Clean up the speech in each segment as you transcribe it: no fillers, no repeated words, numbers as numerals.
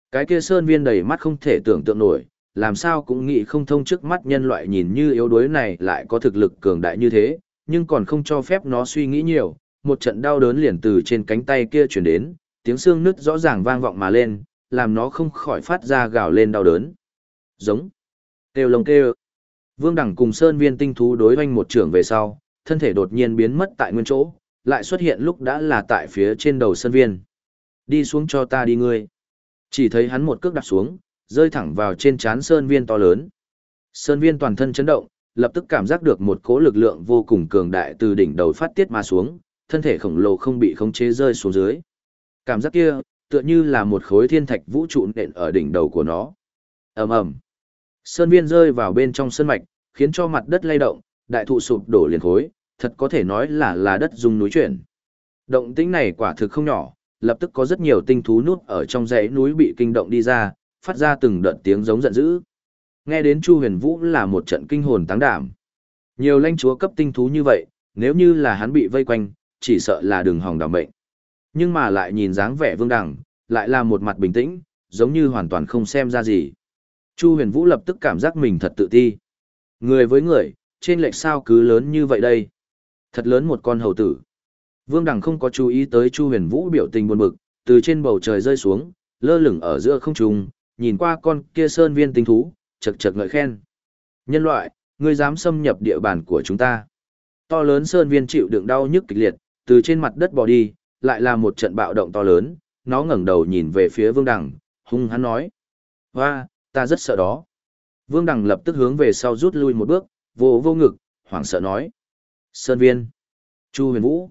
Cái kia Sơn Viên đầy mắt không thể tưởng tượng nổi, làm sao cũng nghĩ không thông trước mắt nhân loại nhìn như yếu đuối này lại có thực lực cường đại như thế, nhưng còn không cho phép nó suy nghĩ nhiều, một trận đau đớn liền từ trên cánh tay kia chuyển đến, tiếng xương nứt rõ ràng vang vọng mà lên, làm nó không khỏi phát ra gào lên đau đớn. Giống. Kêu lông kêu. Vương Đẳng cùng Sơn Viên tinh thú đối hoanh một trường về sau, thân thể đột nhiên biến mất tại nguyên chỗ, lại xuất hiện lúc đã là tại phía trên đầu Sơn Viên. Đi xuống cho ta đi ngươi. Chỉ thấy hắn một cước đạp xuống, rơi thẳng vào trên trán Sơn Viên to lớn. Sơn Viên toàn thân chấn động, lập tức cảm giác được một cỗ lực lượng vô cùng cường đại từ đỉnh đầu phát tiết mà xuống, thân thể khổng lồ không bị khống chế rơi xuống dưới. Cảm giác kia, tựa như là một khối thiên thạch vũ trụ nện ở đỉnh đầu của nó. Ầm ầm. Sơn Viên rơi vào bên trong sơn mạch, khiến cho mặt đất lay động, đại thụ sụp đổ liền khối, thật có thể nói là đất rung núi chuyển. Động tĩnh này quả thực không nhỏ, lập tức có rất nhiều tinh thú núp ở trong dãy núi bị kinh động đi ra, phát ra từng đợt tiếng giống giận dữ. Nghe đến Chu Huyền Vũ là một trận kinh hồn táng đảm. Nhiều lãnh chúa cấp tinh thú như vậy, nếu như là hắn bị vây quanh, chỉ sợ là đường hòng đảm mệnh. Nhưng mà lại nhìn dáng vẻ Vương Đằng, lại là một mặt bình tĩnh, giống như hoàn toàn không xem ra gì. Chu Huyền Vũ lập tức cảm giác mình thật tự ti. Người với người, trên lệch sao cứ lớn như vậy đây? Thật lớn một con hầu tử. Vương Đằng không có chú ý tới Chu Huyền Vũ biểu tình buồn bực, từ trên bầu trời rơi xuống, lơ lửng ở giữa không trung, nhìn qua con kia Sơn Viên tinh thú, chật chật ngợi khen. Nhân loại, ngươi dám xâm nhập địa bàn của chúng ta. To lớn Sơn Viên chịu đựng đau nhức kịch liệt, từ trên mặt đất bò đi, lại là một trận bạo động to lớn, nó ngẩng đầu nhìn về phía Vương Đằng, hung hăng nói. Hoa, ta rất sợ đó. Vương Đằng lập tức hướng về sau rút lui một bước, vô vô ngực, hoảng sợ nói. Sơn Viên. Chu Huyền Vũ.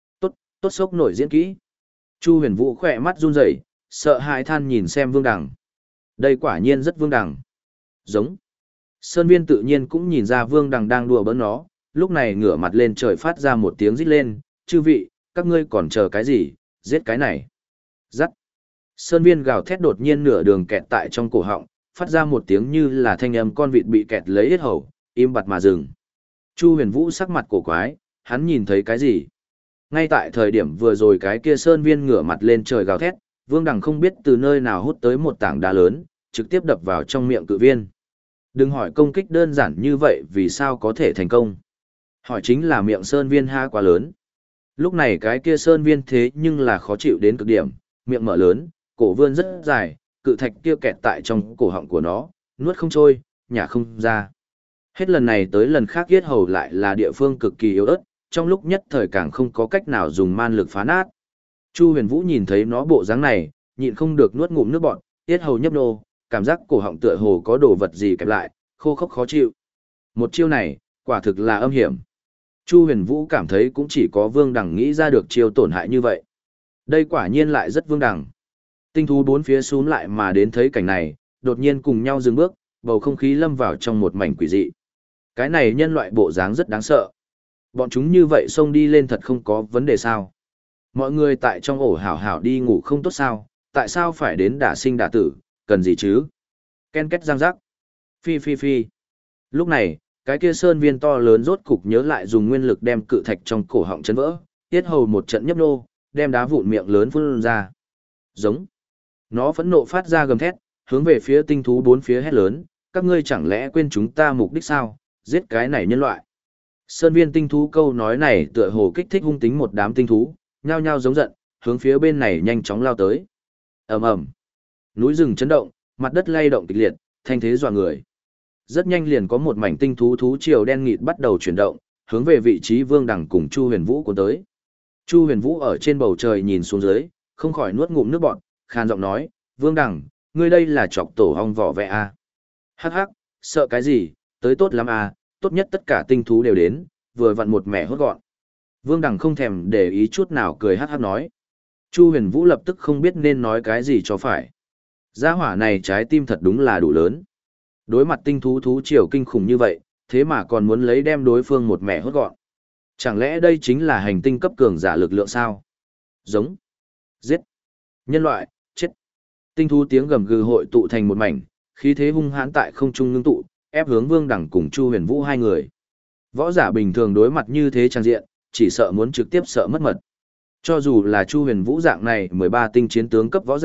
Tốt sốc nổi diễn kỹ. Chu Huyền Vũ khỏe mắt run rẩy, sợ hãi than nhìn xem Vương Đằng. Đây quả nhiên rất Vương Đằng. Giống. Sơn Viên tự nhiên cũng nhìn ra Vương Đằng đang đùa bỡn nó, lúc này ngửa mặt lên trời phát ra một tiếng rít lên, chư vị, các ngươi còn chờ cái gì, giết cái này. Dắt. Sơn Viên gào thét đột nhiên nửa đường kẹt tại trong cổ họng, phát ra một tiếng như là thanh âm con vịt bị kẹt lấy hết hầu, im bặt mà dừng. Chu Huyền Vũ sắc mặt cổ quái, hắn nhìn thấy cái gì? Ngay tại thời điểm vừa rồi cái kia Sơn Viên ngửa mặt lên trời gào thét, Vương Đằng không biết từ nơi nào hút tới một tảng đá lớn, trực tiếp đập vào trong miệng cự viên. Đừng hỏi công kích đơn giản như vậy vì sao có thể thành công. Hỏi chính là miệng Sơn Viên ha quá lớn. Lúc này cái kia Sơn Viên thế nhưng là khó chịu đến cực điểm, miệng mở lớn, cổ vươn rất dài, cự thạch kia kẹt tại trong cổ họng của nó, nuốt không trôi, nhả không ra. Hết lần này tới lần khác yết hầu lại là địa phương cực kỳ yếu ớt, trong lúc nhất thời càng không có cách nào dùng man lực phá nát. Chu Huyền Vũ nhìn thấy nó bộ dáng này, nhịn không được nuốt ngụm nước bọt, yết hầu nhấp nô, cảm giác cổ họng tựa hồ có đồ vật gì kẹp lại, khô khốc khó chịu. Một chiêu này, quả thực là âm hiểm. Chu Huyền Vũ cảm thấy cũng chỉ có Vương Đằng nghĩ ra được chiêu tổn hại như vậy. Đây quả nhiên lại rất Vương Đằng. Tinh thú bốn phía xuống lại mà đến thấy cảnh này, đột nhiên cùng nhau dừng bước, bầu không khí lâm vào trong một mảnh quỷ dị. Cái này nhân loại bộ dáng rất đáng sợ. Bọn chúng như vậy xông đi lên thật không có vấn đề sao. Mọi người tại trong ổ hảo hảo đi ngủ không tốt sao, tại sao phải đến đả sinh đả tử, cần gì chứ? Ken két răng rắc. Phi phi phi. Lúc này, cái kia Sơn Viên to lớn rốt cục nhớ lại dùng nguyên lực đem cự thạch trong cổ họng chấn vỡ, tiết hầu một trận nhấp nô, đem đá vụn miệng lớn phun ra. Giống. Nó phẫn nộ phát ra gầm thét, hướng về phía tinh thú bốn phía hét lớn, các ngươi chẳng lẽ quên chúng ta mục đích sao, giết cái này nhân loại. Sơn Viên tinh thú câu nói này tựa hồ kích thích hung tính một đám tinh thú, nhao nhao giống giận, hướng phía bên này nhanh chóng lao tới. Ầm ầm. Núi rừng chấn động, mặt đất lay động kịch liệt, thanh thế dọa người. Rất nhanh liền có một mảnh tinh thú thú triều đen nghịt bắt đầu chuyển động, hướng về vị trí Vương Đằng cùng Chu Huyền Vũ cuốn tới. Chu Huyền Vũ ở trên bầu trời nhìn xuống dưới, không khỏi nuốt ngụm nước bọt, khan giọng nói, Vương Đằng, ngươi đây là chọc tổ hong vỏ vẽ à? Hắc hắc, sợ cái gì, tới tốt lắm à, tốt nhất tất cả tinh thú đều đến, vừa vặn một mẻ hốt gọn. Vương Đằng không thèm để ý chút nào cười hắc hắc nói. Chu Huyền Vũ lập tức không biết nên nói cái gì cho phải. Gia hỏa này trái tim thật đúng là đủ lớn. Đối mặt tinh thú thú triều kinh khủng như vậy, thế mà còn muốn lấy đem đối phương một mẻ hốt gọn. Chẳng lẽ đây chính là hành tinh cấp cường giả lực lượng sao? Giống. Giết. Nhân loại, chết. Tinh thú tiếng gầm gừ hội tụ thành một mảnh, khí thế hung hãn tại không trung ngưng tụ, ép hướng Vương Đằng cùng Chu Huyền Vũ hai người. Võ giả bình thường đối mặt như thế trang diện, chỉ sợ muốn trực tiếp sợ mất mật. Cho dù là Chu Huyền Vũ dạng này 13 tinh chiến tướng cấp võ giả,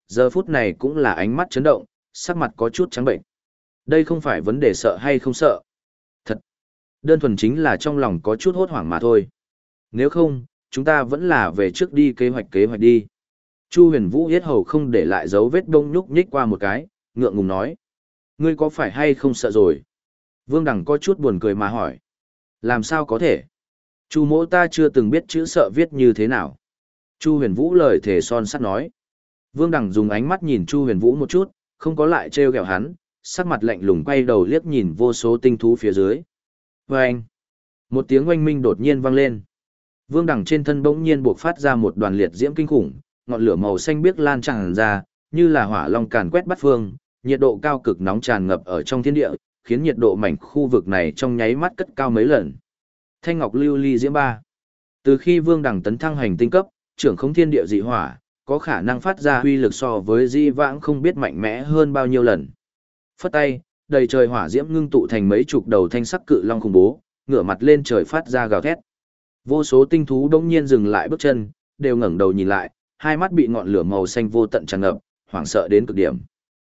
giờ phút này cũng là ánh mắt chấn động, sắc mặt có chút trắng bệnh. Đây không phải vấn đề sợ hay không sợ. Thật, đơn thuần chính là trong lòng có chút hốt hoảng mà thôi. Nếu không, chúng ta vẫn là về trước đi kế hoạch đi. Chu Huyền Vũ yết hầu không để lại dấu vết đông nhúc nhích qua một cái, ngượng ngùng nói. Ngươi có phải hay không sợ rồi? Vương Đằng có chút buồn cười mà hỏi. Làm sao có thể? Chu mỗ ta chưa từng biết chữ sợ viết như thế nào. Chu Huyền Vũ lời thề son sắt nói. Vương Đằng dùng ánh mắt nhìn Chu Huyền Vũ một chút, không có lại trêu ghẹo hắn, sắc mặt lạnh lùng quay đầu liếc nhìn vô số tinh thú phía dưới. Vâng! Một tiếng oanh minh đột nhiên vang lên. Vương Đằng trên thân bỗng nhiên buộc phát ra một đoàn liệt diễm kinh khủng, ngọn lửa màu xanh biếc lan tràn ra, như là hỏa long càn quét bát phương, nhiệt độ cao cực nóng tràn ngập ở trong thiên địa, khiến nhiệt độ mảnh khu vực này trong nháy mắt cất cao mấy lần. Thanh ngọc lưu ly diễm 3. Từ khi Vương Đằng tấn thăng hành tinh cấp, trưởng không thiên địa dị hỏa, có khả năng phát ra uy lực so với di vãng không biết mạnh mẽ hơn bao nhiêu lần. Phất tay, đầy trời hỏa diễm ngưng tụ thành mấy chục đầu thanh sắc cự long khủng bố, ngửa mặt lên trời phát ra gào thét. Vô số tinh thú đống nhiên dừng lại bước chân, đều ngẩng đầu nhìn lại, hai mắt bị ngọn lửa màu xanh vô tận tràn ngập, hoảng sợ đến cực điểm.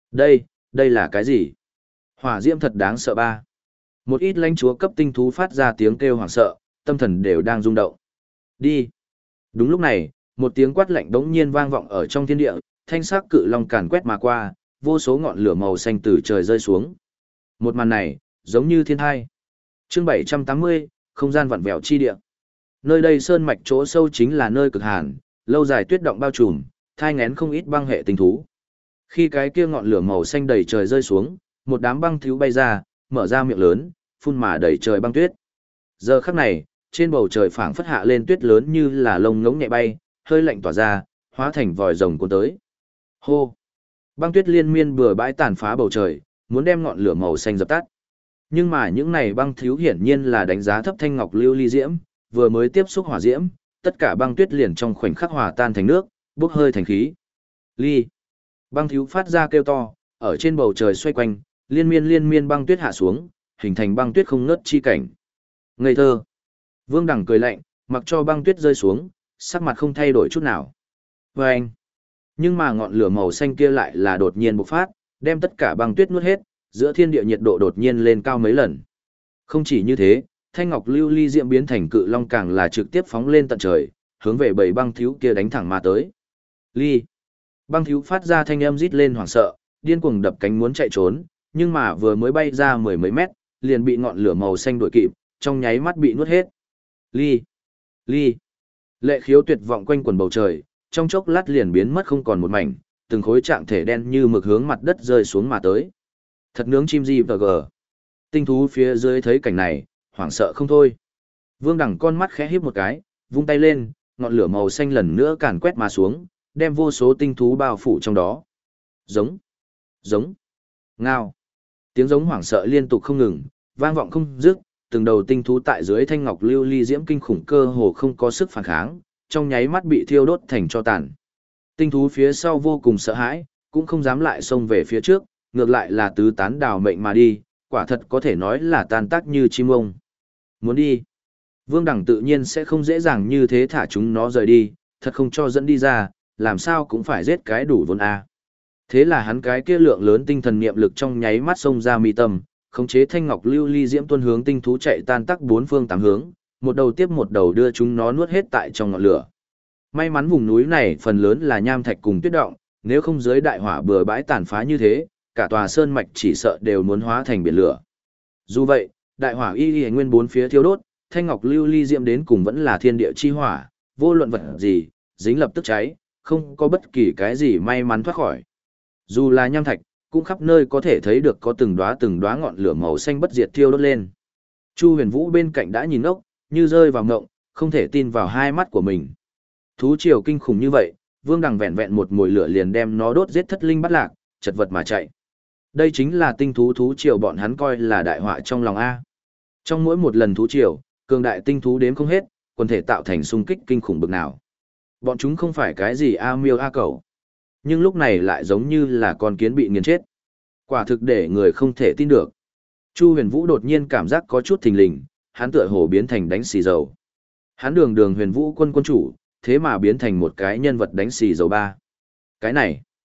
Đây là cái gì? Hỏa diễm thật đáng sợ ba. Một ít lãnh chúa cấp tinh thú phát ra tiếng kêu hoảng sợ, tâm thần đều đang rung động. Đi. Đúng lúc này, một tiếng quát lạnh đống nhiên vang vọng ở trong thiên địa, thanh sắc cự long càn quét mà qua, vô số ngọn lửa màu xanh từ trời rơi xuống. Một màn này, giống như thiên thai. Chương 780, không gian vặn vẹo chi địa. Nơi đây sơn mạch chỗ sâu chính là nơi cực hàn, lâu dài tuyết động bao trùm, thai nghén không ít băng hệ tinh thú. Khi cái kia ngọn lửa màu xanh đầy trời rơi xuống, một đám băng thiếu bay ra, mở ra miệng lớn, phun mà đầy trời băng tuyết. Giờ khắc này, trên bầu trời phảng phất hạ lên tuyết lớn như là lông ngỗng nhẹ bay, hơi lạnh tỏa ra, hóa thành vòi rồng cuốn tới. Hô! Băng tuyết liên miên bừa bãi tàn phá bầu trời, muốn đem ngọn lửa màu xanh dập tắt. Nhưng mà những này băng thiếu hiển nhiên là đánh giá thấp thanh ngọc lưu ly diễm, vừa mới tiếp xúc hỏa diễm, tất cả băng tuyết liền trong khoảnh khắc hòa tan thành nước, bốc hơi thành khí. Ly! Băng thiếu phát ra kêu to, ở trên bầu trời xoay quanh, liên miên băng tuyết hạ xuống, hình thành băng tuyết không ngớt chi cảnh. Ngây thơ! Vương Đằng cười lạnh, mặc cho băng tuyết rơi xuống, sắc mặt không thay đổi chút nào. Vâng! Nhưng mà ngọn lửa màu xanh kia lại là đột nhiên bộc phát, đem tất cả băng tuyết nuốt hết, giữa thiên địa nhiệt độ đột nhiên lên cao mấy lần. Không chỉ như thế, thanh ngọc lưu ly diễm biến thành cự long càng là trực tiếp phóng lên tận trời, hướng về bầy băng thiếu kia đánh thẳng mà tới. Ly! Băng thiếu phát ra thanh âm rít lên hoảng sợ, điên cuồng đập cánh muốn chạy trốn, nhưng mà vừa mới bay ra mười mấy mét, liền bị ngọn lửa màu xanh đuổi kịp, trong nháy mắt bị nuốt hết. Ly! Ly! Lệ khiếu tuyệt vọng quanh quần bầu trời, trong chốc lát liền biến mất không còn một mảnh, từng khối trạng thể đen như mực hướng mặt đất rơi xuống mà tới. Thật nướng chim gì và gờ. Tinh thú phía dưới thấy cảnh này, hoảng sợ không thôi. Vương Đằng con mắt khẽ híp một cái, vung tay lên, ngọn lửa màu xanh lần nữa càn quét mà xuống, đem vô số tinh thú bao phủ trong đó. Giống, giống, ngao. Tiếng giống hoảng sợ liên tục không ngừng, vang vọng không dứt, từng đầu tinh thú tại dưới thanh ngọc lưu ly diễm kinh khủng cơ hồ không có sức phản kháng, trong nháy mắt bị thiêu đốt thành tro tàn. Tinh thú phía sau vô cùng sợ hãi, cũng không dám lại xông về phía trước, ngược lại là tứ tán đào mệnh mà đi, quả thật có thể nói là tan tác như chim ông. Muốn đi. Vương Đằng tự nhiên sẽ không dễ dàng như thế thả chúng nó rời đi, thật không cho dẫn đi ra, làm sao cũng phải giết cái đủ vốn a. Thế là hắn cái kia lượng lớn tinh thần niệm lực trong nháy mắt xông ra mi tâm, khống chế thanh ngọc lưu ly diễm tuân hướng tinh thú chạy tan tác bốn phương tám hướng, một đầu tiếp một đầu đưa chúng nó nuốt hết tại trong ngọn lửa. May mắn vùng núi này phần lớn là nham thạch cùng tuyết động, nếu không dưới đại hỏa bừa bãi tàn phá như thế, cả tòa sơn mạch chỉ sợ đều muốn hóa thành biển lửa. Dù vậy, đại hỏa y nguyên bốn phía thiêu đốt, thanh ngọc lưu ly diễm đến cùng vẫn là thiên địa chi hỏa, vô luận vật gì, dính lập tức cháy, không có bất kỳ cái gì may mắn thoát khỏi. Dù là nham thạch, cũng khắp nơi có thể thấy được có từng đóa ngọn lửa màu xanh bất diệt thiêu đốt lên. Chu Huyền Vũ bên cạnh đã nhìn ngốc, như rơi vào ngộng, không thể tin vào hai mắt của mình. Thú triều kinh khủng như vậy, Vương Đằng vẹn vẹn một mồi lửa liền đem nó đốt giết thất linh bắt lạc, chật vật mà chạy. Đây chính là tinh thú triều bọn hắn coi là đại họa trong lòng A. Trong mỗi một lần thú triều, cường đại tinh thú đếm không hết, quần thể tạo thành xung kích kinh khủng bực nào. Bọn chúng không phải cái gì A miêu A cẩu, nhưng lúc này lại giống như là con kiến bị nghiền chết. Quả thực để người không thể tin được. Chu Huyền Vũ đột nhiên cảm giác có chút thình lình, hắn tựa hồ biến thành đánh xì dầu. Hắn đường Huyền Vũ quân chủ, thế mà biến thành một cái nhân vật đánh xì dầu ba. Cái này,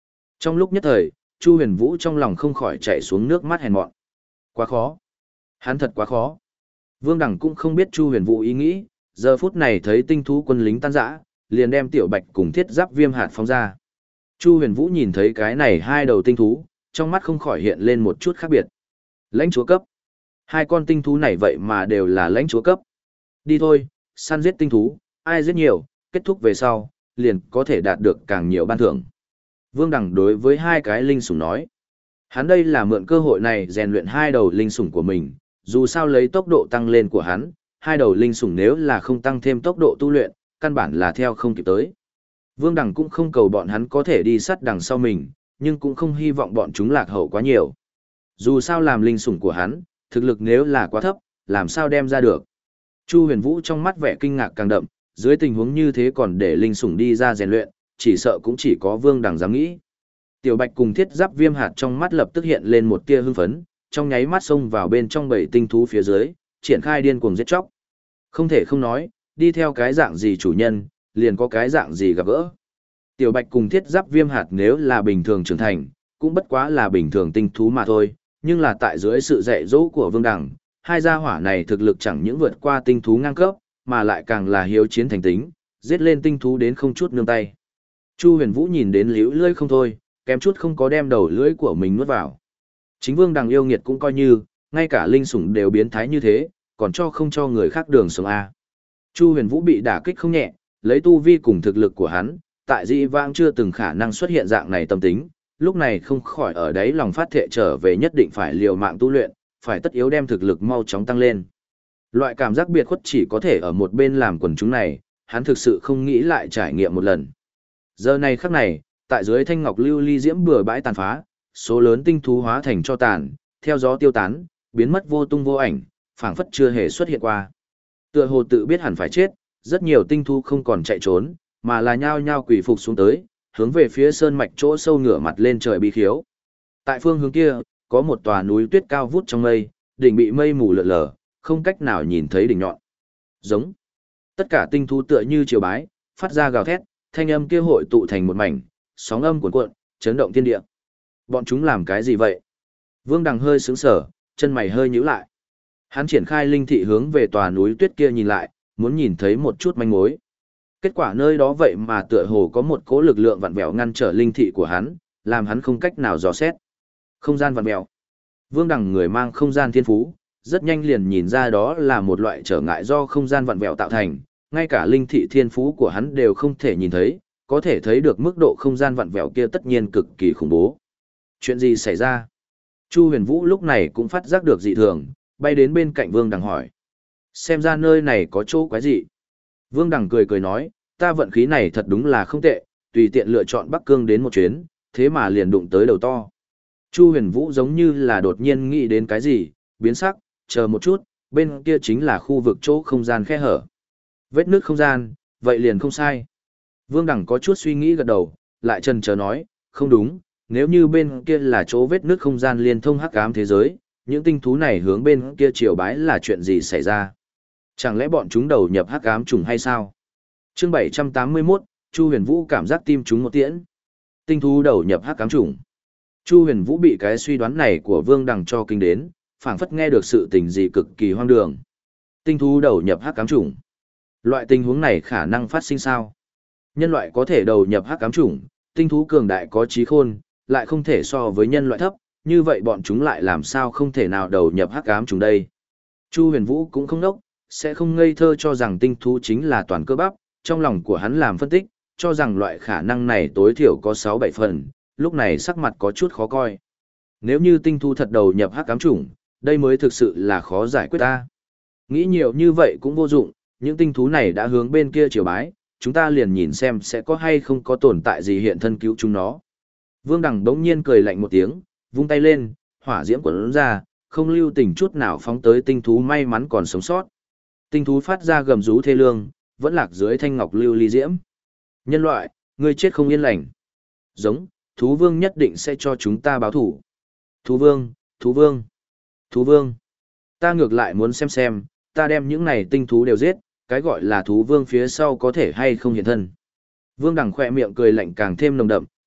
Trong lúc nhất thời, Chu Huyền Vũ trong lòng không khỏi chảy xuống nước mắt hèn mọn. Quá khó. Hắn thật quá khó. Vương Đằng cũng không biết Chu Huyền Vũ ý nghĩ, giờ phút này thấy tinh thú quân lính tan rã, liền đem Tiểu Bạch cùng Thiết Giáp Viêm hạt phóng ra. Chu Huyền Vũ nhìn thấy cái này hai đầu tinh thú, trong mắt không khỏi hiện lên một chút khác biệt. Lãnh chúa cấp. Hai con tinh thú này vậy mà đều là lãnh chúa cấp. Đi thôi, săn giết tinh thú, ai giết nhiều, kết thúc về sau, liền có thể đạt được càng nhiều ban thưởng. Vương Đằng đối với hai cái linh sủng nói. Hắn đây là mượn cơ hội này rèn luyện hai đầu linh sủng của mình, dù sao lấy tốc độ tăng lên của hắn, hai đầu linh sủng nếu là không tăng thêm tốc độ tu luyện, căn bản là theo không kịp tới. Vương Đằng cũng không cầu bọn hắn có thể đi sát đằng sau mình, nhưng cũng không hy vọng bọn chúng lạc hậu quá nhiều. Dù sao làm linh sủng của hắn, thực lực nếu là quá thấp, làm sao đem ra được. Chu Huyền Vũ trong mắt vẻ kinh ngạc càng đậm, dưới tình huống như thế còn để linh sủng đi ra rèn luyện, chỉ sợ cũng chỉ có Vương Đằng dám nghĩ. Tiểu Bạch cùng Thiết Giáp Viêm hạt trong mắt lập tức hiện lên một tia hưng phấn, trong nháy mắt xông vào bên trong bầy tinh thú phía dưới, triển khai điên cuồng giết chóc. Không thể không nói, đi theo cái dạng gì chủ nhân, liền có cái dạng gì gặp gỡ. Tiểu Bạch cùng Thiết Giáp Viêm hạt nếu là bình thường trưởng thành, cũng bất quá là bình thường tinh thú mà thôi, nhưng là tại dưới sự dạy dỗ của Vương Đằng, hai gia hỏa này thực lực chẳng những vượt qua tinh thú ngang cấp, mà lại càng là hiếu chiến thành tính, giết lên tinh thú đến không chút nương tay. Chu Huyền Vũ nhìn đến liễu lưỡi không thôi, kém chút không có đem đầu lưỡi của mình nuốt vào. Chính Vương Đằng yêu nghiệt cũng coi như, ngay cả linh sủng đều biến thái như thế, còn không cho người khác đường sống a. Chu Huyền Vũ bị đả kích không nhẹ, lấy tu vi cùng thực lực của hắn, tại dĩ vãng chưa từng khả năng xuất hiện dạng này tâm tính, lúc này không khỏi ở đấy lòng phát thệ trở về nhất định phải liều mạng tu luyện, phải tất yếu đem thực lực mau chóng tăng lên. Loại cảm giác biệt khuất chỉ có thể ở một bên làm quần chúng này, hắn thực sự không nghĩ lại trải nghiệm một lần. Giờ này khắc này, tại dưới thanh ngọc lưu ly diễm bừa bãi tàn phá, số lớn tinh thú hóa thành cho tàn, theo gió tiêu tán, biến mất vô tung vô ảnh, phảng phất chưa hề xuất hiện qua. Tựa hồ tự biết hẳn phải chết, rất nhiều tinh thú không còn chạy trốn, mà là nhao nhao quỳ phục xuống tới, hướng về phía sơn mạch chỗ sâu ngửa mặt lên trời bi khiếu. Tại phương hướng kia, có một tòa núi tuyết cao vút trong mây, đỉnh bị mây mù lượn lờ, không cách nào nhìn thấy đỉnh nhọn. Giống. Tất cả tinh thú tựa như triều bái, phát ra gào thét, thanh âm kia hội tụ thành một mảnh, sóng âm cuồn cuộn, chấn động thiên địa. Bọn chúng làm cái gì vậy? Vương Đằng hơi sững sờ, chân mày hơi nhíu lại. Hắn triển khai linh thị hướng về tòa núi tuyết kia nhìn lại, muốn nhìn thấy một chút manh mối. Kết quả nơi đó vậy mà tựa hồ có một cỗ lực lượng vặn vẹo ngăn trở linh thị của hắn, làm hắn không cách nào dò xét. Không gian vặn vẹo. Vương Đằng người mang không gian thiên phú, rất nhanh liền nhìn ra đó là một loại trở ngại do không gian vặn vẹo tạo thành, ngay cả linh thị thiên phú của hắn đều không thể nhìn thấy, có thể thấy được mức độ không gian vặn vẹo kia tất nhiên cực kỳ khủng bố. Chuyện gì xảy ra? Chu Huyền Vũ lúc này cũng phát giác được dị thường, bay đến bên cạnh Vương Đằng hỏi. Xem ra nơi này có chỗ quái dị. Vương Đằng cười cười nói, ta vận khí này thật đúng là không tệ, tùy tiện lựa chọn Bắc Cương đến một chuyến, thế mà liền đụng tới đầu to. Chu Huyền Vũ giống như là đột nhiên nghĩ đến cái gì, biến sắc, chờ một chút, bên kia chính là khu vực chỗ không gian khe hở. Vết nước không gian, vậy liền không sai. Vương Đằng có chút suy nghĩ gật đầu, lại chần chờ nói, không đúng, nếu như bên kia là chỗ vết nước không gian liên thông hắc ám thế giới, những tinh thú này hướng bên kia triều bái là chuyện gì xảy ra? Chẳng lẽ bọn chúng đầu nhập hắc ám trùng hay sao? Chương 781, Chu Huyền Vũ cảm giác tim chúng một tiễn. Tinh thú đầu nhập hắc ám trùng. Chu Huyền Vũ bị cái suy đoán này của Vương Đằng cho kinh đến, phảng phất nghe được sự tình gì cực kỳ hoang đường. Tinh thú đầu nhập hắc ám trùng. Loại tình huống này khả năng phát sinh sao? Nhân loại có thể đầu nhập hắc ám trùng, tinh thú cường đại có trí khôn, lại không thể so với nhân loại thấp, như vậy bọn chúng lại làm sao không thể nào đầu nhập hắc ám trùng đây? Chu Huyền Vũ cũng không đốc, sẽ không ngây thơ cho rằng tinh thú chính là toàn cơ bắp, trong lòng của hắn làm phân tích, cho rằng loại khả năng này tối thiểu có 6-7 phần, lúc này sắc mặt có chút khó coi. Nếu như tinh thú thật đầu nhập hắc ám trùng, đây mới thực sự là khó giải quyết ta. Nghĩ nhiều như vậy cũng vô dụng, những tinh thú này đã hướng bên kia triều bái, chúng ta liền nhìn xem sẽ có hay không có tồn tại gì hiện thân cứu chúng nó. Vương Đằng đống nhiên cười lạnh một tiếng, vung tay lên, hỏa diễm quấn ra, không lưu tình chút nào phóng tới tinh thú may mắn còn sống sót. Tinh thú phát ra gầm rú thê lương, vẫn lạc dưới thanh ngọc lưu ly diễm. Nhân loại, ngươi chết không yên lành. Giống, thú vương nhất định sẽ cho chúng ta báo thủ. Thú vương, thú vương, thú vương. Ta ngược lại muốn xem, ta đem những này tinh thú đều giết, cái gọi là thú vương phía sau có thể hay không hiện thân. Vương Đằng khỏe miệng cười lạnh càng thêm nồng đậm,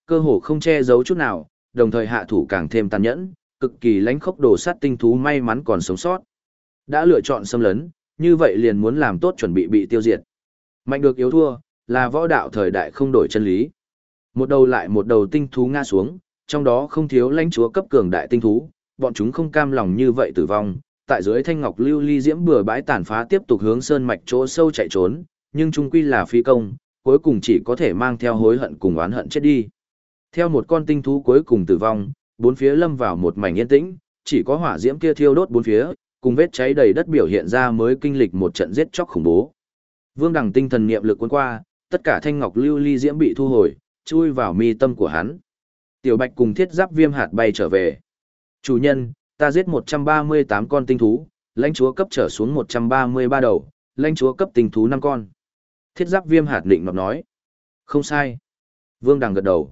cơ hồ không che giấu chút nào, đồng thời hạ thủ càng thêm tàn nhẫn, cực kỳ lãnh khốc đồ sát tinh thú may mắn còn sống sót. Đã lựa chọn xâm lấn, như vậy liền muốn làm tốt chuẩn bị tiêu diệt. Mạnh được yếu thua, là võ đạo thời đại không đổi chân lý. Một đầu lại một đầu tinh thú ngã xuống, trong đó không thiếu lãnh chúa cấp cường đại tinh thú, bọn chúng không cam lòng như vậy tử vong, tại dưới thanh ngọc lưu ly diễm bừa bãi tàn phá tiếp tục hướng sơn mạch chỗ sâu chạy trốn, nhưng chung quy là phi công, cuối cùng chỉ có thể mang theo hối hận cùng oán hận chết đi. Theo một con tinh thú cuối cùng tử vong, bốn phía lâm vào một mảnh yên tĩnh, chỉ có hỏa diễm kia thiêu đốt bốn phía, cùng vết cháy đầy đất biểu hiện ra mới kinh lịch một trận giết chóc khủng bố. Vương Đằng tinh thần niệm lực cuốn qua, tất cả thanh ngọc lưu ly diễm bị thu hồi, chui vào mi tâm của hắn. Tiểu Bạch cùng Thiết Giáp Viêm hạt bay trở về. Chủ nhân, ta giết 138 con tinh thú, lãnh chúa cấp trở xuống 133 đầu, lãnh chúa cấp tinh thú 5 con. Thiết Giáp Viêm hạt định nọt nói. Không sai. Vương Đằng gật đầu.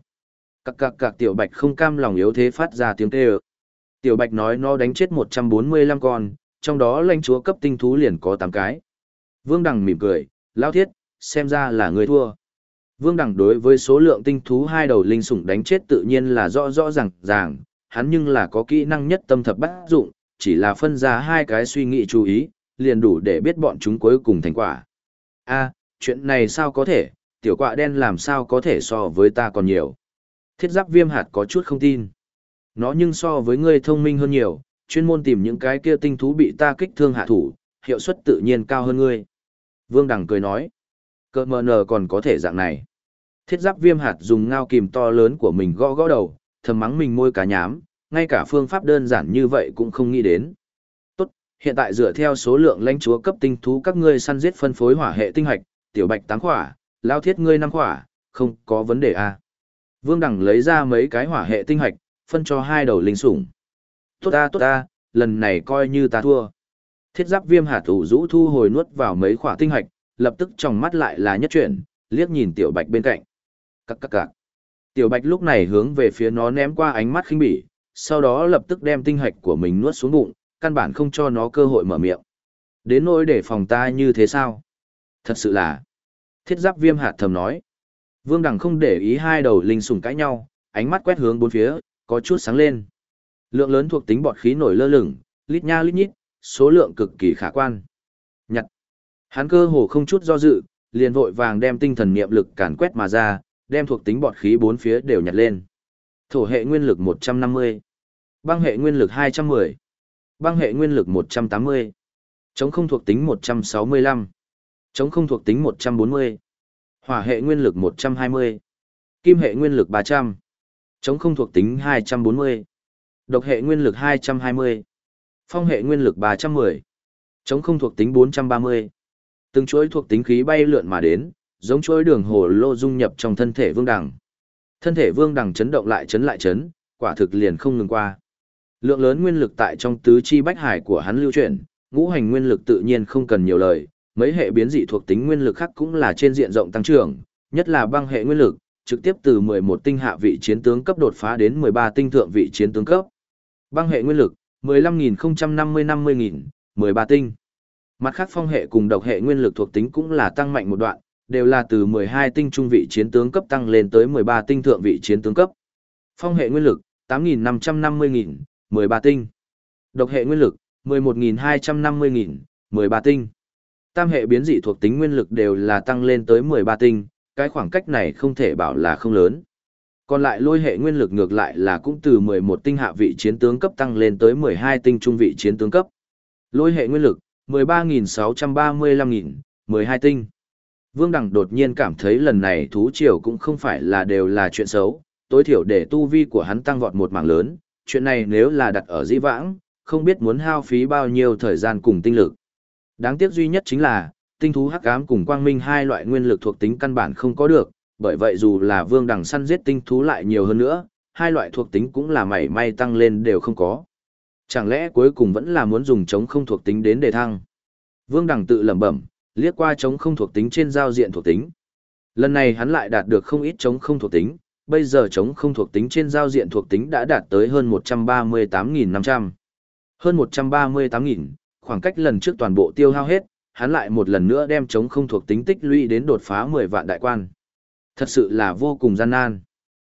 Cặc Tiểu Bạch không cam lòng yếu thế phát ra tiếng kêu. Tiểu Bạch nói nó đánh chết 145 con, trong đó lãnh chúa cấp tinh thú liền có 8 cái. Vương Đằng mỉm cười, Lão Thiết, xem ra là người thua. Vương Đằng đối với số lượng tinh thú hai đầu linh sủng đánh chết tự nhiên là rõ ràng, hắn nhưng là có kỹ năng nhất tâm thập bát dụng, chỉ là phân ra hai cái suy nghĩ chú ý, liền đủ để biết bọn chúng cuối cùng thành quả. A, chuyện này sao có thể, tiểu quạ đen làm sao có thể so với ta còn nhiều. Thiết Giáp Viêm hạt có chút không tin. Nó nhưng so với ngươi thông minh hơn nhiều, chuyên môn tìm những cái kia tinh thú bị ta kích thương hạ thủ, hiệu suất tự nhiên cao hơn ngươi. Vương Đằng cười nói, cơ mờ nờ còn có thể dạng này. Thiết Giáp Viêm hạt dùng ngao kìm to lớn của mình gõ đầu, thầm mắng mình môi cá nhám, ngay cả phương pháp đơn giản như vậy cũng không nghĩ đến. Tốt, hiện tại dựa theo số lượng lãnh chúa cấp tinh thú các ngươi săn giết phân phối hỏa hệ tinh hạch, Tiểu Bạch 8 khỏa, Lao Thiết ngươi 5 khỏa, không có vấn đề à. Vương Đằng lấy ra mấy cái hỏa hệ tinh hạch, phân cho hai đầu linh sủng. Tốt ta, lần này coi như ta thua. Thiết Giáp Viêm hạt ủ rũ thu hồi nuốt vào mấy khỏa tinh hạch, lập tức tròng mắt lại là nhất chuyển, liếc nhìn Tiểu Bạch bên cạnh. Cặc. Tiểu Bạch lúc này hướng về phía nó ném qua ánh mắt khinh bỉ, sau đó lập tức đem tinh hạch của mình nuốt xuống bụng, căn bản không cho nó cơ hội mở miệng. Đến nỗi để phòng ta như thế sao? Thật sự là. Thiết Giáp Viêm hạt thầm nói. Vương Đằng không để ý hai đầu linh sủng cãi nhau, ánh mắt quét hướng bốn phía, có chút sáng lên. Lượng lớn thuộc tính bọt khí nổi lơ lửng, lít nha lít nhít, số lượng cực kỳ khả quan. Nhặt. Hắn cơ hồ không chút do dự, liền vội vàng đem tinh thần niệm lực càn quét mà ra, đem thuộc tính bọt khí bốn phía đều nhặt lên. Thổ hệ nguyên lực 150, băng hệ nguyên lực 210, băng hệ nguyên lực 180, chống không thuộc tính 165, chống không thuộc tính 140, hỏa hệ nguyên lực 120, kim hệ nguyên lực 300, chống không thuộc tính 240, độc hệ nguyên lực 220, phong hệ nguyên lực 310, chống không thuộc tính 430. Từng chuỗi thuộc tính khí bay lượn mà đến, giống chuỗi đường hồ lô dung nhập trong thân thể Vương Đằng. Thân thể Vương Đằng chấn động lại chấn, quả thực liền không ngừng qua. Lượng lớn nguyên lực tại trong tứ chi bách hải của hắn lưu chuyển, ngũ hành nguyên lực tự nhiên không cần nhiều lời, mấy hệ biến dị thuộc tính nguyên lực khác cũng là trên diện rộng tăng trưởng, nhất là băng hệ nguyên lực, trực tiếp từ 11 tinh hạ vị chiến tướng cấp đột phá đến 13 tinh thượng vị chiến tướng cấp. Băng hệ nguyên lực 15.050-50.000, 13 tinh. Mặt khác phong hệ cùng độc hệ nguyên lực thuộc tính cũng là tăng mạnh một đoạn, đều là từ 12 tinh trung vị chiến tướng cấp tăng lên tới 13 tinh thượng vị chiến tướng cấp. Phong hệ nguyên lực 8.550.000, 13 tinh. Độc hệ nguyên lực 11.250.000, 13 tinh. Tam hệ biến dị thuộc tính nguyên lực đều là tăng lên tới 13 tinh, cái khoảng cách này không thể bảo là không lớn. Còn lại lôi hệ nguyên lực ngược lại là cũng từ 11 tinh hạ vị chiến tướng cấp tăng lên tới 12 tinh trung vị chiến tướng cấp. Lôi hệ nguyên lực 13.635.000, 12 tinh. Vương Đằng đột nhiên cảm thấy lần này thú triều cũng không phải là đều là chuyện xấu, tối thiểu để tu vi của hắn tăng vọt một mảng lớn, chuyện này nếu là đặt ở dĩ vãng, không biết muốn hao phí bao nhiêu thời gian cùng tinh lực. Đáng tiếc duy nhất chính là, tinh thú hắc ám cùng quang minh hai loại nguyên lực thuộc tính căn bản không có được, bởi vậy dù là Vương Đằng săn giết tinh thú lại nhiều hơn nữa, hai loại thuộc tính cũng là mảy may tăng lên đều không có. Chẳng lẽ cuối cùng vẫn là muốn dùng chống không thuộc tính đến để thăng? Vương Đằng tự lẩm bẩm, liếc qua chống không thuộc tính trên giao diện thuộc tính. Lần này hắn lại đạt được không ít chống không thuộc tính, bây giờ chống không thuộc tính trên giao diện thuộc tính đã đạt tới hơn 138.500. Hơn 138.000, khoảng cách lần trước toàn bộ tiêu hao hết, hắn lại một lần nữa đem chống không thuộc tính tích lũy đến đột phá 10 vạn đại quan. Thật sự là vô cùng gian nan.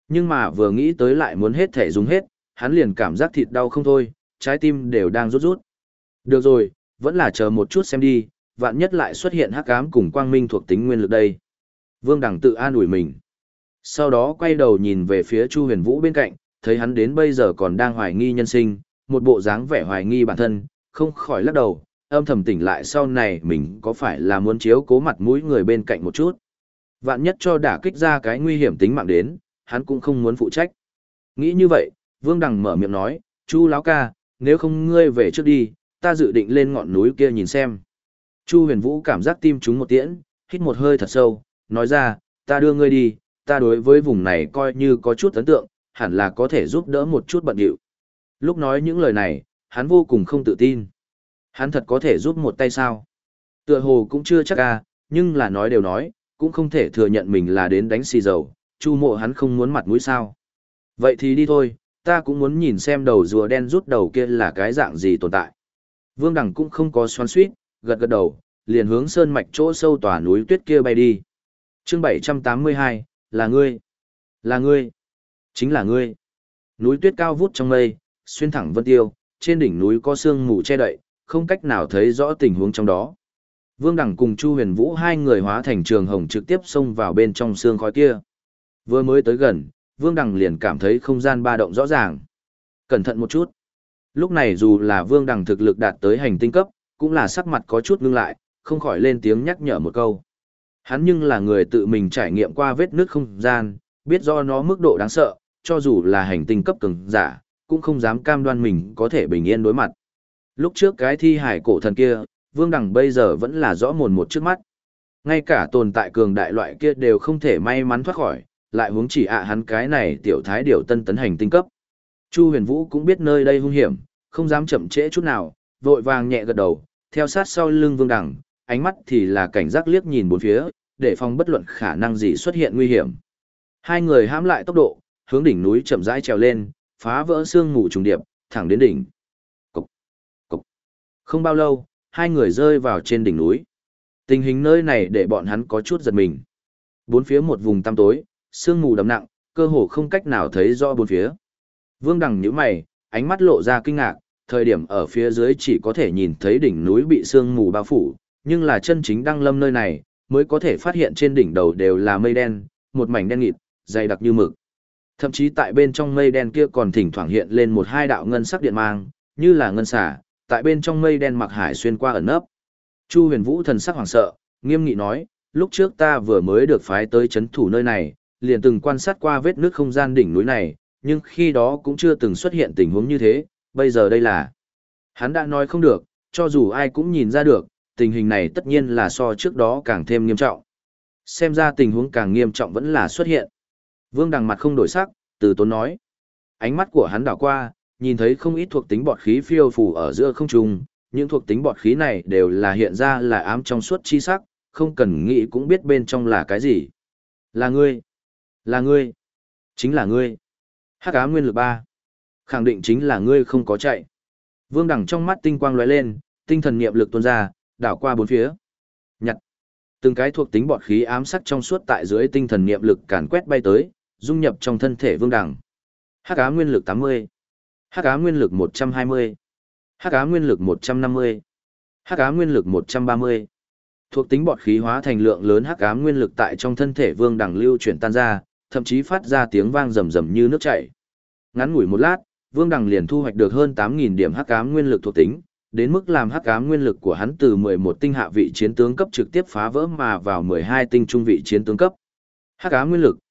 Nhưng mà vừa nghĩ tới lại muốn hết thể dùng hết, hắn liền cảm giác thịt đau không thôi, trái tim đều đang rút rút. Được rồi, vẫn là chờ một chút xem đi, vạn nhất lại xuất hiện hắc ám cùng quang minh thuộc tính nguyên lực đây. Vương Đằng tự an ủi mình. Sau đó quay đầu nhìn về phía Chu Huyền Vũ bên cạnh, thấy hắn đến bây giờ còn đang hoài nghi nhân sinh, một bộ dáng vẻ hoài nghi bản thân, không khỏi lắc đầu, âm thầm tỉnh lại sau này mình có phải là muốn chiếu cố mặt mũi người bên cạnh một chút. Vạn nhất cho đả kích ra cái nguy hiểm tính mạng đến, hắn cũng không muốn phụ trách. Nghĩ như vậy, Vương Đằng mở miệng nói, Chu lão ca, nếu không ngươi về trước đi, ta dự định lên ngọn núi kia nhìn xem. Chu Huyền Vũ cảm giác tim trúng một tiễn, hít một hơi thật sâu, nói ra, ta đưa ngươi đi, ta đối với vùng này coi như có chút ấn tượng, hẳn là có thể giúp đỡ một chút bận điệu. Lúc nói những lời này, hắn vô cùng không tự tin. Hắn thật có thể giúp một tay sao? Tựa hồ cũng chưa chắc nhưng là nói đều nói, cũng không thể thừa nhận mình là đến đánh xì dầu, Chu Mộ hắn không muốn mặt mũi sao. Vậy thì đi thôi, ta cũng muốn nhìn xem đầu rùa đen rút đầu kia là cái dạng gì tồn tại. Vương Đằng cũng không có xoắn xuýt, gật gật đầu, liền hướng sơn mạch chỗ sâu tòa núi tuyết kia bay đi. Chương 782, là ngươi. Là ngươi. Chính là ngươi. Núi tuyết cao vút trong mây, xuyên thẳng vân tiêu, trên đỉnh núi có sương mù che đậy, không cách nào thấy rõ tình huống trong đó. Vương Đằng cùng Chu Huyền Vũ hai người hóa thành trường hồng trực tiếp xông vào bên trong sương khói kia. Vừa mới tới gần, Vương Đằng liền cảm thấy không gian ba động rõ ràng. Cẩn thận một chút. Lúc này dù là Vương Đằng thực lực đạt tới hành tinh cấp, cũng là sắc mặt có chút ngưng lại, không khỏi lên tiếng nhắc nhở một câu. Hắn nhưng là người tự mình trải nghiệm qua vết nứt không gian, biết do nó mức độ đáng sợ, cho dù là hành tinh cấp cường giả, cũng không dám cam đoan mình có thể bình yên đối mặt. Lúc trước cái thi hải cổ thần kia, Vương Đằng bây giờ vẫn là rõ mồn một trước mắt. Ngay cả tồn tại cường đại loại kia đều không thể may mắn thoát khỏi, lại huống chỉ hắn cái này tiểu thái điều tân tấn hành tinh cấp. Chu Huyền Vũ cũng biết nơi đây hung hiểm, không dám chậm trễ chút nào, vội vàng nhẹ gật đầu, theo sát sau lưng Vương Đằng, ánh mắt thì là cảnh giác liếc nhìn bốn phía, để phòng bất luận khả năng gì xuất hiện nguy hiểm. Hai người hãm lại tốc độ, hướng đỉnh núi chậm rãi trèo lên, phá vỡ sương mù trùng điệp, thẳng đến đỉnh. Cục, cục. Không bao lâu, hai người rơi vào trên đỉnh núi. Tình hình nơi này để bọn hắn có chút giật mình. Bốn phía một vùng tăm tối, sương mù đậm nặng, cơ hồ không cách nào thấy rõ bốn phía. Vương Đằng nhíu mày, ánh mắt lộ ra kinh ngạc, thời điểm ở phía dưới chỉ có thể nhìn thấy đỉnh núi bị sương mù bao phủ, nhưng là chân chính đăng lâm nơi này, mới có thể phát hiện trên đỉnh đầu đều là mây đen, một mảnh đen nghịt, dày đặc như mực. Thậm chí tại bên trong mây đen kia còn thỉnh thoảng hiện lên một hai đạo ngân sắc điện mang, như là ngân xả, tại bên trong mây đen mặc hải xuyên qua ẩn nấp. Chu Huyền Vũ thần sắc hoảng sợ, nghiêm nghị nói, lúc trước ta vừa mới được phái tới chấn thủ nơi này, liền từng quan sát qua vết nước không gian đỉnh núi này, nhưng khi đó cũng chưa từng xuất hiện tình huống như thế, bây giờ đây là. Hắn đã nói không được, cho dù ai cũng nhìn ra được, tình hình này tất nhiên là so trước đó càng thêm nghiêm trọng. Xem ra tình huống càng nghiêm trọng vẫn là xuất hiện. Vương Đằng mặt không đổi sắc, từ tốn nói. Ánh mắt của hắn đảo qua, nhìn thấy không ít thuộc tính bọt khí phiêu phù ở giữa không trung, những thuộc tính bọt khí này đều là hiện ra là ám trong suốt chi sắc, không cần nghĩ cũng biết bên trong là cái gì. Là ngươi. Là ngươi. Chính là ngươi. Hắc ám nguyên lực 3. Khẳng định chính là ngươi không có chạy. Vương Đằng trong mắt tinh quang lóe lên, tinh thần niệm lực tuôn ra, đảo qua bốn phía. Nhặt. Từng cái thuộc tính bọt khí ám sắc trong suốt tại dưới tinh thần niệm lực càn quét bay tới, dung nhập trong thân thể Vương Đằng. Hắc ám nguyên lực 80. Hắc ám nguyên lực 120. Hắc ám nguyên lực 150. Hắc ám nguyên lực 130. Thuộc tính bọt khí hóa thành lượng lớn hắc ám nguyên lực tại trong thân thể Vương Đằng lưu chuyển tan ra, thậm chí phát ra tiếng vang rầm rầm như nước chảy. Ngắn ngủi một lát, Vương Đằng liền thu hoạch được hơn 8.000 điểm hắc ám nguyên lực thuộc tính, đến mức làm hắc ám nguyên lực của hắn từ 11 tinh hạ vị chiến tướng cấp trực tiếp phá vỡ mà vào 12 tinh trung vị chiến tướng cấp. Hắc ám nguyên lực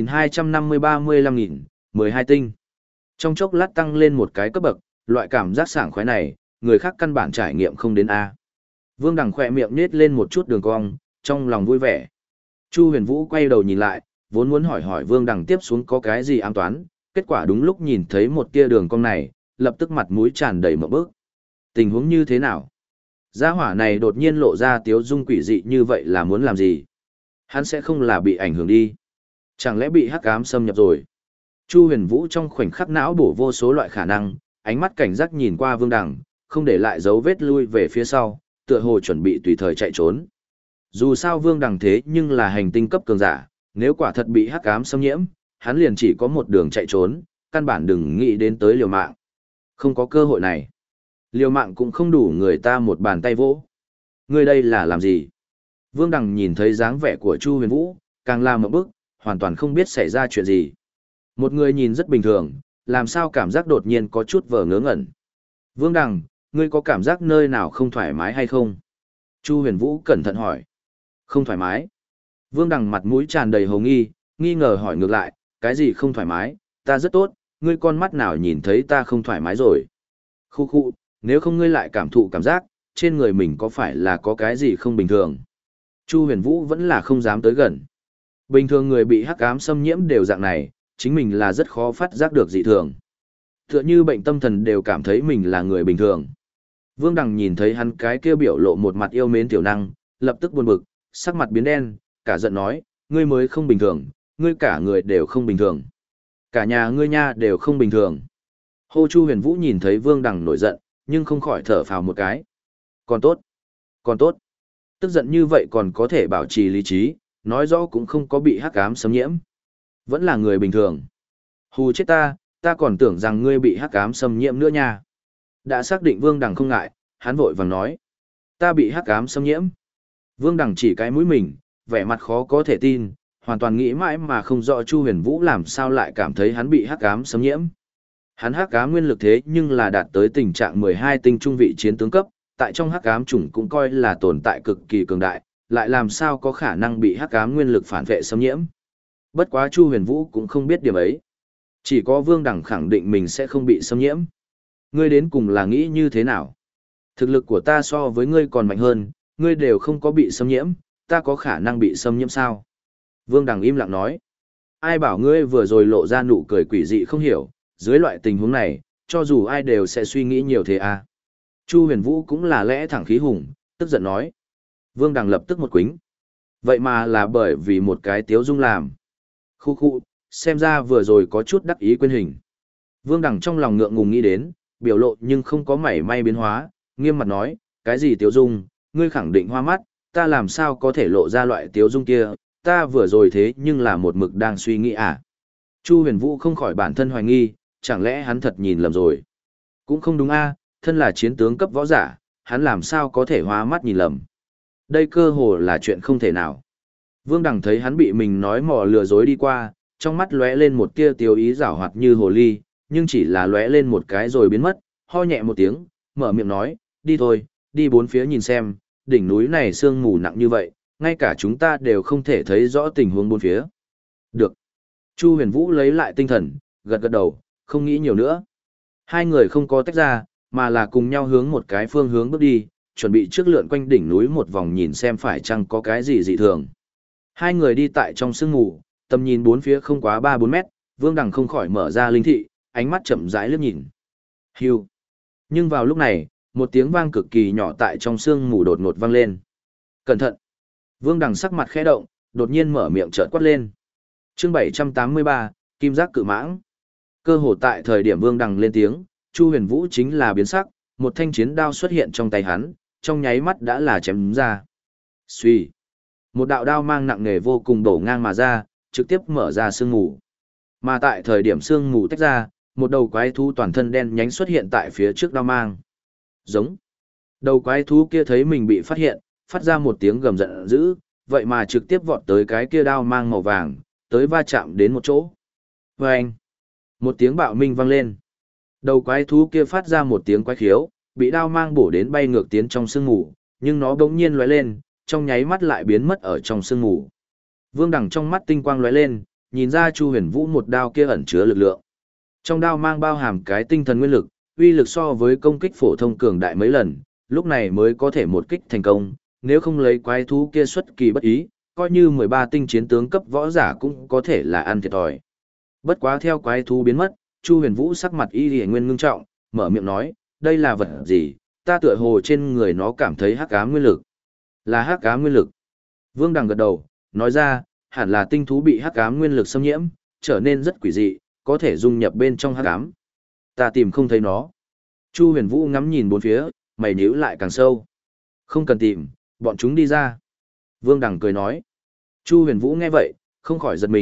3.250-35.000, 12 tinh. Trong chốc lát tăng lên một cái cấp bậc, loại cảm giác sảng khoái này, người khác căn bản trải nghiệm không đến a. Vương Đằng khỏe miệng nhếch lên một chút đường cong, trong lòng vui vẻ. Chu Huyền Vũ quay đầu nhìn lại, vốn muốn hỏi hỏi Vương Đằng tiếp xuống có cái gì ám toán, kết quả đúng lúc nhìn thấy một tia đường cong này, lập tức mặt mũi tràn đầy mộng bức. Tình huống như thế nào? Gia hỏa này đột nhiên lộ ra tiếu dung quỷ dị như vậy là muốn làm gì? Hắn sẽ không là bị ảnh hưởng đi. Chẳng lẽ bị hắc ám xâm nhập rồi? Chu Huyền Vũ trong khoảnh khắc não bổ vô số loại khả năng, ánh mắt cảnh giác nhìn qua Vương Đằng, không để lại dấu vết lui về phía sau, tựa hồ chuẩn bị tùy thời chạy trốn. Dù sao Vương Đằng thế nhưng là hành tinh cấp cường giả, nếu quả thật bị hắc ám xâm nhiễm, hắn liền chỉ có một đường chạy trốn, căn bản đừng nghĩ đến tới liều mạng. Không có cơ hội này. Liều mạng cũng không đủ người ta một bàn tay vỗ. Ngươi đây là làm gì? Vương Đằng nhìn thấy dáng vẻ của Chu Huyền Vũ, càng làm một bức, hoàn toàn không biết xảy ra chuyện gì. Một người nhìn rất bình thường, làm sao cảm giác đột nhiên có chút vờ ngớ ngẩn. Vương Đằng, ngươi có cảm giác nơi nào không thoải mái hay không? Chu Huyền Vũ cẩn thận hỏi. Không thoải mái. Vương Đằng mặt mũi tràn đầy hồ nghi, nghi ngờ hỏi ngược lại, cái gì không thoải mái, ta rất tốt, ngươi con mắt nào nhìn thấy ta không thoải mái rồi. Khu khu, nếu không ngươi lại cảm thụ cảm giác, trên người mình có phải là có cái gì không bình thường. Chu Huyền Vũ vẫn là không dám tới gần. Bình thường người bị hắc ám xâm nhiễm đều dạng này, chính mình là rất khó phát giác được dị thường. Tựa như bệnh tâm thần đều cảm thấy mình là người bình thường. Vương Đằng nhìn thấy hắn cái kia biểu lộ một mặt yêu mến tiểu năng, lập tức buồn bực, sắc mặt biến đen, cả giận nói, ngươi mới không bình thường, ngươi cả người đều không bình thường. Cả nhà ngươi nha đều không bình thường. Hô Chu Huyền Vũ nhìn thấy Vương Đằng nổi giận, nhưng không khỏi thở phào một cái. Còn tốt, còn tốt. Tức giận như vậy còn có thể bảo trì lý trí, nói rõ cũng không có bị hắc ám xâm nhiễm. Vẫn là người bình thường. Hù chết ta còn tưởng rằng ngươi bị hắc ám xâm nhiễm nữa nha. Đã xác định Vương Đằng không ngại, hắn vội vàng nói. Ta bị hắc ám xâm nhiễm. Vương Đằng chỉ cái mũi mình, vẻ mặt khó có thể tin, hoàn toàn nghĩ mãi mà không rõ Chu Huyền Vũ làm sao lại cảm thấy hắn bị hắc ám xâm nhiễm. Hắn hắc ám nguyên lực thế nhưng là đạt tới tình trạng 12 tinh trung vị chiến tướng cấp, tại trong hắc ám chủng cũng coi là tồn tại cực kỳ cường đại, lại làm sao có khả năng bị hắc ám nguyên lực phản vệ xâm nhiễm. Bất quá Chu Huyền Vũ cũng không biết điểm ấy. Chỉ có Vương Đằng khẳng định mình sẽ không bị xâm nhiễm. Ngươi đến cùng là nghĩ như thế nào? Thực lực của ta so với ngươi còn mạnh hơn, ngươi đều không có bị xâm nhiễm, ta có khả năng bị xâm nhiễm sao? Vương Đằng im lặng nói. Ai bảo ngươi vừa rồi lộ ra nụ cười quỷ dị không hiểu, dưới loại tình huống này, cho dù ai đều sẽ suy nghĩ nhiều thế à. Chu Huyền Vũ cũng là lẽ thẳng khí hùng, tức giận nói. Vương Đằng lập tức một quính. Vậy mà là bởi vì một cái tiếu dung làm. Khu khu, xem ra vừa rồi có chút đắc ý quên hình. Vương Đằng trong lòng ngượng ngùng nghĩ đến, biểu lộ nhưng không có mảy may biến hóa, nghiêm mặt nói, cái gì tiếu dung, ngươi khẳng định hoa mắt, ta làm sao có thể lộ ra loại tiếu dung kia, ta vừa rồi thế nhưng là một mực đang suy nghĩ à. Chu Huyền Vũ không khỏi bản thân hoài nghi, chẳng lẽ hắn thật nhìn lầm rồi. Cũng không đúng a, thân là chiến tướng cấp võ giả, hắn làm sao có thể hoa mắt nhìn lầm. Đây cơ hồ là chuyện không thể nào. Vương Đằng thấy hắn bị mình nói mò lừa dối đi qua, trong mắt lóe lên một tia tiêu ý giảo hoạt như hồ ly, nhưng chỉ là lóe lên một cái rồi biến mất, ho nhẹ một tiếng, mở miệng nói, đi thôi, đi bốn phía nhìn xem, đỉnh núi này sương mù nặng như vậy, ngay cả chúng ta đều không thể thấy rõ tình huống bốn phía. Được. Chu Huyền Vũ lấy lại tinh thần, gật gật đầu, không nghĩ nhiều nữa. Hai người không có tách ra, mà là cùng nhau hướng một cái phương hướng bước đi, chuẩn bị trước lượn quanh đỉnh núi một vòng nhìn xem phải chăng có cái gì dị thường. Hai người đi tại trong sương mù, tầm nhìn bốn phía không quá 3-4 mét, Vương Đằng không khỏi mở ra linh thị, ánh mắt chậm rãi liếc nhìn. Hưu. Nhưng vào lúc này, một tiếng vang cực kỳ nhỏ tại trong sương mù đột ngột vang lên. Cẩn thận. Vương Đằng sắc mặt khẽ động, đột nhiên mở miệng chợt quát lên. Chương 783, Kim Giác Cự Mãng. Cơ hồ tại thời điểm Vương Đằng lên tiếng, Chu Huyền Vũ chính là biến sắc, một thanh chiến đao xuất hiện trong tay hắn, trong nháy mắt đã là chém ra. Xuy. Một đạo đao mang nặng nề vô cùng đổ ngang mà ra, trực tiếp mở ra sương mù. Mà tại thời điểm sương mù tách ra, một đầu quái thú toàn thân đen nhánh xuất hiện tại phía trước đao mang. Giống. Đầu quái thú kia thấy mình bị phát hiện, phát ra một tiếng gầm giận dữ, vậy mà trực tiếp vọt tới cái kia đao mang màu vàng, tới va chạm đến một chỗ. Vâng! Một tiếng bạo minh vang lên. Đầu quái thú kia phát ra một tiếng quái khiếu, bị đao mang bổ đến bay ngược tiến trong sương mù, nhưng nó bỗng nhiên lóe lên, trong nháy mắt lại biến mất ở trong sương mù. Vương Đằng trong mắt tinh quang lóe lên, nhìn ra Chu Huyền Vũ một đao kia ẩn chứa lực lượng. Trong đao mang bao hàm cái tinh thần nguyên lực, uy lực so với công kích phổ thông cường đại mấy lần, lúc này mới có thể một kích thành công, nếu không lấy quái thú kia xuất kỳ bất ý, coi như 13 tinh chiến tướng cấp võ giả cũng có thể là ăn thiệt thòi. Bất quá theo quái thú biến mất, Chu Huyền Vũ sắc mặt y liễu nguyên ngưng trọng, mở miệng nói, đây là vật gì, ta tựa hồ trên người nó cảm thấy hắc ám nguyên lực. Là hắc ám nguyên lực. Vương Đằng gật đầu, nói ra, hẳn là tinh thú bị hắc ám nguyên lực xâm nhiễm, trở nên rất quỷ dị, có thể dung nhập bên trong hắc ám. Ta tìm không thấy nó. Chu Huyền Vũ ngắm nhìn bốn phía, mày nhíu lại càng sâu. Không cần tìm, bọn chúng đi ra. Vương Đằng cười nói. Chu Huyền Vũ nghe vậy, không khỏi giật mình,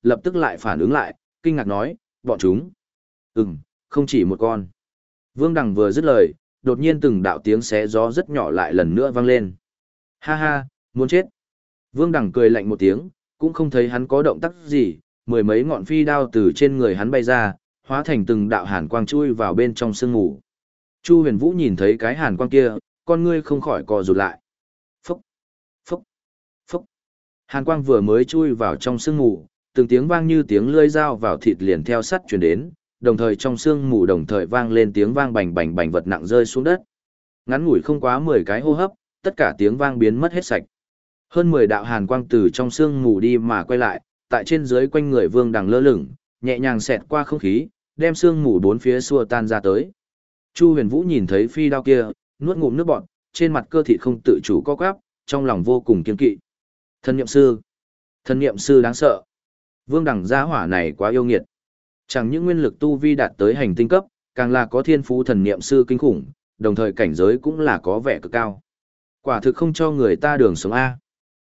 lập tức lại phản ứng lại, kinh ngạc nói, bọn chúng. Không chỉ một con. Vương Đằng vừa dứt lời, đột nhiên từng đạo tiếng xé gió rất nhỏ lại lần nữa vang lên. Ha ha, muốn chết. Vương Đằng cười lạnh một tiếng, cũng không thấy hắn có động tác gì, mười mấy ngọn phi đao từ trên người hắn bay ra, hóa thành từng đạo hàn quang chui vào bên trong sương mù. Chu Huyền Vũ nhìn thấy cái hàn quang kia, con ngươi không khỏi co rụt lại. Phốc, phốc, phốc. Hàn quang vừa mới chui vào trong sương mù, từng tiếng vang như tiếng lưỡi dao vào thịt liền theo sắt truyền đến, đồng thời trong sương mù đồng thời vang lên tiếng vang bành bành bành vật nặng rơi xuống đất. Ngắn ngủi không quá 10 cái hô hấp, tất cả tiếng vang biến mất hết sạch. Hơn 10 đạo hàn quang từ trong sương mù đi mà quay lại, tại trên dưới quanh người Vương Đằng lơ lửng, nhẹ nhàng xẹt qua không khí, đem sương mù bốn phía xua tan ra tới. Chu Huyền Vũ nhìn thấy phi đao kia, nuốt ngụm nước bọt, trên mặt cơ thịt không tự chủ co quắp, trong lòng vô cùng kiên kỵ. Thần niệm sư đáng sợ. Vương Đằng gia hỏa này quá yêu nghiệt. Chẳng những nguyên lực tu vi đạt tới hành tinh cấp, càng là có thiên phú thần niệm sư kinh khủng, đồng thời cảnh giới cũng là có vẻ cực cao. Quả thực không cho người ta đường sống A.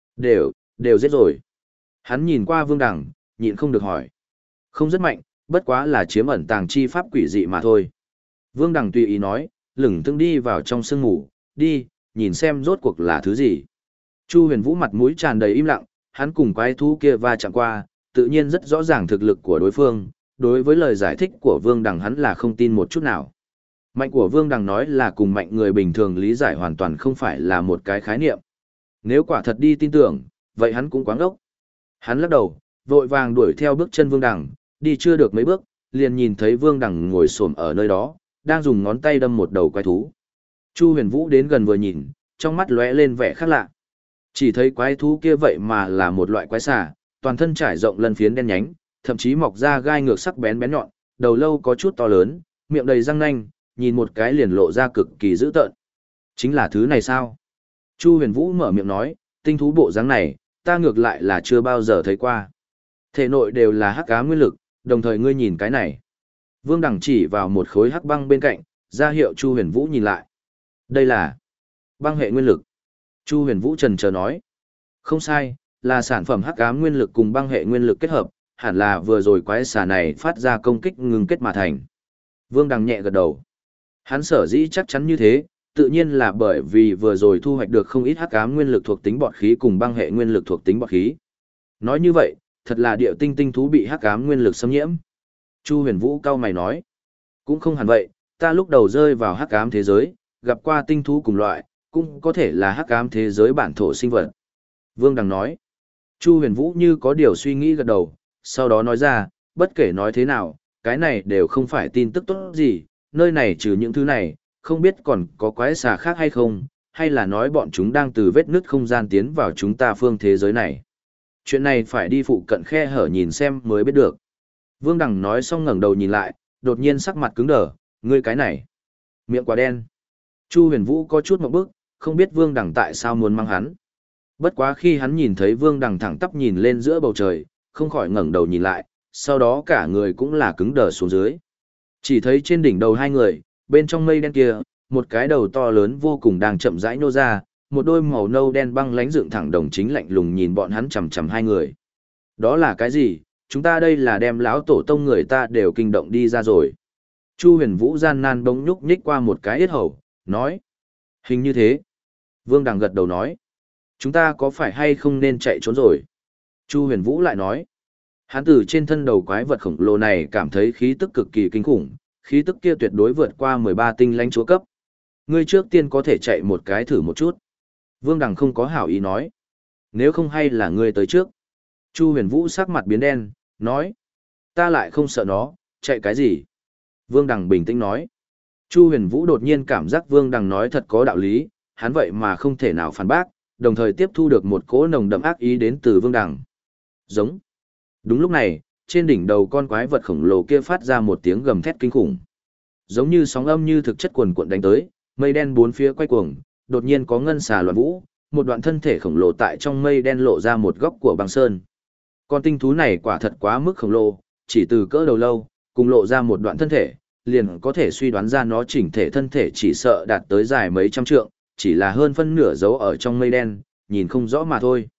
Đều giết rồi. Hắn nhìn qua Vương Đằng, nhịn không được hỏi. Không rất mạnh, bất quá là chiếm ẩn tàng chi pháp quỷ dị mà thôi. Vương Đằng tùy ý nói, lửng tương đi vào trong sương ngủ, đi, nhìn xem rốt cuộc là thứ gì. Chu Huyền Vũ mặt mũi tràn đầy im lặng, hắn cùng quái thú kia va chạm qua, tự nhiên rất rõ ràng thực lực của đối phương, đối với lời giải thích của Vương Đằng hắn là không tin một chút nào. Mạnh của Vương Đằng nói là cùng mạnh người bình thường lý giải hoàn toàn không phải là một cái khái niệm. Nếu quả thật đi tin tưởng, vậy hắn cũng quá ngốc. Hắn lắc đầu, vội vàng đuổi theo bước chân Vương Đằng, đi chưa được mấy bước, liền nhìn thấy Vương Đằng ngồi xổm ở nơi đó, đang dùng ngón tay đâm một đầu quái thú. Chu Huyền Vũ đến gần vừa nhìn, trong mắt lóe lên vẻ khác lạ. Chỉ thấy quái thú kia vậy mà là một loại quái xà, toàn thân trải rộng lân phiến đen nhánh, thậm chí mọc ra gai ngược sắc bén bén nhọn, đầu lâu có chút to lớn, miệng đầy răng nanh, nhìn một cái liền lộ ra cực kỳ dữ tợn. Chính là thứ này sao? Chu Huyền Vũ mở miệng nói, tinh thú bộ dáng này, ta ngược lại là chưa bao giờ thấy qua. Thể nội đều là hắc ám nguyên lực, đồng thời ngươi nhìn cái này. Vương Đằng chỉ vào một khối hắc băng bên cạnh, ra hiệu Chu Huyền Vũ nhìn lại. Đây là băng hệ nguyên lực. Chu Huyền Vũ trần chờ nói. Không sai, là sản phẩm hắc ám nguyên lực cùng băng hệ nguyên lực kết hợp, hẳn là vừa rồi quái xà này phát ra công kích ngừng kết mà thành. Vương Đằng nhẹ gật đầu. Hắn sở dĩ chắc chắn như thế, tự nhiên là bởi vì vừa rồi thu hoạch được không ít hắc ám nguyên lực thuộc tính bọt khí cùng băng hệ nguyên lực thuộc tính bọt khí. Nói như vậy, thật là điệu tinh tinh thú bị hắc ám nguyên lực xâm nhiễm. Chu Huyền Vũ cau mày nói. Cũng không hẳn vậy, ta lúc đầu rơi vào hắc ám thế giới, gặp qua tinh thú cùng loại, cũng có thể là hắc ám thế giới bản thổ sinh vật. Vương Đằng nói. Chu Huyền Vũ như có điều suy nghĩ gật đầu, sau đó nói ra, bất kể nói thế nào, cái này đều không phải tin tức tốt gì, nơi này trừ những thứ này, không biết còn có quái xà khác hay không, hay là nói bọn chúng đang từ vết nứt không gian tiến vào chúng ta phương thế giới này. Chuyện này phải đi phụ cận khe hở nhìn xem mới biết được. Vương Đằng nói xong ngẩng đầu nhìn lại, đột nhiên sắc mặt cứng đờ, ngươi cái này, miệng quá đen. Chu Huyền Vũ có chút một bước, không biết Vương Đằng tại sao muốn mang hắn. Bất quá khi hắn nhìn thấy Vương Đằng thẳng tắp nhìn lên giữa bầu trời, không khỏi ngẩng đầu nhìn lại, sau đó cả người cũng là cứng đờ xuống dưới. Chỉ thấy trên đỉnh đầu hai người, bên trong mây đen kia, một cái đầu to lớn vô cùng đang chậm rãi nô ra, một đôi màu nâu đen băng lánh dựng thẳng đồng chính lạnh lùng nhìn bọn hắn chằm chằm hai người. Đó là cái gì? Chúng ta đây là đem lão tổ tông người ta đều kinh động đi ra rồi. Chu Huyền Vũ gian nan bỗng nhúc nhích qua một cái yết hầu, nói. Hình như thế. Vương Đằng gật đầu nói. Chúng ta có phải hay không nên chạy trốn rồi? Chu Huyền Vũ lại nói. Hắn từ trên thân đầu quái vật khổng lồ này cảm thấy khí tức cực kỳ kinh khủng, khí tức kia tuyệt đối vượt qua 13 tinh lãnh chúa cấp. Ngươi trước tiên có thể chạy một cái thử một chút. Vương Đằng không có hảo ý nói. Nếu không hay là ngươi tới trước. Chu Huyền Vũ sắc mặt biến đen, nói. Ta lại không sợ nó, chạy cái gì? Vương Đằng bình tĩnh nói. Chu Huyền Vũ đột nhiên cảm giác Vương Đằng nói thật có đạo lý, hắn vậy mà không thể nào phản bác, đồng thời tiếp thu được một cỗ nồng đậm ác ý đến từ Vương Đằng. Giống. Đúng lúc này, trên đỉnh đầu con quái vật khổng lồ kia phát ra một tiếng gầm thét kinh khủng. Giống như sóng âm như thực chất cuồn cuộn đánh tới, mây đen bốn phía quay cuồng, đột nhiên có ngân xà loạn vũ, một đoạn thân thể khổng lồ tại trong mây đen lộ ra một góc của băng sơn. Con tinh thú này quả thật quá mức khổng lồ, chỉ từ cỡ đầu lâu, cùng lộ ra một đoạn thân thể, liền có thể suy đoán ra nó chỉnh thể thân thể chỉ sợ đạt tới dài mấy trăm trượng, chỉ là hơn phân nửa dấu ở trong mây đen, nhìn không rõ mà thôi.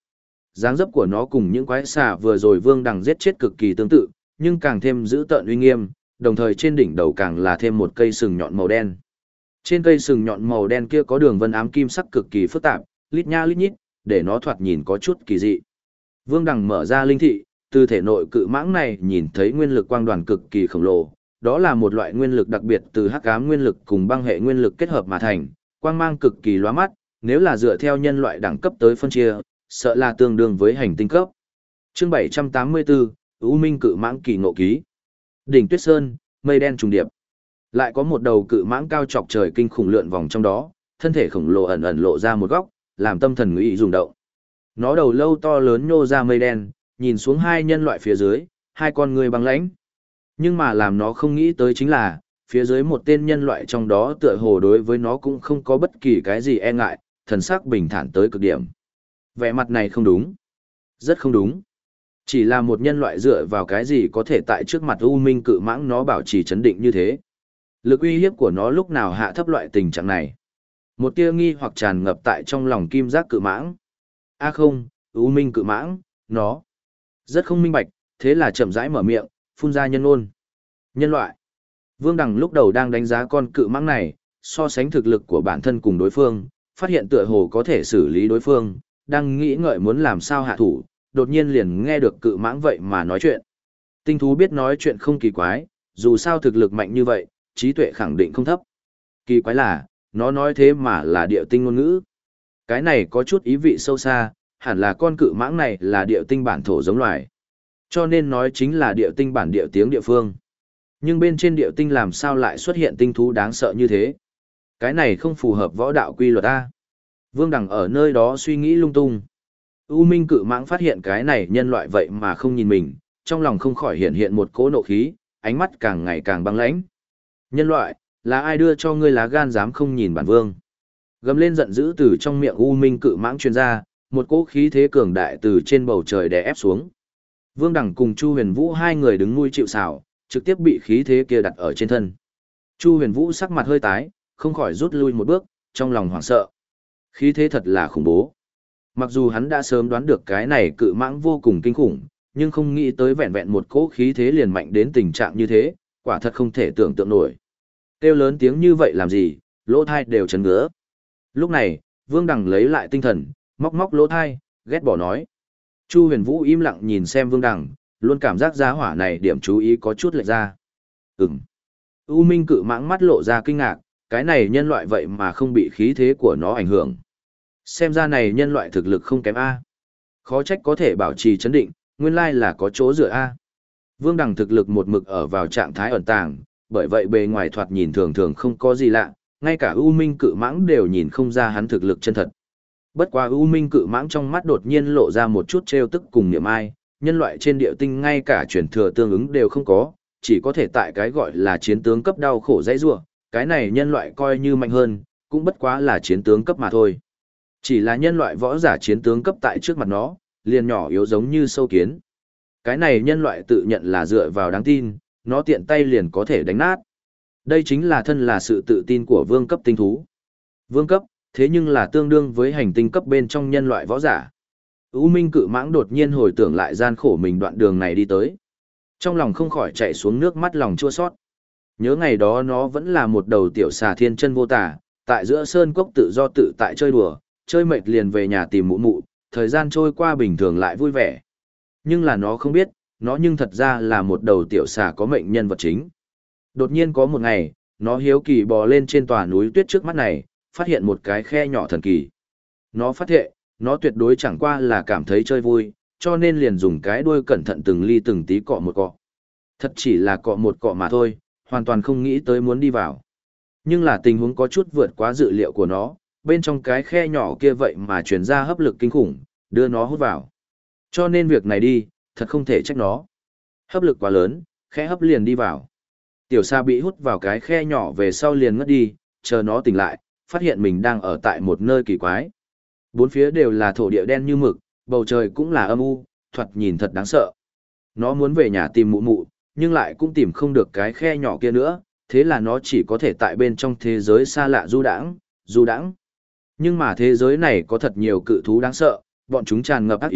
Dáng dấp của nó cùng những quái xà vừa rồi Vương Đằng giết chết cực kỳ tương tự, nhưng càng thêm dữ tợn uy nghiêm, đồng thời trên đỉnh đầu càng là thêm một cây sừng nhọn màu đen. Trên cây sừng nhọn màu đen kia có đường vân ám kim sắc cực kỳ phức tạp, lít nha lít nhít, để nó thoạt nhìn có chút kỳ dị. Vương Đằng mở ra linh thị, từ thể nội cự mãng này nhìn thấy nguyên lực quang đoàn cực kỳ khổng lồ, đó là một loại nguyên lực đặc biệt từ hắc ám nguyên lực cùng băng hệ nguyên lực kết hợp mà thành, quang mang cực kỳ lóa mắt, nếu là dựa theo nhân loại đẳng cấp tới phân chia, sợ là tương đương với hành tinh cấp. Chương 784, U Minh cự mãng kỳ ngộ ký. Đỉnh Tuyết Sơn, mây đen trùng điệp. Lại có một đầu cự mãng cao chọc trời kinh khủng lượn vòng trong đó, thân thể khổng lồ ẩn ẩn lộ ra một góc, làm tâm thần ngụy rung động. Nó đầu lâu to lớn nhô ra mây đen, nhìn xuống hai nhân loại phía dưới, hai con người băng lãnh. Nhưng mà làm nó không nghĩ tới chính là, phía dưới một tên nhân loại trong đó tựa hồ đối với nó cũng không có bất kỳ cái gì e ngại, thần sắc bình thản tới cực điểm. Vẻ mặt này không đúng. Rất không đúng. Chỉ là một nhân loại dựa vào cái gì có thể tại trước mặt U Minh cự mãng nó bảo trì chấn định như thế. Lực uy hiếp của nó lúc nào hạ thấp loại tình trạng này. Một tia nghi hoặc tràn ngập tại trong lòng kim giác cự mãng. A không, U Minh cự mãng, nó rất không minh bạch, thế là chậm rãi mở miệng, phun ra nhân ôn. Nhân loại. Vương Đằng lúc đầu đang đánh giá con cự mãng này, so sánh thực lực của bản thân cùng đối phương, phát hiện tựa hồ có thể xử lý đối phương, đang nghĩ ngợi muốn làm sao hạ thủ, đột nhiên liền nghe được cự mãng vậy mà nói chuyện. Tinh thú biết nói chuyện không kỳ quái, dù sao thực lực mạnh như vậy, trí tuệ khẳng định không thấp. Kỳ quái là, nó nói thế mà là điệu tinh ngôn ngữ. Cái này có chút ý vị sâu xa, hẳn là con cự mãng này là điệu tinh bản thổ giống loài. Cho nên nói chính là điệu tinh bản điệu tiếng địa phương. Nhưng bên trên điệu tinh làm sao lại xuất hiện tinh thú đáng sợ như thế? Cái này không phù hợp võ đạo quy luật A. Vương Đằng ở nơi đó suy nghĩ lung tung. U Minh cự mãng phát hiện cái này nhân loại vậy mà không nhìn mình, trong lòng không khỏi hiện hiện một cỗ nộ khí, ánh mắt càng ngày càng băng lãnh. Nhân loại, là ai đưa cho ngươi lá gan dám không nhìn bản vương? Gầm lên giận dữ từ trong miệng U Minh cự mãng truyền ra, một cỗ khí thế cường đại từ trên bầu trời đè ép xuống. Vương Đằng cùng Chu Huyền Vũ hai người đứng nuôi chịu sào, trực tiếp bị khí thế kia đặt ở trên thân. Chu Huyền Vũ sắc mặt hơi tái, không khỏi rút lui một bước, trong lòng hoảng sợ. Khí thế thật là khủng bố. Mặc dù hắn đã sớm đoán được cái này cự mãng vô cùng kinh khủng, nhưng không nghĩ tới vẹn vẹn một cỗ khí thế liền mạnh đến tình trạng như thế, quả thật không thể tưởng tượng nổi. Kêu lớn tiếng như vậy làm gì, lỗ thai đều chấn ngứa. Lúc này, Vương Đằng lấy lại tinh thần, móc móc lỗ thai, ghét bỏ nói. Chu Huyền Vũ im lặng nhìn xem Vương Đằng, luôn cảm giác giá hỏa này điểm chú ý có chút lệch ra. U Minh cự mãng mắt lộ ra kinh ngạc, cái này nhân loại vậy mà không bị khí thế của nó ảnh hưởng. Xem ra này nhân loại thực lực không kém A. Khó trách có thể bảo trì chấn định, nguyên lai là có chỗ dựa A. Vương Đằng thực lực một mực ở vào trạng thái ẩn tàng, bởi vậy bề ngoài thoạt nhìn thường thường không có gì lạ, ngay cả U Minh cự mãng đều nhìn không ra hắn thực lực chân thật. Bất quá U Minh cự mãng trong mắt đột nhiên lộ ra một chút trêu tức cùng niệm ai, nhân loại trên địa tinh ngay cả truyền thừa tương ứng đều không có, chỉ có thể tại cái gọi là chiến tướng cấp đau khổ dãy rủa, cái này nhân loại coi như mạnh hơn, cũng bất quá là chiến tướng cấp mà thôi. Chỉ là nhân loại võ giả chiến tướng cấp tại trước mặt nó, liền nhỏ yếu giống như sâu kiến. Cái này nhân loại tự nhận là dựa vào đáng tin, nó tiện tay liền có thể đánh nát. Đây chính là thân là sự tự tin của vương cấp tinh thú. Vương cấp, thế nhưng là tương đương với hành tinh cấp bên trong nhân loại võ giả. U Minh cự mãng đột nhiên hồi tưởng lại gian khổ mình đoạn đường này đi tới. Trong lòng không khỏi chạy xuống nước mắt lòng chua xót. Nhớ ngày đó nó vẫn là một đầu tiểu xà thiên chân vô tả, tại giữa sơn cốc tự do tự tại chơi đùa, chơi mệt liền về nhà tìm mụ mụ, thời gian trôi qua bình thường lại vui vẻ. Nhưng là nó không biết, nó nhưng thật ra là một đầu tiểu xà có mệnh nhân vật chính. Đột nhiên có một ngày, nó hiếu kỳ bò lên trên tòa núi tuyết trước mắt này, phát hiện một cái khe nhỏ thần kỳ. Nó phát hiện, nó tuyệt đối chẳng qua là cảm thấy chơi vui, cho nên liền dùng cái đuôi cẩn thận từng ly từng tí cọ một cọ. Thật chỉ là cọ một cọ mà thôi, hoàn toàn không nghĩ tới muốn đi vào. Nhưng là tình huống có chút vượt quá dự liệu của nó, bên trong cái khe nhỏ kia vậy mà truyền ra hấp lực kinh khủng, đưa nó hút vào. Cho nên việc này đi, thật không thể trách nó. Hấp lực quá lớn, khe hấp liền đi vào. Tiểu sa bị hút vào cái khe nhỏ về sau liền ngất đi, chờ nó tỉnh lại, phát hiện mình đang ở tại một nơi kỳ quái. Bốn phía đều là thổ địa đen như mực, bầu trời cũng là âm u, thoạt nhìn thật đáng sợ. Nó muốn về nhà tìm mụ mụ, nhưng lại cũng tìm không được cái khe nhỏ kia nữa, thế là nó chỉ có thể tại bên trong thế giới xa lạ du đãng. Nhưng mà thế giới này có thật nhiều cự thú đáng sợ, bọn chúng tràn ngập ác ý,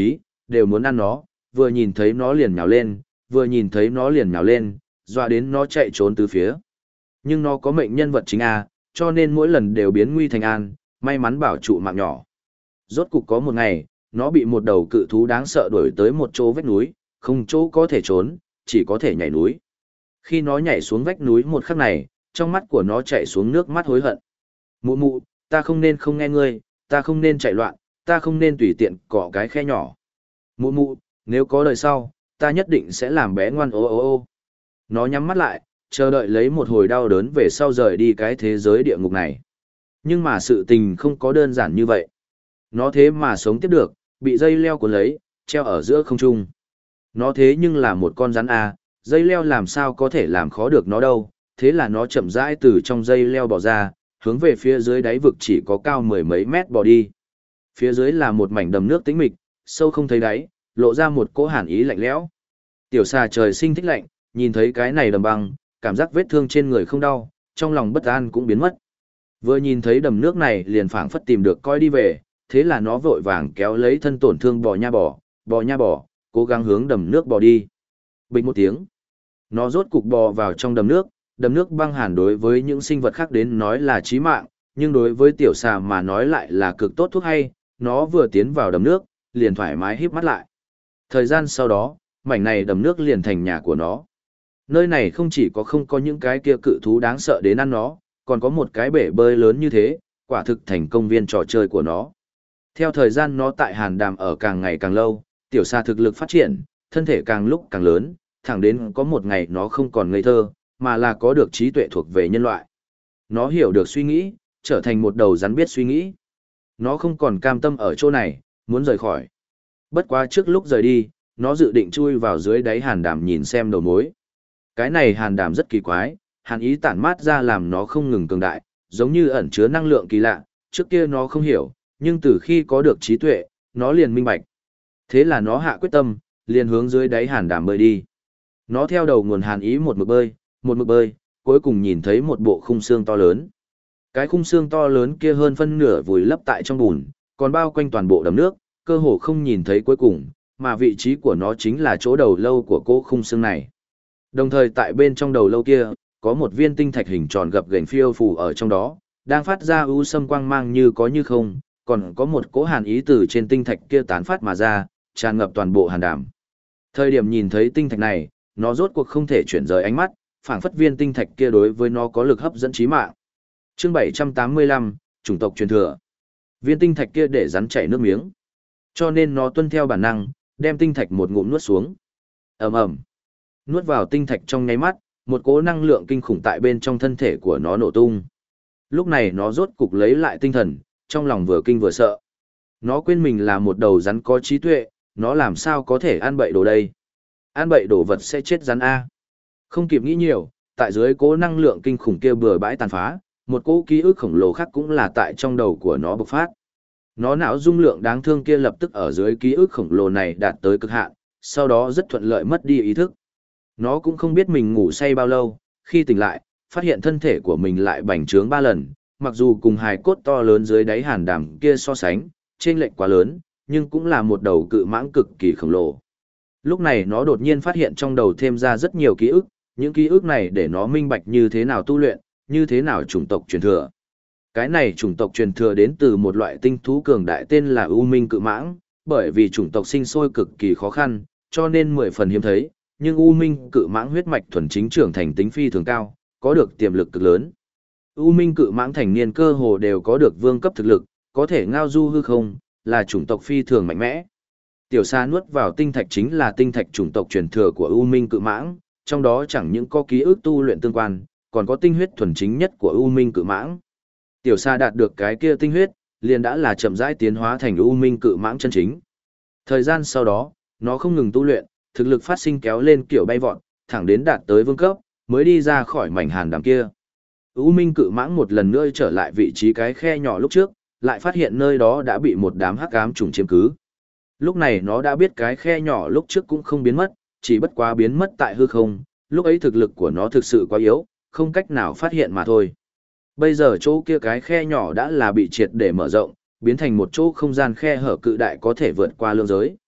đều muốn ăn nó, vừa nhìn thấy nó liền nhào lên, vừa nhìn thấy nó liền nhào lên, dọa đến nó chạy trốn từ phía. Nhưng nó có mệnh nhân vật chính A, cho nên mỗi lần đều biến nguy thành an, may mắn bảo trụ mạng nhỏ. Rốt cục có một ngày, nó bị một đầu cự thú đáng sợ đuổi tới một chỗ vách núi, không chỗ có thể trốn, chỉ có thể nhảy núi. Khi nó nhảy xuống vách núi một khắc này, trong mắt của nó chảy xuống nước mắt hối hận. Mụ mụ, ta không nên không nghe ngươi, ta không nên chạy loạn, ta không nên tùy tiện cọ cái khe nhỏ. Mụ mụ, nếu có đời sau, ta nhất định sẽ làm bé ngoan ô ô ô. Nó nhắm mắt lại, chờ đợi lấy một hồi đau đớn về sau rời đi cái thế giới địa ngục này. Nhưng mà sự tình không có đơn giản như vậy. Nó thế mà sống tiếp được, bị dây leo cuốn lấy, treo ở giữa không trung. Nó thế nhưng là một con rắn à, dây leo làm sao có thể làm khó được nó đâu. Thế là nó chậm rãi từ trong dây leo bò ra, hướng về phía dưới đáy vực chỉ có cao mười mấy mét bò đi. Phía dưới là một mảnh đầm nước tĩnh mịch, sâu không thấy đáy, lộ ra một cỗ hàn ý lạnh lẽo. Tiểu xà trời sinh thích lạnh, nhìn thấy cái này đầm băng, cảm giác vết thương trên người không đau, trong lòng bất an cũng biến mất. Vừa nhìn thấy đầm nước này liền phảng phất tìm được coi đi về, thế là nó vội vàng kéo lấy thân tổn thương bò nha bò, cố gắng hướng đầm nước bò đi. Bịch một tiếng, nó rốt cục bò vào trong đầm nước băng hàn đối với những sinh vật khác đến nói là chí mạng, nhưng đối với tiểu xà mà nói lại là cực tốt thuốc hay, nó vừa tiến vào đầm nước, liền thoải mái híp mắt lại. Thời gian sau đó, mảnh này đầm nước liền thành nhà của nó. Nơi này không chỉ không có những cái kia cự thú đáng sợ đến ăn nó, còn có một cái bể bơi lớn như thế, quả thực thành công viên trò chơi của nó. Theo thời gian nó tại Hàn Đàm ở càng ngày càng lâu, tiểu xà thực lực phát triển, thân thể càng lúc càng lớn, thẳng đến có một ngày nó không còn ngây thơ, mà là có được trí tuệ thuộc về nhân loại. Nó hiểu được suy nghĩ, trở thành một đầu rắn biết suy nghĩ. Nó không còn cam tâm ở chỗ này, muốn rời khỏi. Bất quá trước lúc rời đi, nó dự định chui vào dưới đáy Hàn Đàm nhìn xem đầu mối. Cái này Hàn Đàm rất kỳ quái, hàn ý tản mát ra làm nó không ngừng cường đại, giống như ẩn chứa năng lượng kỳ lạ, trước kia nó không hiểu, nhưng từ khi có được trí tuệ, nó liền minh bạch. Thế là nó hạ quyết tâm, liền hướng dưới đáy Hàn Đàm bơi đi. Nó theo đầu nguồn hàn ý một mực bơi, cuối cùng nhìn thấy một bộ khung xương to lớn. Cái khung xương to lớn kia hơn phân nửa vùi lấp tại trong bùn, còn bao quanh toàn bộ đầm nước, cơ hồ không nhìn thấy cuối cùng, mà vị trí của nó chính là chỗ đầu lâu của cô khung xương này. Đồng thời tại bên trong đầu lâu kia, có một viên tinh thạch hình tròn gập ghềnh phiêu phù ở trong đó, đang phát ra u sâm quang mang như có như không, còn có một cỗ hàn ý từ trên tinh thạch kia tán phát mà ra, tràn ngập toàn bộ Hàn Đàm. Thời điểm nhìn thấy tinh thạch này, nó rốt cuộc không thể chuyển rời ánh mắt, phảng phất viên tinh thạch kia đối với nó có lực hấp dẫn chí mạng. Chương 785, chủng tộc truyền thừa. Viên tinh thạch kia để rắn chảy nước miếng, cho nên nó tuân theo bản năng, đem tinh thạch một ngụm nuốt xuống. Ầm ầm. Nuốt vào tinh thạch trong nháy mắt, một cỗ năng lượng kinh khủng tại bên trong thân thể của nó nổ tung. Lúc này nó rốt cục lấy lại tinh thần, trong lòng vừa kinh vừa sợ. Nó quên mình là một đầu rắn có trí tuệ, nó làm sao có thể ăn bậy đồ đây? Ăn bậy đồ vật sẽ chết rắn A. Không kịp nghĩ nhiều, tại dưới cỗ năng lượng kinh khủng kia bừa bãi tàn phá, một cỗ ký ức khổng lồ khác cũng là tại trong đầu của nó bộc phát. Nó não dung lượng đáng thương kia lập tức ở dưới ký ức khổng lồ này đạt tới cực hạn, sau đó rất thuận lợi mất đi ý thức. Nó cũng không biết mình ngủ say bao lâu, khi tỉnh lại, phát hiện thân thể của mình lại bành trướng 3 lần, mặc dù cùng hài cốt to lớn dưới đáy Hàn Đàm kia so sánh, chênh lệch quá lớn, nhưng cũng là một đầu cự mãng cực kỳ khổng lồ. Lúc này nó đột nhiên phát hiện trong đầu thêm ra rất nhiều ký ức, những ký ức này để nó minh bạch như thế nào tu luyện, như thế nào chủng tộc truyền thừa. Cái này chủng tộc truyền thừa đến từ một loại tinh thú cường đại tên là U Minh cự mãng, bởi vì chủng tộc sinh sôi cực kỳ khó khăn, cho nên 10 phần hiếm thấy, nhưng U Minh cự mãng huyết mạch thuần chính trưởng thành tính phi thường cao, có được tiềm lực cực lớn. U Minh cự mãng thành niên cơ hồ đều có được vương cấp thực lực, có thể ngao du hư không, là chủng tộc phi thường mạnh mẽ. Tiểu Sa nuốt vào tinh thạch chính là tinh thạch chủng tộc truyền thừa của U Minh cự mãng, trong đó chẳng những có ký ức tu luyện tương quan, còn có tinh huyết thuần chính nhất của U Minh cự mãng. Tiểu Sa đạt được cái kia tinh huyết, liền đã là chậm rãi tiến hóa thành U Minh cự mãng chân chính. Thời gian sau đó, nó không ngừng tu luyện, thực lực phát sinh kéo lên kiểu bay vọt, thẳng đến đạt tới vương cấp, mới đi ra khỏi mảnh Hàn Đàm kia. U Minh cự mãng một lần nữa trở lại vị trí cái khe nhỏ lúc trước, lại phát hiện nơi đó đã bị một đám hắc ám trùng chiếm cứ. Lúc này nó đã biết cái khe nhỏ lúc trước cũng không biến mất, chỉ bất quá biến mất tại hư không, lúc ấy thực lực của nó thực sự quá yếu, không cách nào phát hiện mà thôi. Bây giờ chỗ kia cái khe nhỏ đã là bị triệt để mở rộng, biến thành một chỗ không gian khe hở cự đại có thể vượt qua lương giới.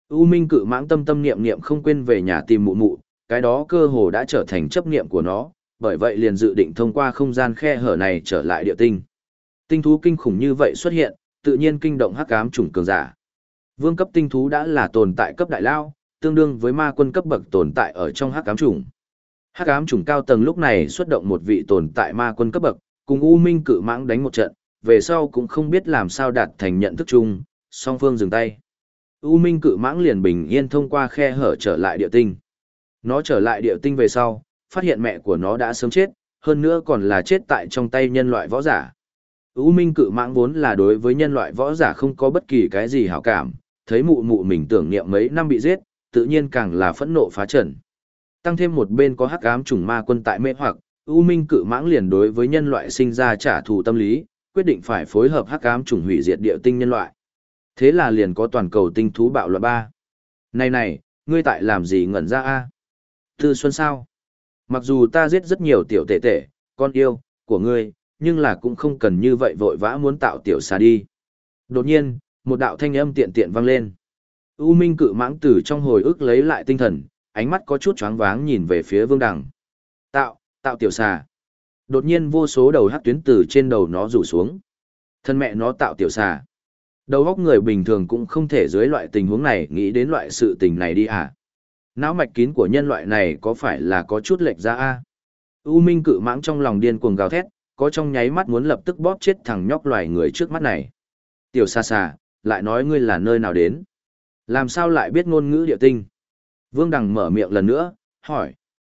U Minh cự mãng tâm tâm niệm niệm không quên về nhà tìm mụ mụ, cái đó cơ hồ đã trở thành chấp niệm của nó, bởi vậy liền dự định thông qua không gian khe hở này trở lại địa tinh. Tinh thú kinh khủng như vậy xuất hiện, tự nhiên kinh động hắc ám chủng cường giả. Vương cấp tinh thú đã là tồn tại cấp đại lao, tương đương với ma quân cấp bậc tồn tại ở trong hắc ám chủng. Hắc ám chủng cao tầng lúc này xuất động một vị tồn tại ma quân cấp bậc, cùng U Minh cự mãng đánh một trận, về sau cũng không biết làm sao đạt thành nhận thức chung, song phương dừng tay. U Minh cự mãng liền bình yên thông qua khe hở trở lại địa tinh. Nó trở lại địa tinh về sau, phát hiện mẹ của nó đã sớm chết, hơn nữa còn là chết tại trong tay nhân loại võ giả. U Minh cự mãng vốn là đối với nhân loại võ giả không có bất kỳ cái gì hảo cảm, thấy mụ mụ mình tưởng niệm mấy năm bị giết, tự nhiên càng là phẫn nộ phá trần. Tăng thêm một bên có hắc ám chủng ma quân tại mê hoặc, U Minh cự mãng liền đối với nhân loại sinh ra trả thù tâm lý, quyết định phải phối hợp hắc ám chủng hủy diệt địa tinh nhân loại. Thế là liền có toàn cầu tinh thú bạo loạn 3. Này, ngươi tại làm gì ngẩn ra a? Tư Xuân sao? Mặc dù ta giết rất nhiều tiểu tể tể, con yêu, của ngươi, nhưng là cũng không cần như vậy vội vã muốn tạo tiểu xà đi. Đột nhiên, một đạo thanh âm tiện tiện vang lên. U Minh cự mãng từ trong hồi ức lấy lại tinh thần, ánh mắt có chút choáng váng nhìn về phía Vương Đằng. Tạo tiểu xà. Đột nhiên vô số đầu hắc tuyến từ trên đầu nó rủ xuống. Thân mẹ nó tạo tiểu xà. Đầu óc người bình thường cũng không thể dưới loại tình huống này nghĩ đến loại sự tình này đi à. Não mạch kín của nhân loại này có phải là có chút lệch ra a? U Minh cự mãng trong lòng điên cuồng gào thét, có trong nháy mắt muốn lập tức bóp chết thằng nhóc loài người trước mắt này. Tiểu xa xa, lại nói ngươi là nơi nào đến? Làm sao lại biết ngôn ngữ địa tinh? Vương Đằng mở miệng lần nữa, hỏi.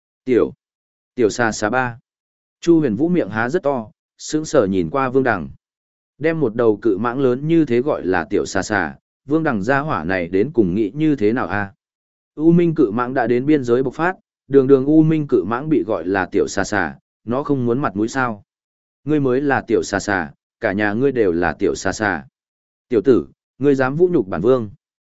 Tiểu xa xa ba. Chu Huyền Vũ miệng há rất to, sững sờ nhìn qua Vương Đằng. Đem một đầu cự mãng lớn như thế gọi là tiểu xa xa, Vương Đằng gia hỏa này đến cùng nghĩ như thế nào a? U Minh cự mãng đã đến biên giới bộc phát, đường U Minh cự mãng bị gọi là tiểu xa xa, nó không muốn mặt mũi sao. Ngươi mới là tiểu xa xa, cả nhà ngươi đều là tiểu xa xa. Tiểu tử, ngươi dám vũ nhục bản vương.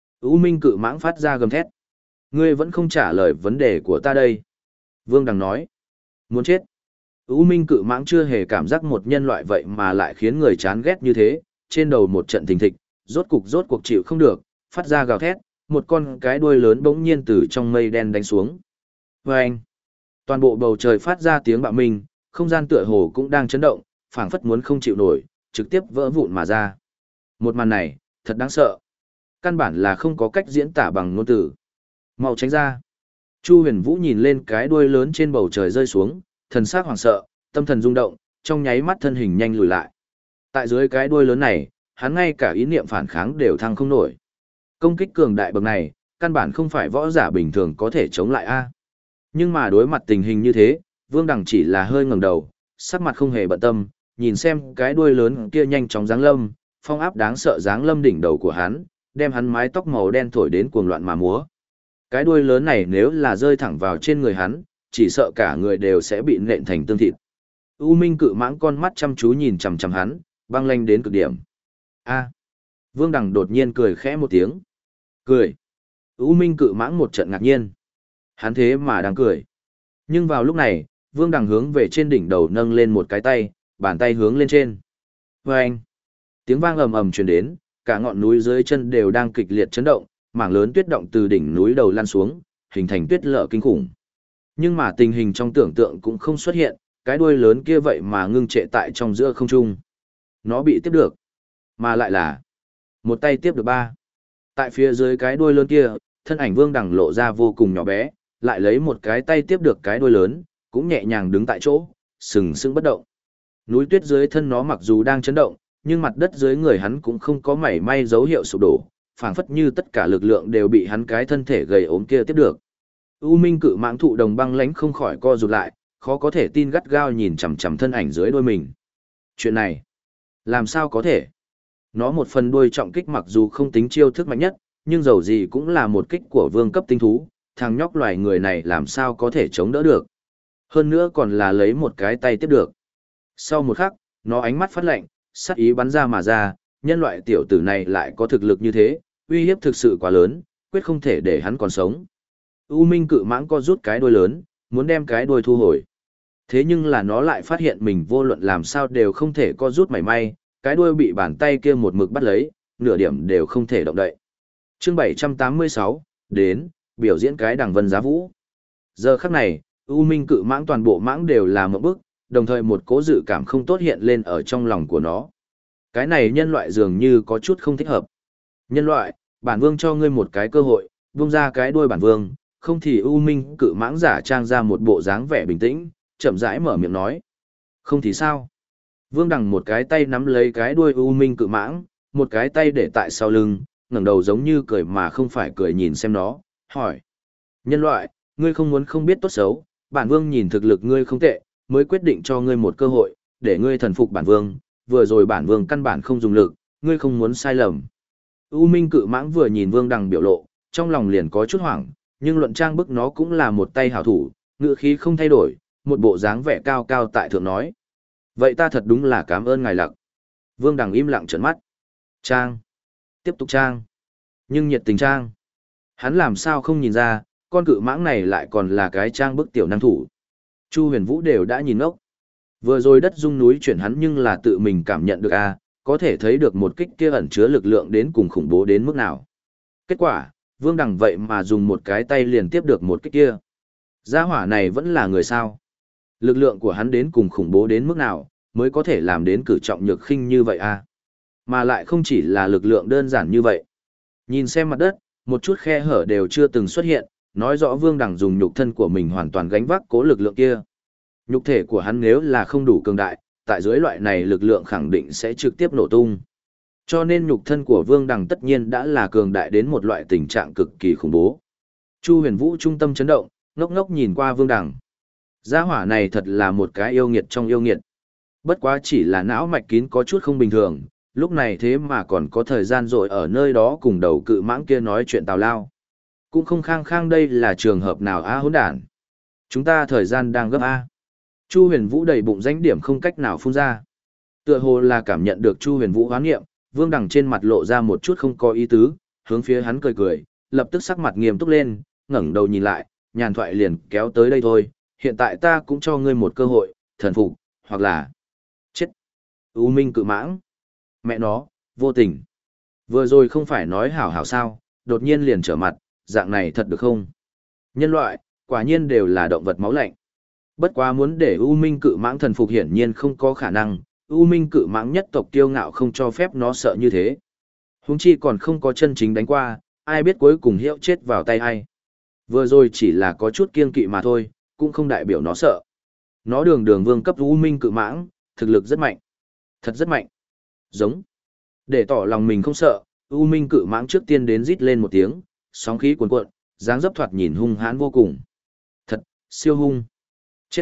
U Minh cự mãng phát ra gầm thét. Ngươi vẫn không trả lời vấn đề của ta đây. Vương Đằng nói. Muốn chết. U Minh cự mãng chưa hề cảm giác một nhân loại vậy mà lại khiến người chán ghét như thế, trên đầu một trận thình thịch, rốt cuộc chịu không được, phát ra gào thét, một con cái đuôi lớn bỗng nhiên từ trong mây đen đánh xuống. Vâng! Toàn bộ bầu trời phát ra tiếng bạo minh, không gian tựa hồ cũng đang chấn động, phảng phất muốn không chịu nổi, trực tiếp vỡ vụn mà ra. Một màn này, thật đáng sợ. Căn bản là không có cách diễn tả bằng ngôn từ. Mau tránh ra. Chu Huyền Vũ nhìn lên cái đuôi lớn trên bầu trời rơi xuống, thần sắc hoảng sợ, tâm thần rung động, trong nháy mắt thân hình nhanh lùi lại. Tại dưới cái đuôi lớn này, hắn ngay cả ý niệm phản kháng đều thăng không nổi. Công kích cường đại bậc này, căn bản không phải võ giả bình thường có thể chống lại a. Nhưng mà đối mặt tình hình như thế, Vương Đằng chỉ là hơi ngẩng đầu, sắc mặt không hề bận tâm, nhìn xem cái đuôi lớn kia nhanh chóng giáng lâm, phong áp đáng sợ giáng lâm đỉnh đầu của hắn, đem hắn mái tóc màu đen thổi đến cuồng loạn mà múa. Cái đuôi lớn này nếu là rơi thẳng vào trên người hắn, chỉ sợ cả người đều sẽ bị nện thành tương thịt. U Minh cự mãng con mắt chăm chú nhìn chằm chằm hắn, băng lanh đến cực điểm. A. Vương Đằng đột nhiên cười khẽ một tiếng. Cười. U Minh cự mãng một trận ngạc nhiên. Hắn thế mà đang cười. Nhưng vào lúc này, Vương Đằng hướng về trên đỉnh đầu nâng lên một cái tay, bàn tay hướng lên trên. Vâng! Tiếng vang ầm ầm truyền đến, cả ngọn núi dưới chân đều đang kịch liệt chấn động, mảng lớn tuyết động từ đỉnh núi đầu lan xuống, hình thành tuyết lở kinh khủng. Nhưng mà tình hình trong tưởng tượng cũng không xuất hiện, cái đuôi lớn kia vậy mà ngưng trệ tại trong giữa không trung. Nó bị tiếp được, mà lại là một tay tiếp được 3. Tại phía dưới cái đuôi lớn kia, thân ảnh Vương Đằng lộ ra vô cùng nhỏ bé, lại lấy một cái tay tiếp được cái đuôi lớn, cũng nhẹ nhàng đứng tại chỗ, sừng sững bất động. Núi tuyết dưới thân nó mặc dù đang chấn động, nhưng mặt đất dưới người hắn cũng không có mảy may dấu hiệu sụp đổ, phảng phất như tất cả lực lượng đều bị hắn cái thân thể gầy ốm kia tiếp được. U Minh cự mãng thụ đồng băng lãnh không khỏi co rụt lại, khó có thể tin gắt gao nhìn chằm chằm thân ảnh dưới đuôi mình. Chuyện này, làm sao có thể? Nó một phần đuôi trọng kích mặc dù không tính chiêu thức mạnh nhất, nhưng dầu gì cũng là một kích của vương cấp tinh thú, thằng nhóc loài người này làm sao có thể chống đỡ được. Hơn nữa còn là lấy một cái tay tiếp được. Sau một khắc, nó ánh mắt phát lạnh, sát ý bắn ra mà ra, nhân loại tiểu tử này lại có thực lực như thế, uy hiếp thực sự quá lớn, quyết không thể để hắn còn sống. U Minh cự mãng co rút cái đuôi lớn, muốn đem cái đuôi thu hồi. Thế nhưng là nó lại phát hiện mình vô luận làm sao đều không thể co rút mảy may, cái đuôi bị bàn tay kia một mực bắt lấy, nửa điểm đều không thể động đậy. Chương 786, đến, biểu diễn cái đằng vân giá vũ. Giờ khắc này, U Minh cự mãng toàn bộ mãng đều là một bức, đồng thời một cố dự cảm không tốt hiện lên ở trong lòng của nó. Cái này nhân loại dường như có chút không thích hợp. Nhân loại, bản vương cho ngươi một cái cơ hội, buông ra cái đuôi bản vương, không thì U Minh cự mãng giả trang ra một bộ dáng vẻ bình tĩnh, chậm rãi mở miệng nói. Không thì sao? Vương Đằng một cái tay nắm lấy cái đuôi U Minh cự mãng, một cái tay để tại sau lưng, ngẩng đầu giống như cười mà không phải cười nhìn xem nó, hỏi. Nhân loại, ngươi không muốn không biết tốt xấu, bản vương nhìn thực lực ngươi không tệ, mới quyết định cho ngươi một cơ hội, để ngươi thần phục bản vương, vừa rồi bản vương căn bản không dùng lực, ngươi không muốn sai lầm. U Minh cự mãng vừa nhìn Vương Đằng biểu lộ, trong lòng liền có chút hoảng, nhưng luận trang bức nó cũng là một tay hảo thủ, ngữ khí không thay đổi, một bộ dáng vẻ cao cao tại thượng nói. Vậy ta thật đúng là cảm ơn ngài lặc. Vương Đằng im lặng trợn mắt. Trang. Tiếp tục trang. Nhưng nhiệt tình trang. Hắn làm sao không nhìn ra, con cự mãng này lại còn là cái trang bức tiểu năng thủ. Chu Huyền Vũ đều đã nhìn ngốc. Vừa rồi đất rung núi chuyển hắn nhưng là tự mình cảm nhận được có thể thấy được một kích kia ẩn chứa lực lượng đến cùng khủng bố đến mức nào. Kết quả, Vương Đằng vậy mà dùng một cái tay liền tiếp được một kích kia. Gia hỏa này vẫn là người sao? Lực lượng của hắn đến cùng khủng bố đến mức nào, mới có thể làm đến cử trọng nhược khinh như vậy Mà lại không chỉ là lực lượng đơn giản như vậy. Nhìn xem mặt đất, một chút khe hở đều chưa từng xuất hiện, nói rõ Vương Đằng dùng nhục thân của mình hoàn toàn gánh vác cố lực lượng kia. Nhục thể của hắn nếu là không đủ cường đại, tại dưới loại này lực lượng khẳng định sẽ trực tiếp nổ tung. Cho nên nhục thân của Vương Đằng tất nhiên đã là cường đại đến một loại tình trạng cực kỳ khủng bố. Chu Huyền Vũ trung tâm chấn động, ngốc ngốc nhìn qua Vương Đằng. Gia hỏa này thật là một cái yêu nghiệt trong yêu nghiệt. Bất quá chỉ là não mạch kín có chút không bình thường, lúc này thế mà còn có thời gian rồi ở nơi đó cùng đầu cự mãng kia nói chuyện tào lao. Cũng không khang khang đây là trường hợp nào hỗn đản. Chúng ta thời gian đang gấp Chu Huyền Vũ đầy bụng danh điểm không cách nào phun ra. Tựa hồ là cảm nhận được Chu Huyền Vũ hoán nghiệm, Vương Đằng trên mặt lộ ra một chút không có ý tứ, hướng phía hắn cười cười, lập tức sắc mặt nghiêm túc lên, ngẩng đầu nhìn lại, nhàn thoại liền kéo tới đây thôi, hiện tại ta cũng cho ngươi một cơ hội, thần phục, hoặc là chết. U Minh cự mãng. Mẹ nó, vô tình. Vừa rồi không phải nói hảo hảo sao, đột nhiên liền trở mặt, dạng này thật được không? Nhân loại, quả nhiên đều là động vật máu lạnh. Bất quá muốn để U Minh cự mãng thần phục hiển nhiên không có khả năng, U Minh cự mãng nhất tộc kiêu ngạo không cho phép nó sợ như thế. Huống chi còn không có chân chính đánh qua, ai biết cuối cùng hiệu chết vào tay ai. Vừa rồi chỉ là có chút kiêng kỵ mà thôi, cũng không đại biểu nó sợ. Nó đường vương cấp U Minh cự mãng, thực lực rất mạnh. Thật rất mạnh. Giống. Để tỏ lòng mình không sợ, U Minh cự mãng trước tiên đến rít lên một tiếng, sóng khí cuồn cuộn, dáng dấp thoạt nhìn hung hãn vô cùng. Thật, siêu hung. Chết.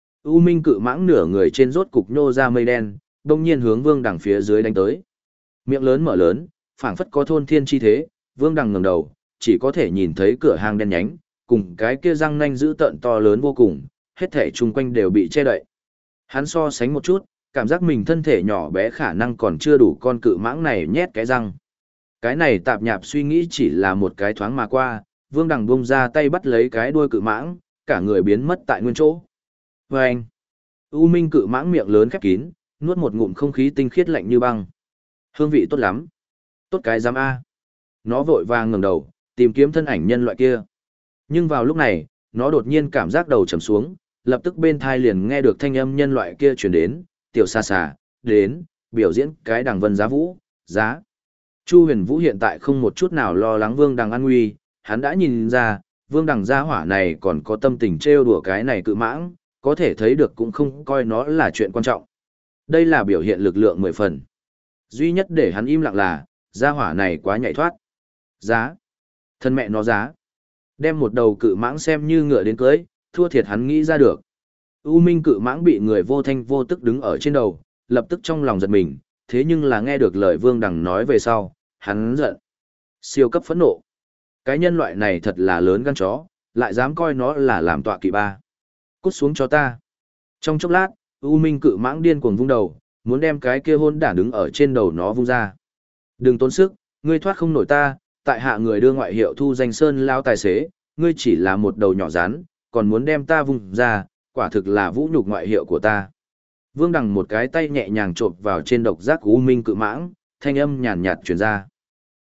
U Minh cự mãng nửa người trên rốt cục nhô ra mây đen, đông nhiên hướng Vương Đằng phía dưới đánh tới. Miệng lớn mở lớn, phảng phất có thôn thiên chi thế, Vương Đằng ngẩng đầu, chỉ có thể nhìn thấy cửa hang đen nhánh, cùng cái kia răng nanh dữ tợn to lớn vô cùng, hết thảy chung quanh đều bị che đậy. Hắn so sánh một chút, cảm giác mình thân thể nhỏ bé khả năng còn chưa đủ con cự mãng này nhét cái răng. Cái này tạp nhạp suy nghĩ chỉ là một cái thoáng mà qua, Vương Đằng bung ra tay bắt lấy cái đuôi cự mãng, cả người biến mất tại nguyên chỗ. Vâng! U Minh cự mãng miệng lớn khép kín, nuốt một ngụm không khí tinh khiết lạnh như băng. Hương vị tốt lắm. Tốt cái giám A. Nó vội vàng ngẩng đầu, tìm kiếm thân ảnh nhân loại kia. Nhưng vào lúc này, nó đột nhiên cảm giác đầu trầm xuống, lập tức bên thai liền nghe được thanh âm nhân loại kia truyền đến, tiểu xa xà, đến, biểu diễn cái đằng vân giá vũ, giá. Chu Huyền Vũ hiện tại không một chút nào lo lắng Vương Đằng an nguy, hắn đã nhìn ra, Vương Đằng gia hỏa này còn có tâm tình trêu đùa cái này cự mãng, có thể thấy được cũng không coi nó là chuyện quan trọng. Đây là biểu hiện lực lượng 10 phần. Duy nhất để hắn im lặng là, gia hỏa này quá nhạy thoát. Giá. Thân mẹ nó giá. Đem một đầu cự mãng xem như ngựa đến cưới, thua thiệt hắn nghĩ ra được. U Minh cự mãng bị người vô thanh vô tức đứng ở trên đầu, lập tức trong lòng giật mình, thế nhưng là nghe được lời Vương Đằng nói về sau, hắn giận. Siêu cấp phẫn nộ. Cái nhân loại này thật là lớn gan chó, lại dám coi nó là làm tọa kỵ ba. Cút xuống cho ta. Trong chốc lát, U Minh cự mãng điên cuồng vung đầu, muốn đem cái kia hôn đản đứng ở trên đầu nó vung ra. Đừng tốn sức, ngươi thoát không nổi ta, tại hạ người đưa ngoại hiệu thu danh sơn lao tài xế, ngươi chỉ là một đầu nhỏ rắn, còn muốn đem ta vung ra, quả thực là vũ nhục ngoại hiệu của ta. Vương Đằng một cái tay nhẹ nhàng chộp vào trên độc giác U Minh cự mãng, thanh âm nhàn nhạt truyền ra.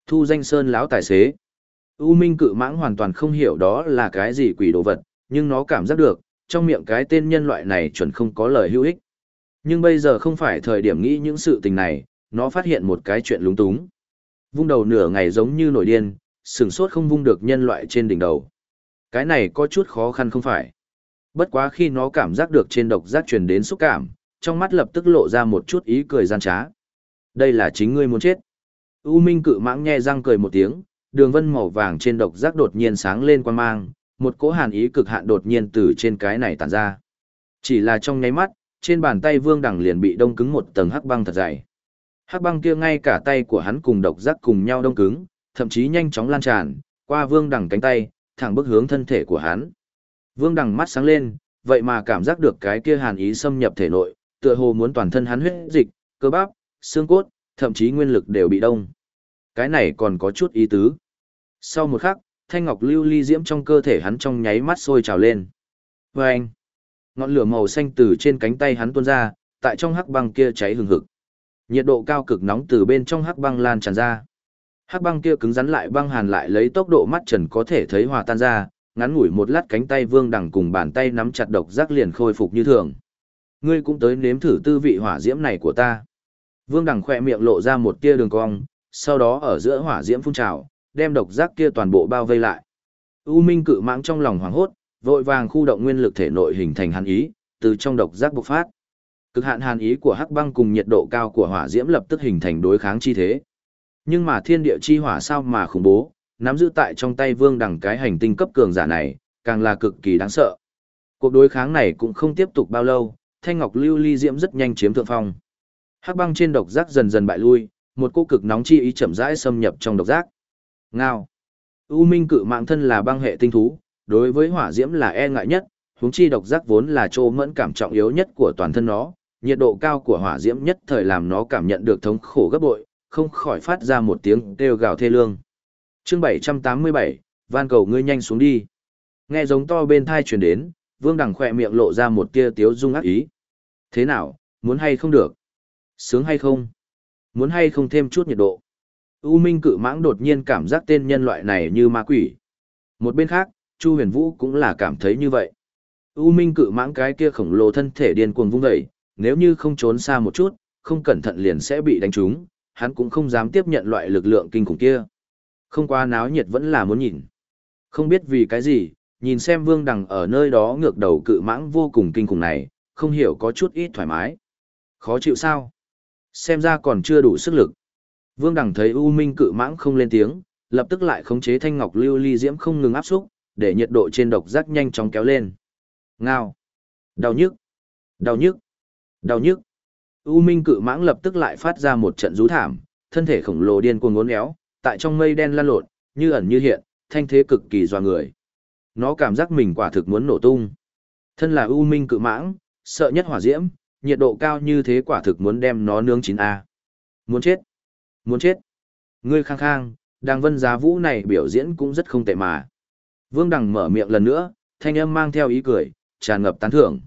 Thu danh sơn lão tài xế. U Minh cự mãng hoàn toàn không hiểu đó là cái gì quỷ đồ vật, nhưng nó cảm giác được, trong miệng cái tên nhân loại này chuẩn không có lời hữu ích. Nhưng bây giờ không phải thời điểm nghĩ những sự tình này, nó phát hiện một cái chuyện lúng túng. Vung đầu nửa ngày giống như nổi điên, sửng sốt không vung được nhân loại trên đỉnh đầu. Cái này có chút khó khăn không phải. Bất quá khi nó cảm giác được trên độc giác truyền đến xúc cảm, trong mắt lập tức lộ ra một chút ý cười gian trá. Đây là chính ngươi muốn chết. U Minh cự mãng nhe răng cười một tiếng, đường vân màu vàng trên độc giác đột nhiên sáng lên quang mang, một cỗ hàn ý cực hạn đột nhiên từ trên cái này tản ra. Chỉ là trong nháy mắt, trên bàn tay Vương Đằng liền bị đông cứng một tầng hắc băng thật dày. Hắc băng kia ngay cả tay của hắn cùng độc giác cùng nhau đông cứng, thậm chí nhanh chóng lan tràn qua Vương Đằng cánh tay, thẳng bước hướng thân thể của hắn. Vương Đằng mắt sáng lên, vậy mà cảm giác được cái kia hàn ý xâm nhập thể nội, tựa hồ muốn toàn thân hắn huyết dịch, cơ bắp, xương cốt, thậm chí nguyên lực đều bị đông. Cái này còn có chút ý tứ. Sau một khắc, thanh ngọc lưu ly diễm trong cơ thể hắn trong nháy mắt sôi trào lên. Vâng! Ngọn lửa màu xanh từ trên cánh tay hắn tuôn ra, tại trong hắc băng kia cháy hừng hực. Nhiệt độ cao cực nóng từ bên trong hắc băng lan tràn ra. Hắc băng kia cứng rắn lại băng hàn lại lấy tốc độ mắt trần có thể thấy hòa tan ra, ngắn ngủi một lát cánh tay Vương Đằng cùng bàn tay nắm chặt độc giác liền khôi phục như thường. Ngươi cũng tới nếm thử tư vị hỏa diễm này của ta. Vương Đằng khỏe miệng lộ ra một tia đường cong, sau đó ở giữa hỏa diễm phun trào, đem độc giác kia toàn bộ bao vây lại. U Minh cự mãng trong lòng hoảng hốt, vội vàng khu động nguyên lực thể nội hình thành hàn ý, từ trong độc giác bộc phát. Cực hạn hàn ý của hắc băng cùng nhiệt độ cao của hỏa diễm lập tức hình thành đối kháng chi thế. Nhưng mà thiên địa chi hỏa sao mà khủng bố, nắm giữ tại trong tay Vương Đằng cái hành tinh cấp cường giả này, càng là cực kỳ đáng sợ. Cuộc đối kháng này cũng không tiếp tục bao lâu, thanh ngọc lưu ly diễm rất nhanh chiếm thượng phong. Hắc băng trên độc giác dần dần bại lui, một cỗ cực nóng chi ý chậm rãi xâm nhập trong độc giác. Ngao. U Minh cự mạng thân là băng hệ tinh thú, đối với hỏa diễm là e ngại nhất, huống chi độc giác vốn là chỗ mẫn cảm trọng yếu nhất của toàn thân nó, nhiệt độ cao của hỏa diễm nhất thời làm nó cảm nhận được thống khổ gấp bội, không khỏi phát ra một tiếng kêu gào thê lương. Chương 787, van cầu ngươi nhanh xuống đi. Nghe giống to bên thai truyền đến, Vương Đằng khỏe miệng lộ ra một tia tiếu dung ác ý. Thế nào, muốn hay không được? Sướng hay không? Muốn hay không thêm chút nhiệt độ? U Minh cự mãng đột nhiên cảm giác tên nhân loại này như ma quỷ. Một bên khác, Chu Huyền Vũ cũng là cảm thấy như vậy. U Minh cự mãng cái kia khổng lồ thân thể điên cuồng vung dậy, nếu như không trốn xa một chút, không cẩn thận liền sẽ bị đánh trúng, hắn cũng không dám tiếp nhận loại lực lượng kinh khủng kia. Không quá náo nhiệt vẫn là muốn nhìn. Không biết vì cái gì, nhìn xem Vương Đằng ở nơi đó ngược đầu cự mãng vô cùng kinh khủng này, không hiểu có chút ít thoải mái. Khó chịu sao? Xem ra còn chưa đủ sức lực. Vương Đằng thấy U Minh cự mãng không lên tiếng, lập tức lại khống chế thanh ngọc lưu ly diễm không ngừng áp xúc, để nhiệt độ trên độc giác nhanh chóng kéo lên. Ngao. Đau nhức. Đau nhức. Đau nhức. U Minh cự mãng lập tức lại phát ra một trận rú thảm, thân thể khổng lồ điên cuồng uốn éo, tại trong mây đen lăn lộn, như ẩn như hiện, thanh thế cực kỳ dọa người. Nó cảm giác mình quả thực muốn nổ tung. Thân là U Minh cự mãng, sợ nhất hỏa diễm, nhiệt độ cao như thế quả thực muốn đem nó nướng chín a. Muốn chết. Muốn chết. Ngươi khang khang, Đằng Vân Giá Vũ này biểu diễn cũng rất không tệ mà. Vương Đằng mở miệng lần nữa, thanh âm mang theo ý cười, tràn ngập tán thưởng.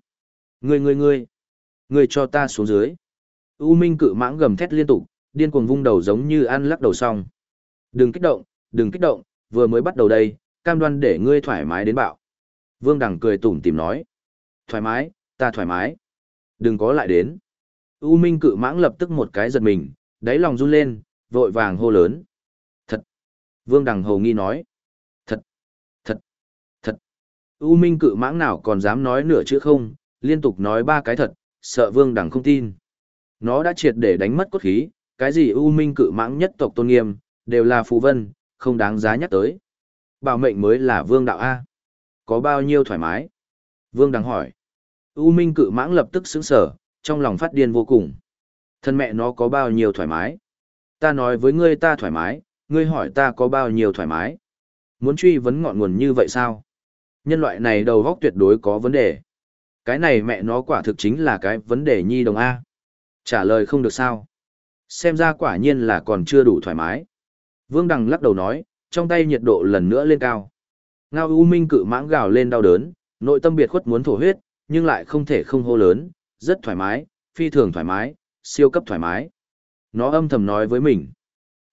Ngươi cho ta xuống dưới. U Minh cự mãng gầm thét liên tục, điên cuồng vung đầu giống như ăn lắc đầu xong. Đừng kích động, vừa mới bắt đầu đây, cam đoan để ngươi thoải mái đến bạo. Vương Đằng cười tủm tỉm nói. Thoải mái, ta thoải mái. Đừng có lại đến. U Minh cự mãng lập tức một cái giật mình, đáy lòng run lên, vội vàng hô lớn. Thật. Vương Đằng hầu nghi nói. Thật. U Minh cự mãng nào còn dám nói nửa chữ không, liên tục nói ba cái thật, sợ Vương Đằng không tin. Nó đã triệt để đánh mất cốt khí, cái gì U Minh cự mãng nhất tộc tôn nghiêm, đều là phù vân, không đáng giá nhắc tới. Bảo mệnh mới là vương đạo A. Có bao nhiêu thoải mái? Vương Đằng hỏi. U Minh cự mãng lập tức sững sờ, trong lòng phát điên vô cùng. Thân mẹ nó có bao nhiêu thoải mái? Ta nói với ngươi ta thoải mái, ngươi hỏi ta có bao nhiêu thoải mái? Muốn truy vấn ngọn nguồn như vậy sao? Nhân loại này đầu óc tuyệt đối có vấn đề. Cái này mẹ nó quả thực chính là cái vấn đề nhi đồng A. Trả lời không được sao? Xem ra quả nhiên là còn chưa đủ thoải mái. Vương Đằng lắc đầu nói, trong tay nhiệt độ lần nữa lên cao. Ngao U Minh cự mãng gào lên đau đớn, nội tâm biệt khuất muốn thổ huyết, nhưng lại không thể không hô lớn, rất thoải mái, phi thường thoải mái, siêu cấp thoải mái. Nó âm thầm nói với mình.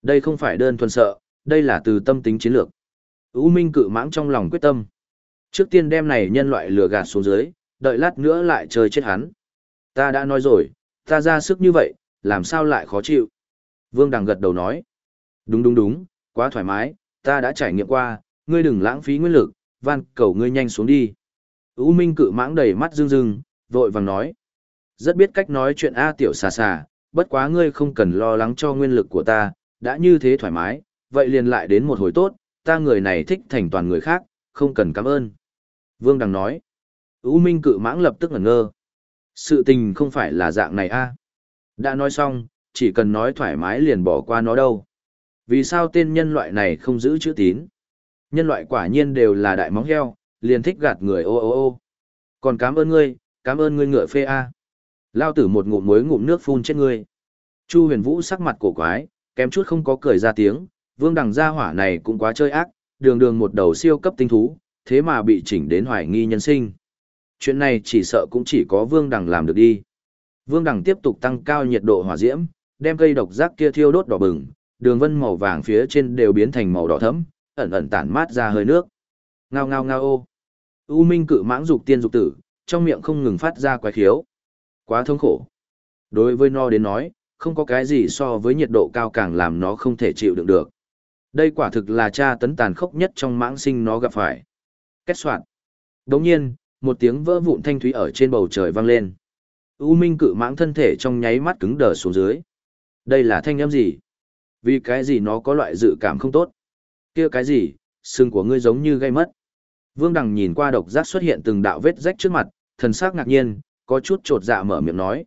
Đây không phải đơn thuần sợ, đây là từ tâm tính chiến lược. U Minh cự mãng trong lòng quyết tâm. Trước tiên đem này nhân loại lừa gạt xuống dưới, đợi lát nữa lại chơi chết hắn. Ta đã nói rồi, ta ra sức như vậy, làm sao lại khó chịu. Vương Đằng gật đầu nói. Đúng, quá thoải mái, ta đã trải nghiệm qua, ngươi đừng lãng phí nguyên lực, van cầu ngươi nhanh xuống đi. U Minh cự mãng đầy mắt rưng rưng, vội vàng nói. Rất biết cách nói chuyện A tiểu xà xà, bất quá ngươi không cần lo lắng cho nguyên lực của ta, đã như thế thoải mái, vậy liền lại đến một hồi tốt, ta người này thích thành toàn người khác, không cần cảm ơn. Vương Đằng nói. U Minh cự mãng lập tức ngẩn ngơ. Sự tình không phải là dạng này a. Đã nói xong, chỉ cần nói thoải mái liền bỏ qua nó đâu. Vì sao tên nhân loại này không giữ chữ tín? Nhân loại quả nhiên đều là đại móng heo, liền thích gạt người ô ô ô. Còn cảm ơn ngươi ngựa phê a. Lao tử một ngụm muối ngụm nước phun chết ngươi. Chu Huyền Vũ sắc mặt cổ quái, kém chút không có cười ra tiếng, Vương Đằng gia hỏa này cũng quá chơi ác, đường đường một đầu siêu cấp tinh thú, thế mà bị chỉnh đến hoài nghi nhân sinh. Chuyện này chỉ sợ cũng chỉ có Vương Đằng làm được đi. Vương Đằng tiếp tục tăng cao nhiệt độ hỏa diễm, đem cây độc giác kia thiêu đốt đỏ bừng, đường vân màu vàng phía trên đều biến thành màu đỏ thẫm, ẩn ẩn tản mát ra hơi nước. Ngao ngao ngao ô. U Minh cự mãng dục tiên dục tử, trong miệng không ngừng phát ra quái khiếu. Quá thống khổ. Đối với nó đến nói, không có cái gì so với nhiệt độ cao càng làm nó không thể chịu đựng được. Đây quả thực là tra tấn tàn khốc nhất trong mãng sinh nó gặp phải. Kết soạn. Đồng nhiên, một tiếng vỡ vụn thanh thúy ở trên bầu trời vang lên. U Minh cự mãng thân thể trong nháy mắt cứng đờ xuống dưới. Đây là thanh âm gì? Vì cái gì nó có loại dự cảm không tốt? Kia cái gì, sừng của ngươi giống như gây mất. Vương Đằng nhìn qua độc giác xuất hiện từng đạo vết rách trước mặt, thần sắc ngạc nhiên, có chút trột dạ mở miệng nói.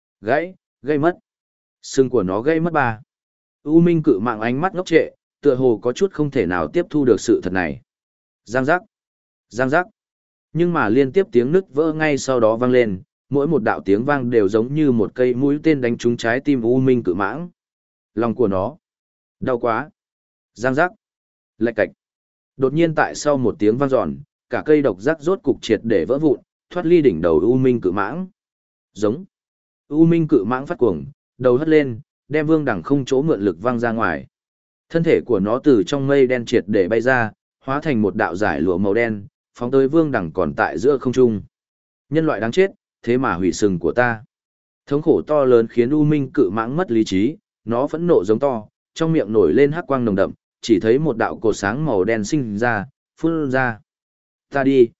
Gây mất. Sừng của nó gây mất ba. U Minh cự mãng ánh mắt ngốc trệ, tựa hồ có chút không thể nào tiếp thu được sự thật này. Giang giác. Nhưng mà liên tiếp tiếng nứt vỡ ngay sau đó vang lên, mỗi một đạo tiếng vang đều giống như một cây mũi tên đánh trúng trái tim U Minh cự mãng. Lòng của nó đau quá. Giang giác. Lạch cạch. Đột nhiên tại sau một tiếng vang dọn, cả cây độc giác rốt cục triệt để vỡ vụn, thoát ly đỉnh đầu U Minh cự mãng. Giống. U Minh cự mãng phát cuồng, đầu hất lên, đem Vương Đằng không chỗ mượn lực văng ra ngoài. Thân thể của nó từ trong mây đen triệt để bay ra, hóa thành một đạo giải lụa màu đen, phóng tới Vương Đằng còn tại giữa không trung. Nhân loại đáng chết, thế mà hủy sừng của ta. Thống khổ to lớn khiến U Minh cự mãng mất lý trí, nó phẫn nộ giống to, trong miệng nổi lên hắc quang nồng đậm, chỉ thấy một đạo cột sáng màu đen sinh ra, phun ra. Ta đi,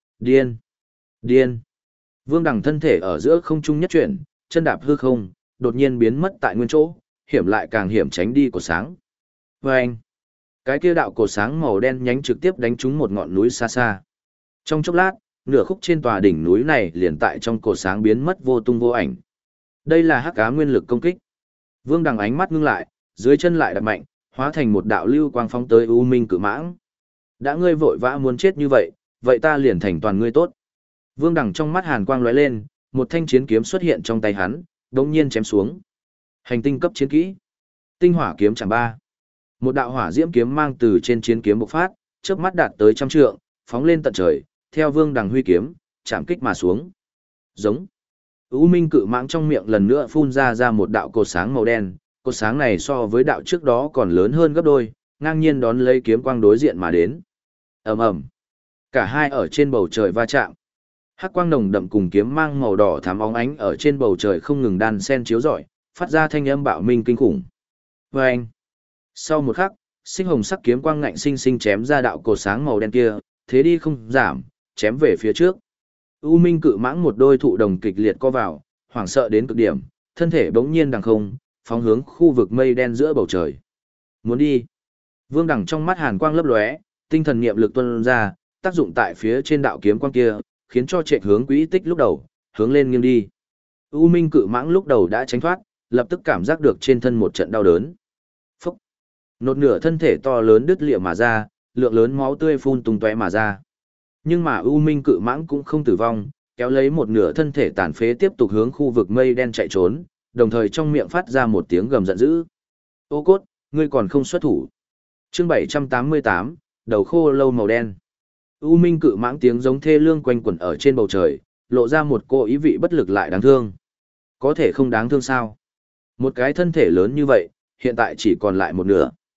điên. Vương Đằng thân thể ở giữa không trung nhất chuyển, chân đạp hư không, đột nhiên biến mất tại nguyên chỗ, hiểm lại càng hiểm tránh đi cột sáng. Vâng! Cái kia đạo cột sáng màu đen nhánh trực tiếp đánh trúng một ngọn núi xa xa. Trong chốc lát, nửa khúc trên tòa đỉnh núi này liền tại trong cột sáng biến mất vô tung vô ảnh. Đây là hắc ám nguyên lực công kích. Vương Đằng ánh mắt ngưng lại, dưới chân lại đập mạnh, hóa thành một đạo lưu quang phóng tới U Minh cự mãng. Đã ngươi vội vã muốn chết như vậy, vậy ta liền thành toàn ngươi tốt. Vương Đằng trong mắt hàn quang lóe lên, một thanh chiến kiếm xuất hiện trong tay hắn, đống nhiên chém xuống. Hành tinh cấp chiến kỹ. Tinh hỏa kiếm chẳng ba. Một đạo hỏa diễm kiếm mang từ trên chiến kiếm bộc phát, chớp mắt đạt tới 100 trượng, phóng lên tận trời, theo Vương Đằng huy kiếm, chạm kích mà xuống. Giống. U Minh cự mãng trong miệng lần nữa phun ra một đạo cột sáng màu đen, cột sáng này so với đạo trước đó còn lớn hơn gấp đôi, ngang nhiên đón lấy kiếm quang đối diện mà đến. Ầm ầm. Cả hai ở trên bầu trời va chạm. Hắc quang nồng đậm cùng kiếm mang màu đỏ thắm óng ánh ở trên bầu trời không ngừng đan xen chiếu rọi, phát ra thanh âm bạo minh kinh khủng. Oeng. Sau một khắc, sinh hồng sắc kiếm quang ngạnh sinh sinh chém ra đạo cột sáng màu đen kia, thế đi không giảm, chém về phía trước. U Minh cự mãng một đôi thụ đồng kịch liệt co vào, hoảng sợ đến cực điểm, thân thể bỗng nhiên đằng không, phóng hướng khu vực mây đen giữa bầu trời. Muốn đi. Vương Đằng trong mắt hàn quang lấp lóe, tinh thần niệm lực tuôn ra, tác dụng tại phía trên đạo kiếm quang kia, khiến cho trệ hướng quỹ tích lúc đầu, hướng lên nghiêng đi. U Minh cự mãng lúc đầu đã tránh thoát, lập tức cảm giác được trên thân một trận đau đớn. Phốc. Nốt nửa thân thể to lớn đứt lìa mà ra, lượng lớn máu tươi phun tung tóe mà ra. Nhưng mà U Minh cự mãng cũng không tử vong, kéo lấy một nửa thân thể tàn phế tiếp tục hướng khu vực mây đen chạy trốn, đồng thời trong miệng phát ra một tiếng gầm giận dữ. Ô cốt, ngươi còn không xuất thủ. Chương 788, đầu khô lâu màu đen. U Minh cự mãng tiếng giống thê lương quanh quẩn ở trên bầu trời, lộ ra một cô ý vị bất lực lại đáng thương. Có thể không đáng thương sao? Một cái thân thể lớn như vậy, hiện tại chỉ còn lại một nửa.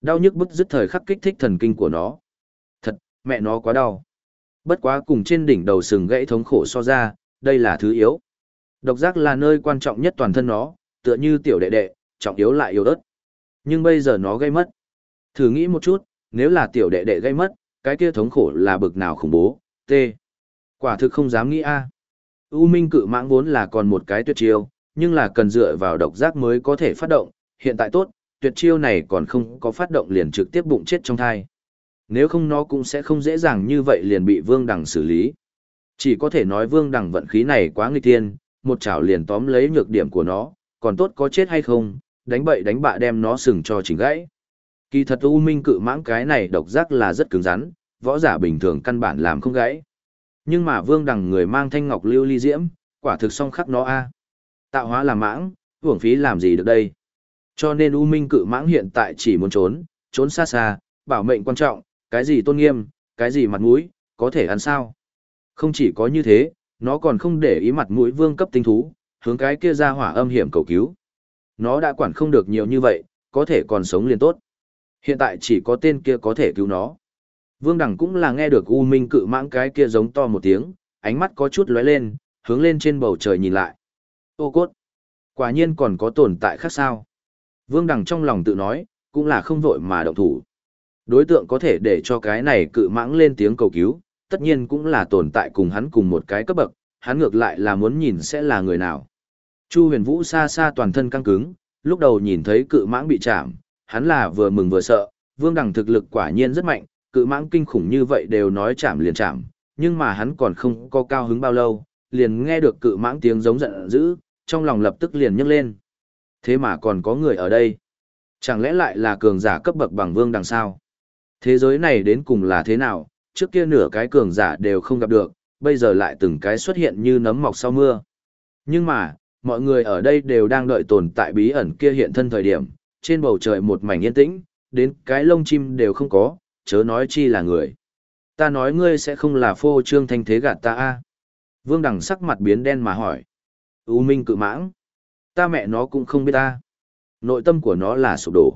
Đau nhức bứt rứt thời khắc kích thích thần kinh của nó. Thật, mẹ nó quá đau. Bất quá cùng trên đỉnh đầu sừng gãy thống khổ so ra, đây là thứ yếu. Độc giác là nơi quan trọng nhất toàn thân nó, tựa như tiểu đệ đệ, trọng yếu lại yếu ớt. Nhưng bây giờ nó gây mất. Thử nghĩ một chút, nếu là tiểu đệ đệ gây mất, cái kia thống khổ là bực nào khủng bố, t. Quả thực không dám nghĩ a. U Minh Cự Mãng vốn là còn một cái tuyệt chiêu, nhưng là cần dựa vào độc giác mới có thể phát động, hiện tại tốt, tuyệt chiêu này còn không có phát động liền trực tiếp bụng chết trong thai. Nếu không nó cũng sẽ không dễ dàng như vậy liền bị Vương Đằng xử lý. Chỉ có thể nói Vương Đằng vận khí này quá nghịch tiên, một chảo liền tóm lấy nhược điểm của nó, còn tốt có chết hay không, đánh bậy đánh bạ đem nó sừng cho chỉnh gãy. Kỳ thật U Minh Cự Mãng cái này độc giác là rất cứng rắn, võ giả bình thường căn bản làm không gãy. Nhưng mà Vương Đằng người mang thanh ngọc lưu ly diễm, quả thực song khắc nó a. Tạo hóa làm mãng, uổng phí làm gì được đây. Cho nên U Minh Cự Mãng hiện tại chỉ muốn trốn, trốn xa xa, bảo mệnh quan trọng, cái gì tôn nghiêm, cái gì mặt mũi, có thể ăn sao. Không chỉ có như thế, nó còn không để ý mặt mũi vương cấp tinh thú, hướng cái kia ra hỏa âm hiểm cầu cứu. Nó đã quản không được nhiều như vậy, có thể còn sống liền tốt. Hiện tại chỉ có tên kia có thể cứu nó. Vương Đằng cũng là nghe được U Minh Cự Mãng cái kia giống to một tiếng, ánh mắt có chút lóe lên, hướng lên trên bầu trời nhìn lại. Ô cốt! Quả nhiên còn có tồn tại khác sao? Vương Đằng trong lòng tự nói, cũng là không vội mà động thủ. Đối tượng có thể để cho cái này cự mãng lên tiếng cầu cứu, tất nhiên cũng là tồn tại cùng hắn cùng một cái cấp bậc, hắn ngược lại là muốn nhìn sẽ là người nào. Chu Huyền Vũ xa xa toàn thân căng cứng, lúc đầu nhìn thấy cự mãng bị chạm, hắn là vừa mừng vừa sợ, Vương Đằng thực lực quả nhiên rất mạnh, cự mãng kinh khủng như vậy đều nói chạm liền chạm, nhưng mà hắn còn không có cao hứng bao lâu, liền nghe được cự mãng tiếng giống giận dữ, trong lòng lập tức liền nhấc lên. Thế mà còn có người ở đây. Chẳng lẽ lại là cường giả cấp bậc bằng Vương Đằng sao? Thế giới này đến cùng là thế nào, trước kia nửa cái cường giả đều không gặp được, bây giờ lại từng cái xuất hiện như nấm mọc sau mưa. Nhưng mà, mọi người ở đây đều đang đợi tồn tại bí ẩn kia hiện thân thời điểm, trên bầu trời một mảnh yên tĩnh, đến cái lông chim đều không có, chớ nói chi là người. Ta nói ngươi sẽ không là phô trương thanh thế gạt ta a? Vương Đằng sắc mặt biến đen mà hỏi. U Minh Cự Mãng. Ta mẹ nó cũng không biết ta. Nội tâm của nó là sụp đổ.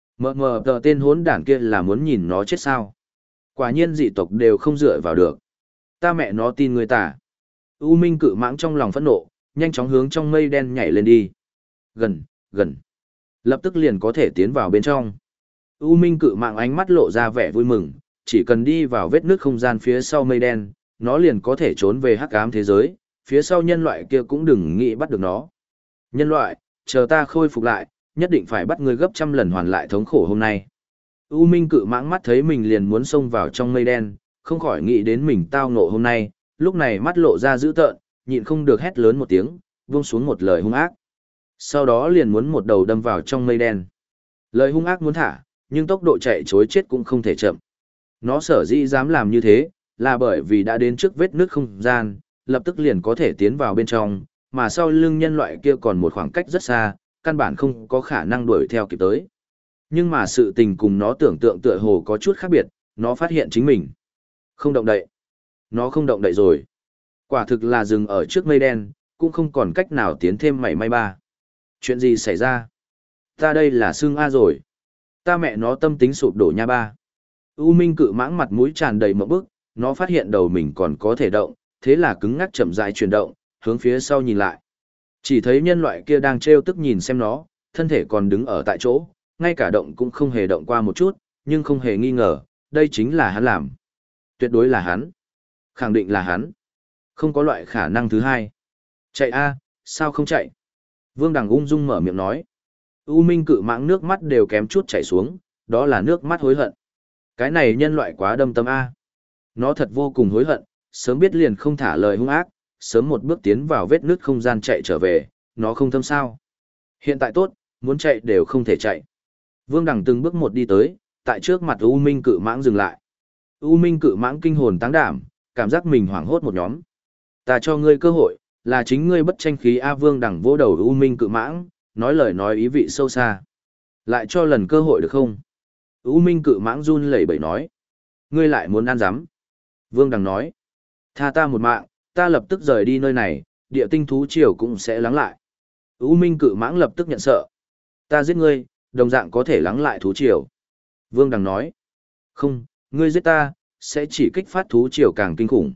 Mờ tờ tên hốn đản kia là muốn nhìn nó chết sao. Quả nhiên dị tộc đều không dựa vào được. Ta mẹ nó tin người ta. U Minh Cự Mãng trong lòng phẫn nộ, nhanh chóng hướng trong mây đen nhảy lên đi. Gần, gần. Lập tức liền có thể tiến vào bên trong. U Minh Cự Mãng ánh mắt lộ ra vẻ vui mừng, chỉ cần đi vào vết nước không gian phía sau mây đen, nó liền có thể trốn về hắc ám thế giới, phía sau nhân loại kia cũng đừng nghĩ bắt được nó. Nhân loại, chờ ta khôi phục lại, nhất định phải bắt ngươi gấp trăm lần hoàn lại thống khổ hôm nay. U Minh Cự Mãng mắt thấy mình liền muốn xông vào trong mây đen, không khỏi nghĩ đến mình tao ngộ hôm nay, lúc này mắt lộ ra dữ tợn, nhịn không được hét lớn một tiếng, vung xuống một lời hung ác. Sau đó liền muốn một đầu đâm vào trong mây đen. Lời hung ác muốn thả, nhưng tốc độ chạy trối chết cũng không thể chậm. Nó sở dĩ dám làm như thế, là bởi vì đã đến trước vết nước không gian, lập tức liền có thể tiến vào bên trong, mà sau lưng nhân loại kia còn một khoảng cách rất xa, căn bản không có khả năng đuổi theo kịp tới. Nhưng mà sự tình cùng nó tưởng tượng tựa hồ có chút khác biệt, nó phát hiện chính mình không động đậy. Nó không động đậy rồi. Quả thực là dừng ở trước mây đen, cũng không còn cách nào tiến thêm mảy may ba. Chuyện gì xảy ra? Ta đây là xương A rồi. Ta mẹ nó tâm tính sụp đổ nha ba. U Minh Cự Mãng mặt mũi tràn đầy mộng bức, nó phát hiện đầu mình còn có thể động, thế là cứng ngắc chậm rãi chuyển động, hướng phía sau nhìn lại. Chỉ thấy nhân loại kia đang trêu tức nhìn xem nó, thân thể còn đứng ở tại chỗ, ngay cả động cũng không hề động qua một chút, nhưng không hề nghi ngờ, đây chính là hắn làm. Tuyệt đối là hắn. Khẳng định là hắn. Không có loại khả năng thứ hai. Chạy a, sao không chạy? Vương Đằng ung dung mở miệng nói. U Minh Cự Mãng nước mắt đều kém chút chảy xuống, đó là nước mắt hối hận. Cái này nhân loại quá đâm tâm a. Nó thật vô cùng hối hận, sớm biết liền không thả lời hung ác, sớm một bước tiến vào vết nứt không gian chạy trở về, nó không thâm sao. Hiện tại tốt, muốn chạy đều không thể chạy. Vương Đằng từng bước một đi tới, tại trước mặt U Minh Cự Mãng dừng lại. U Minh Cự Mãng kinh hồn táng đảm, cảm giác mình hoảng hốt một nhóm. Ta cho ngươi cơ hội, là chính ngươi bất tranh khí A. Vương Đằng vỗ đầu U Minh Cự Mãng, nói lời nói ý vị sâu xa. Lại cho lần cơ hội được không? U Minh Cự Mãng run lẩy bẩy nói. Ngươi lại muốn ăn dám. Vương Đằng nói. Tha ta một mạng, ta lập tức rời đi nơi này, địa tinh thú triều cũng sẽ lắng lại. U Minh Cự Mãng lập tức nhận sợ. Ta giết ngươi, đồng dạng có thể lắng lại thú triều. Vương Đằng nói, không, ngươi giết ta, sẽ chỉ kích phát thú triều càng kinh khủng.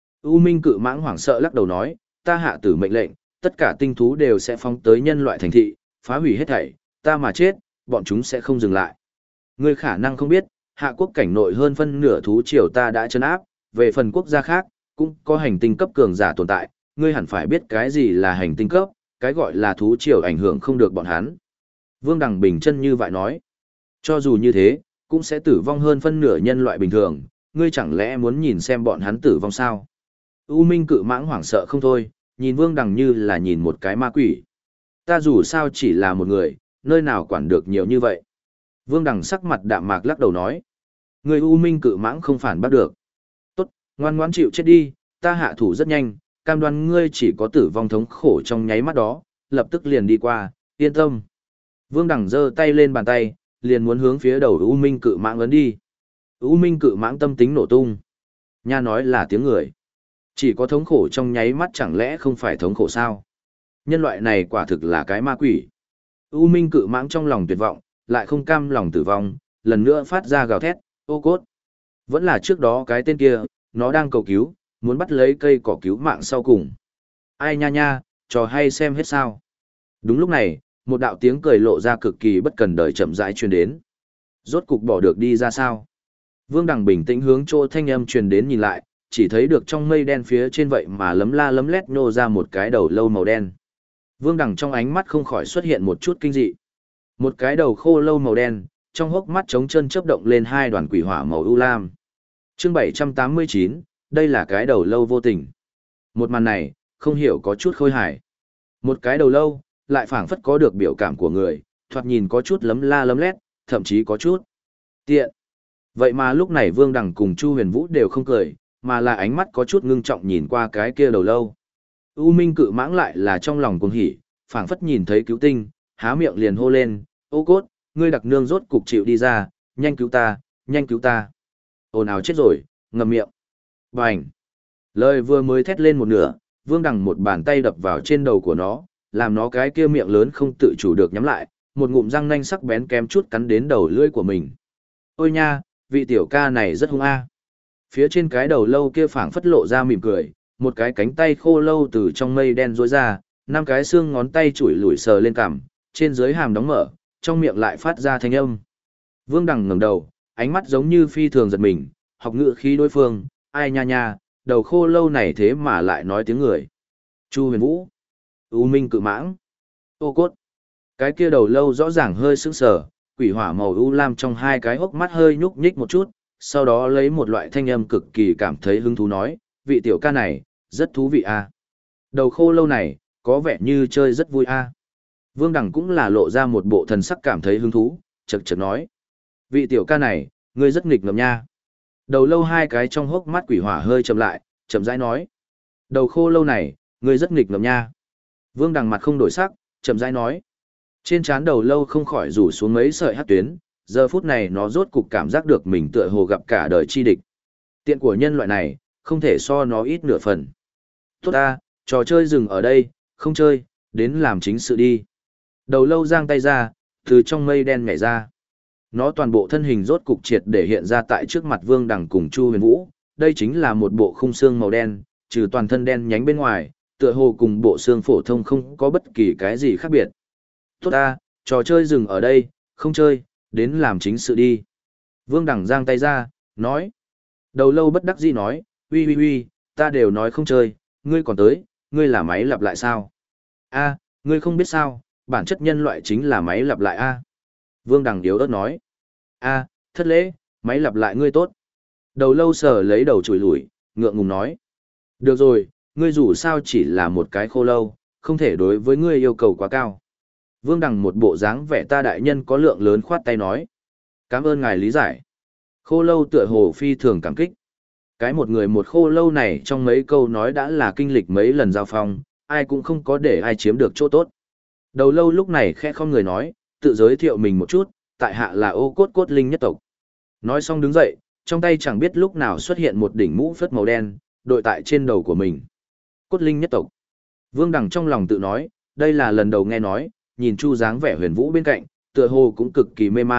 U Minh Cự Mãng hoảng sợ lắc đầu nói, ta hạ tử mệnh lệnh, tất cả tinh thú đều sẽ phóng tới nhân loại thành thị, phá hủy hết thảy, ta mà chết, bọn chúng sẽ không dừng lại. Ngươi khả năng không biết, hạ quốc cảnh nội hơn phân nửa thú triều ta đã trấn áp, về phần quốc gia khác, cũng có hành tinh cấp cường giả tồn tại, ngươi hẳn phải biết cái gì là hành tinh cấp, cái gọi là thú triều ảnh hưởng không được bọn hắn. Vương Đằng bình chân như vậy nói, cho dù như thế, cũng sẽ tử vong hơn phân nửa nhân loại bình thường, ngươi chẳng lẽ muốn nhìn xem bọn hắn tử vong sao? U Minh Cự Mãng hoảng sợ không thôi, nhìn Vương Đằng như là nhìn một cái ma quỷ. Ta dù sao chỉ là một người, nơi nào quản được nhiều như vậy? Vương Đằng sắc mặt đạm mạc lắc đầu nói, người U Minh Cự Mãng không phản bắt được. Tốt, ngoan ngoãn chịu chết đi, ta hạ thủ rất nhanh, cam đoan ngươi chỉ có tử vong thống khổ trong nháy mắt đó, lập tức liền đi qua, yên tâm. Vương Đằng giơ tay lên bàn tay, liền muốn hướng phía đầu U Minh Cự Mãng ấn đi. U Minh Cự Mãng tâm tính nổ tung. Nha nói là tiếng người. Chỉ có thống khổ trong nháy mắt chẳng lẽ không phải thống khổ sao? Nhân loại này quả thực là cái ma quỷ. U Minh Cự Mãng trong lòng tuyệt vọng, lại không cam lòng tử vong, lần nữa phát ra gào thét, ô cốt. Vẫn là trước đó cái tên kia, nó đang cầu cứu, muốn bắt lấy cây cỏ cứu mạng sau cùng. Ai nha nha, trò hay xem hết sao. Đúng lúc này, một đạo tiếng cười lộ ra cực kỳ bất cần đời chậm rãi truyền đến. Rốt cục bỏ được đi ra sao? Vương Đằng bình tĩnh hướng chỗ thanh âm truyền đến nhìn lại, chỉ thấy được trong mây đen phía trên vậy mà lấm la lấm lét nhô ra một cái đầu lâu màu đen. Vương Đằng trong ánh mắt không khỏi xuất hiện một chút kinh dị. Một cái đầu khô lâu màu đen, trong hốc mắt trống chân chớp động lên hai đoàn quỷ hỏa màu ưu lam. Chương 789, đây là cái đầu lâu vô tình. Một màn này, không hiểu có chút khôi hài. Một cái đầu lâu, lại phảng phất có được biểu cảm của người, thoạt nhìn có chút lấm la lấm lét, thậm chí có chút tiện. Vậy mà lúc này Vương Đằng cùng Chu Huyền Vũ đều không cười, mà là ánh mắt có chút ngưng trọng nhìn qua cái kia đầu lâu. U Minh Cự Mãng lại là trong lòng cuồng hỉ, phảng phất nhìn thấy cứu tinh, há miệng liền hô lên, ô cốt, ngươi đặc nương rốt cục chịu đi ra, nhanh cứu ta, nhanh cứu ta. Ồn ào chết rồi, ngậm miệng. Bành. Lời vừa mới thét lên một nửa, Vương Đằng một bàn tay đập vào trên đầu của nó, làm nó cái kia miệng lớn không tự chủ được nhắm lại, một ngụm răng nanh sắc bén kém chút cắn đến đầu lưỡi của mình. Ôi nha, vị tiểu ca này rất hung a. Phía trên cái đầu lâu kia phảng phất lộ ra mỉm cười, một cái cánh tay khô lâu từ trong mây đen rối ra, năm cái xương ngón tay chủi lủi sờ lên cằm, trên dưới hàm đóng mở, trong miệng lại phát ra thanh âm. Vương Đằng ngẩng đầu, ánh mắt giống như phi thường giật mình, học ngữ khí đối phương, ai nha nha, đầu khô lâu này thế mà lại nói tiếng người. Chu Huyền Vũ, U Minh Cự Mãng, ô cốt. Cái kia đầu lâu rõ ràng hơi sững sờ, quỷ hỏa màu u lam trong hai cái hốc mắt hơi nhúc nhích một chút, sau đó lấy một loại thanh âm cực kỳ cảm thấy hứng thú nói, vị tiểu ca này, rất thú vị a. Đầu khô lâu này, có vẻ như chơi rất vui a. Vương Đằng cũng là lộ ra một bộ thần sắc cảm thấy hứng thú, chật chật nói. Vị tiểu ca này, ngươi rất nghịch ngợm nha. Đầu lâu hai cái trong hốc mắt quỷ hỏa hơi chậm lại, chậm rãi nói. Đầu khô lâu này, ngươi rất nghịch ngợm nha. Vương Đằng mặt không đổi sắc, chậm rãi nói. Trên trán đầu lâu không khỏi rủ xuống mấy sợi hắc tuyến, giờ phút này nó rốt cục cảm giác được mình tựa hồ gặp cả đời chi địch. Tiện của nhân loại này, không thể so nó ít nửa phần. Tốt ta, trò chơi dừng ở đây, không chơi, đến làm chính sự đi. Đầu lâu giang tay ra, từ trong mây đen nhảy ra. Nó toàn bộ thân hình rốt cục triệt để hiện ra tại trước mặt Vương Đằng cùng Chu Huyền Vũ. Đây chính là một bộ khung xương màu đen, trừ toàn thân đen nhánh bên ngoài, tựa hồ cùng bộ xương phổ thông không có bất kỳ cái gì khác biệt. Tốt ta, trò chơi dừng ở đây, không chơi, đến làm chính sự đi. Vương Đằng giang tay ra, nói. Đầu lâu bất đắc dĩ nói, uy, ta đều nói không chơi, ngươi còn tới, ngươi là máy lặp lại sao? A, ngươi không biết sao, bản chất nhân loại chính là máy lặp lại a. Vương Đằng yếu ớt nói. A, thất lễ, máy lặp lại ngươi tốt. Đầu lâu sờ lấy đầu chùi lủi, ngượng ngùng nói. Được rồi, ngươi dù sao chỉ là một cái khô lâu, không thể đối với ngươi yêu cầu quá cao. Vương Đằng một bộ dáng vẻ ta đại nhân có lượng lớn khoát tay nói. Cảm ơn ngài lý giải. Khô lâu tựa hồ phi thường cảm kích. Cái một người một khô lâu này trong mấy câu nói đã là kinh lịch mấy lần giao phong, ai cũng không có để ai chiếm được chỗ tốt. Đầu lâu lúc này khẽ không người nói, tự giới thiệu mình một chút, tại hạ là ô cốt cốt linh nhất tộc. Nói xong đứng dậy, trong tay chẳng biết lúc nào xuất hiện một đỉnh mũ phất màu đen, đội tại trên đầu của mình. Cốt linh nhất tộc. Vương Đằng trong lòng tự nói, đây là lần đầu nghe nói, nhìn Chu dáng vẻ huyền vũ bên cạnh, tựa hồ cũng cực kỳ mê mang,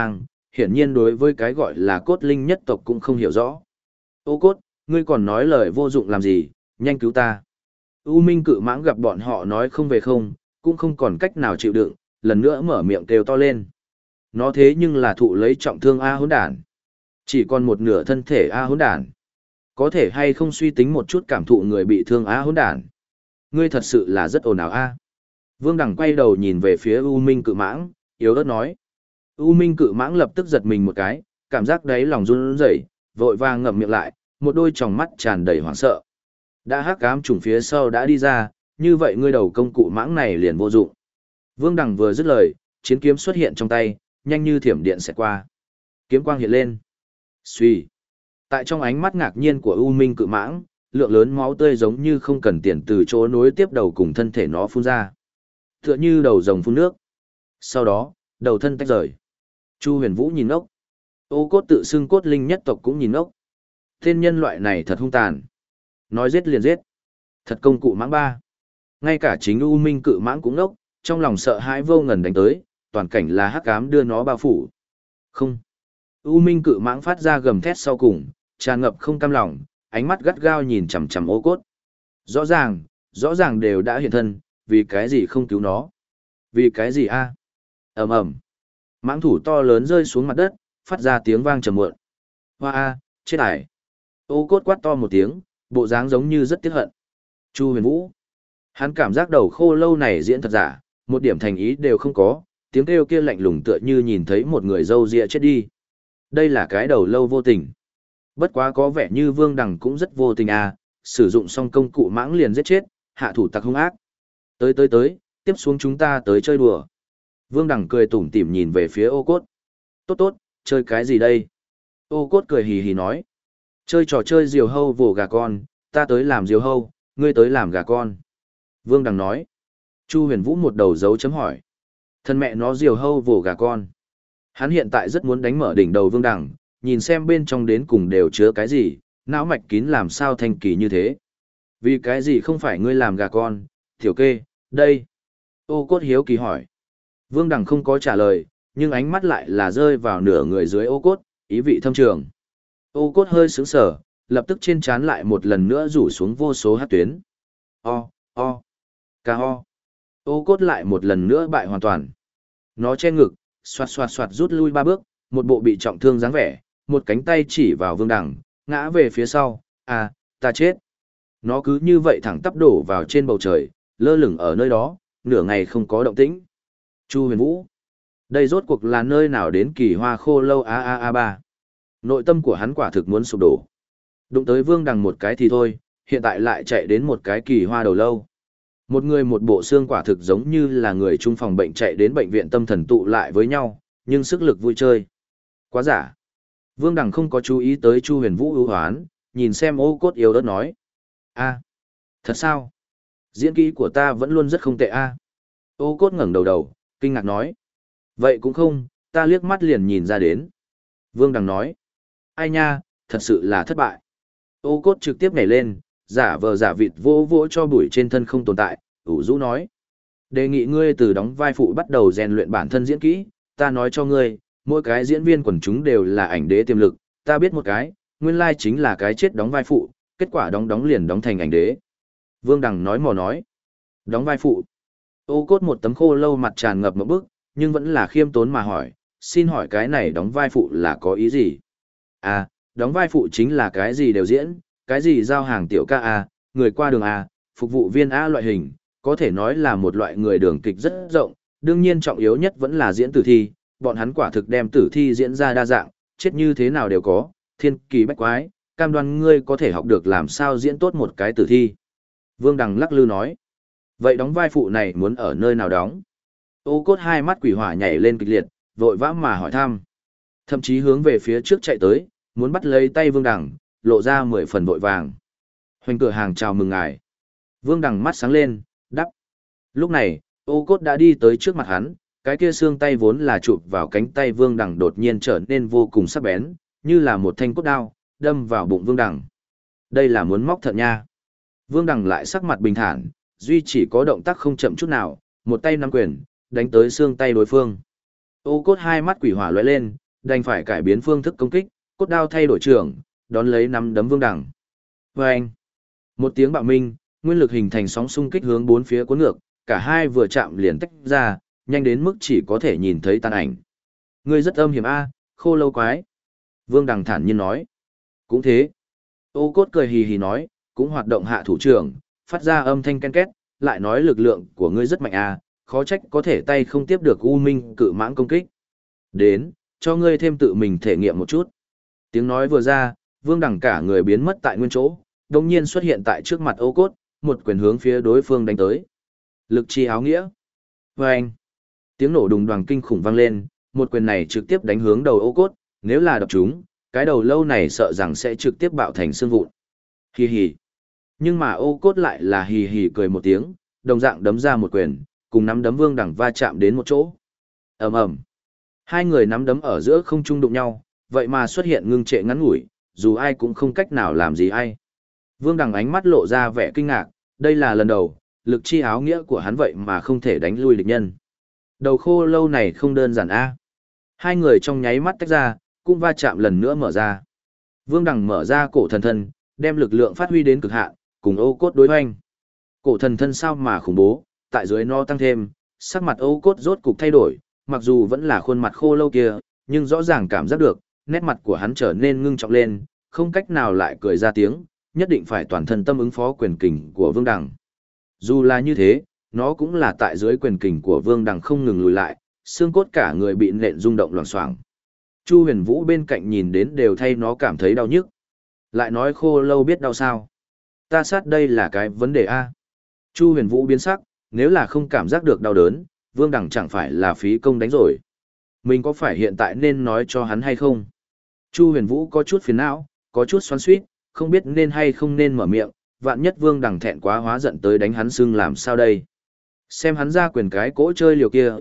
hiển nhiên đối với cái gọi là cốt linh nhất tộc cũng không hiểu rõ. Ô cốt, ngươi còn nói lời vô dụng làm gì, nhanh cứu ta. U Minh cự mãng gặp bọn họ nói không về không, cũng không còn cách nào chịu đựng, lần nữa mở miệng kêu to lên. Nó thế nhưng là thụ lấy trọng thương A hỗn đản. Chỉ còn một nửa thân thể A hỗn đản. Có thể hay không suy tính một chút cảm thụ người bị thương A hỗn đản. Ngươi thật sự là rất ồn ào A. Vương Đằng quay đầu nhìn về phía U Minh cự mãng, yếu ớt nói. U Minh cự mãng lập tức giật mình một cái, cảm giác đáy lòng run rẩy, vội vàng ngậm miệng lại, một đôi tròng mắt tràn đầy hoảng sợ. Đã hắc ám trùng phía sau đã đi ra, như vậy ngươi đầu công cụ mãng này liền vô dụng. Vương Đằng vừa dứt lời, chiến kiếm xuất hiện trong tay, nhanh như thiểm điện xẹt qua. Kiếm quang hiện lên. Xuy. Tại trong ánh mắt ngạc nhiên của U Minh cự mãng, lượng lớn máu tươi giống như không cần tiền từ chỗ nối tiếp đầu cùng thân thể nó phun ra. Tựa như đầu rồng phun nước. Sau đó, đầu thân tách rời. Chu Huyền Vũ nhìn ốc. Ô cốt tự xưng cốt linh nhất tộc cũng nhìn ốc. Tên nhân loại này thật hung tàn. Nói giết liền giết. Thật công cụ mãng ba. Ngay cả chính U Minh cự mãng cũng ốc, trong lòng sợ hãi vô ngần đánh tới, toàn cảnh là hắc ám đưa nó bao phủ. Không. U Minh cự mãng phát ra gầm thét sau cùng, tràn ngập không cam lòng, ánh mắt gắt gao nhìn chằm chằm ô cốt. Rõ ràng đều đã hiện thân, vì cái gì không cứu nó? Vì cái gì a? Ầm ầm. Mãng thủ to lớn rơi xuống mặt đất, phát ra tiếng vang trầm muộn. Hoa a, chết ải. Ô cốt quát to một tiếng, bộ dáng giống như rất tiếc hận. Chu Huyền Vũ. Hắn cảm giác đầu khô lâu này diễn thật giả, một điểm thành ý đều không có, tiếng kêu kia lạnh lùng tựa như nhìn thấy một người râu ria chết đi. Đây là cái đầu lâu vô tình. Bất quá có vẻ như Vương Đằng cũng rất vô tình à, sử dụng xong công cụ mãng liền giết chết, hạ thủ tặc hung ác. Tới, tiếp xuống chúng ta tới chơi đùa. Vương Đằng cười tủm tỉm nhìn về phía ô cốt. Tốt, chơi cái gì đây? Ô cốt cười hì hì nói. Chơi trò chơi diều hâu vồ gà con, ta tới làm diều hâu, ngươi tới làm gà con. Vương Đằng nói. Chu Huyền Vũ một đầu dấu chấm hỏi. Thân mẹ nó diều hâu vồ gà con. Hắn hiện tại rất muốn đánh mở đỉnh đầu Vương Đằng, nhìn xem bên trong đến cùng đều chứa cái gì, não mạch kín làm sao thanh kỳ như thế. Vì cái gì không phải ngươi làm gà con, tiểu kê, đây. Ô cốt hiếu kỳ hỏi. Vương Đằng không có trả lời, nhưng ánh mắt lại là rơi vào nửa người dưới ô cốt, ý vị thâm trường. Ô cốt hơi sững sờ, lập tức trên trán lại một lần nữa rủ xuống vô số hát tuyến. Ca ho. Ô cốt lại một lần nữa bại hoàn toàn. Nó che ngực, xoạt rút lui 3 bước, một bộ bị trọng thương dáng vẻ, một cánh tay chỉ vào Vương Đằng, ngã về phía sau, à, ta chết. Nó cứ như vậy thẳng tắp đổ vào trên bầu trời, lơ lửng ở nơi đó, nửa ngày không có động tĩnh. Chu Huyền Vũ. Đây rốt cuộc là nơi nào đến kỳ hoa khô lâu ba. Nội tâm của hắn quả thực muốn sụp đổ. Đụng tới Vương Đằng một cái thì thôi, hiện tại lại chạy đến một cái kỳ hoa đầu lâu. Một người một bộ xương quả thực giống như là người trung phòng bệnh chạy đến bệnh viện tâm thần tụ lại với nhau, nhưng sức lực vui chơi. Quá giả. Vương Đằng không có chú ý tới Chu Huyền Vũ ưu hoán, nhìn xem ô cốt yếu ớt nói. Thật sao? Diễn kỹ của ta vẫn luôn rất không tệ a. Ô cốt ngẩng đầu, kinh ngạc nói. Vậy cũng không, ta liếc mắt liền nhìn ra đến. Vương Đằng nói. Ai nha, thật sự là thất bại. Ô cốt trực tiếp nhảy lên, giả vờ giả vịt vỗ cho bụi trên thân không tồn tại, ủ rũ nói. Đề nghị ngươi từ đóng vai phụ bắt đầu rèn luyện bản thân diễn kỹ, ta nói cho ngươi, mỗi cái diễn viên quần chúng đều là ảnh đế tiềm lực, ta biết một cái, nguyên lai chính là cái chết đóng vai phụ, kết quả đóng liền đóng thành ảnh đế. Vương Đằng nói mò nói. Đóng vai phụ. Ô cốt một tấm khô lâu mặt tràn ngập một bức, nhưng vẫn là khiêm tốn mà hỏi, xin hỏi cái này đóng vai phụ là có ý gì? Đóng vai phụ chính là cái gì đều diễn, cái gì giao hàng tiểu ca người qua đường phục vụ viên loại hình, có thể nói là một loại người đường kịch rất rộng, đương nhiên trọng yếu nhất vẫn là diễn tử thi, bọn hắn quả thực đem tử thi diễn ra đa dạng, chết như thế nào đều có, thiên kỳ bách quái, cam đoan ngươi có thể học được làm sao diễn tốt một cái tử thi. Vương Đằng lắc lư nói, vậy đóng vai phụ này muốn ở nơi nào đóng? Ô cốt hai mắt quỷ hỏa nhảy lên kịch liệt, vội vã mà hỏi thăm. Thậm chí hướng về phía trước chạy tới, muốn bắt lấy tay Vương Đằng, lộ ra 10 phần vội vàng. Hoành cửa hàng chào mừng ngài. Vương Đằng mắt sáng lên, đắp. Lúc này, ô cốt đã đi tới trước mặt hắn, cái kia xương tay vốn là chụp vào cánh tay Vương Đằng đột nhiên trở nên vô cùng sắc bén, như là một thanh cốt đao, đâm vào bụng Vương Đằng. Đây là muốn móc thận nha. Vương Đằng lại sắc mặt bình thản, duy chỉ có động tác không chậm chút nào, một tay nắm quyền, đánh tới xương tay đối phương. Ô cốt hai mắt quỷ hỏa lóe lên, đành phải cải biến phương thức công kích, cốt đao thay đổi trường, đón lấy nắm đấm Vương Đằng. Vâng! Một tiếng bạo minh, nguyên lực hình thành sóng xung kích hướng bốn phía cuốn ngược, cả hai vừa chạm liền tách ra, nhanh đến mức chỉ có thể nhìn thấy tàn ảnh. Ngươi rất âm hiểm a, Khô Lâu quái. Vương Đằng thản nhiên nói. Cũng thế. Ô Cốt cười hì hì nói, cũng hoạt động hạ thủ trưởng, phát ra âm thanh ken két, lại nói lực lượng của ngươi rất mạnh a, khó trách có thể tay không tiếp được U Minh cự mãng công kích. Đến, cho ngươi thêm tự mình thể nghiệm một chút. Tiếng nói vừa ra, Vương Đằng cả người biến mất tại nguyên chỗ, đồng nhiên xuất hiện tại trước mặt Ô Cốt, một quyền hướng phía đối phương đánh tới. Lực chi áo nghĩa. Vâng! Tiếng nổ đùng đoàng kinh khủng vang lên, một quyền này trực tiếp đánh hướng đầu Ô Cốt, nếu là đập chúng, cái đầu lâu này sợ rằng sẽ trực tiếp bạo thành xương vụn. Hì hì. Nhưng mà Ô Cốt lại là hì hì cười một tiếng, đồng dạng đấm ra một quyền, cùng nắm đấm Vương Đằng va chạm đến một chỗ. Ầm ầm. Hai người nắm đấm ở giữa không trung đụng nhau, vậy mà xuất hiện ngưng trệ ngắn ngủi, dù ai cũng không cách nào làm gì ai. Vương Đằng ánh mắt lộ ra vẻ kinh ngạc, đây là lần đầu, lực chi áo nghĩa của hắn vậy mà không thể đánh lui địch nhân. Đầu Khô Lâu này không đơn giản a. Hai người trong nháy mắt tách ra, cũng va chạm lần nữa mở ra. Vương Đằng mở ra cổ thần thân, đem lực lượng phát huy đến cực hạn, cùng Ô Cốt đối hoành. Cổ thần thân sao mà khủng bố, tại dưới nó tăng thêm, sắc mặt Ô Cốt rốt cục thay đổi, mặc dù vẫn là khuôn mặt Khô Lâu kia, nhưng rõ ràng cảm giác được, nét mặt của hắn trở nên ngưng trọng lên, không cách nào lại cười ra tiếng, nhất định phải toàn thân tâm ứng phó quyền kình của Vương Đằng. Dù là như thế, nó cũng là tại dưới quyền kình của Vương Đằng không ngừng lùi lại, xương cốt cả người bị nện rung động loảng xoảng. Chu Huyền Vũ bên cạnh nhìn đến đều thay nó cảm thấy đau nhức. Lại nói Khô Lâu biết đau sao? Ta sát đây là cái vấn đề a. Chu Huyền Vũ biến sắc, nếu là không cảm giác được đau đớn, Vương Đằng chẳng phải là phí công đánh rồi. Mình có phải hiện tại nên nói cho hắn hay không? Chu Huyền Vũ có chút phiền não, có chút xoắn xuýt, không biết nên hay không nên mở miệng, vạn nhất Vương Đằng thẹn quá hóa giận tới đánh hắn xưng làm sao đây? Xem hắn ra quyền cái cỗ chơi liều kia,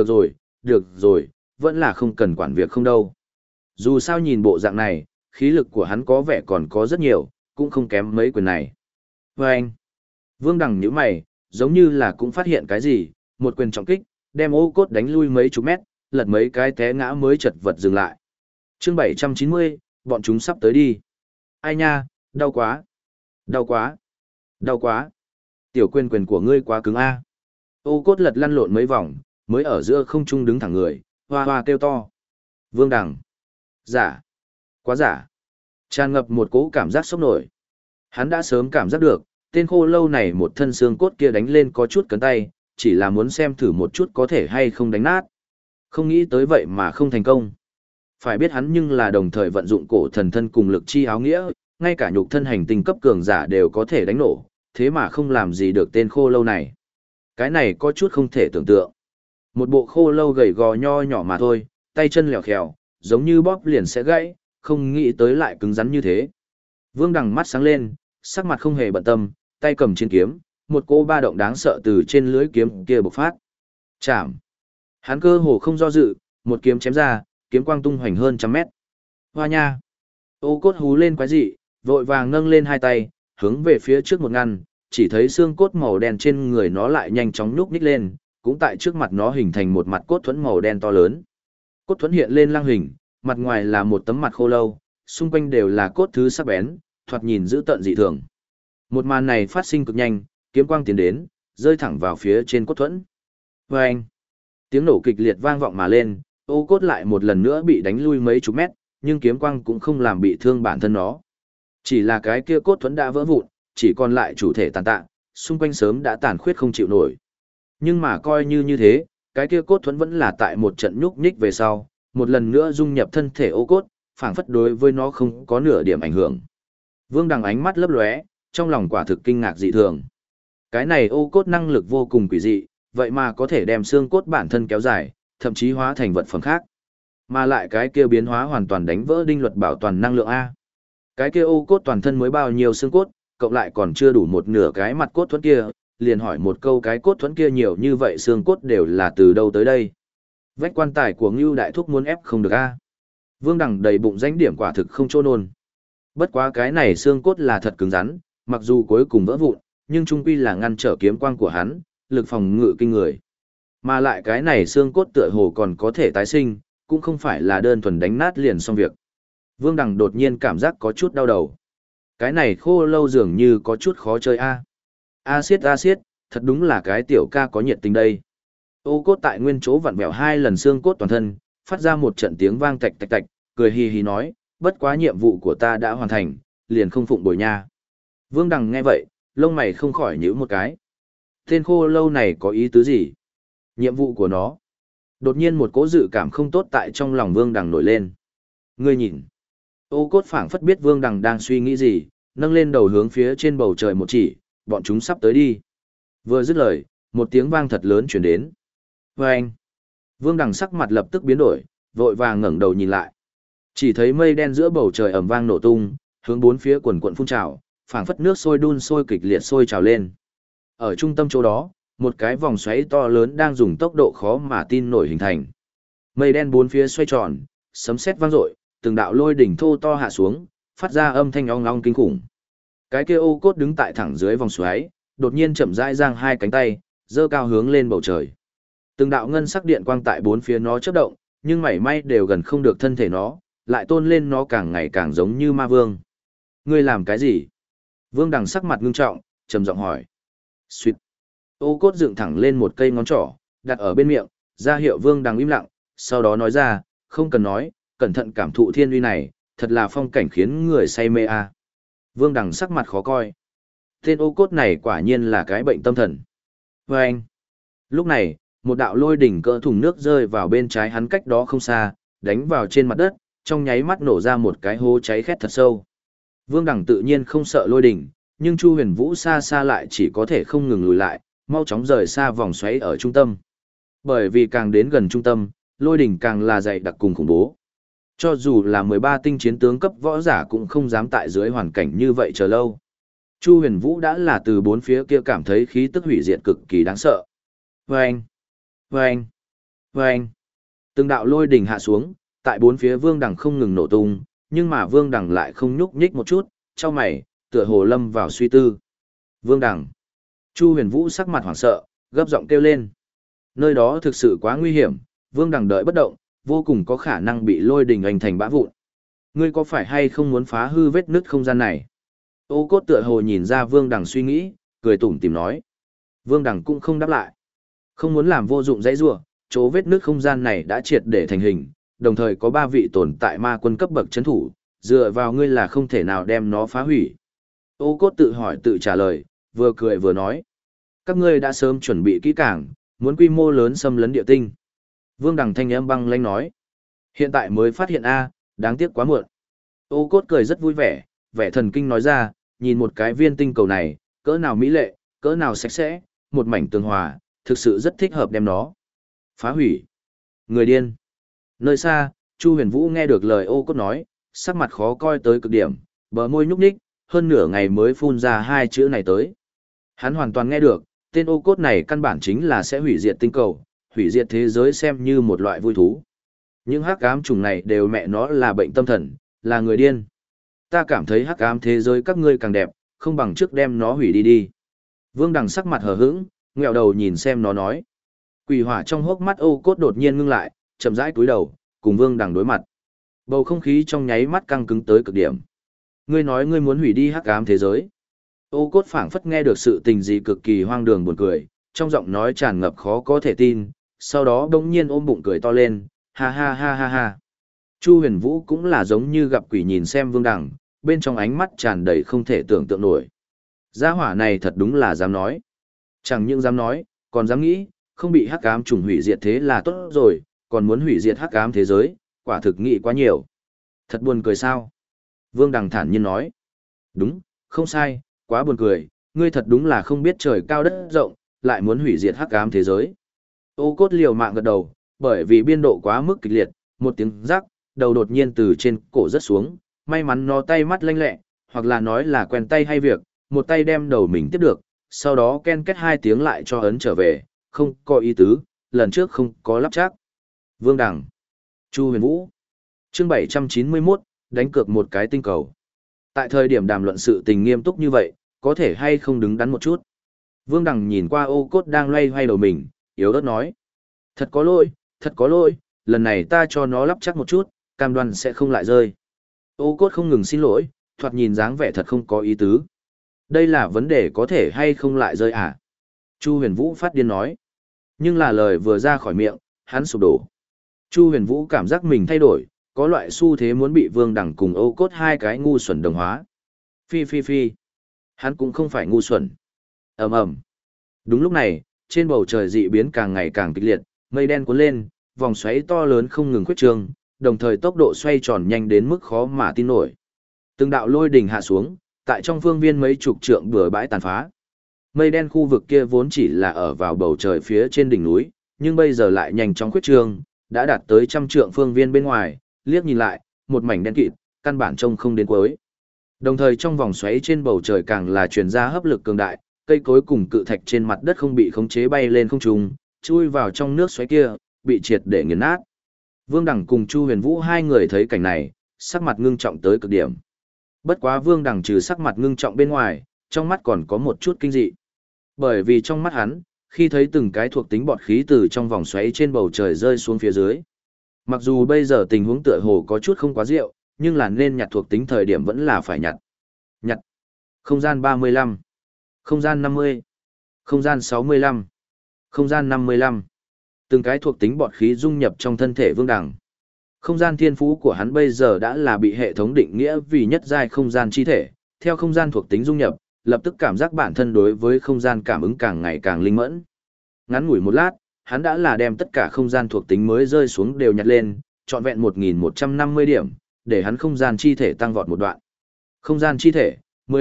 được rồi, vẫn là không cần quản việc không đâu. Dù sao nhìn bộ dạng này, khí lực của hắn có vẻ còn có rất nhiều, cũng không kém mấy quyền này. Và anh, Vương Đằng nhíu mày, giống như là cũng phát hiện cái gì, một quyền trọng kích, đem Ô Cốt đánh lui mấy chục mét, lật mấy cái té ngã mới chật vật dừng lại. Chương 790, bọn chúng sắp tới đi. Ai nha, đau quá, đau quá, đau quá. Tiểu quyền của ngươi quá cứng a. Ô Cốt lật lăn lộn mấy vòng, mới ở giữa không trung đứng thẳng người, hoa hoa kêu to. Vương Đằng. Giả. Quá giả. Tràn ngập một cỗ cảm giác sốc nổi. Hắn đã sớm cảm giác được, tên Khô Lâu này một thân xương cốt kia đánh lên có chút cấn tay, chỉ là muốn xem thử một chút có thể hay không đánh nát. Không nghĩ tới vậy mà không thành công. Phải biết hắn nhưng là đồng thời vận dụng cổ thần thân cùng lực chi áo nghĩa, ngay cả nhục thân hành tinh cấp cường giả đều có thể đánh nổ, thế mà không làm gì được tên Khô Lâu này. Cái này có chút không thể tưởng tượng. Một bộ Khô Lâu gầy gò nho nhỏ mà thôi, tay chân lèo khèo, giống như bóp liền sẽ gãy, không nghĩ tới lại cứng rắn như thế. Vương Đằng mắt sáng lên, sắc mặt không hề bận tâm, tay cầm chiến kiếm, một cỗ ba động đáng sợ từ trên lưỡi kiếm kia bộc phát. Chạm. Hắn cơ hồ không do dự, một kiếm chém ra, kiếm quang tung hoành hơn trăm mét. Hoa nha. Ô Cốt hú lên quái dị, vội vàng nâng lên hai tay, hướng về phía trước một ngăn, chỉ thấy xương cốt màu đen trên người nó lại nhanh chóng nhúc nhích lên, cũng tại trước mặt nó hình thành một mặt cốt thuẫn màu đen to lớn. Cốt thuẫn hiện lên lăng hình, mặt ngoài là một tấm mặt khô lâu, xung quanh đều là cốt thứ sắc bén, thoạt nhìn dữ tợn dị thường. Một màn này phát sinh cực nhanh, kiếm quang tiến đến, rơi thẳng vào phía trên cốt thuẫn. Vâng! Tiếng nổ kịch liệt vang vọng mà lên, Ô Cốt lại một lần nữa bị đánh lui mấy chục mét, nhưng kiếm quang cũng không làm bị thương bản thân nó. Chỉ là cái kia cốt thuẫn đã vỡ vụn, chỉ còn lại chủ thể tàn tạ, xung quanh sớm đã tàn khuyết không chịu nổi. Nhưng mà coi như thế, cái kia cốt thuẫn vẫn là tại một trận nhúc nhích về sau, một lần nữa dung nhập thân thể Ô Cốt, phảng phất đối với nó không có nửa điểm ảnh hưởng. Vương Đằng ánh mắt lấp lóe, trong lòng quả thực kinh ngạc dị thường. Cái này Ô Cốt năng lực vô cùng quỷ dị, vậy mà có thể đem xương cốt bản thân kéo dài, thậm chí hóa thành vật phẩm khác. Mà lại cái kia biến hóa hoàn toàn đánh vỡ đinh luật bảo toàn năng lượng A. Cái kia Ô Cốt toàn thân mới bao nhiêu xương cốt, cộng lại còn chưa đủ một nửa cái mặt cốt thuẫn kia, liền hỏi một câu cái cốt thuẫn kia nhiều như vậy xương cốt đều là từ đâu tới đây. Vách quan tài của Ngưu Đại Thúc muốn ép không được A. Vương Đằng đầy bụng danh điểm quả thực không chỗ nôn. Bất quá cái này xương cốt là thật cứng rắn, mặc dù cuối cùng vỡ vụn, nhưng chung quy là ngăn trở kiếm quang của hắn, lực phòng ngự kinh người. Mà lại cái này xương cốt tựa hồ còn có thể tái sinh, cũng không phải là đơn thuần đánh nát liền xong việc. Vương Đằng đột nhiên cảm giác có chút đau đầu. Cái này khô lâu dường như có chút khó chơi a. A xiết, thật đúng là cái tiểu ca có nhiệt tình đây. Ô cốt tại nguyên chỗ vặn vẹo 2 lần xương cốt toàn thân, phát ra một trận tiếng vang tạch tạch tạch, cười hì hì nói, bất quá nhiệm vụ của ta đã hoàn thành, liền không phụng bồi nha. Vương Đằng nghe vậy, lông mày không khỏi nhíu một cái. Tên khô lâu này có ý tứ gì? Nhiệm vụ của nó. Đột nhiên một cỗ dự cảm không tốt tại trong lòng Vương Đằng nổi lên. Ngươi nhìn. Ô cốt phảng phất biết Vương Đằng đang suy nghĩ gì, nâng lên đầu hướng phía trên bầu trời một chỉ, bọn chúng sắp tới đi. Vừa dứt lời, một tiếng vang thật lớn chuyển đến. Vâng! Vương Đằng sắc mặt lập tức biến đổi, vội vàng ngẩng đầu nhìn lại. Chỉ thấy mây đen giữa bầu trời ầm vang nổ tung, hướng bốn phía quần quận phun trào, phảng phất nước sôi đun sôi kịch liệt sôi trào lên. Ở trung tâm chỗ đó, một cái vòng xoáy to lớn đang dùng tốc độ khó mà tin nổi hình thành. Mây đen bốn phía xoay tròn, sấm sét vang dội, từng đạo lôi đỉnh thô to hạ xuống, phát ra âm thanh ong ong kinh khủng. Cái kia ô cốt đứng tại thẳng dưới vòng xoáy, đột nhiên chậm rãi giang hai cánh tay, giơ cao hướng lên bầu trời. Từng đạo ngân sắc điện quang tại bốn phía nó chớp động, nhưng mảy may đều gần không được thân thể nó, lại tôn lên nó càng ngày càng giống như ma vương. Ngươi làm cái gì? Vương Đằng sắc mặt ngưng trọng, trầm giọng hỏi. Xuyệt. Ô cốt dựng thẳng lên một cây ngón trỏ, đặt ở bên miệng, ra hiệu Vương Đằng im lặng, sau đó nói ra, không cần nói, cẩn thận cảm thụ thiên uy này, thật là phong cảnh khiến người say mê a. Vương Đằng sắc mặt khó coi. Tên ô cốt này quả nhiên là cái bệnh tâm thần. Và anh. Lúc này, một đạo lôi đỉnh cỡ thùng nước rơi vào bên trái hắn cách đó không xa, đánh vào trên mặt đất, trong nháy mắt nổ ra một cái hố cháy khét thật sâu. Vương Đằng tự nhiên không sợ lôi đỉnh, nhưng Chu Huyền Vũ xa xa lại chỉ có thể không ngừng lùi lại, mau chóng rời xa vòng xoáy ở trung tâm. Bởi vì càng đến gần trung tâm, lôi đỉnh càng là dày đặc cùng khủng bố. Cho dù là 13 tinh chiến tướng cấp võ giả cũng không dám tại dưới hoàn cảnh như vậy chờ lâu. Chu Huyền Vũ đã là từ bốn phía kia cảm thấy khí tức hủy diệt cực kỳ đáng sợ. Vâng! Vâng! Vâng! Từng đạo lôi đỉnh hạ xuống, tại bốn phía Vương Đằng không ngừng nổ tung, nhưng mà Vương Đằng lại không nhúc nhích một chút, chau mày, tựa hồ lâm vào suy tư. Vương Đằng! Chu Huyền Vũ sắc mặt hoảng sợ, gấp giọng kêu lên. Nơi đó thực sự quá nguy hiểm, Vương Đằng đợi bất động, vô cùng có khả năng bị lôi đỉnh ảnh thành bã vụn. Ngươi có phải hay không muốn phá hư vết nứt không gian này? Ô cốt tựa hồ nhìn ra Vương Đằng suy nghĩ, cười tủm tỉm nói. Vương Đằng cũng không đáp lại. Không muốn làm vô dụng dãy rủa, chỗ vết nứt không gian này đã triệt để thành hình, đồng thời có 3 vị tồn tại ma quân cấp bậc chấn thủ, dựa vào ngươi là không thể nào đem nó phá hủy. Ô cốt tự hỏi tự trả lời, vừa cười vừa nói. Các ngươi đã sớm chuẩn bị kỹ càng, muốn quy mô lớn xâm lấn địa tinh. Vương Đằng thanh âm băng lãnh nói. Hiện tại mới phát hiện a, đáng tiếc quá muộn. Ô cốt cười rất vui vẻ, vẻ thần kinh nói ra, nhìn một cái viên tinh cầu này, cỡ nào mỹ lệ, cỡ nào sạch sẽ, một mảnh tường hòa, thực sự rất thích hợp đem nó phá hủy. Người điên. Nơi xa, Chu Huyền Vũ nghe được lời ô cốt nói, sắc mặt khó coi tới cực điểm, bờ môi nhúc nhích, hơn nửa ngày mới phun ra 2 chữ này tới. Hắn hoàn toàn nghe được, tên ô cốt này căn bản chính là sẽ hủy diệt tinh cầu, hủy diệt thế giới xem như một loại vui thú. Những hắc ám trùng này đều mẹ nó là bệnh tâm thần, là người điên. Ta cảm thấy hắc ám thế giới các ngươi càng đẹp, không bằng trước đem nó hủy đi đi. Vương Đằng sắc mặt hờ hững, ngẹo đầu nhìn xem nó nói. Quỷ hỏa trong hốc mắt ô cốt đột nhiên ngưng lại, chậm rãi cúi đầu, cùng Vương Đằng đối mặt. Bầu không khí trong nháy mắt căng cứng tới cực điểm. Ngươi nói ngươi muốn hủy đi hắc ám thế giới. Ô cốt phảng phất nghe được sự tình gì cực kỳ hoang đường buồn cười, trong giọng nói tràn ngập khó có thể tin, sau đó đống nhiên ôm bụng cười to lên, ha ha ha ha ha. Chu Huyền Vũ cũng là giống như gặp quỷ nhìn xem Vương Đằng, bên trong ánh mắt tràn đầy không thể tưởng tượng nổi. Gia hỏa này thật đúng là dám nói. Chẳng những dám nói, còn dám nghĩ, không bị hắc ám trùng hủy diệt thế là tốt rồi, còn muốn hủy diệt hắc ám thế giới, quả thực nghĩ quá nhiều. Thật buồn cười sao? Vương Đằng thản nhiên nói. Đúng, không sai, quá buồn cười, ngươi thật đúng là không biết trời cao đất rộng, lại muốn hủy diệt hắc ám thế giới. Ô cốt liều mạng gật đầu, bởi vì biên độ quá mức kịch liệt, một tiếng rắc, đầu đột nhiên từ trên cổ rớt xuống, may mắn nó tay mắt lanh lẹ, hoặc là nói là quen tay hay việc, một tay đem đầu mình tiếp được, sau đó ken kết 2 tiếng lại cho ấn trở về, không có ý tứ, lần trước không có lắp chắc. Vương Đằng, Chu Huyền Vũ, chương 791, đánh cược một cái tinh cầu. Tại thời điểm đàm luận sự tình nghiêm túc như vậy, có thể hay không đứng đắn một chút. Vương Đằng nhìn qua ô cốt đang loay hoay đầu mình, yếu ớt nói. Thật có lỗi, lần này ta cho nó lắp chắc một chút, cam đoan sẽ không lại rơi. Ô cốt không ngừng xin lỗi, thoạt nhìn dáng vẻ thật không có ý tứ. Đây là vấn đề có thể hay không lại rơi à? Chu Huyền Vũ phát điên nói. Nhưng là lời vừa ra khỏi miệng, hắn sụp đổ. Chu Huyền Vũ cảm giác mình thay đổi, có loại xu thế muốn bị Vương Đằng cùng Ô Cốt hai cái ngu xuẩn đồng hóa. Phi phi phi. Hắn cũng không phải ngu xuẩn. Ầm ầm. Đúng lúc này, trên bầu trời dị biến càng ngày càng kịch liệt, mây đen cuốn lên, vòng xoáy to lớn không ngừng khuếch trương, đồng thời tốc độ xoay tròn nhanh đến mức khó mà tin nổi. Từng đạo lôi đỉnh hạ xuống, tại trong phương viên mấy chục trượng bừa bãi tàn phá. Mây đen khu vực kia vốn chỉ là ở vào bầu trời phía trên đỉnh núi, nhưng bây giờ lại nhanh chóng khuếch trương, đã đạt tới trăm trượng phương viên bên ngoài, liếc nhìn lại, một mảnh đen kịt, căn bản trông không đến cuối. Đồng thời trong vòng xoáy trên bầu trời càng là truyền ra hấp lực cường đại, cây cối cùng cự thạch trên mặt đất không bị khống chế bay lên không trung, chui vào trong nước xoáy kia, bị triệt để nghiền nát. Vương Đằng cùng Chu Huyền Vũ hai người thấy cảnh này, sắc mặt ngưng trọng tới cực điểm. Bất quá Vương Đằng trừ sắc mặt ngưng trọng bên ngoài, trong mắt còn có một chút kinh dị. Bởi vì trong mắt hắn, khi thấy từng cái thuộc tính bọt khí từ trong vòng xoáy trên bầu trời rơi xuống phía dưới. Mặc dù bây giờ tình huống tựa hồ có chút không quá diệu, nhưng là nên nhặt thuộc tính thời điểm vẫn là phải nhặt. Nhặt. Không gian 35. Không gian 50. Không gian 65. Không gian 55. Từng cái thuộc tính bọt khí dung nhập trong thân thể Vương Đằng. Không gian thiên phú của hắn bây giờ đã là bị hệ thống định nghĩa vì nhất giai không gian chi thể, theo không gian thuộc tính dung nhập, lập tức cảm giác bản thân đối với không gian cảm ứng càng ngày càng linh mẫn. Ngắn ngủi một lát, hắn đã là đem tất cả không gian thuộc tính mới rơi xuống đều nhặt lên, trọn vẹn 1150 điểm, để hắn không gian chi thể tăng vọt một đoạn. Không gian chi thể,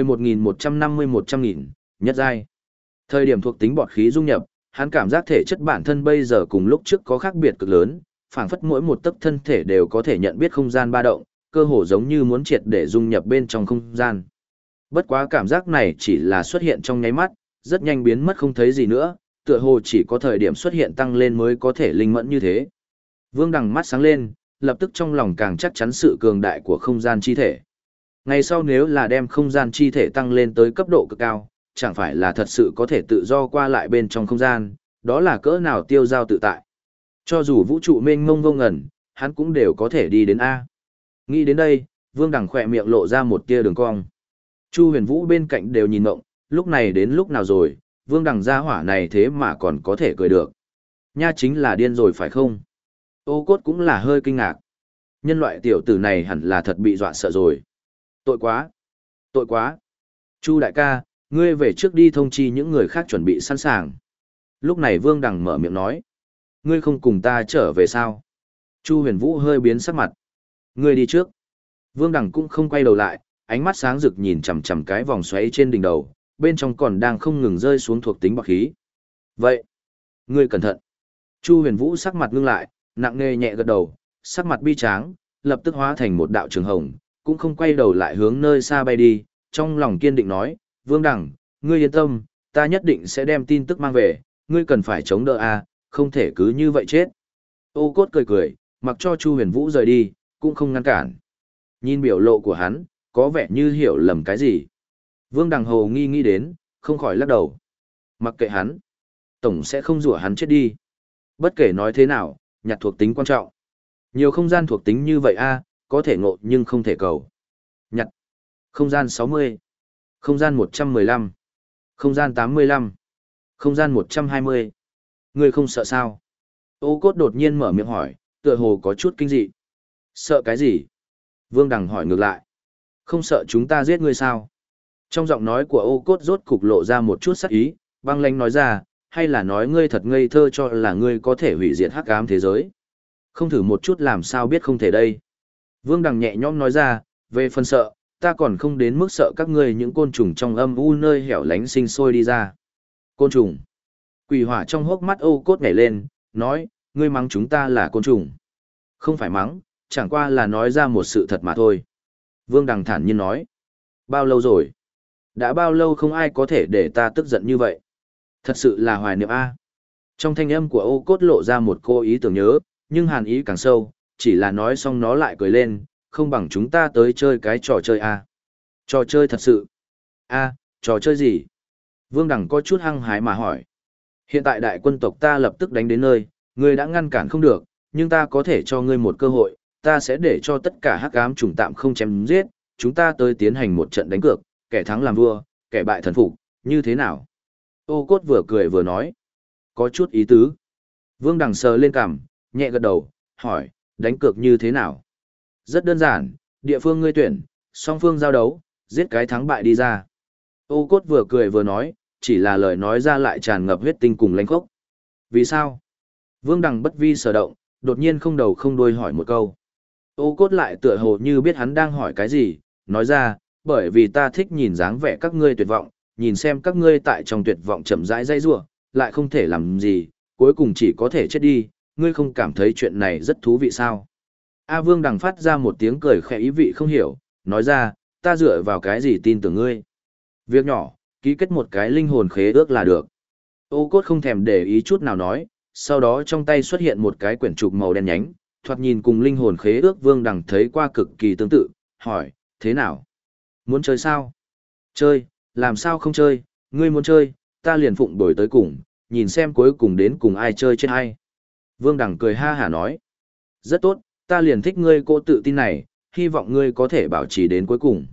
1150-100.000, nhất giai. Thời điểm thuộc tính bọt khí dung nhập, hắn cảm giác thể chất bản thân bây giờ cùng lúc trước có khác biệt cực lớn, phảng phất mỗi một tấc thân thể đều có thể nhận biết không gian ba động, cơ hồ giống như muốn triệt để dung nhập bên trong không gian. Bất quá cảm giác này chỉ là xuất hiện trong nháy mắt, rất nhanh biến mất không thấy gì nữa, tựa hồ chỉ có thời điểm xuất hiện tăng lên mới có thể linh mẫn như thế. Vương Đằng mắt sáng lên, lập tức trong lòng càng chắc chắn sự cường đại của không gian chi thể. Ngày sau nếu là đem không gian chi thể tăng lên tới cấp độ cực cao, chẳng phải là thật sự có thể tự do qua lại bên trong không gian, đó là cỡ nào tiêu giao tự tại. Cho dù vũ trụ mênh mông vô ngần, hắn cũng đều có thể đi đến A. Nghĩ đến đây, Vương Đằng khỏe miệng lộ ra một tia đường cong. Chu Huyền Vũ bên cạnh đều nhìn ngộng, lúc này đến lúc nào rồi, Vương Đằng gia hỏa này thế mà còn có thể cười được. Nha chính là điên rồi phải không? Ô Cốt cũng là hơi kinh ngạc. Nhân loại tiểu tử này hẳn là thật bị dọa sợ rồi. Tội quá! Tội quá! Chu đại ca, ngươi về trước đi thông chi những người khác chuẩn bị sẵn sàng. Lúc này Vương Đằng mở miệng nói. Ngươi không cùng ta trở về sao? Chu Huyền Vũ hơi biến sắc mặt. Ngươi đi trước. Vương Đằng cũng không quay đầu lại, ánh mắt sáng rực nhìn chằm chằm cái vòng xoáy trên đỉnh đầu, bên trong còn đang không ngừng rơi xuống thuộc tính bọt khí. Vậy, ngươi cẩn thận. Chu Huyền Vũ sắc mặt ngưng lại, nặng nề nhẹ gật đầu, sắc mặt bi tráng, lập tức hóa thành một đạo trường hồng, cũng không quay đầu lại hướng nơi xa bay đi, trong lòng kiên định nói, Vương Đằng, ngươi yên tâm, ta nhất định sẽ đem tin tức mang về, ngươi cần phải chống đỡ a, không thể cứ như vậy chết. Ô Cốt cười cười, mặc cho Chu Huyền Vũ rời đi, cũng không ngăn cản. Nhìn biểu lộ của hắn, có vẻ như hiểu lầm cái gì. Vương Đằng hồ nghĩ đến, không khỏi lắc đầu. Mặc kệ hắn, tổng sẽ không rủa hắn chết đi. Bất kể nói thế nào, nhặt thuộc tính quan trọng. Nhiều không gian thuộc tính như vậy a, có thể ngộ nhưng không thể cầu. Nhặt. Không gian 60. Không gian 115. Không gian 85. Không gian 120. Ngươi không sợ sao? Ô Cốt đột nhiên mở miệng hỏi, tựa hồ có chút kinh dị. Sợ cái gì? Vương Đằng hỏi ngược lại. Không sợ chúng ta giết ngươi sao? Trong giọng nói của Ô Cốt rốt cục lộ ra một chút sắc ý, băng lãnh nói ra, hay là nói ngươi thật ngây thơ cho là ngươi có thể hủy diệt hắc ám thế giới? Không thử một chút làm sao biết không thể đây? Vương Đằng nhẹ nhõm nói ra, về phần sợ, ta còn không đến mức sợ các ngươi những côn trùng trong âm u nơi hẻo lánh sinh sôi đi ra. Côn trùng. Quỷ hỏa trong hốc mắt Ô Cốt nhảy lên, nói, ngươi mắng chúng ta là côn trùng. Không phải mắng, chẳng qua là nói ra một sự thật mà thôi. Vương Đằng thản nhiên nói, bao lâu rồi? Đã bao lâu không ai có thể để ta tức giận như vậy? Thật sự là hoài niệm a. Trong thanh âm của Ô Cốt lộ ra một cô ý tưởng nhớ, nhưng hàn ý càng sâu, chỉ là nói xong nó lại cười lên, không bằng chúng ta tới chơi cái trò chơi a. Trò chơi thật sự. A, trò chơi gì? Vương Đằng có chút hăng hái mà hỏi. Hiện tại đại quân tộc ta lập tức đánh đến nơi, ngươi đã ngăn cản không được, nhưng ta có thể cho ngươi một cơ hội, ta sẽ để cho tất cả hắc ám trùng tạm không chém giết, chúng ta tới tiến hành một trận đánh cược, kẻ thắng làm vua, kẻ bại thần phục, như thế nào? Ô Cốt vừa cười vừa nói. Có chút ý tứ. Vương Đằng sờ lên cằm, nhẹ gật đầu, hỏi, đánh cược như thế nào? Rất đơn giản, địa phương ngươi tuyển, song phương giao đấu, giết cái thắng bại đi ra. Ô Cốt vừa cười vừa nói, chỉ là lời nói ra lại tràn ngập huyết tinh cùng lãnh khốc. Vì sao? Vương Đằng bất vi sở động, đột nhiên không đầu không đuôi hỏi một câu. Ô Cốt lại tựa hồ như biết hắn đang hỏi cái gì, nói ra, bởi vì ta thích nhìn dáng vẻ các ngươi tuyệt vọng, nhìn xem các ngươi tại trong tuyệt vọng chậm rãi dây rủa, lại không thể làm gì, cuối cùng chỉ có thể chết đi, ngươi không cảm thấy chuyện này rất thú vị sao? A Vương Đằng phát ra một tiếng cười khẽ ý vị không hiểu, nói ra, ta dựa vào cái gì tin tưởng ngươi? Việc nhỏ, ký kết một cái linh hồn khế ước là được. Ô Cốt không thèm để ý chút nào nói, sau đó trong tay xuất hiện một cái quyển trục màu đen nhánh, thoạt nhìn cùng linh hồn khế ước Vương Đằng thấy qua cực kỳ tương tự, hỏi, thế nào? Muốn chơi sao? Chơi, làm sao không chơi, ngươi muốn chơi, ta liền phụng đổi tới cùng, nhìn xem cuối cùng đến cùng ai chơi chết ai. Vương Đằng cười ha hả nói, rất tốt, ta liền thích ngươi cô tự tin này, hy vọng ngươi có thể bảo trì đến cuối cùng.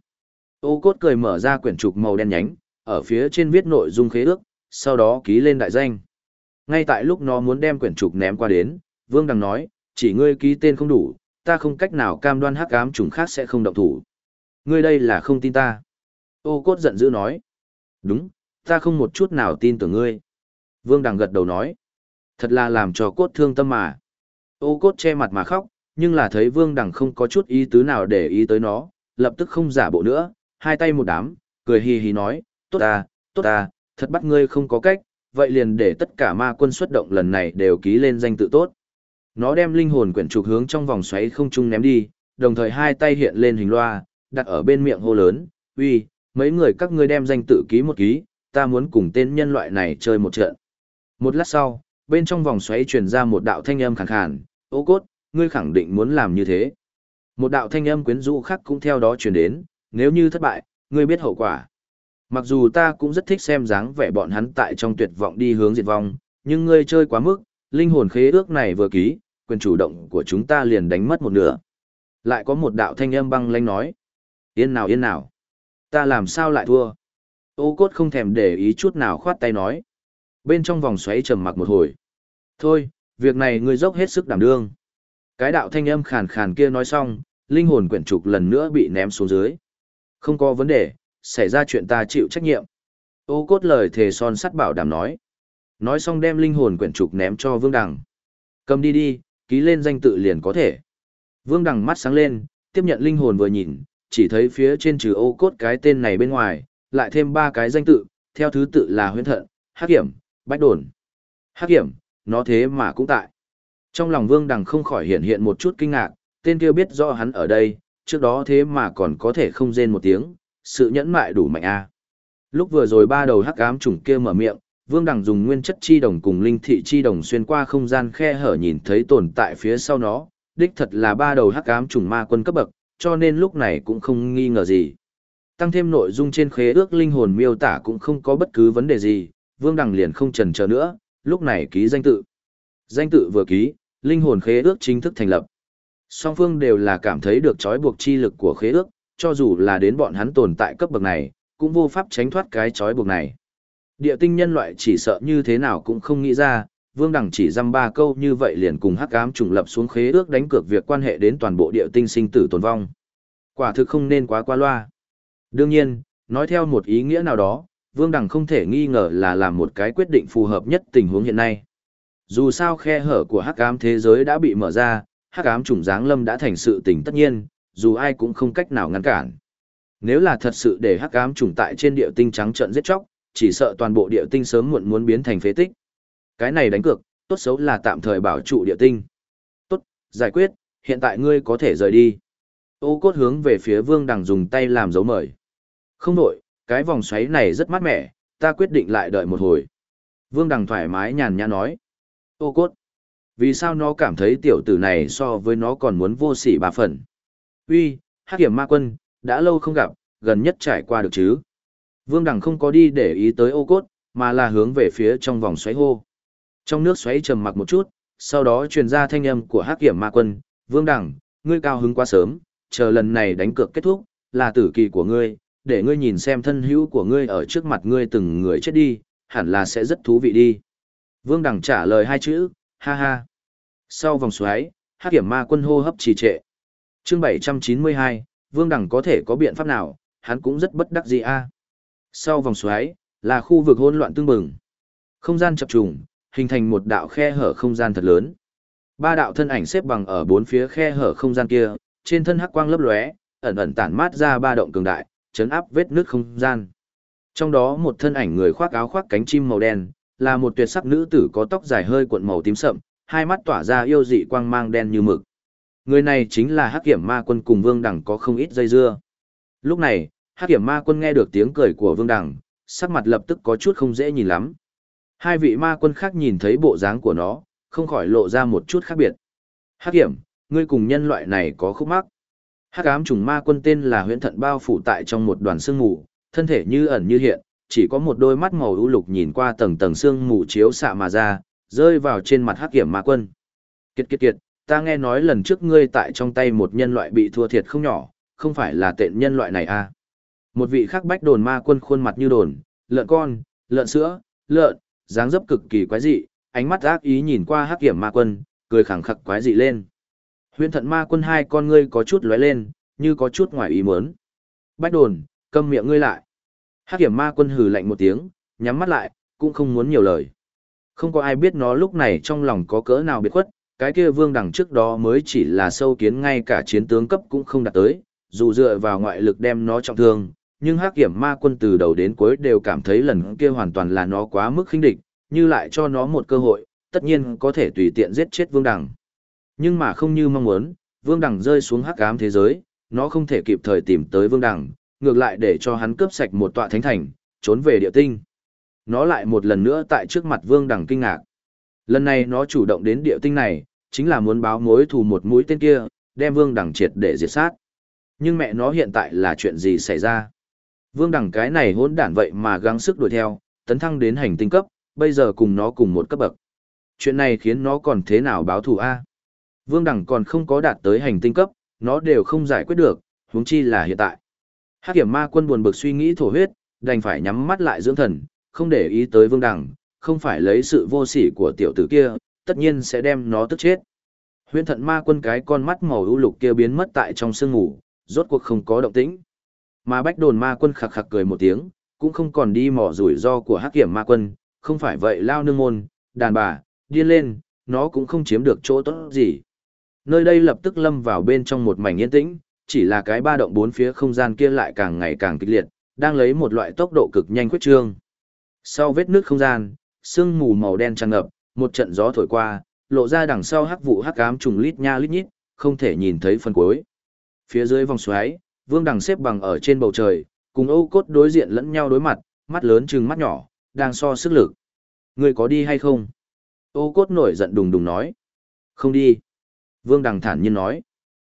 Ô Cốt cười mở ra quyển trục màu đen nhánh, ở phía trên viết nội dung khế ước, sau đó ký lên đại danh. Ngay tại lúc nó muốn đem quyển trục ném qua đến, Vương Đằng nói, chỉ ngươi ký tên không đủ, ta không cách nào cam đoan hắc ám trùng khác sẽ không động thủ. Ngươi đây là không tin ta. Ô Cốt giận dữ nói, đúng, ta không một chút nào tin tưởng ngươi. Vương Đằng gật đầu nói, thật là làm cho Cốt thương tâm mà. Ô Cốt che mặt mà khóc, nhưng là thấy Vương Đằng không có chút ý tứ nào để ý tới nó, lập tức không giả bộ nữa, hai tay một đám, cười hì hì nói, tốt ta, thật bắt ngươi không có cách, vậy liền để tất cả ma quân xuất động lần này đều ký lên danh tự tốt. Nó đem linh hồn quyển trục hướng trong vòng xoáy không trung ném đi, đồng thời hai tay hiện lên hình loa, đặt ở bên miệng hô lớn, uy, mấy người các ngươi đem danh tự ký một ký, ta muốn cùng tên nhân loại này chơi một trận. Một lát sau, bên trong vòng xoáy truyền ra một đạo thanh âm khàn khàn, Ô Cốt, ngươi khẳng định muốn làm như thế. Một đạo thanh âm quyến rũ khác cũng theo đó truyền đến, nếu như thất bại, ngươi biết hậu quả. Mặc dù ta cũng rất thích xem dáng vẻ bọn hắn tại trong tuyệt vọng đi hướng diệt vong, nhưng ngươi chơi quá mức, linh hồn khế ước này vừa ký, quyền chủ động của chúng ta liền đánh mất một nửa. Lại có một đạo thanh âm băng lãnh nói, yên nào, ta làm sao lại thua. Ô Cốt không thèm để ý chút nào khoát tay nói. Bên trong vòng xoáy trầm mặc một hồi. Thôi, việc này ngươi dốc hết sức đảm đương. Cái đạo thanh âm khàn khàn kia nói xong, linh hồn quyển trục lần nữa bị ném xuống dưới. Không có vấn đề, xảy ra chuyện ta chịu trách nhiệm. Ô Cốt lời thề son sắt bảo đảm nói. Nói xong đem linh hồn quyển trục ném cho Vương Đằng. Cầm đi, ký lên danh tự liền có thể. Vương Đằng mắt sáng lên, tiếp nhận linh hồn vừa nhìn, chỉ thấy phía trên trừ Ô Cốt cái tên này bên ngoài, lại thêm 3 cái danh tự, theo thứ tự là Huyễn Thận, Hắc Hiểm, Bách Đồn. Hắc Hiểm, nó thế mà cũng tại. Trong lòng Vương Đằng không khỏi hiện một chút kinh ngạc, tên kia biết rõ hắn ở đây, trước đó thế mà còn có thể không rên một tiếng, sự nhẫn mại đủ mạnh a. Lúc vừa rồi 3 đầu hắc ám trùng kia mở miệng, Vương Đằng dùng nguyên chất chi đồng cùng linh thị chi đồng xuyên qua không gian khe hở nhìn thấy tồn tại phía sau nó, đích thật là 3 đầu hắc ám trùng ma quân cấp bậc, cho nên lúc này cũng không nghi ngờ gì. Tăng thêm nội dung trên khế ước linh hồn miêu tả cũng không có bất cứ vấn đề gì, Vương Đằng liền không chần chờ nữa, lúc này ký danh tự. Danh tự vừa ký, linh hồn khế ước chính thức thành lập. Song phương đều là cảm thấy được trói buộc chi lực của khế ước, cho dù là đến bọn hắn tồn tại cấp bậc này, cũng vô pháp tránh thoát cái trói buộc này. Địa tinh nhân loại chỉ sợ như thế nào cũng không nghĩ ra, Vương Đằng chỉ dăm 3 câu như vậy liền cùng hắc ám trùng lập xuống khế ước đánh cược việc quan hệ đến toàn bộ địa tinh sinh tử tồn vong. Quả thực không nên quá qua loa. Đương nhiên, nói theo một ý nghĩa nào đó, Vương Đằng không thể nghi ngờ là làm một cái quyết định phù hợp nhất tình huống hiện nay. Dù sao khe hở của hắc ám thế giới đã bị mở ra, hắc ám trùng giáng lâm đã thành sự tình tất nhiên, dù ai cũng không cách nào ngăn cản. Nếu là thật sự để hắc ám trùng tại trên địa tinh trắng trợn giết chóc, chỉ sợ toàn bộ địa tinh sớm muộn muốn biến thành phế tích. Cái này đánh cược, tốt xấu là tạm thời bảo trụ địa tinh. Tốt, giải quyết, hiện tại ngươi có thể rời đi. Ô Cốt hướng về phía Vương Đằng dùng tay làm dấu mời. Không đổi, cái vòng xoáy này rất mát mẻ, ta quyết định lại đợi một hồi. Vương Đằng thoải mái nhàn nhã nói. Ô Cốt, vì sao nó cảm thấy tiểu tử này so với nó còn muốn vô sỉ 3 phần? Uy, Hắc Hiểm ma quân, đã lâu không gặp, gần nhất trải qua được chứ? Vương Đằng không có đi để ý tới Ô Cốt, mà là hướng về phía trong vòng xoáy hô. Trong nước xoáy trầm mặc một chút, sau đó truyền ra thanh âm của Hắc Kiểm Ma Quân, "Vương Đẳng, ngươi cao hứng quá sớm, chờ lần này đánh cược kết thúc, là tử kỳ của ngươi, để ngươi nhìn xem thân hữu của ngươi ở trước mặt ngươi từng người chết đi, hẳn là sẽ rất thú vị đi." Vương Đẳng trả lời hai chữ, "Ha ha." Sau vòng xoáy, Hắc Kiểm Ma Quân hô hấp trì trệ. Chương 792, Vương Đẳng có thể có biện pháp nào, hắn cũng rất bất đắc dĩ a. Sau vòng xoáy, là khu vực hỗn loạn tương bừng. Không gian chập trùng, hình thành một đạo khe hở không gian thật lớn. Ba đạo thân ảnh xếp bằng ở bốn phía khe hở không gian kia, trên thân hắc quang lấp lóe, ẩn ẩn tản mát ra ba động cường đại, chấn áp vết nứt không gian. Trong đó một thân ảnh người khoác áo khoác cánh chim màu đen, là một tuyệt sắc nữ tử có tóc dài hơi cuộn màu tím sậm, hai mắt tỏa ra yêu dị quang mang đen như mực. Người này chính là Hắc Kiểm Ma Quân cùng Vương Đẳng có không ít dây dưa. Lúc này, Hắc Kiểm Ma Quân nghe được tiếng cười của Vương Đẳng, sắc mặt lập tức có chút không dễ nhìn lắm. Hai vị ma quân khác nhìn thấy bộ dáng của nó, không khỏi lộ ra một chút khác biệt. Hắc Kiểm, ngươi cùng nhân loại này có khúc mắc. Hắc ám trùng ma quân tên là Huyễn Thận bao phủ tại trong một đoàn sương mù, thân thể như ẩn như hiện, chỉ có một đôi mắt màu u lục nhìn qua tầng tầng sương mù chiếu xạ mà ra, rơi vào trên mặt Hắc Kiểm ma quân. Kiệt kiệt kiệt, ta nghe nói lần trước ngươi tại trong tay một nhân loại bị thua thiệt không nhỏ, không phải là tện nhân loại này à? Một vị khác bách đồn ma quân khuôn mặt như đồn, lợn con, lợn sữa, lợn, dáng dấp cực kỳ quái dị, ánh mắt ác ý nhìn qua Hắc Kiểm ma quân, cười khẳng khặc quái dị lên. Huyễn Thận ma quân hai con ngươi có chút lóe lên, như có chút ngoài ý muốn. Bách đồn, câm miệng ngươi lại. Hắc Kiểm ma quân hừ lạnh một tiếng, nhắm mắt lại, cũng không muốn nhiều lời. Không có ai biết nó lúc này trong lòng có cỡ nào biệt khuất, cái kia Vương Đẳng trước đó mới chỉ là sâu kiến, ngay cả chiến tướng cấp cũng không đạt tới, dù dựa vào ngoại lực đem nó trọng thương, nhưng Hắc Kiểm ma quân từ đầu đến cuối đều cảm thấy lần kia hoàn toàn là nó quá mức khinh địch, như lại cho nó một cơ hội, tất nhiên có thể tùy tiện giết chết Vương Đẳng. Nhưng mà không như mong muốn, Vương Đẳng rơi xuống hắc ám thế giới, nó không thể kịp thời tìm tới Vương Đẳng, ngược lại để cho hắn cướp sạch một tọa thánh thành, trốn về địa tinh. Nó lại một lần nữa tại trước mặt Vương Đẳng kinh ngạc. Lần này nó chủ động đến địa tinh này, chính là muốn báo mối thù một mũi tên kia, đem Vương Đẳng triệt để diệt sát. Nhưng mẹ nó hiện tại là chuyện gì xảy ra? Vương Đẳng cái này hỗn đản vậy mà gắng sức đuổi theo, tấn thăng đến hành tinh cấp, bây giờ cùng nó cùng một cấp bậc. Chuyện này khiến nó còn thế nào báo thù a? Vương Đẳng còn không có đạt tới hành tinh cấp, nó đều không giải quyết được, huống chi là hiện tại. Hắc Kiểm ma quân buồn bực suy nghĩ thổ huyết, đành phải nhắm mắt lại dưỡng thần, không để ý tới Vương Đẳng, không phải lấy sự vô sỉ của tiểu tử kia, tất nhiên sẽ đem nó tức chết. Huyễn Thận ma quân cái con mắt màu u lục kia biến mất tại trong sương ngủ, rốt cuộc không có động tĩnh. Mà Bách Đồn ma quân khặc khặc cười một tiếng, cũng không còn đi mò rủi ro của Hắc Kiểm ma quân, không phải vậy lao nương môn, đàn bà, điên lên, nó cũng không chiếm được chỗ tốt gì. Nơi đây lập tức lâm vào bên trong một mảnh yên tĩnh, chỉ là cái ba động bốn phía không gian kia lại càng ngày càng kịch liệt, đang lấy một loại tốc độ cực nhanh quyết trương. Sau vết nước không gian, sương mù màu đen tràn ngập, một trận gió thổi qua, lộ ra đằng sau hắc vụ hắc ám trùng lít nha lít nhít, không thể nhìn thấy phần cuối. Phía dưới vòng xoáy, Vương Đằng xếp bằng ở trên bầu trời, cùng Âu Cốt đối diện lẫn nhau đối mặt, mắt lớn trừng mắt nhỏ, đang so sức lực. Người có đi hay không? Âu Cốt nổi giận đùng đùng nói. Không đi. Vương Đằng thản nhiên nói.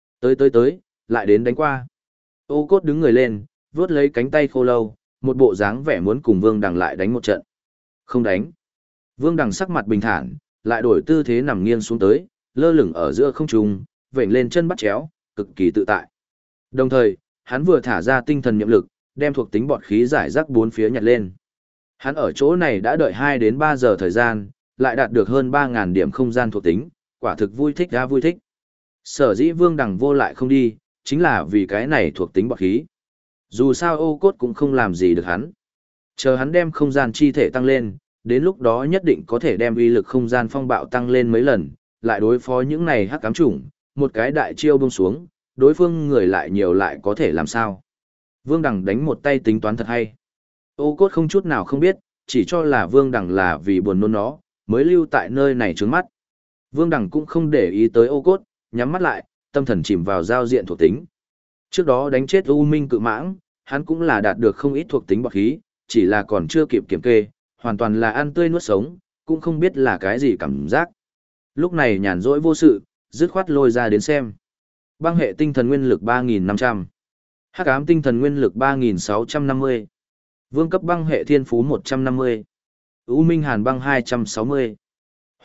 Tới, lại đến đánh qua. Âu Cốt đứng người lên, vướt lấy cánh tay khô lâu, một bộ dáng vẻ muốn cùng Vương Đằng lại đánh một trận. Không đánh. Vương Đằng sắc mặt bình thản, lại đổi tư thế nằm nghiêng xuống tới, lơ lửng ở giữa không trung, vểnh lên chân bắt chéo, cực kỳ tự tại. Đồng thời, hắn vừa thả ra tinh thần niệm lực, đem thuộc tính bọt khí giải rác bốn phía nhặt lên. Hắn ở chỗ này đã đợi 2 đến 3 giờ thời gian, lại đạt được hơn 3.000 điểm không gian thuộc tính, quả thực vui thích ra vui thích. Sở dĩ Vương Đằng vô lại không đi, chính là vì cái này thuộc tính bọt khí. Dù sao Âu Cốt cũng không làm gì được hắn. Chờ hắn đem không gian chi thể tăng lên, đến lúc đó nhất định có thể đem uy lực không gian phong bạo tăng lên mấy lần, lại đối phó những này hắc ám chủng, một cái đại chiêu buông xuống, đối phương người lại nhiều lại có thể làm sao. Vương Đằng đánh một tay tính toán thật hay. Âu Cốt không chút nào không biết, chỉ cho là Vương Đằng là vì buồn nôn nó, mới lưu tại nơi này trướng mắt. Vương Đằng cũng không để ý tới Âu Cốt, nhắm mắt lại, tâm thần chìm vào giao diện thuộc tính. Trước đó đánh chết U Minh cự mãng, hắn cũng là đạt được không ít thuộc tính bọt khí, chỉ là còn chưa kịp kiểm kê, hoàn toàn là ăn tươi nuốt sống, cũng không biết là cái gì cảm giác. Lúc này nhàn rỗi vô sự, dứt khoát lôi ra đến xem. Băng hệ tinh thần nguyên lực 3.500, hắc ám tinh thần nguyên lực 3.650, vương cấp băng hệ thiên phú 150, U Minh hàn băng 260,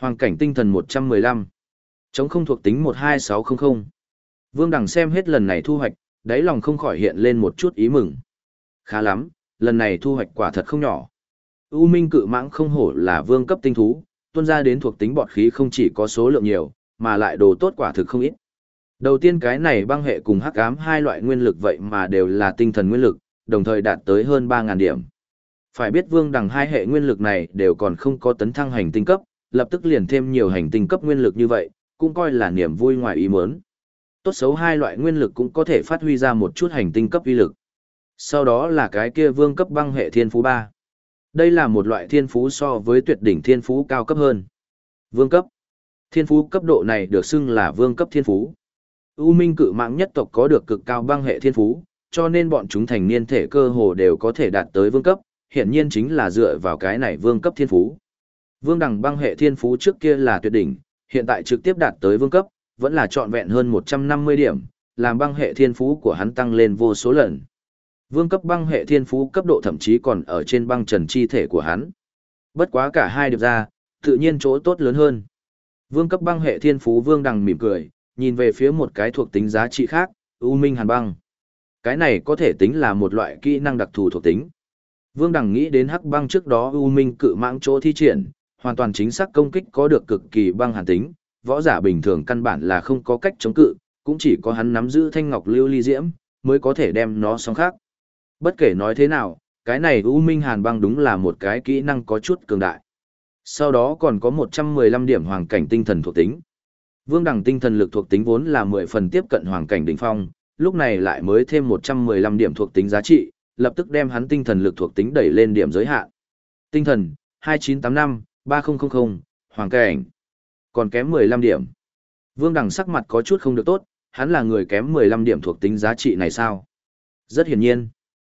Hoàng cảnh tinh thần 115. Chống không thuộc tính 12600. Vương Đằng xem hết lần này thu hoạch, đáy lòng không khỏi hiện lên một chút ý mừng. Khá lắm, lần này thu hoạch quả thật không nhỏ. U Minh cự mãng không hổ là vương cấp tinh thú, tuôn ra đến thuộc tính bọt khí không chỉ có số lượng nhiều, mà lại đồ tốt quả thực không ít. Đầu tiên cái này băng hệ cùng hắc ám hai loại nguyên lực vậy mà đều là tinh thần nguyên lực, đồng thời đạt tới hơn 3000 điểm. Phải biết Vương Đằng hai hệ nguyên lực này đều còn không có tấn thăng hành tinh cấp, lập tức liền thêm nhiều hành tinh cấp nguyên lực như vậy, cũng coi là niềm vui ngoài ý muốn. Tốt xấu hai loại nguyên lực cũng có thể phát huy ra một chút hành tinh cấp uy lực. Sau đó là cái kia vương cấp băng hệ thiên phú 3. Đây là một loại thiên phú so với tuyệt đỉnh thiên phú cao cấp hơn. Vương cấp. Thiên phú cấp độ này được xưng là vương cấp thiên phú. U Minh cự mãng nhất tộc có được cực cao băng hệ thiên phú, cho nên bọn chúng thành niên thể cơ hồ đều có thể đạt tới vương cấp, hiển nhiên chính là dựa vào cái này vương cấp thiên phú. Vương Đằng băng hệ thiên phú trước kia là tuyệt đỉnh, hiện tại trực tiếp đạt tới vương cấp, vẫn là trọn vẹn hơn 150 điểm, làm băng hệ thiên phú của hắn tăng lên vô số lần. Vương cấp băng hệ thiên phú cấp độ thậm chí còn ở trên băng trần chi thể của hắn. Bất quá cả hai điệp ra, tự nhiên chỗ tốt lớn hơn. Vương cấp băng hệ thiên phú Vương Đằng mỉm cười, nhìn về phía một cái thuộc tính giá trị khác, U Minh hàn băng. Cái này có thể tính là một loại kỹ năng đặc thù thuộc tính. Vương Đằng nghĩ đến hắc băng trước đó U Minh cự mãng chỗ thi triển, hoàn toàn chính xác công kích có được cực kỳ băng hàn tính, võ giả bình thường căn bản là không có cách chống cự, cũng chỉ có hắn nắm giữ thanh ngọc lưu ly diễm, mới có thể đem nó song khác. Bất kể nói thế nào, cái này U Minh hàn băng đúng là một cái kỹ năng có chút cường đại. Sau đó còn có 115 điểm hoàng cảnh tinh thần thuộc tính. Vương Đằng tinh thần lực thuộc tính vốn là 10 phần tiếp cận hoàng cảnh đỉnh phong, lúc này lại mới thêm 115 điểm thuộc tính giá trị, lập tức đem hắn tinh thần lực thuộc tính đẩy lên điểm giới hạn. Tinh thần 2985-3000, hoàng cảnh. Còn kém 15 điểm. Vương Đằng sắc mặt có chút không được tốt, hắn là người kém 15 điểm thuộc tính giá trị này sao? Rất hiển nhiên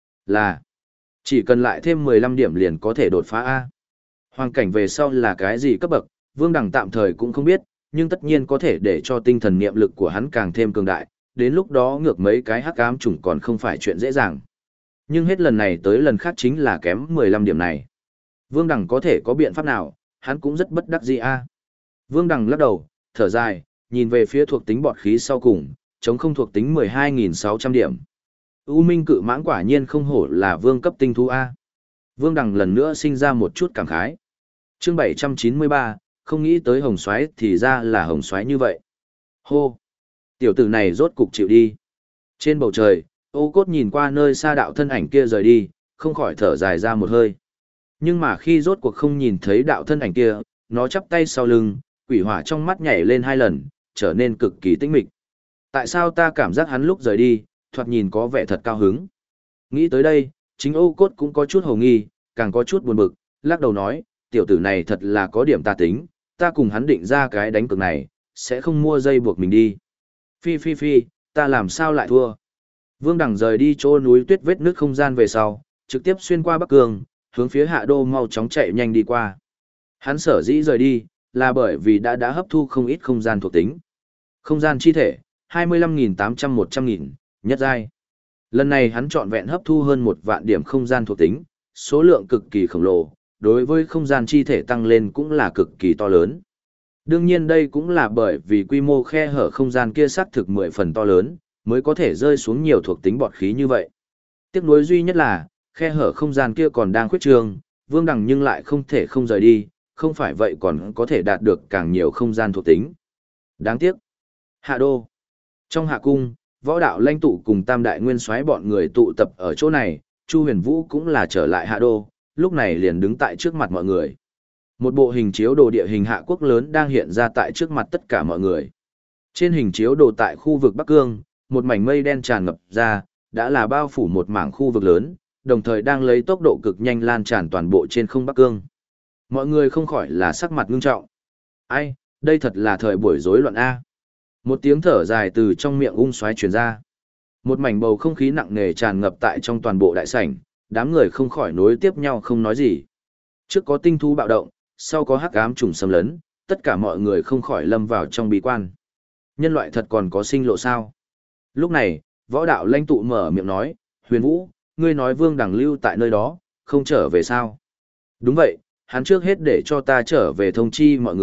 là chỉ cần lại thêm 15 điểm liền có thể đột phá A. Hoàng cảnh về sau là cái gì cấp bậc, Vương Đằng tạm thời cũng không biết, nhưng tất nhiên có thể để cho tinh thần niệm lực của hắn càng thêm cường đại, đến lúc đó ngược mấy cái hắc ám chủng còn không phải chuyện dễ dàng. Nhưng hết lần này tới lần khác chính là kém 15 điểm này. Vương Đằng có thể có biện pháp nào, hắn cũng rất bất đắc dĩ a. Vương Đằng lắc đầu, thở dài, nhìn về phía thuộc tính bọt khí sau cùng, chống không thuộc tính 12.600 điểm. U Minh cự mãng quả nhiên không hổ là vương cấp tinh thú A. Vương Đằng lần nữa sinh ra một chút cảm khái. Chương 793, không nghĩ tới hồng xoáy thì ra là hồng xoáy như vậy. Hô! Tiểu tử này rốt cục chịu đi. Trên bầu trời, Ô Cốt nhìn qua nơi xa đạo thân ảnh kia rời đi, không khỏi thở dài ra một hơi. Nhưng mà khi rốt cuộc không nhìn thấy đạo thân ảnh kia, nó chắp tay sau lưng, quỷ hỏa trong mắt nhảy lên 2 lần, trở nên cực kỳ tĩnh mịch. Tại sao ta cảm giác hắn lúc rời đi, thoạt nhìn có vẻ thật cao hứng. Nghĩ tới đây, chính Ô Cốt cũng có chút hồ nghi, càng có chút buồn bực, lắc đầu nói, tiểu tử này thật là có điểm tà tính, ta cùng hắn định ra cái đánh cược này, sẽ không mua dây buộc mình đi. Phi, ta làm sao lại thua? Vương Đằng rời đi chỗ núi tuyết vết nước không gian về sau, trực tiếp xuyên qua Bắc Cương, hướng phía Hạ Đô mau chóng chạy nhanh đi qua. Hắn sở dĩ rời đi, là bởi vì đã hấp thu không ít không gian thuộc tính. Không gian chi thể, 25.800-100.000, nhất giai. Lần này hắn trọn vẹn hấp thu hơn 1 vạn điểm không gian thuộc tính, số lượng cực kỳ khổng lồ, đối với không gian chi thể tăng lên cũng là cực kỳ to lớn. Đương nhiên đây cũng là bởi vì quy mô khe hở không gian kia xác thực 10 phần to lớn, mới có thể rơi xuống nhiều thuộc tính bọt khí như vậy. Tiếc nuối duy nhất là, khe hở không gian kia còn đang khuyết trương, Vương Đằng nhưng lại không thể không rời đi, không phải vậy còn có thể đạt được càng nhiều không gian thuộc tính. Đáng tiếc. Hạ Đô. Trong hạ cung, võ đạo lãnh tụ cùng tam đại nguyên soái bọn người tụ tập ở chỗ này, Chu Huyền Vũ cũng là trở lại Hạ Đô, lúc này liền đứng tại trước mặt mọi người. Một bộ hình chiếu đồ địa hình hạ quốc lớn đang hiện ra tại trước mặt tất cả mọi người. Trên hình chiếu đồ tại khu vực Bắc Cương, một mảnh mây đen tràn ngập ra, đã là bao phủ một mảng khu vực lớn, đồng thời đang lấy tốc độ cực nhanh lan tràn toàn bộ trên không Bắc Cương. Mọi người không khỏi là sắc mặt ngưng trọng. Ai, đây thật là thời buổi rối loạn A. Một tiếng thở dài từ trong miệng ung xoáy truyền ra. Một mảnh bầu không khí nặng nề tràn ngập tại trong toàn bộ đại sảnh, đám người không khỏi nối tiếp nhau không nói gì. Trước có tinh thú bạo động, sau có hắc ám trùng xâm lấn, tất cả mọi người không khỏi lâm vào trong bí quan. Nhân loại thật còn có sinh lộ sao? Lúc này, võ đạo lãnh tụ mở miệng nói, Huyền Vũ, ngươi nói Vương Đằng lưu tại nơi đó, không trở về sao? Đúng vậy, hắn trước hết để cho ta trở về thông chi mọi người,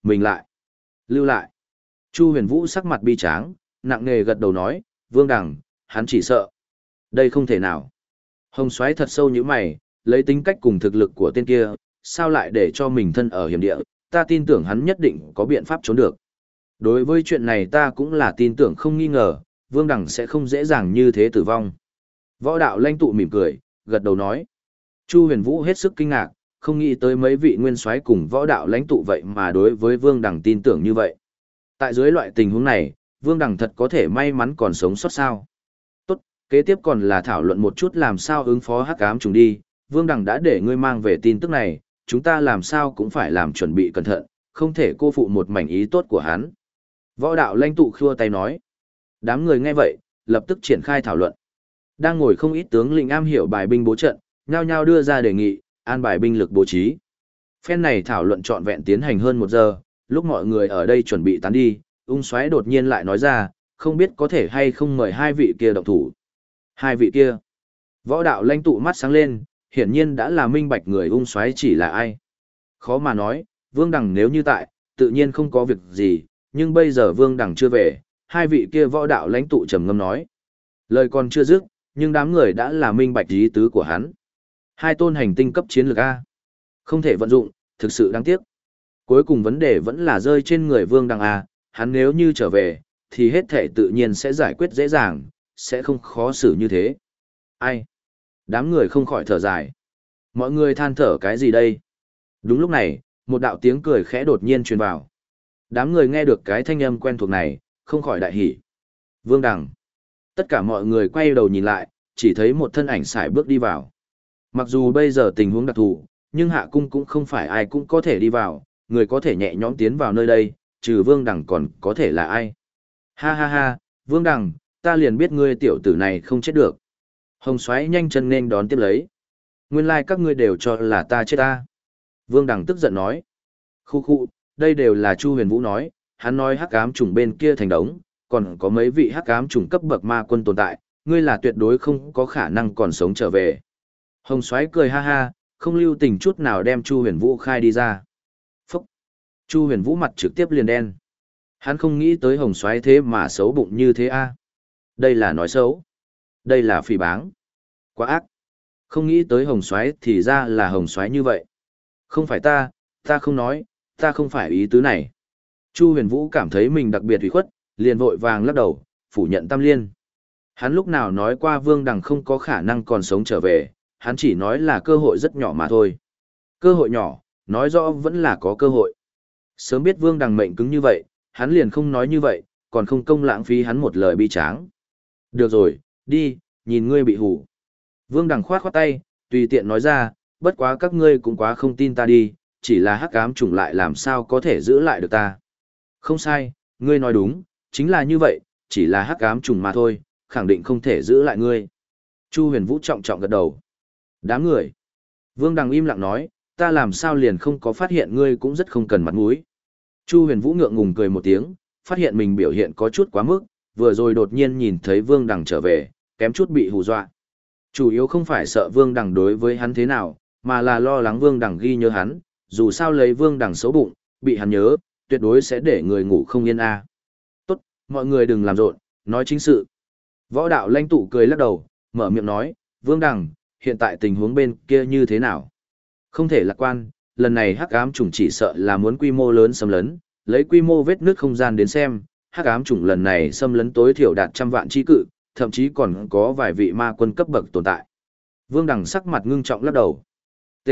mình lại. Lưu lại. Chu Huyền Vũ sắc mặt bi tráng, nặng nề gật đầu nói, Vương Đằng, hắn chỉ sợ. Đây không thể nào. Hồng Soái thật sâu như mày, lấy tính cách cùng thực lực của tên kia, sao lại để cho mình thân ở hiểm địa, ta tin tưởng hắn nhất định có biện pháp trốn được. Đối với chuyện này ta cũng là tin tưởng không nghi ngờ, Vương Đằng sẽ không dễ dàng như thế tử vong. Võ đạo lãnh tụ mỉm cười, gật đầu nói. Chu Huyền Vũ hết sức kinh ngạc, không nghĩ tới mấy vị nguyên soái cùng võ đạo lãnh tụ vậy mà đối với Vương Đằng tin tưởng như vậy. Tại dưới loại tình huống này, Vương Đằng thật có thể may mắn còn sống sót sao. Tốt, kế tiếp còn là thảo luận một chút làm sao ứng phó hắc ám trùng đi. Vương Đằng đã để ngươi mang về tin tức này, chúng ta làm sao cũng phải làm chuẩn bị cẩn thận, không thể cô phụ một mảnh ý tốt của hắn. Võ đạo lãnh tụ khua tay nói. Đám người nghe vậy, lập tức triển khai thảo luận. Đang ngồi không ít tướng lĩnh am hiểu bài binh bố trận, nhao nhao đưa ra đề nghị, an bài binh lực bố trí. Phen này thảo luận trọn vẹn tiến hành hơn 1 giờ, lúc mọi người ở đây chuẩn bị tán đi, ung soái đột nhiên lại nói ra, không biết có thể hay không mời hai vị kia động thủ. Hai vị kia. Võ đạo lãnh tụ mắt sáng lên, hiển nhiên đã là minh bạch người ung soái chỉ là ai. Khó mà nói, Vương Đằng nếu như tại, tự nhiên không có việc gì, nhưng bây giờ Vương Đằng chưa về, hai vị kia võ đạo lãnh tụ trầm ngâm nói. Lời còn chưa dứt, nhưng đám người đã là minh bạch ý tứ của hắn. Hai tôn hành tinh cấp chiến lược A. Không thể vận dụng, thực sự đáng tiếc. Cuối cùng vấn đề vẫn là rơi trên người Vương Đằng A, hắn nếu như trở về, thì hết thể tự nhiên sẽ giải quyết dễ dàng, sẽ không khó xử như thế. Ai? Đám người không khỏi thở dài. Mọi người than thở cái gì đây? Đúng lúc này, một đạo tiếng cười khẽ đột nhiên truyền vào. Đám người nghe được cái thanh âm quen thuộc này, không khỏi đại hỉ. Vương Đằng. Tất cả mọi người quay đầu nhìn lại, chỉ thấy một thân ảnh sải bước đi vào. Mặc dù bây giờ tình huống đặc thù, nhưng hạ cung cũng không phải ai cũng có thể đi vào, người có thể nhẹ nhõm tiến vào nơi đây, trừ Vương Đằng còn có thể là ai. Ha ha ha, Vương Đằng, ta liền biết ngươi tiểu tử này không chết được. Hồng Soái nhanh chân nên đón tiếp lấy. Nguyên lai các ngươi đều cho là ta chết ta. Vương Đằng tức giận nói. Khu khu, đây đều là Chu Huyền Vũ nói, hắn nói hắc ám trùng bên kia thành đống, còn có mấy vị hắc ám trùng cấp bậc ma quân tồn tại, ngươi là tuyệt đối không có khả năng còn sống trở về. Hồng Soái cười ha ha, không lưu tình chút nào đem Chu Huyền Vũ khai đi ra. Phúc! Chu Huyền Vũ mặt trực tiếp liền đen. Hắn không nghĩ tới Hồng Soái thế mà xấu bụng như thế a. Đây là nói xấu. Đây là phỉ báng. Quá ác. Không nghĩ tới Hồng Soái thì ra là Hồng Soái như vậy. Không phải ta không nói, ta không phải ý tứ này. Chu Huyền Vũ cảm thấy mình đặc biệt ủy khuất, liền vội vàng lắc đầu, phủ nhận Tam Liên. Hắn lúc nào nói qua Vương Đằng không có khả năng còn sống trở về, hắn chỉ nói là cơ hội rất nhỏ mà thôi. Cơ hội nhỏ, nói rõ vẫn là có cơ hội. Sớm biết Vương Đằng mệnh cứng như vậy, hắn liền không nói như vậy, còn không công lãng phí hắn một lời bi tráng. Được rồi, đi, nhìn ngươi bị hù. Vương Đằng khoát khoát tay, tùy tiện nói ra, bất quá các ngươi cũng quá không tin ta đi, chỉ là hắc ám trùng lại làm sao có thể giữ lại được ta. Không sai, ngươi nói đúng, chính là như vậy, chỉ là hắc ám trùng mà thôi, khẳng định không thể giữ lại ngươi. Chu Huyền Vũ trọng trọng gật đầu. Đám người. Vương Đằng im lặng nói, ta làm sao liền không có phát hiện ngươi cũng rất không cần mặt mũi. Chu Huyền Vũ ngượng ngùng cười một tiếng, phát hiện mình biểu hiện có chút quá mức, vừa rồi đột nhiên nhìn thấy Vương Đằng trở về, kém chút bị hù dọa. Chủ yếu không phải sợ Vương Đằng đối với hắn thế nào, mà là lo lắng Vương Đằng ghi nhớ hắn, dù sao lấy Vương Đằng xấu bụng, bị hắn nhớ, tuyệt đối sẽ để người ngủ không yên a. Tốt, mọi người đừng làm rộn, nói chính sự. Võ đạo lãnh tụ cười lắc đầu, mở miệng nói, Vương Đằng, hiện tại tình huống bên kia như thế nào? Không thể lạc quan, lần này hắc ám chủng chỉ sợ là muốn quy mô lớn xâm lấn, lấy quy mô vết nứt không gian đến xem, hắc ám chủng lần này xâm lấn tối thiểu đạt 100 vạn chi cự, thậm chí còn có vài vị ma quân cấp bậc tồn tại. Vương Đằng sắc mặt ngưng trọng lắc đầu. T.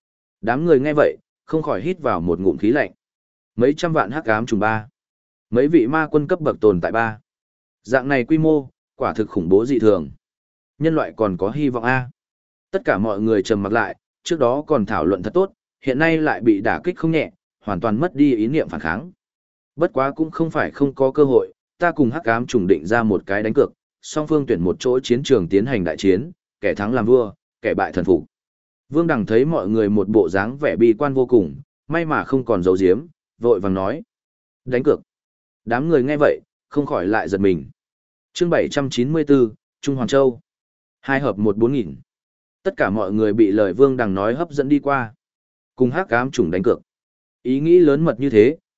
Đám người nghe vậy, không khỏi hít vào một ngụm khí lạnh. Mấy trăm vạn hắc ám trùng 3. Mấy vị ma quân cấp bậc tồn tại 3. Dạng này quy mô, quả thực khủng bố dị thường. Nhân loại còn có hy vọng a. Tất cả mọi người trầm mặc lại, trước đó còn thảo luận thật tốt, hiện nay lại bị đả kích không nhẹ, hoàn toàn mất đi ý niệm phản kháng. Bất quá cũng không phải không có cơ hội, ta cùng hắc ám trùng định ra một cái đánh cược, song phương tuyển một chỗ chiến trường tiến hành đại chiến, kẻ thắng làm vua, kẻ bại thần phục. Vương Đằng thấy mọi người một bộ dáng vẻ bi quan vô cùng, may mà không còn giấu giếm, vội vàng nói. Đánh cược. Đám người nghe vậy, không khỏi lại giật mình. Chương 794, Trung Hoàng Châu. 2 hợp 1 4000. Tất cả mọi người bị lời Vương Đằng nói hấp dẫn đi qua. Cùng hắc ám chủng đánh cược. Ý nghĩ lớn mật như thế,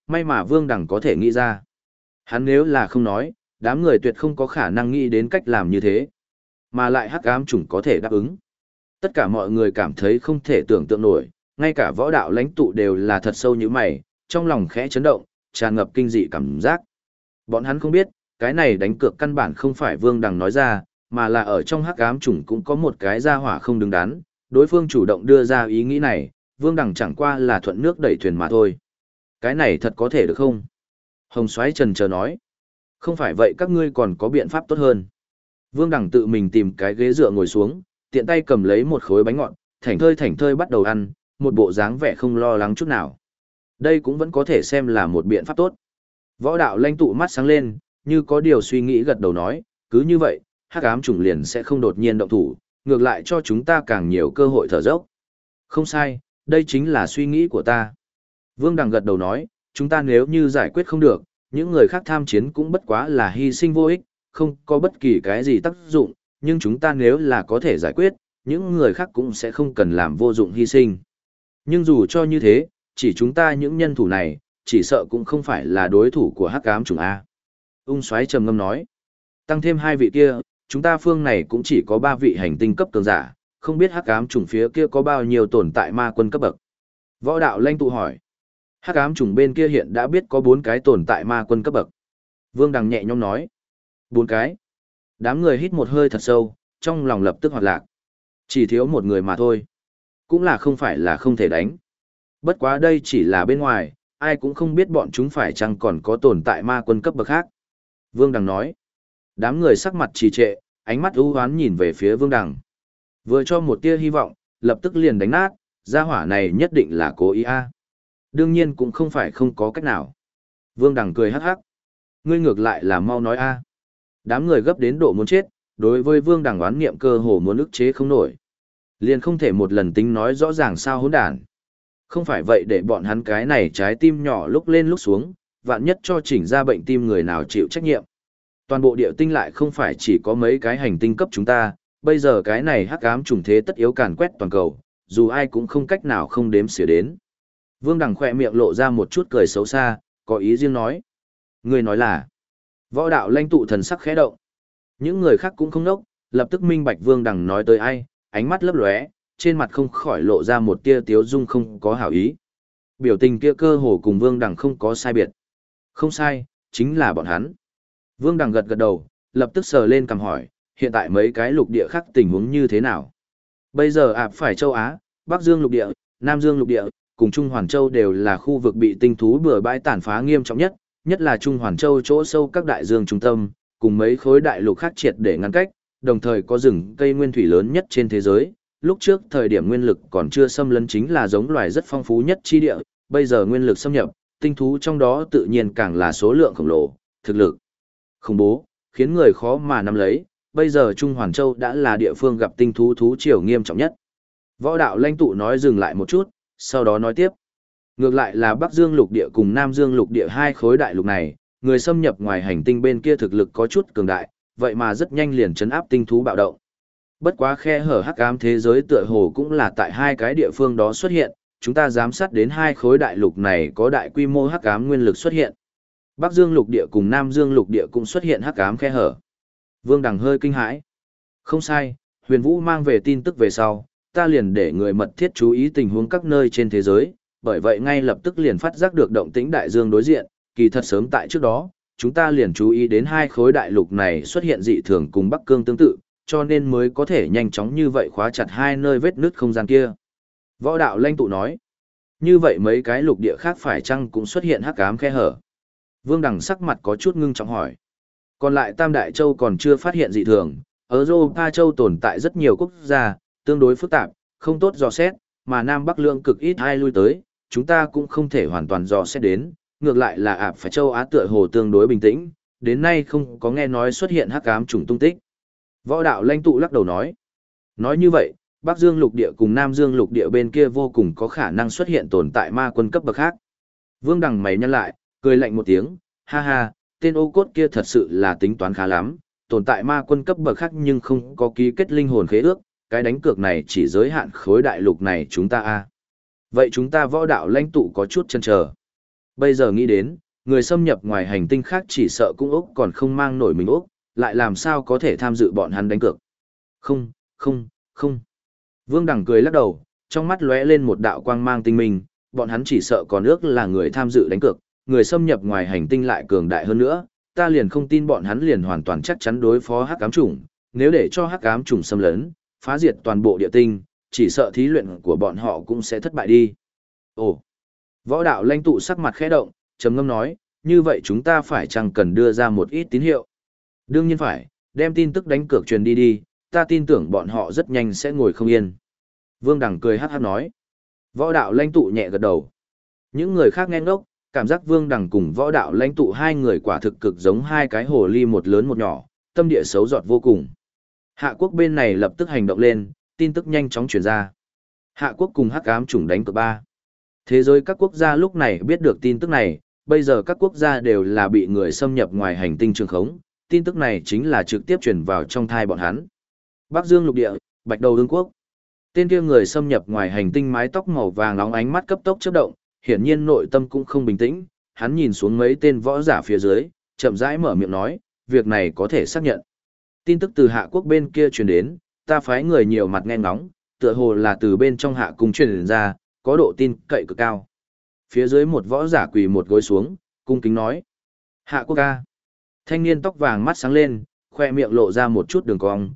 May mà Vương Đằng có thể nghĩ ra. Hắn nếu là không nói, đám người tuyệt không có khả năng nghĩ đến cách làm như thế. Mà lại hắc ám chủng có thể đáp ứng. Tất cả mọi người cảm thấy không thể tưởng tượng nổi, ngay cả võ đạo lãnh tụ đều là thật sâu như mày, trong lòng khẽ chấn động, tràn ngập kinh dị cảm giác. Bọn hắn không biết, cái này đánh cược căn bản không phải Vương Đằng nói ra, mà là ở trong hắc ám chủng cũng có một cái gia hỏa không đứng đắn, đối phương chủ động đưa ra ý nghĩ này, Vương Đằng chẳng qua là thuận nước đẩy thuyền mà thôi. Cái này thật có thể được không? Hồng Soái trần chờ nói. Không phải vậy các ngươi còn có biện pháp tốt hơn. Vương Đằng tự mình tìm cái ghế dựa ngồi xuống, tiện tay cầm lấy một khối bánh ngọt, thảnh thơi bắt đầu ăn, một bộ dáng vẻ không lo lắng chút nào. Đây cũng vẫn có thể xem là một biện pháp tốt. Võ đạo lãnh tụ mắt sáng lên, như có điều suy nghĩ gật đầu nói, cứ như vậy, hắc ám chủng liền sẽ không đột nhiên động thủ, ngược lại cho chúng ta càng nhiều cơ hội thở dốc. Không sai, đây chính là suy nghĩ của ta. Vương Đằng gật đầu nói, chúng ta nếu như giải quyết không được, những người khác tham chiến cũng bất quá là hy sinh vô ích, không có bất kỳ cái gì tác dụng, nhưng chúng ta nếu là có thể giải quyết, những người khác cũng sẽ không cần làm vô dụng hy sinh. Nhưng dù cho như thế, chỉ chúng ta những nhân thủ này, chỉ sợ cũng không phải là đối thủ của hắc ám chủng A. Ung Soái trầm ngâm nói, tăng thêm 2 vị kia, chúng ta phương này cũng chỉ có 3 vị hành tinh cấp cường giả, không biết hắc ám chủng phía kia có bao nhiêu tồn tại ma quân cấp bậc. Võ đạo lãnh tụ hỏi, hắc ám chủng bên kia hiện đã biết có 4 cái tồn tại ma quân cấp bậc. Vương Đằng nhẹ nhõm nói, 4 cái. Đám người hít một hơi thật sâu, trong lòng lập tức hoạt lạc. Chỉ thiếu một người mà thôi. Cũng là không phải là không thể đánh. Bất quá đây chỉ là bên ngoài, ai cũng không biết bọn chúng phải chăng còn có tồn tại ma quân cấp bậc khác. Vương Đằng nói. Đám người sắc mặt trì trệ, ánh mắt u hoán nhìn về phía Vương Đằng. Vừa cho một tia hy vọng, lập tức liền đánh nát, gia hỏa này nhất định là cố ý a. Đương nhiên cũng không phải không có cách nào. Vương Đằng cười hắc hắc. Ngươi ngược lại là mau nói a. Đám người gấp đến độ muốn chết, đối với Vương Đằng oán niệm cơ hồ muốn ức chế không nổi. Liền không thể một lần tính nói rõ ràng sao hỗn đản. Không phải vậy để bọn hắn cái này trái tim nhỏ lúc lên lúc xuống, vạn nhất cho chỉnh ra bệnh tim người nào chịu trách nhiệm. Toàn bộ địa tinh lại không phải chỉ có mấy cái hành tinh cấp chúng ta, bây giờ cái này hắc ám trùng thế tất yếu càn quét toàn cầu, dù ai cũng không cách nào không đếm xỉa đến. Vương Đằng khỏe miệng lộ ra một chút cười xấu xa, có ý riêng nói. Người nói là, võ đạo lãnh tụ thần sắc khẽ động. Những người khác cũng không nốc, lập tức minh bạch Vương Đằng nói tới ai, ánh mắt lấp lóe, trên mặt không khỏi lộ ra một tia tiếu dung không có hảo ý. Biểu tình kia cơ hồ cùng Vương Đằng không có sai biệt. Không sai, chính là bọn hắn. Vương Đằng gật gật đầu, lập tức sờ lên cằm hỏi, hiện tại mấy cái lục địa khác tình huống như thế nào? Bây giờ phải châu Á, Bắc Dương lục địa, Nam Dương lục địa, cùng Trung Hoàn Châu đều là khu vực bị tinh thú bừa bãi tàn phá nghiêm trọng nhất, nhất là Trung Hoàn Châu chỗ sâu các đại dương trung tâm, cùng mấy khối đại lục khác triệt để ngăn cách, đồng thời có rừng cây nguyên thủy lớn nhất trên thế giới. Lúc trước thời điểm nguyên lực còn chưa xâm lấn chính là giống loài rất phong phú nhất chi địa, bây giờ nguyên lực xâm nhập, tinh thú trong đó tự nhiên càng là số lượng khổng lồ, thực lực khủng bố, khiến người khó mà nắm lấy. Bây giờ Trung Hoàn Châu đã là địa phương gặp tinh thú thú triều nghiêm trọng nhất. Võ đạo lãnh tụ nói dừng lại một chút, sau đó nói tiếp. Ngược lại là Bắc Dương lục địa cùng Nam Dương lục địa hai khối đại lục này, người xâm nhập ngoài hành tinh bên kia thực lực có chút cường đại, vậy mà rất nhanh liền trấn áp tinh thú bạo động. Bất quá khe hở hắc ám thế giới tựa hồ cũng là tại hai cái địa phương đó xuất hiện, chúng ta giám sát đến hai khối đại lục này có đại quy mô hắc ám nguyên lực xuất hiện. Bắc Dương lục địa cùng Nam Dương lục địa cũng xuất hiện hắc ám khe hở. Vương Đằng hơi kinh hãi. Không sai, Huyền Vũ mang về tin tức về sau, ta liền để người mật thiết chú ý tình huống các nơi trên thế giới, bởi vậy ngay lập tức liền phát giác được động tĩnh đại dương đối diện, kỳ thật sớm tại trước đó, chúng ta liền chú ý đến hai khối đại lục này xuất hiện dị thường cùng Bắc Cương tương tự, cho nên mới có thể nhanh chóng như vậy khóa chặt hai nơi vết nứt không gian kia. Võ đạo lãnh tụ nói, như vậy mấy cái lục địa khác phải chăng cũng xuất hiện hắc ám khe hở? Vương Đằng sắc mặt có chút ngưng trọng hỏi. Còn lại Tam Đại Châu còn chưa phát hiện dị thường, ở Europa Châu tồn tại rất nhiều quốc gia, tương đối phức tạp, không tốt dò xét, mà Nam Bắc lượng cực ít ai lui tới, chúng ta cũng không thể hoàn toàn dò xét đến, ngược lại là phải Châu Á tựa hồ tương đối bình tĩnh, đến nay không có nghe nói xuất hiện hắc ám chủng tung tích. Võ đạo lãnh tụ lắc đầu nói. Nói như vậy, Bắc Dương lục địa cùng Nam Dương lục địa bên kia vô cùng có khả năng xuất hiện tồn tại ma quân cấp bậc khác. Vương Đằng mày nhăn lại, cười lạnh một tiếng, ha ha, tên ô cốt kia thật sự là tính toán khá lắm, tồn tại ma quân cấp bậc khác nhưng không có ký kết linh hồn khế ước, cái đánh cược này chỉ giới hạn khối đại lục này chúng ta a. Vậy chúng ta võ đạo lãnh tụ có chút chần chờ. Bây giờ nghĩ đến, người xâm nhập ngoài hành tinh khác chỉ sợ cũng Úc còn không mang nổi mình Úc, lại làm sao có thể tham dự bọn hắn đánh cược. Không, không, không. Vương Đằng cười lắc đầu, trong mắt lóe lên một đạo quang mang tinh minh, bọn hắn chỉ sợ còn ước là người tham dự đánh cược, người xâm nhập ngoài hành tinh lại cường đại hơn nữa, ta liền không tin bọn hắn liền hoàn toàn chắc chắn đối phó hắc ám chủng, nếu để cho hắc ám chủng xâm lấn, phá diệt toàn bộ địa tinh, chỉ sợ thí luyện của bọn họ cũng sẽ thất bại đi. Ồ. Võ đạo lãnh tụ sắc mặt khẽ động, trầm ngâm nói, như vậy chúng ta phải chăng cần đưa ra một ít tín hiệu? Đương nhiên phải, đem tin tức đánh cược truyền đi đi, ta tin tưởng bọn họ rất nhanh sẽ ngồi không yên. Vương Đằng cười hát hát nói. Võ đạo lãnh tụ nhẹ gật đầu. Những người khác nghe ngốc, cảm giác Vương Đằng cùng võ đạo lãnh tụ hai người quả thực cực giống hai cái hồ ly một lớn một nhỏ, tâm địa xấu giọt vô cùng. Hạ quốc bên này lập tức hành động lên, tin tức nhanh chóng truyền ra. Hạ quốc cùng hắc ám chủng đánh cược 3. Thế giới các quốc gia lúc này biết được tin tức này, bây giờ các quốc gia đều là bị người xâm nhập ngoài hành tinh trường khống, tin tức này chính là trực tiếp truyền vào trong thai bọn hắn. Bắc Dương lục địa, Bạch Đầu Đương quốc. Tên kia người xâm nhập ngoài hành tinh mái tóc màu vàng nóng ánh mắt cấp tốc chớp động, hiển nhiên nội tâm cũng không bình tĩnh, hắn nhìn xuống mấy tên võ giả phía dưới, chậm rãi mở miệng nói, việc này có thể xác nhận. Tin tức từ Hạ quốc bên kia truyền đến, ta phái người nhiều mặt nghe ngóng, tựa hồ là từ bên trong Hạ cung truyền ra, có độ tin cậy cực cao. Phía dưới một võ giả quỳ một gối xuống, cung kính nói. Hạ quốc ca. Thanh niên tóc vàng mắt sáng lên, khoe miệng lộ ra một chút đường cong,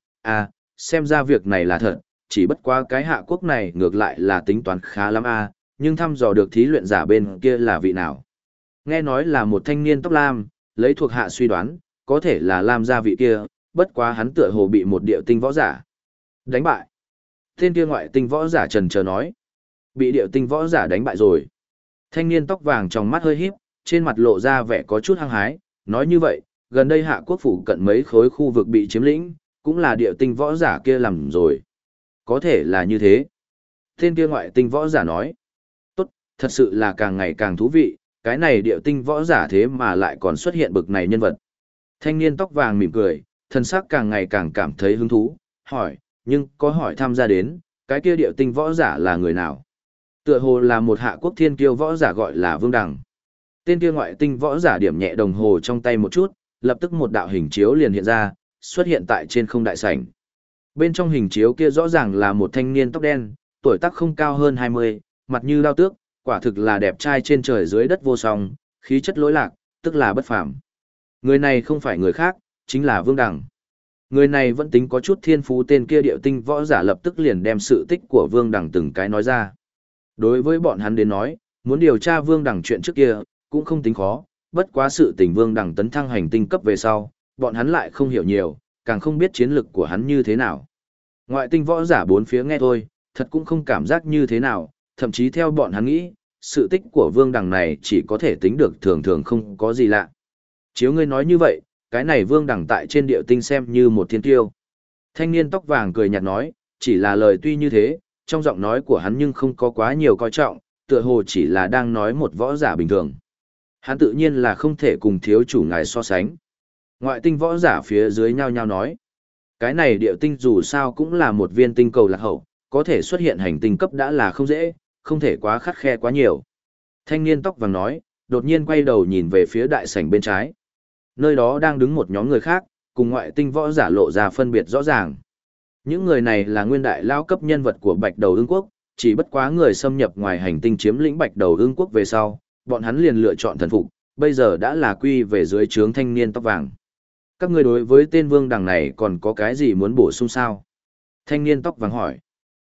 xem ra việc này là thật, chỉ bất quá cái Hạ quốc này ngược lại là tính toán khá lắm nhưng thăm dò được thí luyện giả bên kia là vị nào. Nghe nói là một thanh niên tóc lam, lấy thuộc hạ suy đoán, có thể là lam gia vị kia, bất quá hắn tựa hồ bị một điệu tinh võ giả đánh bại. Tên kia ngoại tinh võ giả trần chờ nói, bị điệu tinh võ giả đánh bại rồi. Thanh niên tóc vàng trong mắt hơi híp, trên mặt lộ ra vẻ có chút hăng hái, nói như vậy, gần đây Hạ quốc phủ cận mấy khối khu vực bị chiếm lĩnh, cũng là điệu tinh võ giả kia làm rồi. Có thể là như thế. Tên kia ngoại tinh võ giả nói, tốt, thật sự là càng ngày càng thú vị, cái này điệu tinh võ giả thế mà lại còn xuất hiện bực này nhân vật. Thanh niên tóc vàng mỉm cười, thân xác càng ngày càng cảm thấy hứng thú, hỏi, nhưng có hỏi tham gia đến, cái kia điệu tinh võ giả là người nào? Tựa hồ là một Hạ quốc thiên kiêu võ giả gọi là Vương Đằng. Tên kia ngoại tinh võ giả điểm nhẹ đồng hồ trong tay một chút, lập tức một đạo hình chiếu liền hiện ra, xuất hiện tại trên không đại sảnh. Bên trong hình chiếu kia rõ ràng là một thanh niên tóc đen, tuổi tác không cao hơn 20, mặt như đao tước, quả thực là đẹp trai trên trời dưới đất vô song, khí chất lỗi lạc, tức là bất phàm. Người này không phải người khác, chính là Vương Đằng. Người này vẫn tính có chút thiên phú, tên kia điệu tinh võ giả lập tức liền đem sự tích của Vương Đằng từng cái nói ra. Đối với bọn hắn đến nói, muốn điều tra Vương Đằng chuyện trước kia, cũng không tính khó, bất quá sự tình Vương Đằng tấn thăng hành tinh cấp về sau, bọn hắn lại không hiểu nhiều, càng không biết chiến lực của hắn như thế nào. Ngoại tinh võ giả bốn phía nghe thôi, thật cũng không cảm giác như thế nào, thậm chí theo bọn hắn nghĩ, sự tích của Vương Đằng này chỉ có thể tính được thường thường không có gì lạ. Chiếu ngươi nói như vậy, cái này Vương Đằng tại trên địa tinh xem như một thiên tiêu. Thanh niên tóc vàng cười nhạt nói, chỉ là lời tuy như thế, trong giọng nói của hắn nhưng không có quá nhiều coi trọng, tựa hồ chỉ là đang nói một võ giả bình thường. Hắn tự nhiên là không thể cùng thiếu chủ ngài so sánh. Ngoại tinh võ giả phía dưới nhao nhao nói, cái này địa tinh dù sao cũng là một viên tinh cầu lạc hậu, có thể xuất hiện hành tinh cấp đã là không dễ, không thể quá khắt khe quá nhiều. Thanh niên tóc vàng nói, đột nhiên quay đầu nhìn về phía đại sảnh bên trái. Nơi đó đang đứng một nhóm người khác, cùng ngoại tinh võ giả lộ ra phân biệt rõ ràng. Những người này là nguyên đại lao cấp nhân vật của Bạch Đầu Ưng quốc, chỉ bất quá người xâm nhập ngoài hành tinh chiếm lĩnh Bạch Đầu Ưng quốc về sau, bọn hắn liền lựa chọn thần phục, bây giờ đã là quy về dưới trướng thanh niên tóc vàng. Các ngươi đối với tên Vương Đằng này còn có cái gì muốn bổ sung sao? Thanh niên tóc vàng hỏi.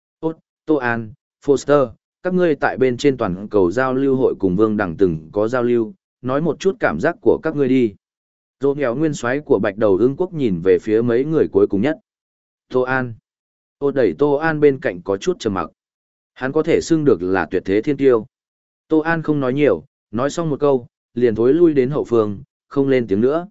Tô An, Foster, các ngươi tại bên trên toàn cầu giao lưu hội cùng Vương Đằng từng có giao lưu, nói một chút cảm giác của các ngươi đi. Dô nghèo nguyên soái của Bạch Đầu Ưng quốc nhìn về phía mấy người cuối cùng nhất. Tô An. Đẩy Tô An bên cạnh có chút trầm mặc. Hắn có thể xưng được là tuyệt thế thiên tiêu. Tô An không nói nhiều, nói xong một câu, liền thối lui đến hậu phương, không lên tiếng nữa.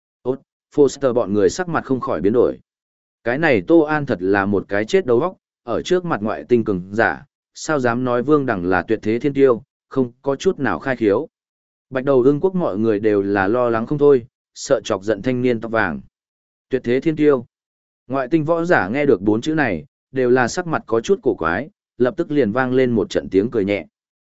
Foster bọn người sắc mặt không khỏi biến đổi. Cái này Tô An thật là một cái chết đầu óc, ở trước mặt ngoại tinh cường giả, sao dám nói Vương Đằng là tuyệt thế thiên tiêu, không có chút nào khai khiếu. Bạch Đầu Ưng quốc mọi người đều là lo lắng không thôi, sợ chọc giận thanh niên tóc vàng. Tuyệt thế thiên tiêu. Ngoại tinh võ giả nghe được 4 chữ này, đều là sắc mặt có chút cổ quái, lập tức liền vang lên một trận tiếng cười nhẹ.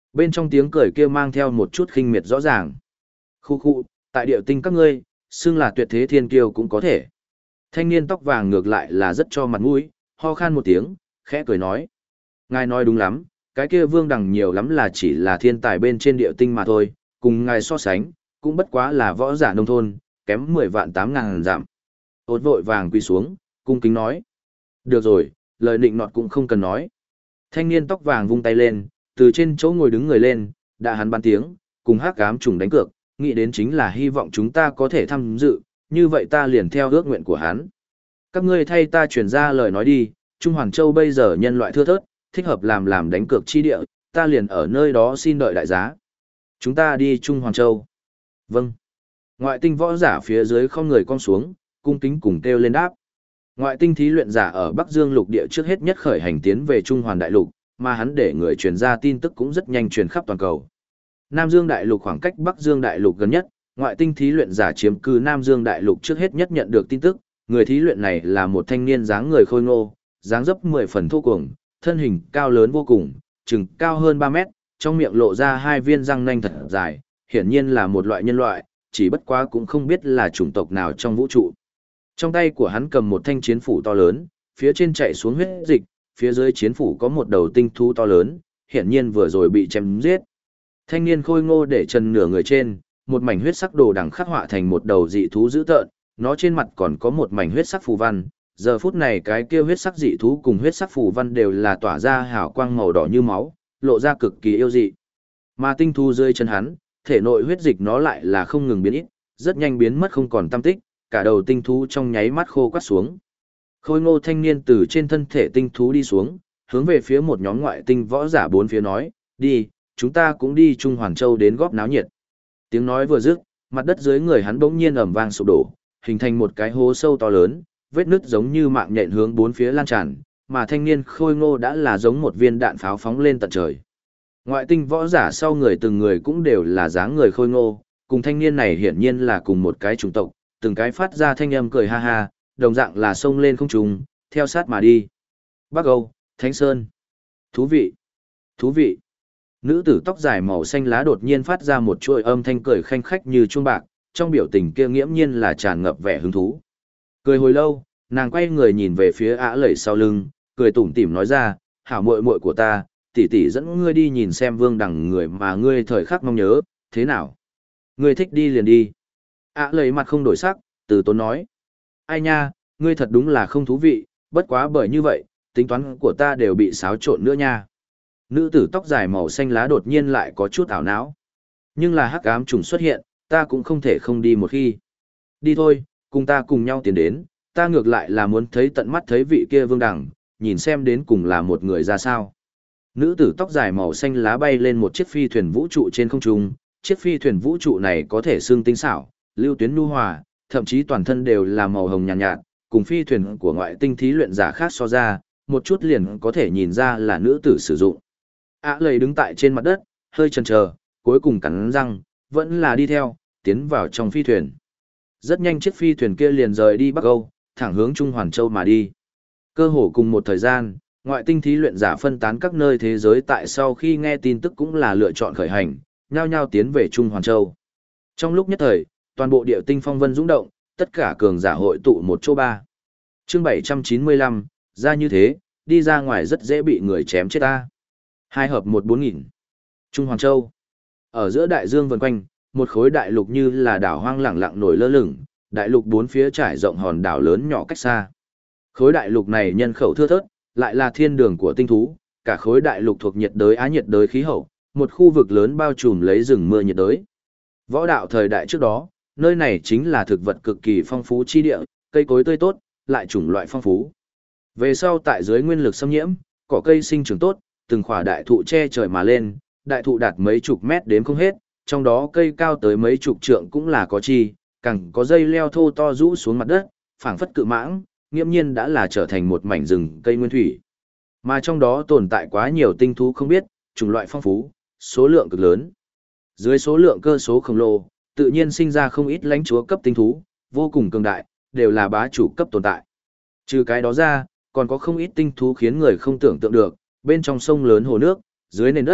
Bên trong tiếng cười kia mang theo một chút khinh miệt rõ ràng. Khu khu, tại điệu tinh các ngươi, xưng là tuyệt thế thiên kiêu cũng có thể. Thanh niên tóc vàng ngược lại là rất cho mặt mũi, ho khan một tiếng, khẽ cười nói. Ngài nói đúng lắm, cái kia Vương Đằng nhiều lắm là chỉ là thiên tài bên trên điệu tinh mà thôi, cùng ngài so sánh, cũng bất quá là võ giả nông thôn, kém 10 vạn 8 ngàn giảm. Ốt vội vàng quỳ xuống, cung kính nói. Được rồi, lời định nọt cũng không cần nói. Thanh niên tóc vàng vung tay lên, từ trên chỗ ngồi đứng người lên, đã hắn ban tiếng, cùng hắc ám trùng đánh cược, nghĩ đến chính là hy vọng chúng ta có thể tham dự, như vậy ta liền theo ước nguyện của hắn. Các ngươi thay ta truyền ra lời nói đi, Trung Hoàng Châu bây giờ nhân loại thưa thớt, thích hợp làm đánh cược chi địa, ta liền ở nơi đó xin đợi đại giá. Chúng ta đi Trung Hoàng Châu. Vâng. Ngoại tinh võ giả phía dưới không người cong xuống, cung kính cùng kêu lên đáp. Ngoại tinh thí luyện giả ở Bắc Dương lục địa trước hết nhất khởi hành tiến về Trung Hoàn đại lục, mà hắn để người truyền ra tin tức cũng rất nhanh truyền khắp toàn cầu. Nam Dương đại lục khoảng cách Bắc Dương đại lục gần nhất, ngoại tinh thí luyện giả chiếm cư Nam Dương đại lục trước hết nhất nhận được tin tức, người thí luyện này là một thanh niên dáng người khôi ngô, dáng dấp 10 phần thô cuồng, thân hình cao lớn vô cùng, chừng cao hơn 3 mét, trong miệng lộ ra hai viên răng nanh thật dài, hiển nhiên là một loại nhân loại, chỉ bất quá cũng không biết là chủng tộc nào trong vũ trụ. Trong tay của hắn cầm một thanh chiến phủ to lớn, phía trên chạy xuống huyết dịch, phía dưới chiến phủ có một đầu tinh thú to lớn, hiển nhiên vừa rồi bị chém giết. Thanh niên khôi ngô để chân nửa người trên, một mảnh huyết sắc đồ đằng khắc họa thành một đầu dị thú dữ tợn, nó trên mặt còn có một mảnh huyết sắc phù văn. Giờ phút này cái kia huyết sắc dị thú cùng huyết sắc phù văn đều là tỏa ra hào quang màu đỏ như máu, lộ ra cực kỳ yêu dị. Mà tinh thú dưới chân hắn, thể nội huyết dịch nó lại là không ngừng biến ít, rất nhanh biến mất không còn tăm tích, cả đầu tinh thú trong nháy mắt khô quắt xuống. Khôi ngô thanh niên từ trên thân thể tinh thú đi xuống, hướng về phía một nhóm ngoại tinh võ giả bốn phía nói, đi, chúng ta cũng đi Trung Hoàn Châu đến góp náo nhiệt. Tiếng nói vừa dứt, mặt đất dưới người hắn bỗng nhiên ầm vang sụp đổ, hình thành một cái hố sâu to lớn, vết nứt giống như mạng nhện hướng bốn phía lan tràn, mà thanh niên khôi ngô đã là giống một viên đạn pháo phóng lên tận trời. Ngoại tinh võ giả sau người từng người cũng đều là dáng người khôi ngô, cùng thanh niên này hiển nhiên là cùng một cái chủng tộc, từng cái phát ra thanh âm cười ha ha, đồng dạng là xông lên không trung, theo sát mà đi. Bắc Âu, Thánh Sơn. Thú vị. Thú vị. Nữ tử tóc dài màu xanh lá đột nhiên phát ra một chuỗi âm thanh cười khanh khách như chuông bạc, trong biểu tình kia nghiễm nhiên là tràn ngập vẻ hứng thú. Cười hồi lâu, nàng quay người nhìn về phía ả lẩy sau lưng, cười tủm tỉm nói ra, hảo muội muội của ta, tỷ tỷ dẫn ngươi đi nhìn xem Vương Đằng người mà ngươi thời khắc mong nhớ, thế nào? Ngươi thích đi liền đi. Ả lẩy mặt không đổi sắc, từ tốn nói. Ai nha, ngươi thật đúng là không thú vị, bất quá bởi như vậy, tính toán của ta đều bị xáo trộn nữa nha. Nữ tử tóc dài màu xanh lá đột nhiên lại có chút ảo não. Nhưng là hắc ám trùng xuất hiện, ta cũng không thể không đi một khi. Đi thôi, cùng ta cùng nhau tiến đến, ta ngược lại là muốn thấy tận mắt thấy vị kia Vương Đằng, nhìn xem đến cùng là một người ra sao. Nữ tử tóc dài màu xanh lá bay lên một chiếc phi thuyền vũ trụ trên không trung, chiếc phi thuyền vũ trụ này có thể xương tinh xảo, lưu tuyến nhu hòa, thậm chí toàn thân đều là màu hồng nhàn nhạt, cùng phi thuyền của ngoại tinh thí luyện giả khác so ra, một chút liền có thể nhìn ra là nữ tử sử dụng. Lầy đứng tại trên mặt đất, hơi chần chờ, cuối cùng cắn răng, vẫn là đi theo, tiến vào trong phi thuyền. Rất nhanh chiếc phi thuyền kia liền rời đi Bắc Âu, thẳng hướng Trung Hoàn Châu mà đi. Cơ hồ cùng một thời gian, ngoại tinh thí luyện giả phân tán các nơi thế giới tại sau khi nghe tin tức cũng là lựa chọn khởi hành, nhao nhao tiến về Trung Hoàn Châu. Trong lúc nhất thời, toàn bộ địa tinh phong vân dũng động, tất cả cường giả hội tụ một chỗ ba. Chương 795, ra như thế, đi ra ngoài rất dễ bị người chém chết ta. 2 hợp 1-4000. Trung Hoàn Châu. Ở giữa đại dương vần quanh, một khối đại lục như là đảo hoang lẳng lặng nổi lơ lửng, đại lục bốn phía trải rộng hòn đảo lớn nhỏ cách xa. Khối đại lục này nhân khẩu thưa thớt, lại là thiên đường của tinh thú, cả khối đại lục thuộc nhiệt đới Á nhiệt đới khí hậu, một khu vực lớn bao trùm lấy rừng mưa nhiệt đới. Võ đạo thời đại trước đó, nơi này chính là thực vật cực kỳ phong phú chi địa, cây cối tươi tốt, lại chủng loại phong phú. Về sau tại dưới nguyên lực xâm nhiễm, cỏ cây sinh trưởng tốt, từng khỏa đại thụ che trời mà lên, đại thụ đạt mấy chục mét đếm không hết, trong đó cây cao tới mấy chục trượng cũng là có chi, càng có dây leo thô to rũ xuống mặt đất, phảng phất cự mãng, nghiễm nhiên đã là trở thành một mảnh rừng cây nguyên thủy. Mà trong đó tồn tại quá nhiều tinh thú không biết, chủng loại phong phú, số lượng cực lớn. Dưới số lượng cơ số khổng lồ, tự nhiên sinh ra không ít lãnh chúa cấp tinh thú, vô cùng cường đại, đều là bá chủ cấp tồn tại. Trừ cái đó ra, còn có không ít tinh thú khiến người không tưởng tượng được, bên trong sông lớn hồ nước, dưới nền đất,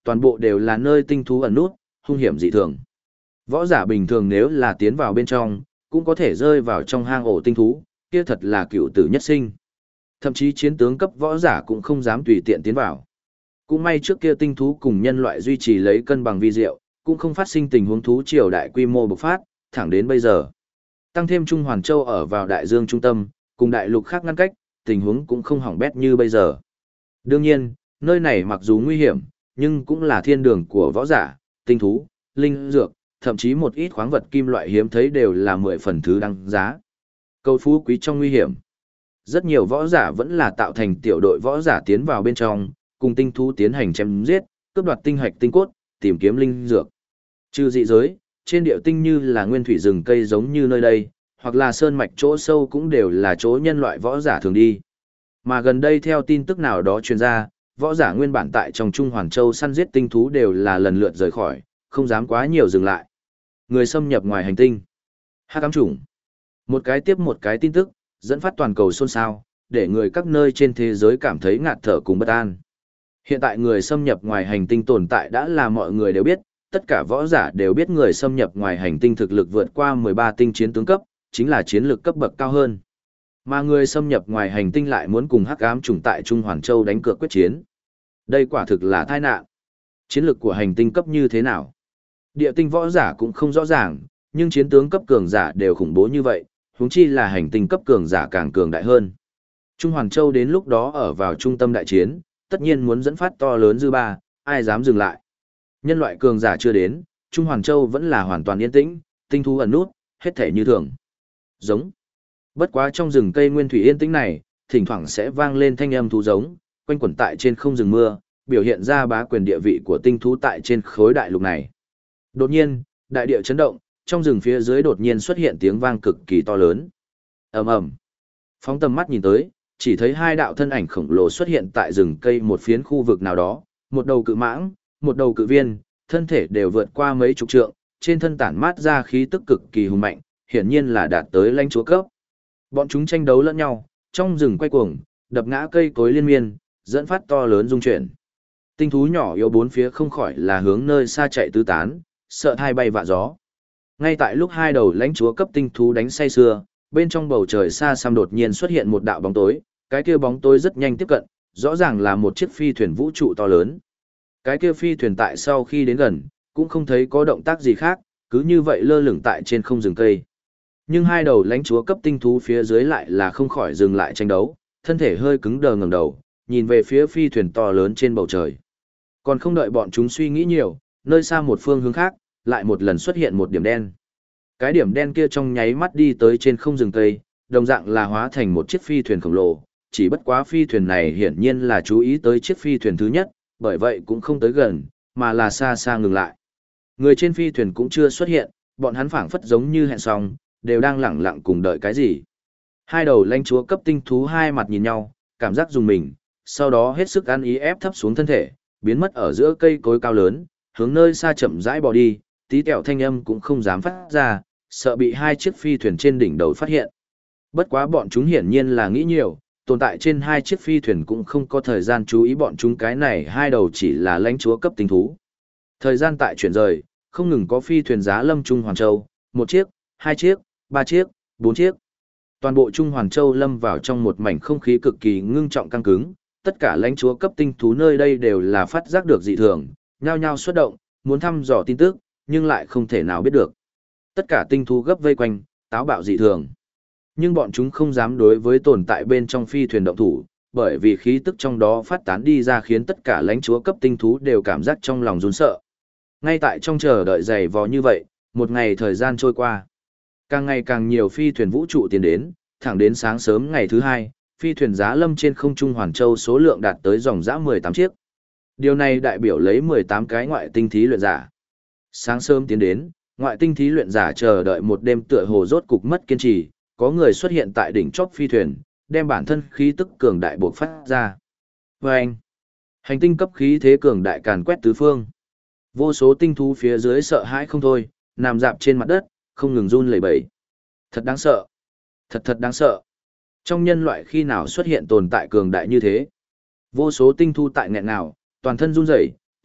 toàn bộ đều là nơi tinh thú ẩn nút, hung hiểm dị thường. Võ giả bình thường nếu là tiến vào bên trong, cũng có thể rơi vào trong hang ổ tinh thú, kia thật là cựu tử nhất sinh. Thậm chí chiến tướng cấp võ giả cũng không dám tùy tiện tiến vào. Cũng may trước kia tinh thú cùng nhân loại duy trì lấy cân bằng vi diệu, cũng không phát sinh tình huống thú triều đại quy mô bộc phát, thẳng đến bây giờ. Tăng thêm Trung Hoàn Châu ở vào đại dương trung tâm, cùng đại lục khác ngăn cách, tình huống cũng không hỏng bét như bây giờ. Đương nhiên, nơi này mặc dù nguy hiểm, nhưng cũng là thiên đường của võ giả, tinh thú, linh dược, thậm chí một ít khoáng vật kim loại hiếm thấy đều là 10 phần thứ đăng giá. Câu phú quý trong nguy hiểm. Rất nhiều võ giả vẫn là tạo thành tiểu đội võ giả tiến vào bên trong, cùng tinh thú tiến hành chém giết, cướp đoạt tinh hạch tinh cốt, tìm kiếm linh dược. Trừ dị giới, trên địa tinh như là nguyên thủy rừng cây giống như nơi đây, hoặc là sơn mạch chỗ sâu cũng đều là chỗ nhân loại võ giả thường đi. Mà gần đây theo tin tức nào đó truyền ra, võ giả nguyên bản tại trong Trung Hoàn Châu săn giết tinh thú đều là lần lượt rời khỏi, không dám quá nhiều dừng lại. Người xâm nhập ngoài hành tinh. Hắc ám chủng. Một cái tiếp một cái tin tức, dẫn phát toàn cầu xôn xao, để người các nơi trên thế giới cảm thấy ngạt thở cùng bất an. Hiện tại người xâm nhập ngoài hành tinh tồn tại đã là mọi người đều biết, tất cả võ giả đều biết người xâm nhập ngoài hành tinh thực lực vượt qua 13 tinh chiến tướng cấp, chính là chiến lược cấp bậc cao hơn. Mà người xâm nhập ngoài hành tinh lại muốn cùng hắc ám chủng tại Trung Hoàn Châu đánh cược quyết chiến. Đây quả thực là tai nạn. Chiến lược của hành tinh cấp như thế nào? Địa tinh võ giả cũng không rõ ràng, nhưng chiến tướng cấp cường giả đều khủng bố như vậy, huống chi là hành tinh cấp cường giả càng cường đại hơn. Trung Hoàn Châu đến lúc đó ở vào trung tâm đại chiến, tất nhiên muốn dẫn phát to lớn dư ba, ai dám dừng lại. Nhân loại cường giả chưa đến, Trung Hoàn Châu vẫn là hoàn toàn yên tĩnh, tinh thú ẩn nút, hết thể như thường. Giống. Bất quá trong rừng cây nguyên thủy yên tĩnh này, thỉnh thoảng sẽ vang lên thanh âm thú giống, quanh quẩn tại trên không rừng mưa, biểu hiện ra bá quyền địa vị của tinh thú tại trên khối đại lục này. Đột nhiên, đại địa chấn động, trong rừng phía dưới đột nhiên xuất hiện tiếng vang cực kỳ to lớn. Ầm ầm. Phóng tầm mắt nhìn tới, chỉ thấy hai đạo thân ảnh khổng lồ xuất hiện tại rừng cây một phiến khu vực nào đó, một đầu cự mãng, một đầu cự viên, thân thể đều vượt qua mấy chục trượng, trên thân tản mát ra khí tức cực kỳ hùng mạnh, hiển nhiên là đạt tới lãnh chúa cấp. Bọn chúng tranh đấu lẫn nhau, trong rừng quay cuồng, đập ngã cây cối liên miên, dẫn phát to lớn rung chuyển. Tinh thú nhỏ yếu bốn phía không khỏi là hướng nơi xa chạy tứ tán, sợ thai bay vạ gió. Ngay tại lúc hai đầu lãnh chúa cấp tinh thú đánh say sưa, bên trong bầu trời xa xăm đột nhiên xuất hiện một đạo bóng tối, cái kia bóng tối rất nhanh tiếp cận, rõ ràng là một chiếc phi thuyền vũ trụ to lớn. Cái kia phi thuyền tại sau khi đến gần, cũng không thấy có động tác gì khác, cứ như vậy lơ lửng tại trên không rừng cây. Nhưng hai đầu lãnh chúa cấp tinh thú phía dưới lại là không khỏi dừng lại tranh đấu, thân thể hơi cứng đờ ngẩng đầu, nhìn về phía phi thuyền to lớn trên bầu trời. Còn không đợi bọn chúng suy nghĩ nhiều, nơi xa một phương hướng khác, lại một lần xuất hiện một điểm đen. Cái điểm đen kia trong nháy mắt đi tới trên không rừng cây, đồng dạng là hóa thành một chiếc phi thuyền khổng lồ, chỉ bất quá phi thuyền này hiển nhiên là chú ý tới chiếc phi thuyền thứ nhất, bởi vậy cũng không tới gần, mà là xa xa ngừng lại. Người trên phi thuyền cũng chưa xuất hiện, bọn hắn phảng phất giống như hẹn xong, đều đang lẳng lặng cùng đợi cái gì. Hai đầu lãnh chúa cấp tinh thú hai mặt nhìn nhau, cảm giác dùng mình, sau đó hết sức ăn ý ép thấp xuống thân thể, biến mất ở giữa cây cối cao lớn, hướng nơi xa chậm rãi bò đi, tí tẹo thanh âm cũng không dám phát ra, sợ bị hai chiếc phi thuyền trên đỉnh đầu phát hiện. Bất quá bọn chúng hiển nhiên là nghĩ nhiều, tồn tại trên hai chiếc phi thuyền cũng không có thời gian chú ý bọn chúng, cái này hai đầu chỉ là lãnh chúa cấp tinh thú. Thời gian tại chuyển rời, không ngừng có phi thuyền giá lâm Trung Hoàn Châu, một chiếc, hai chiếc, ba chiếc, bốn chiếc. Toàn bộ Trung Hoàn Châu lâm vào trong một mảnh không khí cực kỳ ngưng trọng căng cứng, tất cả lãnh chúa cấp tinh thú nơi đây đều là phát giác được dị thường, nhao nhao xuất động, muốn thăm dò tin tức, nhưng lại không thể nào biết được. Tất cả tinh thú gấp vây quanh, táo bạo dị thường. Nhưng bọn chúng không dám đối với tồn tại bên trong phi thuyền động thủ, bởi vì khí tức trong đó phát tán đi ra khiến tất cả lãnh chúa cấp tinh thú đều cảm giác trong lòng run sợ. Ngay tại trong chờ đợi dày vò như vậy, một ngày thời gian trôi qua. Càng ngày càng nhiều phi thuyền vũ trụ tiến đến, thẳng đến sáng sớm ngày thứ hai, phi thuyền giá lâm trên không trung Hoàn Châu số lượng đạt tới dòng dã 18 chiếc. Điều này đại biểu lấy 18 cái ngoại tinh thí luyện giả. Sáng sớm tiến đến, ngoại tinh thí luyện giả chờ đợi một đêm tựa hồ rốt cục mất kiên trì, có người xuất hiện tại đỉnh chóp phi thuyền, đem bản thân khí tức cường đại buộc phát ra. Và anh, hành tinh cấp khí thế cường đại càn quét tứ phương. Vô số tinh thú phía dưới sợ hãi không thôi, nằm dạp trên mặt đất, không ngừng run lẩy bẩy. Thật đáng sợ. Thật thật đáng sợ. Trong nhân loại khi nào xuất hiện tồn tại cường đại như thế? Vô số tinh thú tại nghẹn nào, toàn thân run rẩy,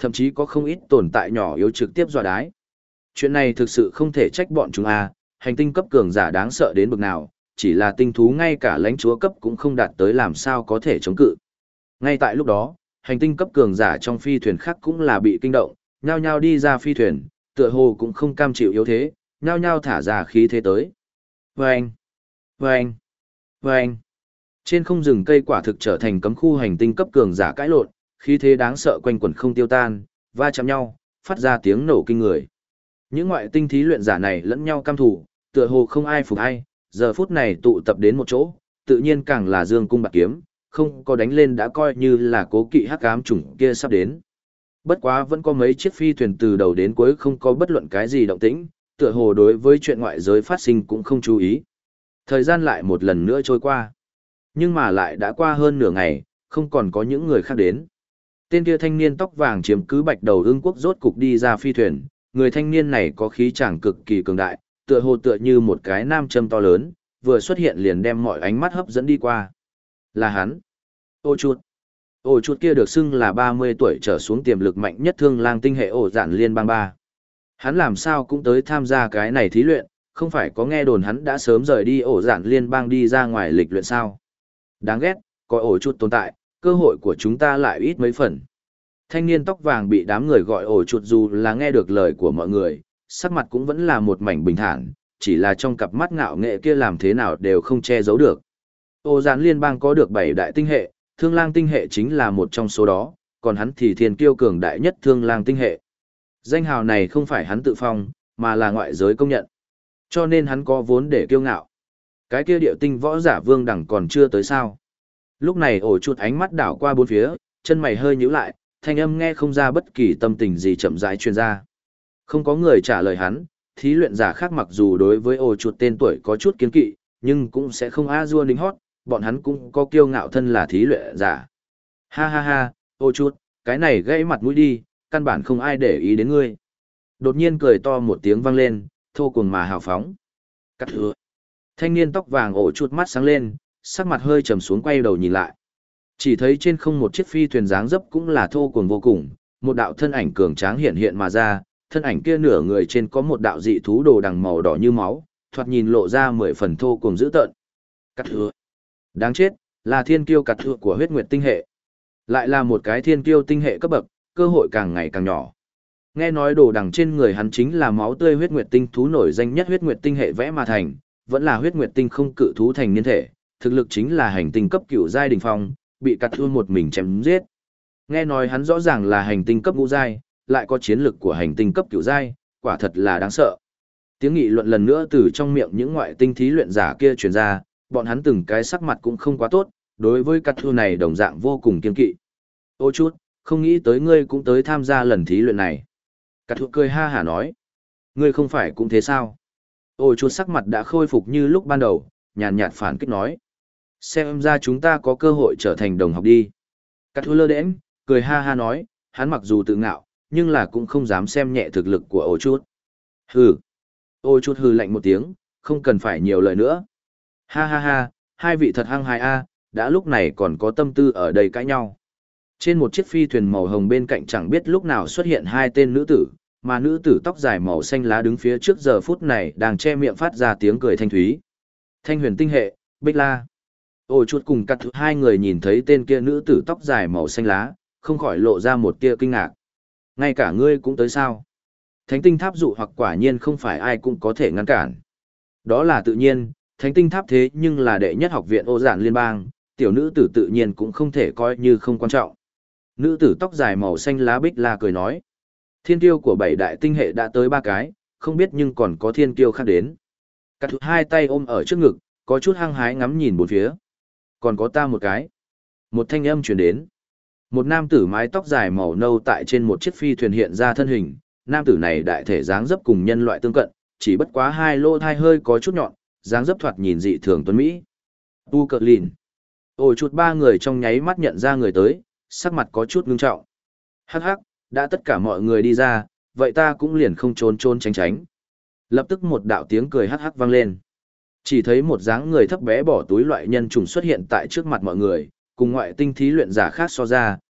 thậm chí có không ít tồn tại nhỏ yếu trực tiếp dọa đái. Chuyện này thực sự không thể trách bọn chúng hành tinh cấp cường giả đáng sợ đến bực nào, chỉ là tinh thú ngay cả lãnh chúa cấp cũng không đạt tới làm sao có thể chống cự. Ngay tại lúc đó, hành tinh cấp cường giả trong phi thuyền khác cũng là bị kinh động, nhao nhao đi ra phi thuyền, tựa hồ cũng không cam chịu yếu thế, nhao nhao thả ra khí thế tới. Vâng! Vâng! Vâng! Trên không rừng cây quả thực trở thành cấm khu hành tinh cấp cường giả cãi lộn, khí thế đáng sợ quanh quẩn không tiêu tan, va chạm nhau, phát ra tiếng nổ kinh người. Những ngoại tinh thí luyện giả này lẫn nhau cam thủ, tựa hồ không ai phục ai, giờ phút này tụ tập đến một chỗ, tự nhiên càng là dương cung bạc kiếm, không có đánh lên đã coi như là cố kỵ hắc ám chủng kia sắp đến. Bất quá vẫn có mấy chiếc phi thuyền từ đầu đến cuối không có bất luận cái gì động tĩnh, tựa hồ đối với chuyện ngoại giới phát sinh cũng không chú ý. Thời gian lại một lần nữa trôi qua. Nhưng mà lại đã qua hơn nửa ngày, không còn có những người khác đến. Tên kia thanh niên tóc vàng chiếm cứ bạch đầu ưng quốc rốt cục đi ra phi thuyền, người thanh niên này có khí chàng cực kỳ cường đại, tựa hồ tựa như một cái nam châm to lớn, vừa xuất hiện liền đem mọi ánh mắt hấp dẫn đi qua. Là hắn. Ô chuột kia được xưng là 30 tuổi trở xuống tiềm lực mạnh nhất thương lang tinh hệ ổ dạn liên bang 3. Hắn làm sao cũng tới tham gia cái này thí luyện, không phải có nghe đồn hắn đã sớm rời đi ổ dạn liên bang đi ra ngoài lịch luyện sao. Đáng ghét, có ổ chuột tồn tại, cơ hội của chúng ta lại ít mấy phần. Thanh niên tóc vàng bị đám người gọi ổ chuột dù là nghe được lời của mọi người, sắc mặt cũng vẫn là một mảnh bình thản, chỉ là trong cặp mắt ngạo nghệ kia làm thế nào đều không che giấu được. Ổ dạn liên bang có được 7 đại tinh hệ, thương lang tinh hệ chính là một trong số đó, còn hắn thì thiên kiêu cường đại nhất thương lang tinh hệ. Danh hào này không phải hắn tự phong, mà là ngoại giới công nhận. Cho nên hắn có vốn để kiêu ngạo. Cái kia điệu tinh võ giả vương đẳng còn chưa tới sao. Lúc này ổ chuột ánh mắt đảo qua bốn phía, chân mày hơi nhíu lại, thanh âm nghe không ra bất kỳ tâm tình gì chậm rãi truyền ra. Không có người trả lời hắn, thí luyện giả khác mặc dù đối với ổ chuột tên tuổi có chút kiến kỵ, nhưng cũng sẽ không a dua nính hót, bọn hắn cũng có kiêu ngạo thân là thí luyện giả. Ha ha ha, ổ chuột, cái này gãy mặt mũi đi, căn bản không ai để ý đến ngươi. Đột nhiên cười to một tiếng vang lên, thô cuồng mà hào phóng. Cắt hứa. Thanh niên tóc vàng ổ chuột mắt sáng lên, sắc mặt hơi trầm xuống quay đầu nhìn lại. Chỉ thấy trên không một chiếc phi thuyền dáng dấp cũng là thô cuồng vô cùng, một đạo thân ảnh cường tráng hiện hiện mà ra, thân ảnh kia nửa người trên có một đạo dị thú đồ đằng màu đỏ như máu, thoạt nhìn lộ ra 10 phần thô cuồng dữ tợn. Cắt hứa. Đáng chết, là thiên kiêu cắt hứa của huyết nguyệt tinh hệ. Lại là một cái thiên kiêu tinh hệ cấp bậc, cơ hội càng ngày càng nhỏ. Nghe nói đồ đằng trên người hắn chính là máu tươi huyết nguyệt tinh thú nổi danh nhất huyết nguyệt tinh hệ vẽ mà thành, vẫn là huyết nguyệt tinh không cự thú thành niên thể, thực lực chính là hành tinh cấp cửu giai đỉnh phong, bị cắt thua một mình chém giết. Nghe nói hắn rõ ràng là hành tinh cấp ngũ giai, lại có chiến lực của hành tinh cấp cửu giai, quả thật là đáng sợ. Tiếng nghị luận lần nữa từ trong miệng những ngoại tinh thí luyện giả kia truyền ra, bọn hắn từng cái sắc mặt cũng không quá tốt, đối với cắt thua này đồng dạng vô cùng kiên kỵ. Ô chút, không nghĩ tới ngươi cũng tới tham gia lần thí luyện này. Cắt thua cười ha hả nói. Ngươi không phải cũng thế sao? Ô chút sắc mặt đã khôi phục như lúc ban đầu, nhàn nhạt phản kích nói. Xem ra chúng ta có cơ hội trở thành đồng học đi. Cắt thua lơ đễnh, cười ha ha nói, hắn mặc dù tự ngạo, nhưng là cũng không dám xem nhẹ thực lực của ô chút. Hừ. Ô chút hừ lạnh một tiếng, không cần phải nhiều lời nữa. Ha ha ha, hai vị thật hăng hái a, đã lúc này còn có tâm tư ở đây cãi nhau. Trên một chiếc phi thuyền màu hồng bên cạnh chẳng biết lúc nào xuất hiện hai tên nữ tử, mà nữ tử tóc dài màu xanh lá đứng phía trước giờ phút này đang che miệng phát ra tiếng cười thanh thúy. Thanh huyền tinh hệ, Bích La. Ôi chuột cùng cắt hai người nhìn thấy tên kia nữ tử tóc dài màu xanh lá, không khỏi lộ ra một tia kinh ngạc. Ngay cả ngươi cũng tới sao? Thánh tinh tháp dụ hoặc quả nhiên không phải ai cũng có thể ngăn cản. Đó là tự nhiên, thánh tinh tháp thế nhưng là đệ nhất học viện ô giản liên bang, tiểu nữ tử tự nhiên cũng không thể coi như không quan trọng. Nữ tử tóc dài màu xanh lá Bích La cười nói. Thiên kiêu của 7 đại tinh hệ đã tới 3 cái, không biết nhưng còn có thiên kiêu khác đến. Cắt hai tay ôm ở trước ngực, có chút hăng hái ngắm nhìn bốn phía. Còn có ta một cái. Một thanh âm truyền đến. Một nam tử mái tóc dài màu nâu tại trên một chiếc phi thuyền hiện ra thân hình. Nam tử này đại thể dáng dấp cùng nhân loại tương cận, chỉ bất quá hai lô thai hơi có chút nhọn, dáng dấp thoạt nhìn dị thường tuấn Mỹ. Tu cợt lìn. Ôi chút ba người trong nháy mắt nhận ra người tới, sắc mặt có chút ngưng trọng. Hắc hắc, đã tất cả mọi người đi ra, vậy ta cũng liền không trốn trốn tránh tránh. Lập tức một đạo tiếng cười hắc hắc vang lên. Chỉ thấy một dáng người thấp bé bỏ túi loại nhân trùng xuất hiện tại trước mặt mọi người, cùng ngoại tinh thí luyện giả khác so ra,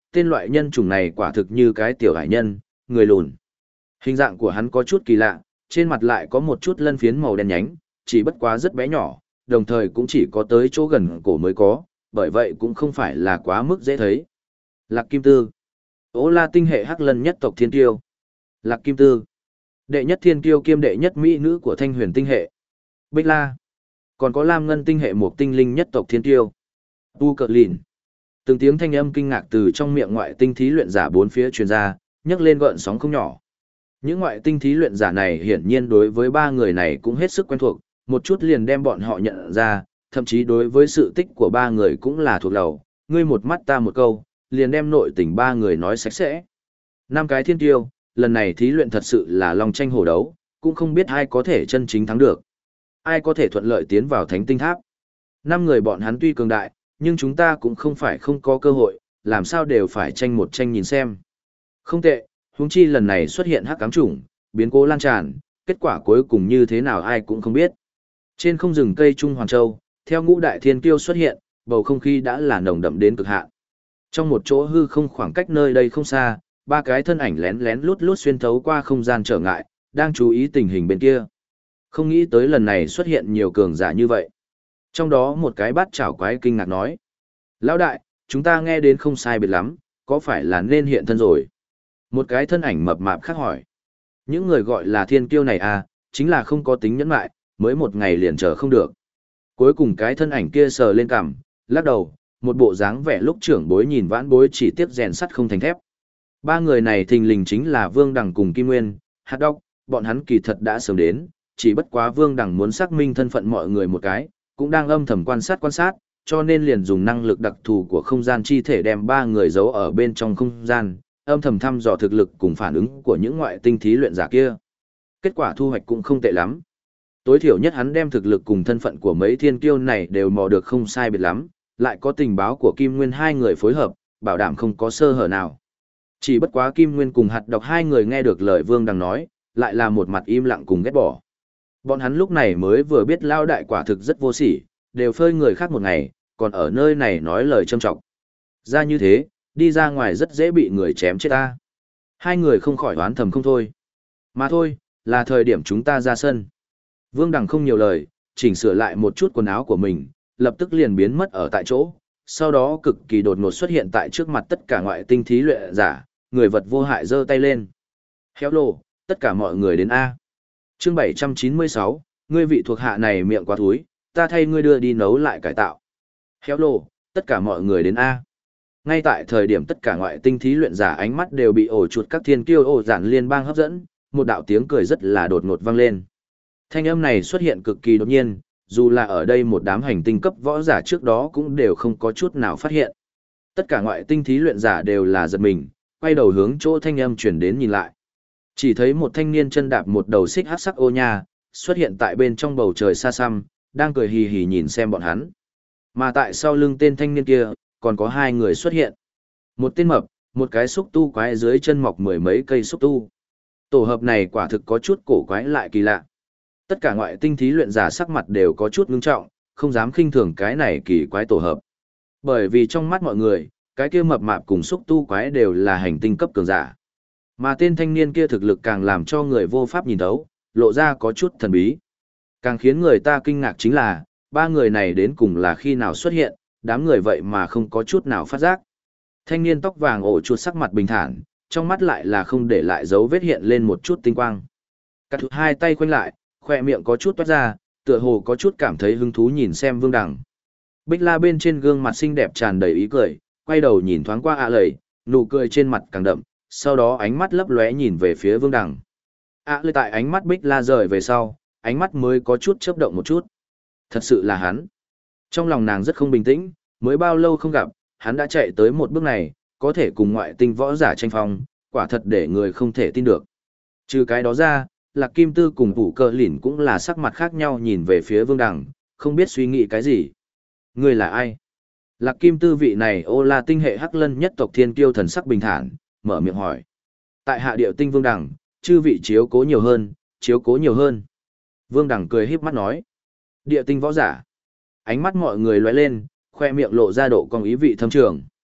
tên loại nhân chủng này quả thực như cái tiểu hải nhân, người lùn. Hình dạng của hắn có chút kỳ lạ, trên mặt lại có một chút lân phiến màu đen nhánh, chỉ bất quá rất bé nhỏ, đồng thời cũng chỉ có tới chỗ gần cổ mới có, bởi vậy cũng không phải là quá mức dễ thấy. Lạc Kim Tư. Ô La tinh hệ hắc lân nhất tộc thiên tiêu. Lạc Kim Tư. Đệ nhất thiên tiêu kiêm đệ nhất mỹ nữ của Thanh Huyền tinh hệ. Bích La. Còn có Lam Ngân tinh hệ một tinh linh nhất tộc thiên tiêu. Tu Cờ Lìn. Từng tiếng thanh âm kinh ngạc từ trong miệng ngoại tinh thí luyện giả bốn phía truyền ra, nhấc lên gợn sóng không nhỏ. Những ngoại tinh thí luyện giả này hiển nhiên đối với ba người này cũng hết sức quen thuộc, một chút liền đem bọn họ nhận ra, thậm chí đối với sự tích của ba người cũng là thuộc lầu, ngươi một mắt ta một câu, liền đem nội tình ba người nói sạch sẽ. Năm cái thiên tiêu, lần này thí luyện thật sự là long tranh hổ đấu, cũng không biết ai có thể chân chính thắng được. Ai có thể thuận lợi tiến vào thánh tinh tháp. Năm người bọn hắn tuy cường đại, nhưng chúng ta cũng không phải không có cơ hội, làm sao đều phải tranh một tranh nhìn xem. Không tệ, huống chi lần này xuất hiện hắc ám chủng, biến cố lan tràn, kết quả cuối cùng như thế nào ai cũng không biết. Trên không rừng cây Trung Hoàn Châu, theo ngũ đại thiên kiêu xuất hiện, bầu không khí đã là nồng đậm đến cực hạn. Trong một chỗ hư không khoảng cách nơi đây không xa, ba cái thân ảnh lén lén lút lút xuyên thấu qua không gian trở ngại, đang chú ý tình hình bên kia. Không nghĩ tới lần này xuất hiện nhiều cường giả như vậy. Trong đó một cái bát chảo quái kinh ngạc nói: Lão đại, chúng ta nghe đến không sai biệt lắm, có phải là nên hiện thân rồi? Một cái thân ảnh mập mạp khác hỏi. Những người gọi là thiên kiêu này à, chính là không có tính nhẫn lại, mới một ngày liền chờ không được. Cuối cùng cái thân ảnh kia sờ lên cằm, lắc đầu, một bộ dáng vẻ lúc trưởng bối nhìn vãn bối chỉ tiếc rèn sắt không thành thép. Ba người này thình lình chính là Vương Đằng cùng Kim Nguyên, Hạt Đốc, bọn hắn kỳ thật đã sớm đến, chỉ bất quá Vương Đằng muốn xác minh thân phận mọi người một cái, cũng đang âm thầm quan sát, cho nên liền dùng năng lực đặc thù của không gian chi thể đem ba người giấu ở bên trong không gian, âm thầm thăm dò thực lực cùng phản ứng của những ngoại tinh thí luyện giả kia. Kết quả thu hoạch cũng không tệ lắm. Tối thiểu nhất hắn đem thực lực cùng thân phận của mấy thiên kiêu này đều mò được không sai biệt lắm, lại có tình báo của Kim Nguyên hai người phối hợp, bảo đảm không có sơ hở nào. Chỉ bất quá Kim Nguyên cùng Hạt Độc hai người nghe được lời Vương đang nói, lại là một mặt im lặng cùng ghét bỏ. Bọn hắn lúc này mới vừa biết lao đại quả thực rất vô sỉ, đều phơi người khác một ngày, còn ở nơi này nói lời châm trọng. Ra như thế, đi ra ngoài rất dễ bị người chém chết ta. Hai người không khỏi oán thầm không thôi. Mà thôi, là thời điểm chúng ta ra sân. Vương Đằng không nhiều lời, chỉnh sửa lại một chút quần áo của mình, lập tức liền biến mất ở tại chỗ, sau đó cực kỳ đột ngột xuất hiện tại trước mặt tất cả ngoại tinh thí luyện giả, người vật vô hại giơ tay lên. Héo lô, tất cả mọi người đến A. Chương 796, ngươi vị thuộc hạ này miệng quá thúi, ta thay ngươi đưa đi nấu lại cải tạo. Héo lô, tất cả mọi người đến A. Ngay tại thời điểm tất cả ngoại tinh thí luyện giả ánh mắt đều bị ổ chuột các thiên kiêu ổ giản liên bang hấp dẫn, một đạo tiếng cười rất là đột ngột vang lên. Thanh âm này xuất hiện cực kỳ đột nhiên, dù là ở đây một đám hành tinh cấp võ giả trước đó cũng đều không có chút nào phát hiện. Tất cả ngoại tinh thí luyện giả đều là giật mình, quay đầu hướng chỗ thanh âm chuyển đến nhìn lại. Chỉ thấy một thanh niên chân đạp một đầu xích hắc sắc ô nha, xuất hiện tại bên trong bầu trời xa xăm, đang cười hì hì nhìn xem bọn hắn. Mà tại sau lưng tên thanh niên kia, còn có hai người xuất hiện. Một tên mập, một cái xúc tu quái dưới chân mọc mười mấy cây xúc tu. Tổ hợp này quả thực có chút cổ quái lại kỳ lạ. Tất cả ngoại tinh thí luyện giả sắc mặt đều có chút ngưng trọng, không dám khinh thường cái này kỳ quái tổ hợp. Bởi vì trong mắt mọi người, cái kia mập mạp cùng xúc tu quái đều là hành tinh cấp cường giả. Mà tên thanh niên kia thực lực càng làm cho người vô pháp nhìn thấu, lộ ra có chút thần bí. Càng khiến người ta kinh ngạc chính là, ba người này đến cùng là khi nào xuất hiện, đám người vậy mà không có chút nào phát giác. Thanh niên tóc vàng ổ chuột sắc mặt bình thản, trong mắt lại là không để lại dấu vết hiện lên một chút tinh quang. Cắt thụt hai tay khoanh lại, khoe miệng có chút toát ra, tựa hồ có chút cảm thấy hứng thú nhìn xem Vương Đằng. Bích La bên trên gương mặt xinh đẹp tràn đầy ý cười, quay đầu nhìn thoáng qua ạ lầy, nụ cười trên mặt càng đậm, sau đó ánh mắt lấp lóe nhìn về phía Vương Đằng. ạ lầy tại ánh mắt Bích La rời về sau, ánh mắt mới có chút chớp động một chút. Thật sự là hắn. Trong lòng nàng rất không bình tĩnh, mới bao lâu không gặp, hắn đã chạy tới một bước này, có thể cùng ngoại tinh võ giả tranh phong, quả thật để người không thể tin được. Trừ cái đó ra, Lạc Kim Tư cùng Vũ Cơ Lĩnh cũng là sắc mặt khác nhau nhìn về phía Vương Đằng, không biết suy nghĩ cái gì. Người là ai? Lạc Kim Tư vị này ô la tinh hệ hắc lân nhất tộc thiên kiêu thần sắc bình thản, mở miệng hỏi. Tại hạ điệu tinh Vương Đằng, chư vị chiếu cố nhiều hơn, chiếu cố nhiều hơn. Vương Đằng cười híp mắt nói. Địa tinh võ giả. Ánh mắt mọi người lóe lên, khoe miệng lộ ra độ cong ý vị thâm trường.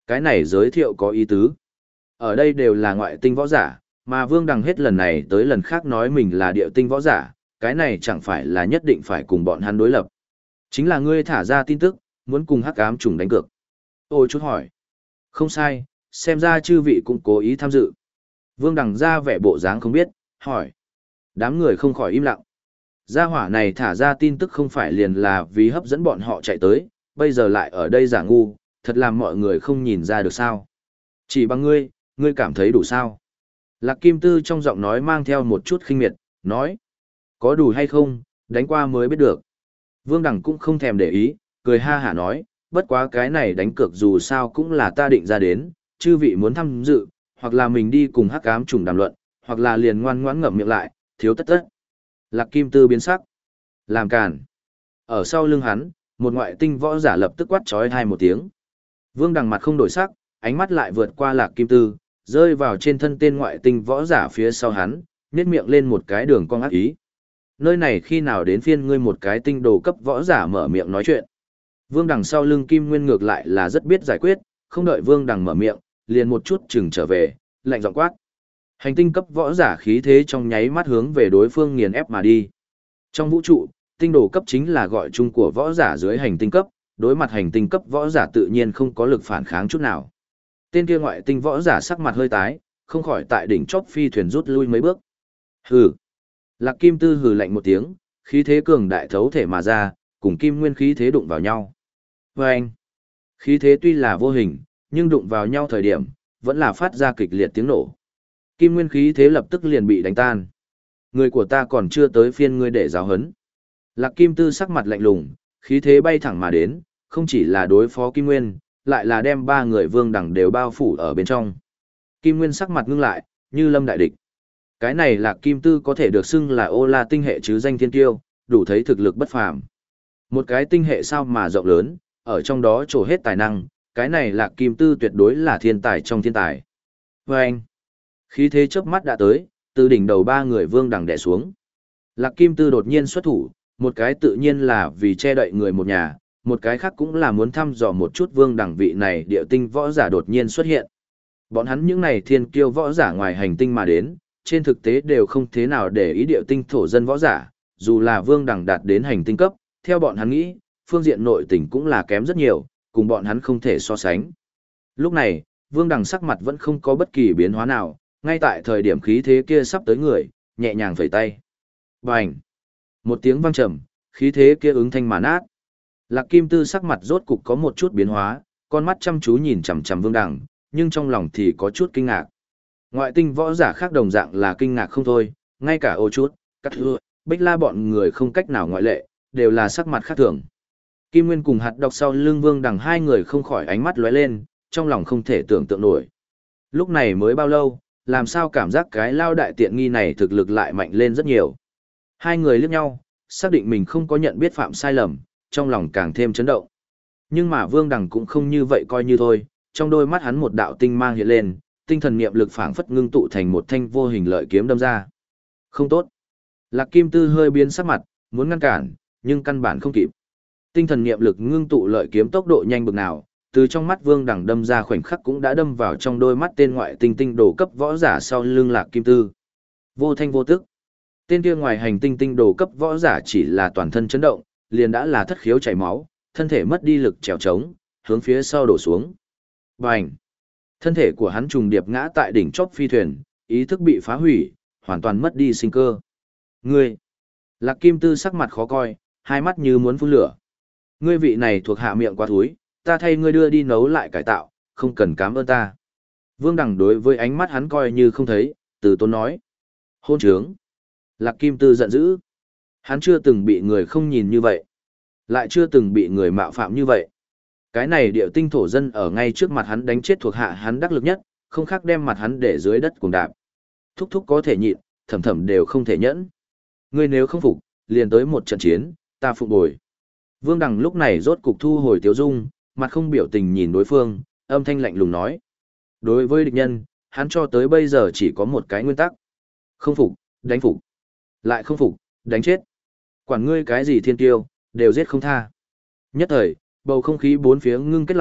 Cái này giới thiệu có ý tứ. Ở đây đều là ngoại tinh võ giả, mà Vương Đằng hết lần này tới lần khác nói mình là địa tinh võ giả, cái này chẳng phải là nhất định phải cùng bọn hắn đối lập. Chính là ngươi thả ra tin tức, muốn cùng hắc ám trùng đánh cược. Ôi chút hỏi. Không sai, xem ra chư vị cũng cố ý tham dự. Vương Đằng ra vẻ bộ dáng không biết, hỏi. Đám người không khỏi im lặng. Gia hỏa này thả ra tin tức không phải liền là vì hấp dẫn bọn họ chạy tới, bây giờ lại ở đây giả ngu, thật làm mọi người không nhìn ra được sao. Chỉ bằng ngươi cảm thấy đủ sao. Lạc Kim Tư trong giọng nói mang theo một chút khinh miệt, nói. Có đủ hay không, đánh qua mới biết được. Vương Đằng cũng không thèm để ý, cười ha hả nói, bất quá cái này đánh cược dù sao cũng là ta định ra đến, chư vị muốn tham dự, hoặc là mình đi cùng hắc ám trùng đàm luận, hoặc là liền ngoan ngoãn ngậm miệng lại, thiếu tất tất. Lạc Kim Tư biến sắc. Làm càn. Ở sau lưng hắn, một ngoại tinh võ giả lập tức quát trói hai một tiếng. Vương Đằng mặt không đổi sắc, ánh mắt lại vượt qua Lạc Kim Tư, rơi vào trên thân tên ngoại tinh võ giả phía sau hắn, nhếch miệng lên một cái đường cong ác ý. Nơi này khi nào đến phiên ngươi một cái tinh đồ cấp võ giả mở miệng nói chuyện. Vương Đằng sau lưng Kim Nguyên ngược lại là rất biết giải quyết, không đợi Vương Đằng mở miệng, liền một chút chừng trở về, lạnh giọng quát. Hành tinh cấp võ giả khí thế trong nháy mắt hướng về đối phương nghiền ép mà đi. Trong vũ trụ, tinh đồ cấp chính là gọi chung của võ giả dưới hành tinh cấp, đối mặt hành tinh cấp võ giả tự nhiên không có lực phản kháng chút nào. Tên kia ngoại tinh võ giả sắc mặt hơi tái, không khỏi tại đỉnh chóp phi thuyền rút lui mấy bước. Hừ. Lạc Kim Tư hừ lạnh một tiếng, khí thế cường đại thấu thể mà ra, cùng kim nguyên khí thế đụng vào nhau. Và anh, khí thế tuy là vô hình, nhưng đụng vào nhau thời điểm, vẫn là phát ra kịch liệt tiếng nổ. Kim nguyên khí thế lập tức liền bị đánh tan. Người của ta còn chưa tới phiên ngươi để giáo hấn. Lạc Kim Tư sắc mặt lạnh lùng, khí thế bay thẳng mà đến, không chỉ là đối phó Kim Nguyên, lại là đem ba người Vương Đằng đều bao phủ ở bên trong. Kim Nguyên sắc mặt ngưng lại, như lâm đại địch. Cái này Lạc Kim Tư có thể được xưng là ô la tinh hệ chứ danh thiên tiêu, đủ thấy thực lực bất phàm. Một cái tinh hệ sao mà rộng lớn, ở trong đó trổ hết tài năng, cái này Lạc Kim Tư tuyệt đối là thiên tài trong thiên tài. Và anh, khí thế chớp mắt đã tới, từ đỉnh đầu ba người Vương Đằng đè xuống. Lạc Kim Tư đột nhiên xuất thủ, một cái tự nhiên là vì che đậy người một nhà, một cái khác cũng là muốn thăm dò một chút Vương Đằng vị này địa tinh võ giả đột nhiên xuất hiện. Bọn hắn những này thiên kiêu võ giả ngoài hành tinh mà đến, trên thực tế đều không thế nào để ý địa tinh thổ dân võ giả, dù là Vương Đằng đạt đến hành tinh cấp, theo bọn hắn nghĩ, phương diện nội tình cũng là kém rất nhiều, cùng bọn hắn không thể so sánh. Lúc này, Vương Đằng sắc mặt vẫn không có bất kỳ biến hóa nào, ngay tại thời điểm khí thế kia sắp tới người, nhẹ nhàng phẩy tay. Bành! Một tiếng vang trầm, khí thế kia ứng thanh mà nát. Lạc Kim Tư sắc mặt rốt cục có một chút biến hóa, con mắt chăm chú nhìn chằm chằm Vương Đằng, nhưng trong lòng thì có chút kinh ngạc. Ngoại tinh võ giả khác đồng dạng là kinh ngạc không thôi, ngay cả Ô Chút, Cắt Hưa, Bích La bọn người không cách nào ngoại lệ, đều là sắc mặt khác thường. Kim Nguyên cùng hạt độc sau lưng Vương Đằng hai người không khỏi ánh mắt lóe lên, trong lòng không thể tưởng tượng nổi. Lúc này mới bao lâu, làm sao cảm giác cái lao đại tiện nghi này thực lực lại mạnh lên rất nhiều. Hai người liếc nhau, xác định mình không có nhận biết phạm sai lầm, trong lòng càng thêm chấn động. Nhưng mà Vương Đằng cũng không như vậy coi như thôi, trong đôi mắt hắn một đạo tinh mang hiện lên, tinh thần niệm lực phảng phất ngưng tụ thành một thanh vô hình lợi kiếm đâm ra. Không tốt. Lạc Kim Tư hơi biến sắc mặt, muốn ngăn cản, nhưng căn bản không kịp. Tinh thần niệm lực ngưng tụ lợi kiếm tốc độ nhanh bực nào, từ trong mắt Vương Đằng đâm ra khoảnh khắc cũng đã đâm vào trong đôi mắt tên ngoại tinh tinh đồ cấp võ giả sau lưng Lạc Kim Tư. Vô thanh vô tức. Tên kia ngoài hành tinh tinh đồ cấp võ giả chỉ là toàn thân chấn động, liền đã là thất khiếu chảy máu, thân thể mất đi lực trèo trống, hướng phía sau đổ xuống. Bành! Thân thể của hắn trùng điệp ngã tại đỉnh chóp phi thuyền, ý thức bị phá hủy, hoàn toàn mất đi sinh cơ. Ngươi! Lạc Kim Tư sắc mặt khó coi, hai mắt như muốn phun lửa. Ngươi vị này thuộc hạ miệng quá thúi, ta thay ngươi đưa đi nấu lại cải tạo, không cần cảm ơn ta. Vương Đằng đối với ánh mắt hắn coi như không thấy, từ tốn nói. Hôn trướng! Lạc Kim Tư giận dữ. Hắn chưa từng bị người không nhìn như vậy. Lại chưa từng bị người mạo phạm như vậy. Cái này điệu tinh thổ dân ở ngay trước mặt hắn đánh chết thuộc hạ hắn đắc lực nhất, không khác đem mặt hắn để dưới đất cùng đạp. Thúc thúc có thể nhịn, thầm thầm đều không thể nhẫn. Ngươi nếu không phục, liền tới một trận chiến, ta phục bồi. Vương Đằng lúc này rốt cục thu hồi tiếu dung, mặt không biểu tình nhìn đối phương, âm thanh lạnh lùng nói. Đối với địch nhân, hắn cho tới bây giờ chỉ có một cái nguyên tắc. Không phục, đánh phục. Lại không phục, đánh chết. Quản ngươi cái gì thiên tiêu, đều giết không tha. Nhất thời, bầu không khí bốn phía ngưng kết lại,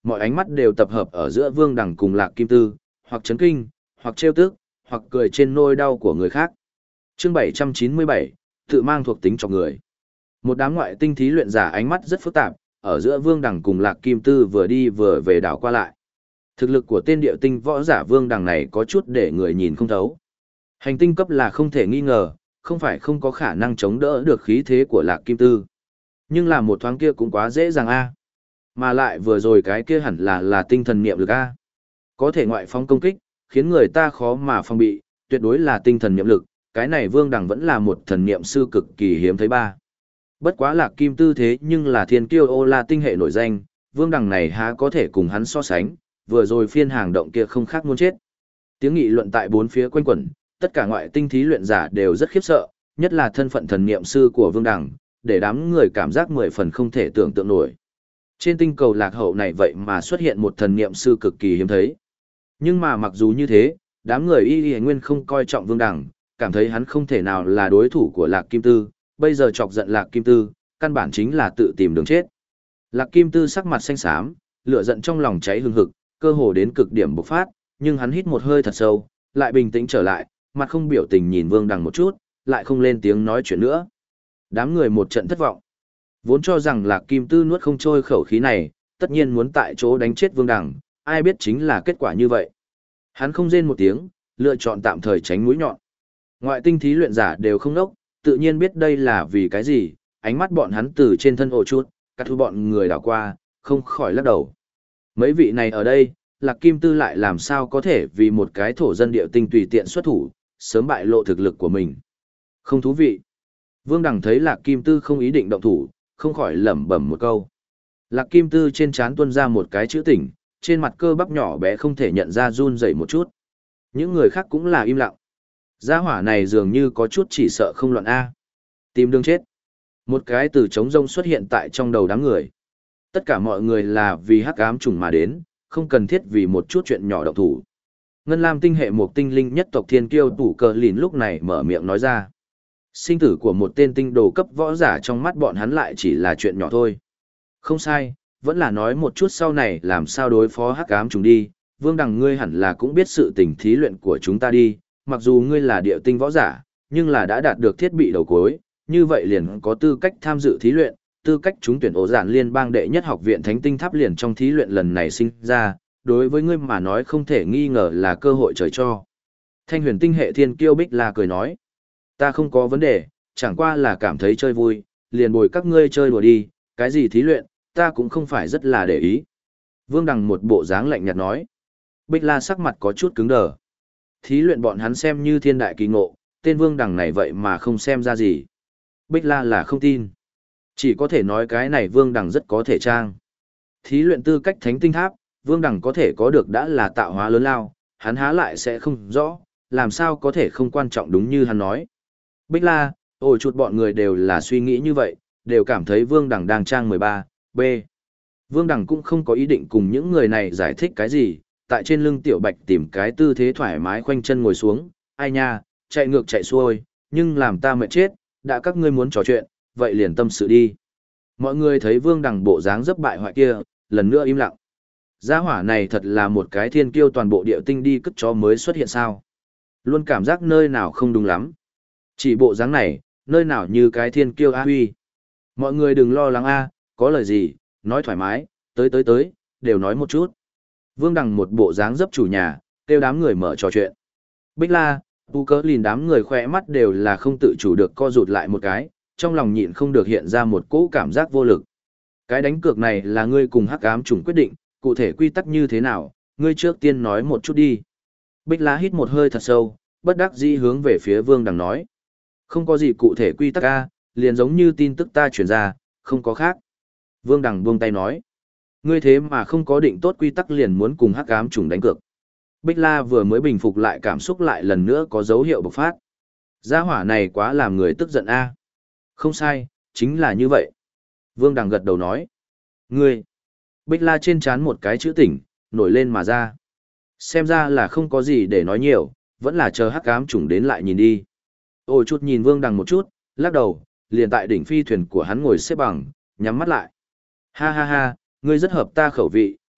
mọi ánh mắt đều tập hợp ở giữa Vương Đằng cùng Lạc Kim Tư, hoặc chấn kinh, hoặc trêu tức, hoặc cười trên nỗi đau của người khác. Chương 797, tự mang thuộc tính cho người. Một đám ngoại tinh thí luyện giả ánh mắt rất phức tạp, ở giữa Vương Đằng cùng Lạc Kim Tư vừa đi vừa về đảo qua lại. Thực lực của tên điệu tinh võ giả Vương Đằng này có chút để người nhìn không thấu. Hành tinh cấp là không thể nghi ngờ, không phải không có khả năng chống đỡ được khí thế của Lạc Kim Tư. Nhưng làm một thoáng kia cũng quá dễ dàng a. Mà lại vừa rồi cái kia hẳn là tinh thần niệm lực a. Có thể ngoại phóng công kích, khiến người ta khó mà phòng bị, tuyệt đối là tinh thần niệm lực, cái này Vương Đằng vẫn là một thần niệm sư cực kỳ hiếm thấy ba. Bất quá Lạc Kim Tư thế nhưng là thiên kiêu ô la tinh hệ nổi danh, Vương Đằng này há có thể cùng hắn so sánh, vừa rồi phiên hàng động kia không khác muốn chết. Tiếng nghị luận tại bốn phía quanh quẩn, tất cả ngoại tinh thí luyện giả đều rất khiếp sợ, nhất là thân phận thần niệm sư của Vương Đằng, để đám người cảm giác 10 phần không thể tưởng tượng nổi. Trên tinh cầu lạc hậu này vậy mà xuất hiện một thần niệm sư cực kỳ hiếm thấy. Nhưng mà mặc dù như thế, đám người y nguyên không coi trọng Vương Đằng, cảm thấy hắn không thể nào là đối thủ của Lạc Kim Tư, bây giờ chọc giận Lạc Kim Tư, căn bản chính là tự tìm đường chết. Lạc Kim Tư sắc mặt xanh xám, lửa giận trong lòng cháy hừng hực, cơ hồ đến cực điểm bộc phát, nhưng hắn hít một hơi thật sâu, lại bình tĩnh trở lại, mặt không biểu tình nhìn Vương Đằng một chút, lại không lên tiếng nói chuyện nữa. Đám người một trận thất vọng. Vốn cho rằng Lạc Kim Tư nuốt không trôi khẩu khí này, tất nhiên muốn tại chỗ đánh chết Vương Đằng, ai biết chính là kết quả như vậy. Hắn không rên một tiếng, lựa chọn tạm thời tránh mũi nhọn. Ngoại tinh thí luyện giả đều không đốc, tự nhiên biết đây là vì cái gì, ánh mắt bọn hắn từ trên thân ổ chút, các thứ bọn người đảo qua, không khỏi lắc đầu. Mấy vị này ở đây, Lạc Kim Tư lại làm sao có thể vì một cái thổ dân địa tinh tùy tiện xuất thủ, sớm bại lộ thực lực của mình. Không thú vị. Vương Đằng thấy Lạc Kim Tư không ý định động thủ, không khỏi lẩm bẩm một câu. Lạc Kim Tư trên trán tuôn ra một cái chữ tỉnh, trên mặt cơ bắp nhỏ bé không thể nhận ra run rẩy một chút. Những người khác cũng là im lặng. Gia hỏa này dường như có chút chỉ sợ không loạn A. Tìm đường chết. Một cái từ trống rông xuất hiện tại trong đầu đám người. Tất cả mọi người là vì hắc ám trùng mà đến, không cần thiết vì một chút chuyện nhỏ động thủ. Ngân Lam tinh hệ một tinh linh nhất tộc thiên kiêu tủ cờ lìn lúc này mở miệng nói ra. Sinh tử của một tên tinh đồ cấp võ giả trong mắt bọn hắn lại chỉ là chuyện nhỏ thôi. Không sai, vẫn là nói một chút sau này làm sao đối phó hắc ám trùng đi. Vương Đằng ngươi hẳn là cũng biết sự tình thí luyện của chúng ta đi, mặc dù ngươi là địa tinh võ giả, nhưng là đã đạt được thiết bị đầu cuối, như vậy liền có tư cách tham dự thí luyện, tư cách trúng tuyển ổ giản liên bang đệ nhất học viện Thánh Tinh Tháp liền trong thí luyện lần này sinh ra, đối với ngươi mà nói không thể nghi ngờ là cơ hội trời cho. Thanh huyền tinh hệ thiên kiêu Bích La cười nói, ta không có vấn đề, chẳng qua là cảm thấy chơi vui, liền bồi các ngươi chơi đùa đi, cái gì thí luyện, ta cũng không phải rất là để ý. Vương Đằng một bộ dáng lạnh nhạt nói, Bích La sắc mặt có chút cứng đờ. Thí luyện bọn hắn xem như thiên đại kỳ ngộ, tên Vương Đằng này vậy mà không xem ra gì. Bích La là không tin. Chỉ có thể nói cái này Vương Đằng rất có thể trang. Thí luyện tư cách Thánh Tinh Tháp, Vương Đằng có thể có được đã là tạo hóa lớn lao, hắn há lại sẽ không rõ, làm sao có thể không quan trọng đúng như hắn nói. Bích La, ôi chuột bọn người đều là suy nghĩ như vậy, đều cảm thấy Vương Đằng đang trang 13B. Vương Đằng cũng không có ý định cùng những người này giải thích cái gì, tại trên lưng Tiểu Bạch tìm cái tư thế thoải mái khoanh chân ngồi xuống, ai nha, chạy ngược chạy xuôi, nhưng làm ta mệt chết, đã các ngươi muốn trò chuyện, vậy liền tâm sự đi. Mọi người thấy Vương Đằng bộ dáng dấp bại hoại kia, lần nữa im lặng. Gia hỏa này thật là một cái thiên kiêu toàn bộ địa tinh đi cất chó mới xuất hiện sao. Luôn cảm giác nơi nào không đúng lắm. Chỉ bộ dáng này, nơi nào như cái thiên kiêu A Huy. Mọi người đừng lo lắng A, có lời gì, nói thoải mái, tới, đều nói một chút. Vương Đằng một bộ dáng dấp chủ nhà, kêu đám người mở trò chuyện. Bích La, Tu Cớ Lìn đám người khỏe mắt đều là không tự chủ được co rụt lại một cái, trong lòng nhịn không được hiện ra một cỗ cảm giác vô lực. Cái đánh cược này là ngươi cùng hắc ám trùng quyết định, cụ thể quy tắc như thế nào, ngươi trước tiên nói một chút đi. Bích La hít một hơi thật sâu, bất đắc dĩ hướng về phía Vương Đằng nói. Không có gì cụ thể quy tắc a, liền giống như tin tức ta truyền ra, không có khác. Vương Đằng buông tay nói. Ngươi thế mà không có định tốt quy tắc liền muốn cùng hắc ám trùng đánh cược. Bích La vừa mới bình phục lại cảm xúc lại lần nữa có dấu hiệu bộc phát. Gia hỏa này quá làm người tức giận a. Không sai, chính là như vậy. Vương Đằng gật đầu nói. Ngươi. Bích La trên trán một cái chữ tỉnh, nổi lên mà ra. Xem ra là không có gì để nói nhiều, vẫn là chờ hắc ám trùng đến lại nhìn đi. Ôi chút nhìn Vương Đằng một chút, lắc đầu, liền tại đỉnh phi thuyền của hắn ngồi xếp bằng, nhắm mắt lại. Ha ha ha, ngươi rất hợp ta khẩu vị,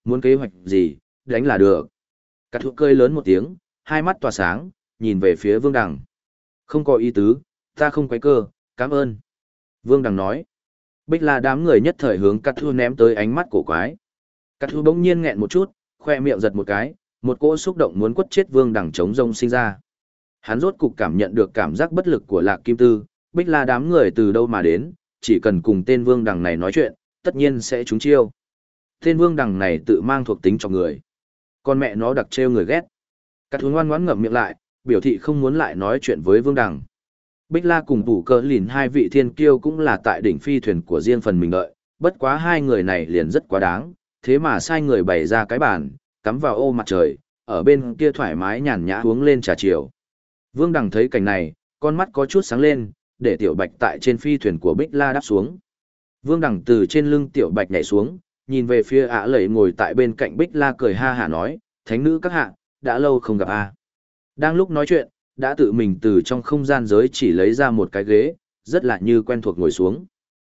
muốn kế hoạch gì, đánh là được. Cát Thu cười lớn một tiếng, hai mắt tỏa sáng, nhìn về phía Vương Đằng. Không có ý tứ, ta không quấy cơ, cảm ơn. Vương Đằng nói. Bích La đám người nhất thời hướng Cát Thu ném tới ánh mắt cổ quái. Cát Thu bỗng nhiên nghẹn một chút, khoe miệng giật một cái, một cỗ xúc động muốn quất chết Vương Đằng trống rông sinh ra. Hắn rốt cục cảm nhận được cảm giác bất lực của Lạc Kim Tư, Bích La đám người từ đâu mà đến, chỉ cần cùng tên Vương Đằng này nói chuyện, tất nhiên sẽ trúng chiêu. Tên Vương Đằng này tự mang thuộc tính cho người. Con mẹ nó đặc trêu người ghét. Cát Thu ngoan ngoãn ngậm miệng lại, biểu thị không muốn lại nói chuyện với Vương Đằng. Bích La cùng Tủ Cờ Lìn hai vị thiên kiêu cũng là tại đỉnh phi thuyền của riêng phần mình đợi, bất quá hai người này liền rất quá đáng, thế mà sai người bày ra cái bàn, cắm vào ô mặt trời, ở bên kia thoải mái nhàn nhã uống lên trà chiều. Vương Đằng thấy cảnh này, con mắt có chút sáng lên, để Tiểu Bạch tại trên phi thuyền của Bích La đáp xuống. Vương Đằng từ trên lưng Tiểu Bạch nhảy xuống, nhìn về phía Ả Lẩy ngồi tại bên cạnh Bích La cười ha hả nói, thánh nữ các hạ, đã lâu không gặp a. Đang lúc nói chuyện, đã tự mình từ trong không gian giới chỉ lấy ra một cái ghế, rất là như quen thuộc ngồi xuống.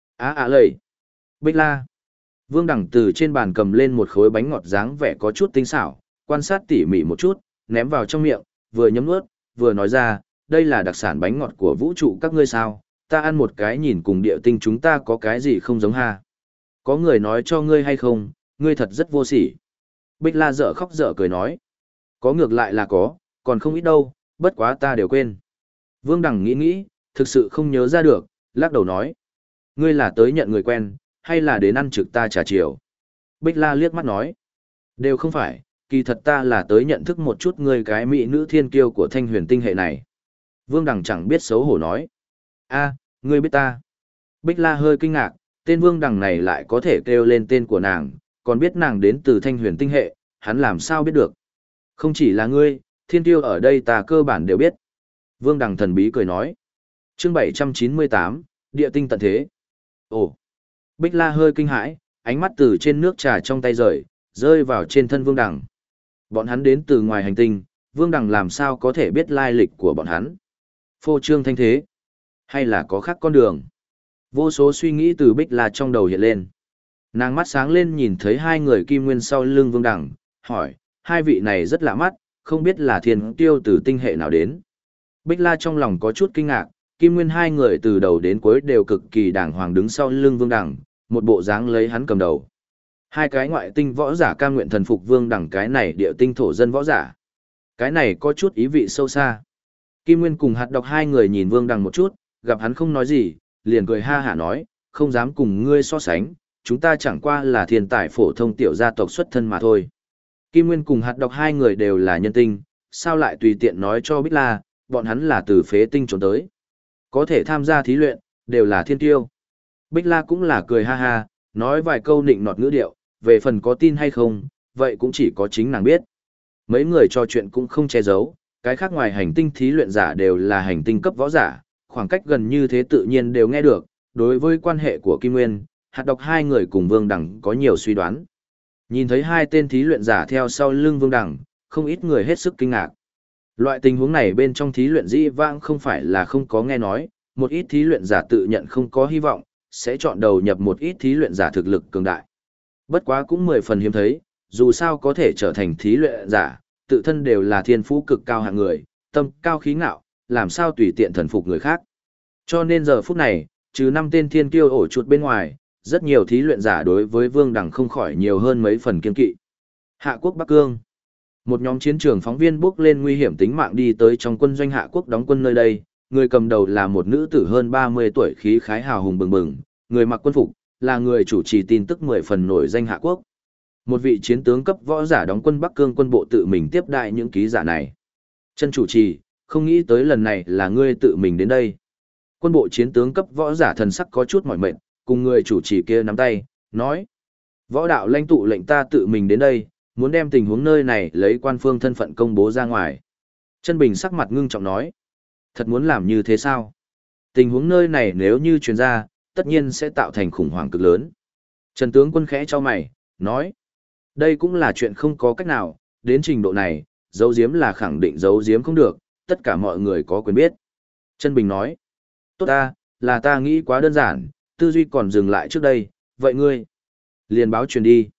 Ả Lẩy, Bích La. Vương Đằng từ trên bàn cầm lên một khối bánh ngọt dáng vẻ có chút tinh xảo, quan sát tỉ mỉ một chút, ném vào trong miệng, vừa nhấm nuốt, vừa nói ra, đây là đặc sản bánh ngọt của vũ trụ các ngươi sao, ta ăn một cái nhìn cùng địa tinh chúng ta có cái gì không giống ha. Có người nói cho ngươi hay không, ngươi thật rất vô sỉ. Bích La dở khóc dở cười nói, có ngược lại là có, còn không ít đâu, bất quá ta đều quên. Vương Đằng nghĩ nghĩ, thực sự không nhớ ra được, lắc đầu nói, ngươi là tới nhận người quen, hay là đến ăn trực ta trà chiều. Bích La liếc mắt nói, đều không phải, kỳ thật ta là tới nhận thức một chút ngươi cái mỹ nữ thiên kiêu của Thanh Huyền tinh hệ này. Vương Đằng chẳng biết xấu hổ nói, a, ngươi biết ta. Bích La hơi kinh ngạc, tên Vương Đằng này lại có thể kêu lên tên của nàng, còn biết nàng đến từ Thanh Huyền tinh hệ, hắn làm sao biết được. Không chỉ là ngươi, thiên kiêu ở đây ta cơ bản đều biết. Vương Đằng thần bí cười nói, chương 798, địa tinh tận thế. Ồ. Bích La hơi kinh hãi, ánh mắt từ trên nước trà trong tay rơi vào trên thân Vương Đằng. Bọn hắn đến từ ngoài hành tinh, Vương Đằng làm sao có thể biết lai lịch của bọn hắn? Phô trương thanh thế? Hay là có khác con đường? Vô số suy nghĩ từ Bích La trong đầu hiện lên. Nàng mắt sáng lên nhìn thấy hai người kim nguyên sau lưng Vương Đằng, hỏi, hai vị này rất lạ mắt, không biết là thiên kiêu từ tinh hệ nào đến. Bích La trong lòng có chút kinh ngạc, kim nguyên hai người từ đầu đến cuối đều cực kỳ đàng hoàng đứng sau lưng Vương Đằng, một bộ dáng lấy hắn cầm đầu. Hai cái ngoại tinh võ giả cam nguyện thần phục Vương Đằng, cái này địa tinh thổ dân võ giả. Cái này có chút ý vị sâu xa. Kim Nguyên cùng Hạt Độc hai người nhìn Vương Đằng một chút, gặp hắn không nói gì, liền cười ha hả nói, không dám cùng ngươi so sánh, chúng ta chẳng qua là thiên tài phổ thông tiểu gia tộc xuất thân mà thôi. Kim Nguyên cùng Hạt Độc hai người đều là nhân tinh, sao lại tùy tiện nói cho Bích La, bọn hắn là từ phế tinh trốn tới. Có thể tham gia thí luyện, đều là thiên tiêu. Bích La cũng là cười ha ha, nói vài câu nịnh nọt ngữ điệu, về phần có tin hay không, vậy cũng chỉ có chính nàng biết. Mấy người trò chuyện cũng không che giấu, cái khác ngoài hành tinh thí luyện giả đều là hành tinh cấp võ giả, khoảng cách gần như thế tự nhiên đều nghe được, đối với quan hệ của Kim Nguyên, Hạt Độc hai người cùng Vương Đằng có nhiều suy đoán. Nhìn thấy hai tên thí luyện giả theo sau lưng Vương Đằng, không ít người hết sức kinh ngạc. Loại tình huống này bên trong thí luyện dĩ vãng không phải là không có nghe nói, một ít thí luyện giả tự nhận không có hy vọng, sẽ chọn đầu nhập một ít thí luyện giả thực lực cường đại. Bất quá cũng 10 phần hiếm thấy, dù sao có thể trở thành thí luyện giả, tự thân đều là thiên phú cực cao hạng người, tâm cao khí ngạo, làm sao tùy tiện thần phục người khác. Cho nên giờ phút này, trừ 5 tên thiên kiêu ổ chuột bên ngoài, rất nhiều thí luyện giả đối với Vương Đằng không khỏi nhiều hơn mấy phần kiên kỵ. Hạ quốc Bắc Cương. Một nhóm chiến trường phóng viên bước lên nguy hiểm tính mạng đi tới trong quân doanh Hạ quốc đóng quân nơi đây, người cầm đầu là một nữ tử hơn 30 tuổi khí khái hào hùng bừng bừng, người mặc quân phục, là người chủ trì tin tức 10 phần nổi danh Hạ quốc. Một vị chiến tướng cấp võ giả đóng quân Bắc Cương quân bộ tự mình tiếp đại những ký giả này. Chân chủ trì, không nghĩ tới lần này là ngươi tự mình đến đây. Quân bộ chiến tướng cấp võ giả thần sắc có chút mỏi mệt, cùng người chủ trì kia nắm tay, nói. Võ đạo lãnh tụ lệnh ta tự mình đến đây, muốn đem tình huống nơi này lấy quan phương thân phận công bố ra ngoài. Chân Bình sắc mặt ngưng trọng nói. Thật muốn làm như thế sao? Tình huống nơi này nếu như truyền ra, tất nhiên sẽ tạo thành khủng hoảng cực lớn. Trần tướng quân khẽ cho mày, nói. Đây cũng là chuyện không có cách nào, đến trình độ này, giấu giếm là khẳng định giấu giếm không được, tất cả mọi người có quyền biết. Chân Bình nói. Tốt ta, là ta nghĩ quá đơn giản, tư duy còn dừng lại trước đây, vậy ngươi liền báo truyền đi.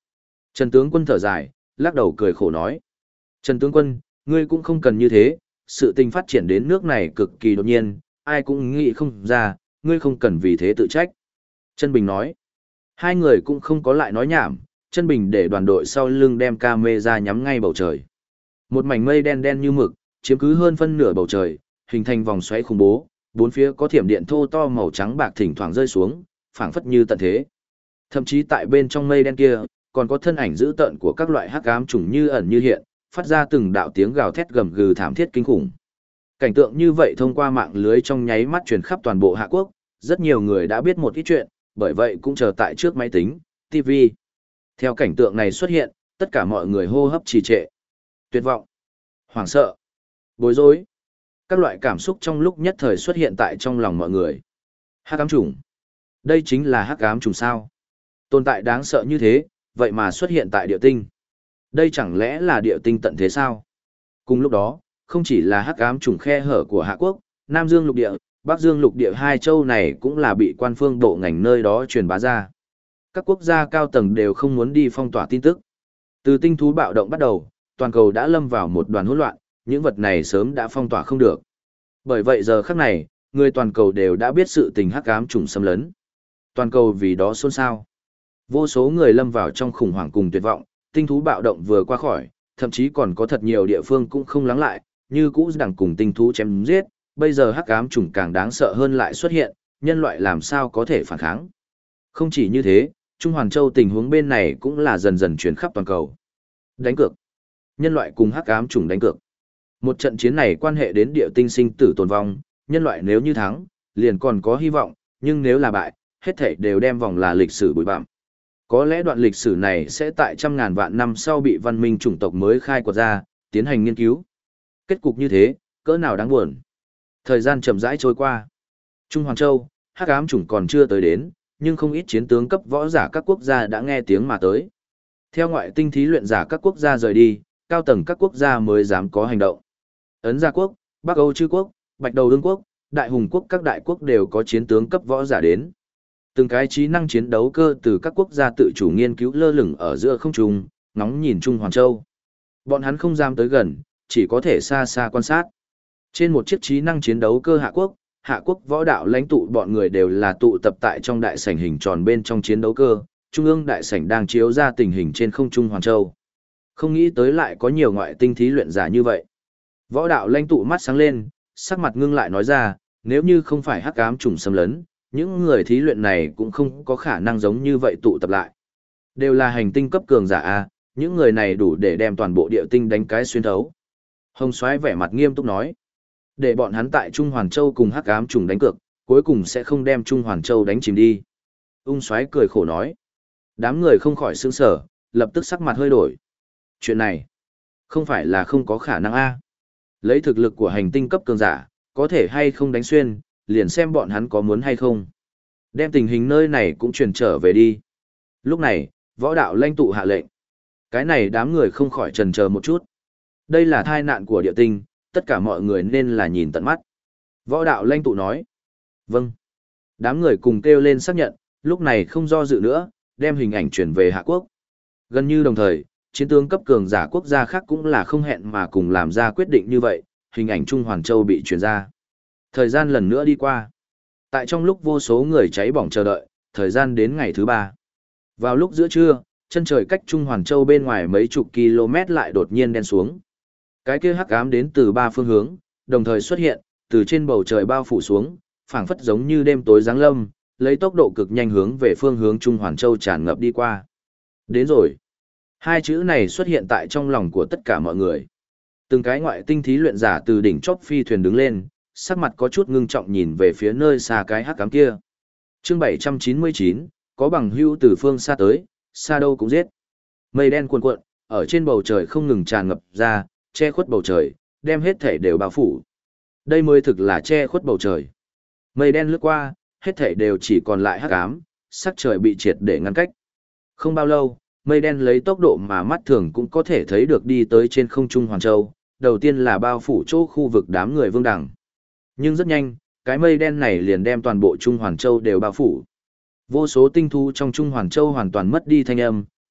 Trần tướng quân thở dài, lắc đầu cười khổ nói. Trần tướng quân, ngươi cũng không cần như thế, sự tình phát triển đến nước này cực kỳ đột nhiên, ai cũng nghĩ không ra, ngươi không cần vì thế tự trách. Trân Bình nói. Hai người cũng không có lại nói nhảm, Trân Bình để đoàn đội sau lưng đem camera nhắm ngay bầu trời. Một mảnh mây đen đen như mực, chiếm cứ hơn phân nửa bầu trời, hình thành vòng xoáy khủng bố, bốn phía có thiểm điện thô to màu trắng bạc thỉnh thoảng rơi xuống, phảng phất như tận thế. Thậm chí tại bên trong mây đen kia, còn có thân ảnh dữ tợn của các loại hắc ám trùng như ẩn như hiện, phát ra từng đạo tiếng gào thét gầm gừ thảm thiết kinh khủng. Cảnh tượng như vậy thông qua mạng lưới trong nháy mắt truyền khắp toàn bộ Hạ Quốc, rất nhiều người đã biết một ít chuyện, bởi vậy cũng chờ tại trước máy tính, TV. Theo cảnh tượng này xuất hiện, tất cả mọi người hô hấp trì trệ, tuyệt vọng, hoảng sợ, bối rối. Các loại cảm xúc trong lúc nhất thời xuất hiện tại trong lòng mọi người. Hắc ám trùng. Đây chính là hắc ám trùng sao? Tồn tại đáng sợ như thế, vậy mà xuất hiện tại địa tinh. Đây chẳng lẽ là địa tinh tận thế sao? Cùng lúc đó, không chỉ là hắc ám trùng khe hở của Hạ Quốc, Nam Dương lục địa, Bắc Dương lục địa hai châu này cũng là bị quan phương bộ ngành nơi đó truyền bá ra. Các quốc gia cao tầng đều không muốn đi phong tỏa tin tức. Từ tinh thú bạo động bắt đầu, toàn cầu đã lâm vào một đoàn hỗn loạn, những vật này sớm đã phong tỏa không được. Bởi vậy giờ khắc này, người toàn cầu đều đã biết sự tình hắc ám trùng xâm lấn. Toàn cầu vì đó xôn xao. Vô số người lâm vào trong khủng hoảng cùng tuyệt vọng, tinh thú bạo động vừa qua khỏi, thậm chí còn có thật nhiều địa phương cũng không lắng lại, như cũ đằng cùng tinh thú chém giết, bây giờ hắc ám trùng càng đáng sợ hơn lại xuất hiện, nhân loại làm sao có thể phản kháng. Không chỉ như thế, Trung Hoàn Châu tình huống bên này cũng là dần dần chuyển khắp toàn cầu. Đánh cược. Nhân loại cùng hắc ám trùng đánh cược. Một trận chiến này quan hệ đến địa tinh sinh tử tồn vong, nhân loại nếu như thắng, liền còn có hy vọng, nhưng nếu là bại, hết thảy đều đem vòng là lịch sử bụi bặm. Có lẽ đoạn lịch sử này sẽ tại trăm ngàn vạn năm sau bị văn minh chủng tộc mới khai quật ra, tiến hành nghiên cứu. Kết cục như thế, cỡ nào đáng buồn. Thời gian chậm rãi trôi qua. Trung Hoàng Châu, hắc ám chủng còn chưa tới đến, nhưng không ít chiến tướng cấp võ giả các quốc gia đã nghe tiếng mà tới. Theo ngoại tinh thí luyện giả các quốc gia rời đi, cao tầng các quốc gia mới dám có hành động. Ấn Gia quốc, Bắc Âu Chư quốc, Bạch Đầu Đương quốc, Đại Hùng quốc các đại quốc đều có chiến tướng cấp võ giả đến. Từng cái trí năng chiến đấu cơ từ các quốc gia tự chủ nghiên cứu lơ lửng ở giữa không trung, ngóng nhìn Trung Hoàn Châu. Bọn hắn không dám tới gần, chỉ có thể xa xa quan sát. Trên một chiếc trí năng chiến đấu cơ Hạ quốc võ đạo lãnh tụ bọn người đều là tụ tập tại trong đại sảnh hình tròn bên trong chiến đấu cơ, trung ương đại sảnh đang chiếu ra tình hình trên không trung Hoàn Châu. Không nghĩ tới lại có nhiều ngoại tinh thí luyện giả như vậy. Võ đạo lãnh tụ mắt sáng lên, sắc mặt ngưng lại nói ra, nếu như không phải hắc ám trùng xâm lấn, những người thí luyện này cũng không có khả năng giống như vậy tụ tập lại. Đều là hành tinh cấp cường giả A, những người này đủ để đem toàn bộ địa tinh đánh cái xuyên thấu. Hồng Soái vẻ mặt nghiêm túc nói, để bọn hắn tại Trung Hoàn Châu cùng hắc ám trùng đánh cược, cuối cùng sẽ không đem Trung Hoàn Châu đánh chìm đi. Ung Soái cười khổ nói, đám người không khỏi sững sờ, lập tức sắc mặt hơi đổi. Chuyện này, không phải là không có khả năng A. Lấy thực lực của hành tinh cấp cường giả, có thể hay không đánh xuyên, liền xem bọn hắn có muốn hay không. Đem tình hình nơi này cũng truyền trở về đi. Lúc này, võ đạo lãnh tụ hạ lệnh. Cái này đám người không khỏi chần chờ một chút. Đây là tai nạn của địa tinh, tất cả mọi người nên là nhìn tận mắt. Võ đạo lãnh tụ nói. Vâng. Đám người cùng kêu lên xác nhận, lúc này không do dự nữa, đem hình ảnh chuyển về Hạ Quốc. Gần như đồng thời, chiến tướng cấp cường giả quốc gia khác cũng là không hẹn mà cùng làm ra quyết định như vậy, hình ảnh Trung Hoàn Châu bị truyền ra. Thời gian lần nữa đi qua. Tại trong lúc vô số người cháy bỏng chờ đợi, thời gian đến ngày thứ 3. Vào lúc giữa trưa, chân trời cách Trung Hoàn Châu bên ngoài mấy chục km lại đột nhiên đen xuống. Cái kia hắc ám đến từ 3 phương hướng, đồng thời xuất hiện, từ trên bầu trời bao phủ xuống, phảng phất giống như đêm tối giáng lâm, lấy tốc độ cực nhanh hướng về phương hướng Trung Hoàn Châu tràn ngập đi qua. Đến rồi. Hai chữ này xuất hiện tại trong lòng của tất cả mọi người. Từng cái ngoại tinh thí luyện giả từ đỉnh chóp phi thuyền đứng lên, sắc mặt có chút ngưng trọng nhìn về phía nơi xa cái hắc ám kia. Chương 799, có bằng hữu từ phương xa tới, xa đâu cũng giết. Mây đen cuồn cuộn, ở trên bầu trời không ngừng tràn ngập ra, che khuất bầu trời, đem hết thể đều bao phủ. Đây mới thực là che khuất bầu trời. Mây đen lướt qua, hết thể đều chỉ còn lại hắc ám, sắc trời bị triệt để ngăn cách. Không bao lâu, mây đen lấy tốc độ mà mắt thường cũng có thể thấy được đi tới trên không trung Hoàn Châu, đầu tiên là bao phủ chỗ khu vực đám người Vương Đẳng. Nhưng rất nhanh, cái mây đen này liền đem toàn bộ Trung Hoàn Châu đều bao phủ. Vô số tinh thú trong Trung Hoàn Châu hoàn toàn mất đi thanh âm,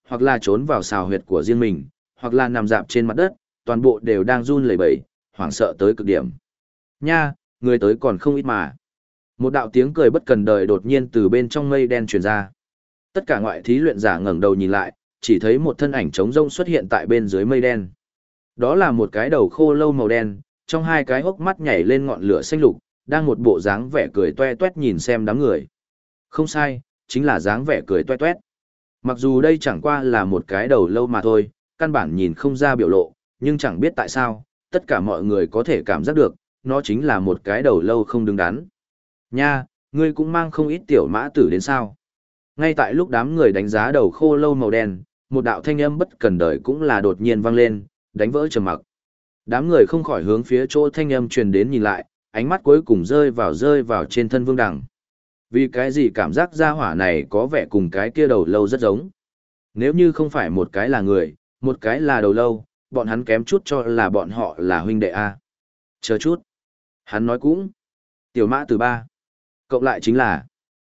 hoặc là trốn vào xào huyệt của riêng mình, hoặc là nằm dạp trên mặt đất, toàn bộ đều đang run lẩy bẩy, hoảng sợ tới cực điểm. Nha, người tới còn không ít mà. Một đạo tiếng cười bất cần đời đột nhiên từ bên trong mây đen truyền ra. Tất cả ngoại thí luyện giả ngẩng đầu nhìn lại, chỉ thấy một thân ảnh trống rông xuất hiện tại bên dưới mây đen. Đó là một cái đầu khô lâu màu đen, trong hai cái hốc mắt nhảy lên ngọn lửa xanh lục, đang một bộ dáng vẻ cười toe toét nhìn xem đám người. Không sai, chính là dáng vẻ cười toe toét. Mặc dù đây chẳng qua là một cái đầu lâu mà thôi, căn bản nhìn không ra biểu lộ, nhưng chẳng biết tại sao, tất cả mọi người có thể cảm giác được, nó chính là một cái đầu lâu không đứng đắn. Nha, ngươi cũng mang không ít tiểu mã tử đến sao? Ngay tại lúc đám người đánh giá đầu khô lâu màu đen, một đạo thanh âm bất cần đời cũng là đột nhiên vang lên, đánh vỡ trầm mặc. Đám người không khỏi hướng phía chỗ thanh âm truyền đến nhìn lại, ánh mắt cuối cùng rơi vào trên thân Vương Đằng. Vì cái gì cảm giác gia hỏa này có vẻ cùng cái kia đầu lâu rất giống. Nếu như không phải một cái là người, một cái là đầu lâu, bọn hắn kém chút cho là bọn họ là huynh đệ A. Chờ chút. Hắn nói cũng. Tiểu mã từ ba. Cộng lại chính là.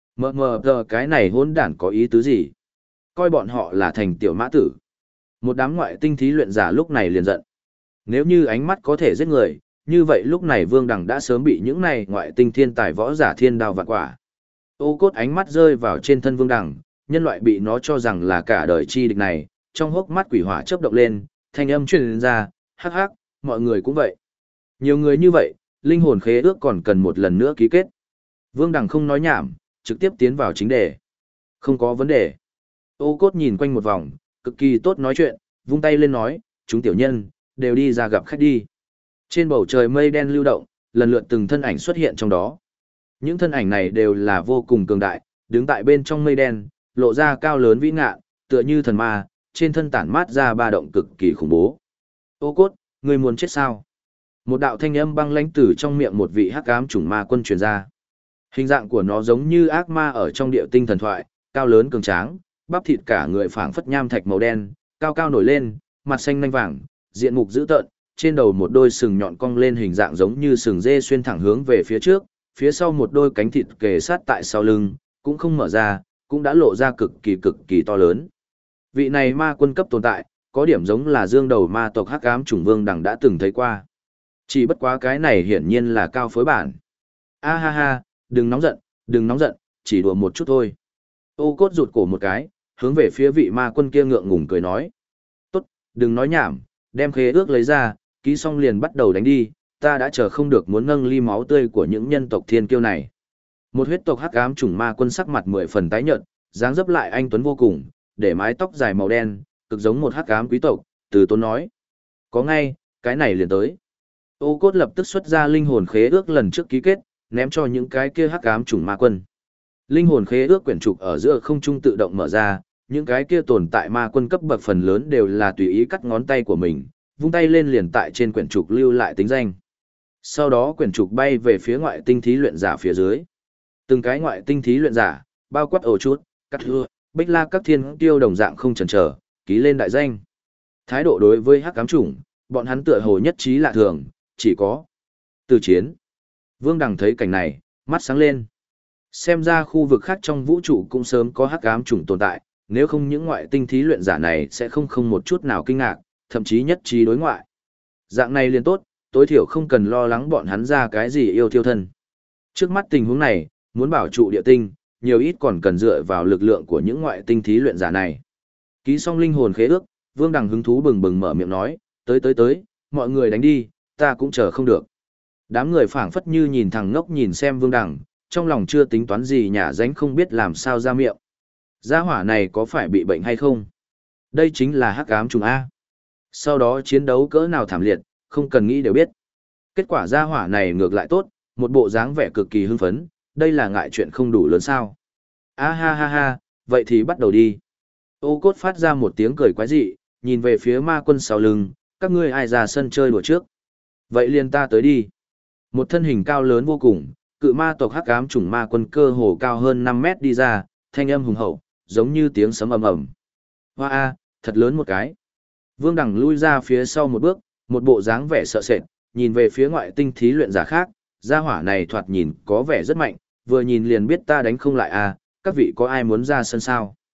Mờ cái này hỗn đản có ý tứ gì? Coi bọn họ là thành tiểu mã tử. Một đám ngoại tinh thí luyện giả lúc này liền giận. Nếu như ánh mắt có thể giết người, như vậy lúc này Vương Đằng đã sớm bị những này ngoại tinh thiên tài võ giả thiên đao vạn quả. Ô cốt ánh mắt rơi vào trên thân Vương Đằng, nhân loại bị nó cho rằng là cả đời chi địch này, trong hốc mắt quỷ hỏa chớp động lên, thanh âm truyền ra, hắc hắc, mọi người cũng vậy. Nhiều người như vậy, linh hồn khế ước còn cần một lần nữa ký kết. Vương Đằng không nói nhảm, trực tiếp tiến vào chính đề. Không có vấn đề. Ô cốt nhìn quanh một vòng, cực kỳ tốt nói chuyện, vung tay lên nói, chúng tiểu nhân, đều đi ra gặp khách đi. Trên bầu trời mây đen lưu động, lần lượt từng thân ảnh xuất hiện trong đó. Những thân ảnh này đều là vô cùng cường đại, đứng tại bên trong mây đen, lộ ra cao lớn vĩ ngạn, tựa như thần ma, trên thân tản mát ra ba động cực kỳ khủng bố. Ô cốt, người muốn chết sao? Một đạo thanh âm băng lãnh từ trong miệng một vị hắc ám chủng ma quân truyền ra. Hình dạng của nó giống như ác ma ở trong địa tinh thần thoại, cao lớn cường tráng, bắp thịt cả người phảng phất nham thạch màu đen, cao cao nổi lên, mặt xanh nanh vàng, diện mục dữ tợn, trên đầu một đôi sừng nhọn cong lên hình dạng giống như sừng dê xuyên thẳng hướng về phía trước, phía sau một đôi cánh thịt kề sát tại sau lưng, cũng không mở ra, cũng đã lộ ra cực kỳ to lớn. Vị này ma quân cấp tồn tại, có điểm giống là dương đầu ma tộc hắc ám chủng Vương Đằng đã từng thấy qua. Chỉ bất quá cái này hiển nhiên là cao phối bản. A ha ha, đừng nóng giận, chỉ đùa một chút thôi. Ô cốt rụt cổ một cái, hướng về phía vị ma quân kia ngượng ngùng cười nói. Tốt, đừng nói nhảm, đem khế ước lấy ra, ký xong liền bắt đầu đánh đi, ta đã chờ không được muốn nâng ly máu tươi của những nhân tộc thiên kiêu này. Một huyết tộc hắc ám chủng ma quân sắc mặt 10 phần tái nhợt, dáng dấp lại anh tuấn vô cùng, để mái tóc dài màu đen, cực giống một hắc ám quý tộc, từ tốn nói. Có ngay, cái này liền tới. Ô cốt lập tức xuất ra linh hồn khế ước lần trước ký kết, ném cho những cái kia hắc ám chủng ma quân. Linh hồn khế ước quyển trục ở giữa không trung tự động mở ra, những cái kia tồn tại ma quân cấp bậc phần lớn đều là tùy ý cắt ngón tay của mình, vung tay lên liền tại trên quyển trục lưu lại tính danh. Sau đó quyển trục bay về phía ngoại tinh thí luyện giả phía dưới. Từng cái ngoại tinh thí luyện giả, bao quát ổ chút, cắt hưa, bích la các thiên tiêu đồng dạng không chần chờ, ký lên đại danh. Thái độ đối với hắc ám chủng, bọn hắn tựa hồ nhất trí lạ thường, chỉ có từ chiến. Vương Đằng thấy cảnh này, mắt sáng lên. Xem ra khu vực khác trong vũ trụ cũng sớm có hắc ám chủng tồn tại, nếu không những ngoại tinh thí luyện giả này sẽ không một chút nào kinh ngạc, thậm chí nhất trí đối ngoại. Dạng này liền tốt, tối thiểu không cần lo lắng bọn hắn ra cái gì yêu thiêu thân. Trước mắt tình huống này, muốn bảo trụ địa tinh, nhiều ít còn cần dựa vào lực lượng của những ngoại tinh thí luyện giả này. Ký xong linh hồn khế ước, Vương Đằng hứng thú bừng bừng mở miệng nói, tới, mọi người đánh đi, ta cũng chờ không được. Đám người phảng phất như nhìn thằng ngốc nhìn xem Vương Đằng, trong lòng chưa tính toán gì nhả dánh không biết làm sao ra miệng. Gia hỏa này có phải bị bệnh hay không? Đây chính là hắc ám trùng A. Sau đó chiến đấu cỡ nào thảm liệt, không cần nghĩ đều biết. Kết quả gia hỏa này ngược lại tốt, một bộ dáng vẻ cực kỳ hưng phấn, đây là ngại chuyện không đủ lớn sao. A ha ha ha, vậy thì bắt đầu đi. Ô cốt phát ra một tiếng cười quái dị, nhìn về phía ma quân sau lưng, các ngươi ai ra sân chơi đùa trước. Vậy liền ta tới đi. Một thân hình cao lớn vô cùng, cự ma tộc hắc ám chủng ma quân cơ hồ cao hơn 5 mét đi ra, thanh âm hùng hậu, giống như tiếng sấm ầm ầm. Hoa a, thật lớn một cái. Vương Đằng lui ra phía sau một bước, một bộ dáng vẻ sợ sệt, nhìn về phía ngoại tinh thí luyện giả khác, gia hỏa này thoạt nhìn có vẻ rất mạnh, vừa nhìn liền biết ta đánh không lại a, các vị có ai muốn ra sân sao?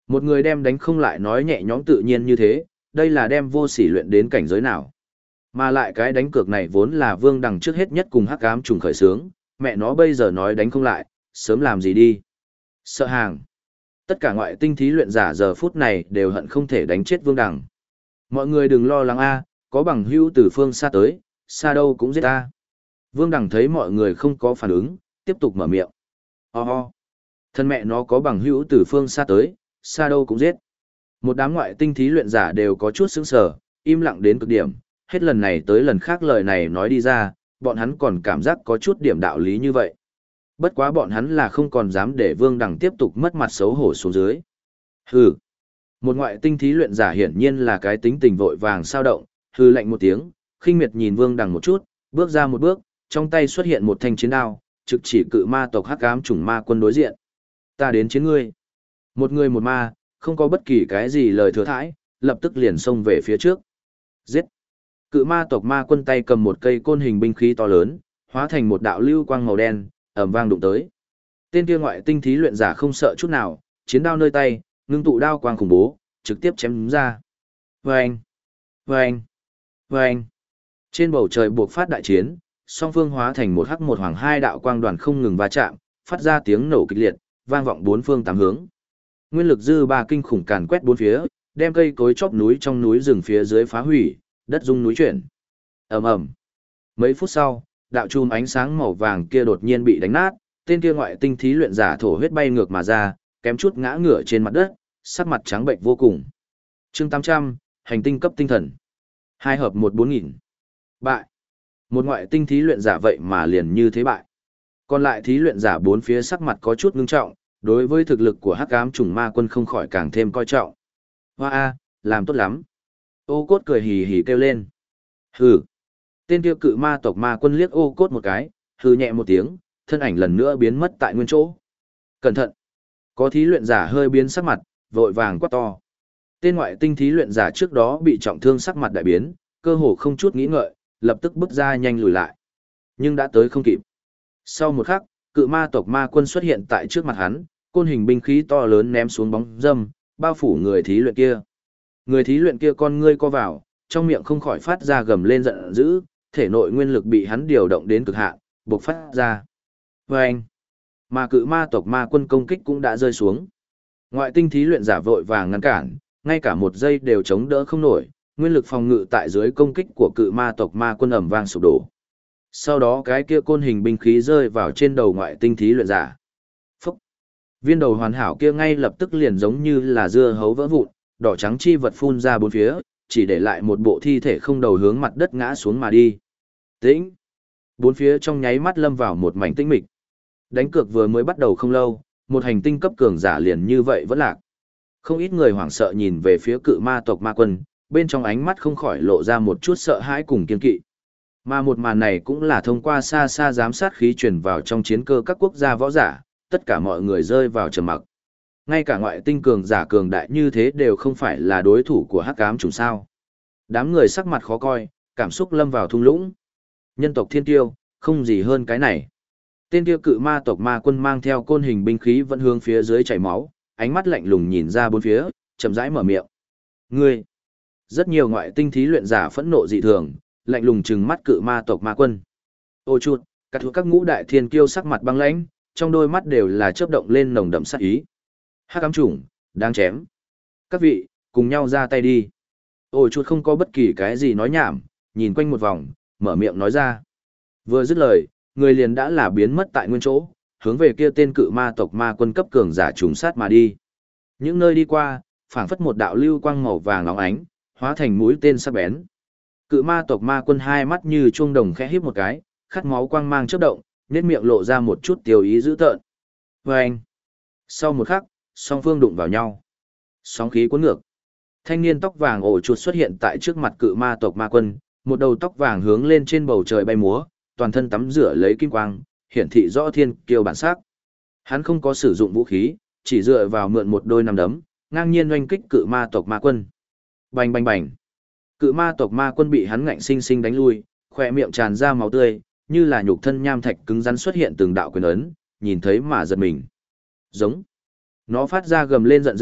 Một người đem đánh không lại nói nhẹ nhõm tự nhiên như thế, đây là đem vô sỉ luyện đến cảnh giới nào. Mà lại cái đánh cược này vốn là Vương Đằng trước hết nhất cùng hắc ám trùng khởi sướng, mẹ nó bây giờ nói đánh không lại, sớm làm gì đi. Sợ hàng. Tất cả ngoại tinh thí luyện giả giờ phút này đều hận không thể đánh chết Vương Đằng. Mọi người đừng lo lắng a, có bằng hữu từ phương xa tới, xa đâu cũng giết ta. Vương Đằng thấy mọi người không có phản ứng, tiếp tục mở miệng. Ho. Thân mẹ nó có bằng hữu từ phương xa tới, xa đâu cũng giết. Một đám ngoại tinh thí luyện giả đều có chút sững sờ, im lặng đến cực điểm, hết lần này tới lần khác lời này nói đi ra, bọn hắn còn cảm giác có chút điểm đạo lý như vậy. Bất quá bọn hắn là không còn dám để Vương Đằng tiếp tục mất mặt xấu hổ xuống dưới. Hừ. Một ngoại tinh thí luyện giả hiển nhiên là cái tính tình vội vàng sao động, hừ lạnh một tiếng, khinh miệt nhìn Vương Đằng một chút, bước ra một bước, trong tay xuất hiện một thanh chiến đao, trực chỉ cự ma tộc hắc ám chủng ma quân đối diện. Ta đến chiến ngươi. Một người một ma, không có bất kỳ cái gì lời thừa thãi, lập tức liền xông về phía trước. Giết. Cự ma tộc ma quân tay cầm một cây côn hình binh khí to lớn, hóa thành một đạo lưu quang màu đen, ầm vang đụng tới. Tên kia ngoại tinh thí luyện giả không sợ chút nào, chiến đao nơi tay, ngưng tụ đao quang khủng bố, trực tiếp chém đúng ra. Vâng! Vâng! Vâng! Trên bầu trời buộc phát đại chiến, song phương hóa thành một hắc một hoàng hai đạo quang đoàn không ngừng va chạm, phát ra tiếng nổ kịch liệt, vang vọng bốn phương tám hướng. Nguyên lực dư ba kinh khủng càn quét bốn phía, đem cây cối chóp núi trong núi rừng phía dưới phá hủy, đất rung núi chuyển. Ầm ầm. Mấy phút sau, đạo chùm ánh sáng màu vàng kia đột nhiên bị đánh nát, tên kia ngoại tinh thí luyện giả thổ huyết bay ngược mà ra, kém chút ngã ngửa trên mặt đất, sắc mặt trắng bệnh vô cùng. Chương 800, hành tinh cấp tinh thần. 2 hợp 1-4000. Bại. Một ngoại tinh thí luyện giả vậy mà liền như thế bại. Còn lại thí luyện giả bốn phía sắc mặt có chút ngưng trọng, đối với thực lực của hắc ám chủng ma quân không khỏi càng thêm coi trọng. Hoa a, làm tốt lắm. Ô cốt cười hì hì kêu lên. Hừ. Tên kia cự ma tộc ma quân liếc ô cốt một cái, hừ nhẹ một tiếng, thân ảnh lần nữa biến mất tại nguyên chỗ. Cẩn thận. Có thí luyện giả hơi biến sắc mặt, vội vàng quát to. Tên ngoại tinh thí luyện giả trước đó bị trọng thương sắc mặt đại biến, cơ hồ không chút nghĩ ngợi, lập tức bước ra nhanh lùi lại. Nhưng đã tới không kịp. Sau một khắc, cự ma tộc ma quân xuất hiện tại trước mặt hắn, côn hình binh khí to lớn ném xuống bóng dâm, bao phủ người thí luyện kia. Người thí luyện kia con ngươi co vào, trong miệng không khỏi phát ra gầm lên giận dữ, thể nội nguyên lực bị hắn điều động đến cực hạn, bộc phát ra. Vâng! Mà cự ma tộc ma quân công kích cũng đã rơi xuống. Ngoại tinh thí luyện giả vội vàng ngăn cản, ngay cả một giây đều chống đỡ không nổi, nguyên lực phòng ngự tại dưới công kích của cự ma tộc ma quân ầm vang sụp đổ. Sau đó cái kia côn hình binh khí rơi vào trên đầu ngoại tinh thí luyện giả. Phúc! Viên đầu hoàn hảo kia ngay lập tức liền giống như là dưa hấu vỡ vụn, đỏ trắng chi vật phun ra bốn phía, chỉ để lại một bộ thi thể không đầu hướng mặt đất ngã xuống mà đi. Tĩnh! Bốn phía trong nháy mắt lâm vào một mảnh tĩnh mịch. Đánh cược vừa mới bắt đầu không lâu, một hành tinh cấp cường giả liền như vậy vẫn lạc. Không ít người hoảng sợ nhìn về phía cự ma tộc ma quân, bên trong ánh mắt không khỏi lộ ra một chút sợ hãi cùng kiên kỵ. Mà một màn này cũng là thông qua xa xa giám sát khí truyền vào trong chiến cơ các quốc gia võ giả, tất cả mọi người rơi vào trầm mặc. Ngay cả ngoại tinh cường giả cường đại như thế đều không phải là đối thủ của hắc ám chủng sao. Đám người sắc mặt khó coi, cảm xúc lâm vào thung lũng. Nhân tộc thiên tiêu, không gì hơn cái này. Tên kia cự ma tộc ma quân mang theo côn hình binh khí vẫn hướng phía dưới chảy máu, ánh mắt lạnh lùng nhìn ra bốn phía, chậm rãi mở miệng. Ngươi! Rất nhiều ngoại tinh thí luyện giả phẫn nộ dị thường, lạnh lùng trừng mắt cự ma tộc ma quân. Ô chuột, các ngũ đại thiên kiêu sắc mặt băng lãnh, trong đôi mắt đều là chớp động lên nồng đậm sát ý. Hắc ám chủng, đang chém. Các vị, cùng nhau ra tay đi. Ô chuột không có bất kỳ cái gì nói nhảm, nhìn quanh một vòng, mở miệng nói ra. Vừa dứt lời, người liền đã là biến mất tại nguyên chỗ, hướng về kia tên cự ma tộc ma quân cấp cường giả trùng sát mà đi. Những nơi đi qua, phảng phất một đạo lưu quang màu vàng óng ánh, hóa thành mũi tên sắc bén. Cự ma tộc ma quân hai mắt như chuông đồng khẽ híp một cái, khát máu quang mang chớp động, nét miệng lộ ra một chút tiêu ý dữ tợn. Vâng! Sau một khắc, song phương đụng vào nhau. Sóng khí cuốn ngược. Thanh niên tóc vàng ổ chuột xuất hiện tại trước mặt cự ma tộc ma quân, một đầu tóc vàng hướng lên trên bầu trời bay múa, toàn thân tắm rửa lấy kim quang, hiển thị rõ thiên kiêu bản sắc. Hắn không có sử dụng vũ khí, chỉ dựa vào mượn một đôi nắm đấm, ngang nhiên oanh kích cự ma tộc ma quân. Bành bành bành. Cự ma tộc ma quân bị hắn ngạnh sinh sinh đánh lui, khỏe miệng tràn ra máu tươi, như là nhục thân nham thạch cứng rắn xuất hiện từng đạo quyền ấn, nhìn thấy mà giật mình. Giống. Nó phát ra gầm lên giận dữ,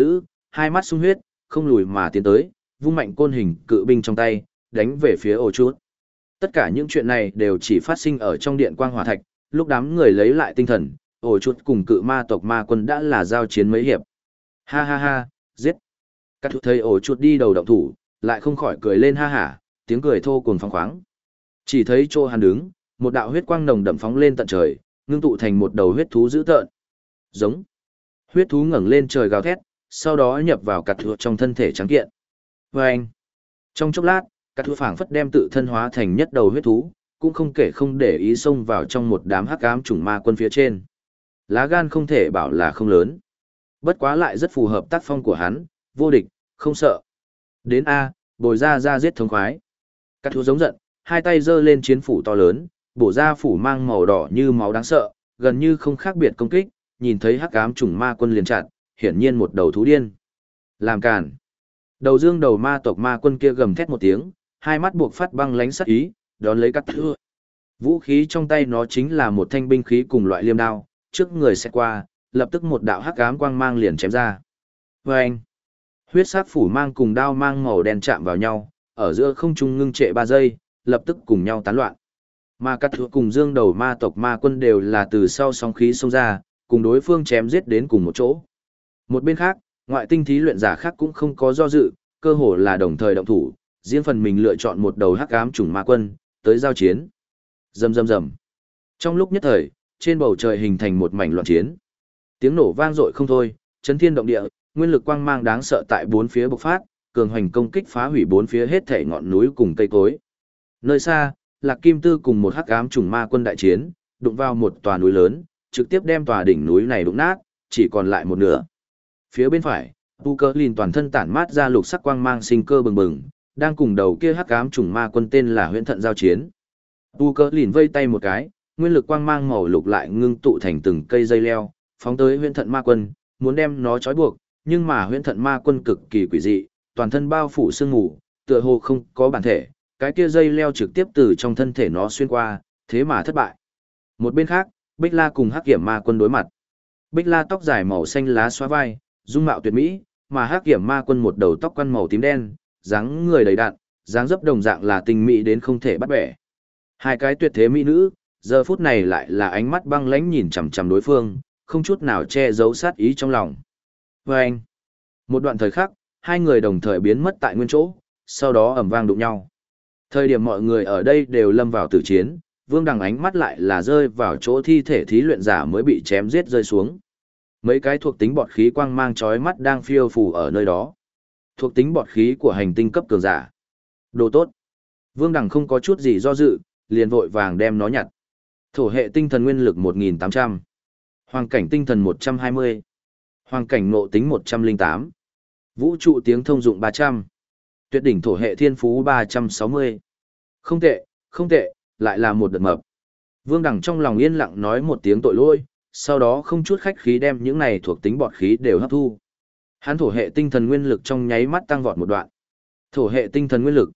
hai mắt sung huyết, không lùi mà tiến tới, vung mạnh côn hình cự binh trong tay, đánh về phía ổ chuột. Tất cả những chuyện này đều chỉ phát sinh ở trong điện quang hỏa thạch, lúc đám người lấy lại tinh thần, ổ chuột cùng cự ma tộc ma quân đã là giao chiến mấy hiệp. Ha ha ha, giết. Các thủ thấy ổ chuột đi đầu động thủ, lại không khỏi cười lên ha hả, tiếng cười thô cuồng phóng khoáng. Chỉ thấy chỗ hắn đứng, một đạo huyết quang nồng đậm phóng lên tận trời, ngưng tụ thành một đầu huyết thú dữ tợn. Giống. Huyết thú ngẩng lên trời gào thét, sau đó nhập vào cắt thua trong thân thể trắng kiện. Và anh. Trong chốc lát, cắt thua phảng phất đem tự thân hóa thành nhất đầu huyết thú, cũng không kể không để ý xông vào trong một đám hắc ám chủng ma quân phía trên. Lá gan không thể bảo là không lớn. Bất quá lại rất phù hợp tác phong của hắn, vô địch, không sợ. Đến A, bồi ra giết thống khoái. Cắt thua giống giận, hai tay giơ lên chiến phủ to lớn, bổ ra phủ mang màu đỏ như máu đáng sợ, gần như không khác biệt công kích, nhìn thấy hắc ám chủng ma quân liền chặn, hiển nhiên một đầu thú điên. Làm cản. Đầu dương đầu ma tộc ma quân kia gầm thét một tiếng, hai mắt buộc phát băng lánh sắc ý, đón lấy cắt thua. Vũ khí trong tay nó chính là một thanh binh khí cùng loại liêm đao, trước người sẽ qua, lập tức một đạo hắc ám quang mang liền chém ra. Vâng! Huyết sắc phủ mang cùng đao mang màu đen chạm vào nhau, ở giữa không trung ngưng trệ 3 giây, lập tức cùng nhau tán loạn. Mà cắt thua cùng dương đầu ma tộc ma quân đều là từ sau sóng khí xông ra, cùng đối phương chém giết đến cùng một chỗ. Một bên khác, ngoại tinh thí luyện giả khác cũng không có do dự, cơ hồ là đồng thời động thủ, riêng phần mình lựa chọn một đầu hắc ám chủng ma quân, tới giao chiến. Rầm rầm rầm. Trong lúc nhất thời, trên bầu trời hình thành một mảnh loạn chiến. Tiếng nổ vang dội không thôi, chấn thiên động địa, nguyên lực quang mang đáng sợ tại bốn phía bộc phát, cường hoành công kích phá hủy bốn phía hết thảy ngọn núi cùng cây cối. Nơi xa, Lạc Kim Tư cùng một hắc ám chủng ma quân đại chiến, đụng vào một tòa núi lớn, trực tiếp đem tòa đỉnh núi này đụng nát, chỉ còn lại một nửa. Phía bên phải, Tu Cơ Lìn toàn thân tản mát ra lục sắc quang mang sinh cơ bừng bừng, đang cùng đầu kia hắc ám chủng ma quân tên là Huyễn Thận giao chiến. Tu Cơ Lìn vây tay một cái, nguyên lực quang mang màu lục lại ngưng tụ thành từng cây dây leo, phóng tới Huyễn Thận ma quân, muốn đem nó trói buộc, nhưng mà Huyễn Thận ma quân cực kỳ quỷ dị, toàn thân bao phủ sương mù, tựa hồ không có bản thể, cái kia dây leo trực tiếp từ trong thân thể nó xuyên qua, thế mà thất bại. Một bên khác, Bích La cùng Hắc Kiểm Ma Quân đối mặt. Bích La tóc dài màu xanh lá xóa vai, dung mạo tuyệt mỹ, mà Hắc Kiểm Ma Quân một đầu tóc quăn màu tím đen, dáng người đầy đặn, dáng dấp đồng dạng là tình mỹ đến không thể bắt bẻ. Hai cái tuyệt thế mỹ nữ, giờ phút này lại là ánh mắt băng lãnh nhìn chằm chằm đối phương, không chút nào che giấu sát ý trong lòng. Vâng! Một đoạn thời khắc, hai người đồng thời biến mất tại nguyên chỗ, sau đó ầm vang đụng nhau. Thời điểm mọi người ở đây đều lâm vào tử chiến, Vương Đằng ánh mắt lại là rơi vào chỗ thi thể thí luyện giả mới bị chém giết rơi xuống. Mấy cái thuộc tính bọt khí quang mang chói mắt đang phiêu phù ở nơi đó. Thuộc tính bọt khí của hành tinh cấp cường giả. Đồ tốt. Vương Đằng không có chút gì do dự, liền vội vàng đem nó nhặt. Thổ hệ tinh thần nguyên lực 1.800. Hoàng cảnh tinh thần 120. Hoàng cảnh ngộ tính 108. Vũ trụ tiếng thông dụng 300. Tuyệt đỉnh thổ hệ thiên phú 360. Không tệ, không tệ, lại là một đợt mập. Vương Đằng trong lòng yên lặng nói một tiếng tội lỗi, sau đó không chút khách khí đem những này thuộc tính bọt khí đều hấp thu. Hắn thổ hệ tinh thần nguyên lực trong nháy mắt tăng vọt một đoạn. Thổ hệ tinh thần nguyên lực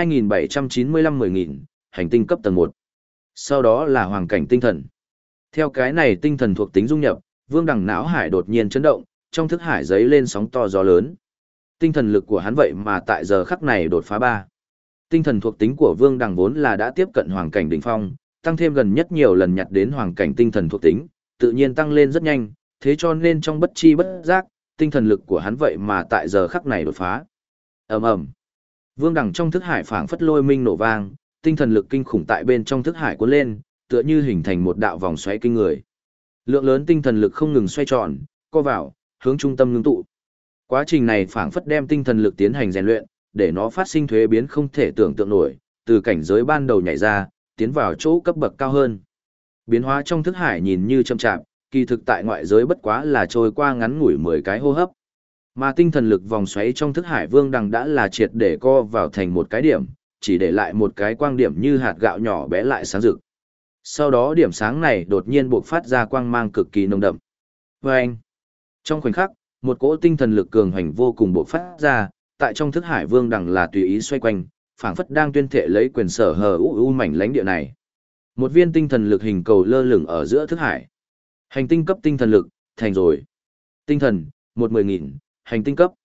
2795-10.000, hành tinh cấp tầng 1. Sau đó là hoàng cảnh tinh thần. Theo cái này tinh thần thuộc tính dung nhập, Vương Đằng não hải đột nhiên chấn động, trong thức hải giấy lên sóng to gió lớn. Tinh thần lực của hắn vậy mà tại giờ khắc này đột phá 3. Tinh thần thuộc tính của Vương Đằng vốn là đã tiếp cận hoàng cảnh đỉnh phong, tăng thêm gần nhất nhiều lần nhặt đến hoàng cảnh tinh thần thuộc tính, tự nhiên tăng lên rất nhanh, thế cho nên trong bất chi bất giác, tinh thần lực của hắn vậy mà tại giờ khắc này đột phá. Ầm ầm. Vương Đằng trong thức hải phảng phất lôi minh nổ vang, tinh thần lực kinh khủng tại bên trong thức hải cuốn lên, tựa như hình thành một đạo vòng xoáy kinh người. Lượng lớn tinh thần lực không ngừng xoay tròn, co vào, hướng trung tâm ngưng tụ. Quá trình này phảng phất đem tinh thần lực tiến hành rèn luyện, để nó phát sinh thuế biến không thể tưởng tượng nổi, từ cảnh giới ban đầu nhảy ra, tiến vào chỗ cấp bậc cao hơn. Biến hóa trong thức hải nhìn như chậm chạp, kỳ thực tại ngoại giới bất quá là trôi qua ngắn ngủi 10 cái hô hấp. Mà tinh thần lực vòng xoáy trong thức hải Vương Đằng đã là triệt để co vào thành một cái điểm, chỉ để lại một cái quang điểm như hạt gạo nhỏ bé lại sáng rực. Sau đó điểm sáng này đột nhiên bộc phát ra quang mang cực kỳ nồng đậm. Vâng! Trong khoảnh khắc, một cỗ tinh thần lực cường hành vô cùng bộc phát ra, tại trong thức hải Vương Đằng là tùy ý xoay quanh, phảng phất đang tuyên thệ lấy quyền sở hờ mảnh lãnh địa này. Một viên tinh thần lực hình cầu lơ lửng ở giữa thức hải. Hành tinh cấp tinh thần lực, thành rồi. Tinh thần, 10.000, hành tinh cấp,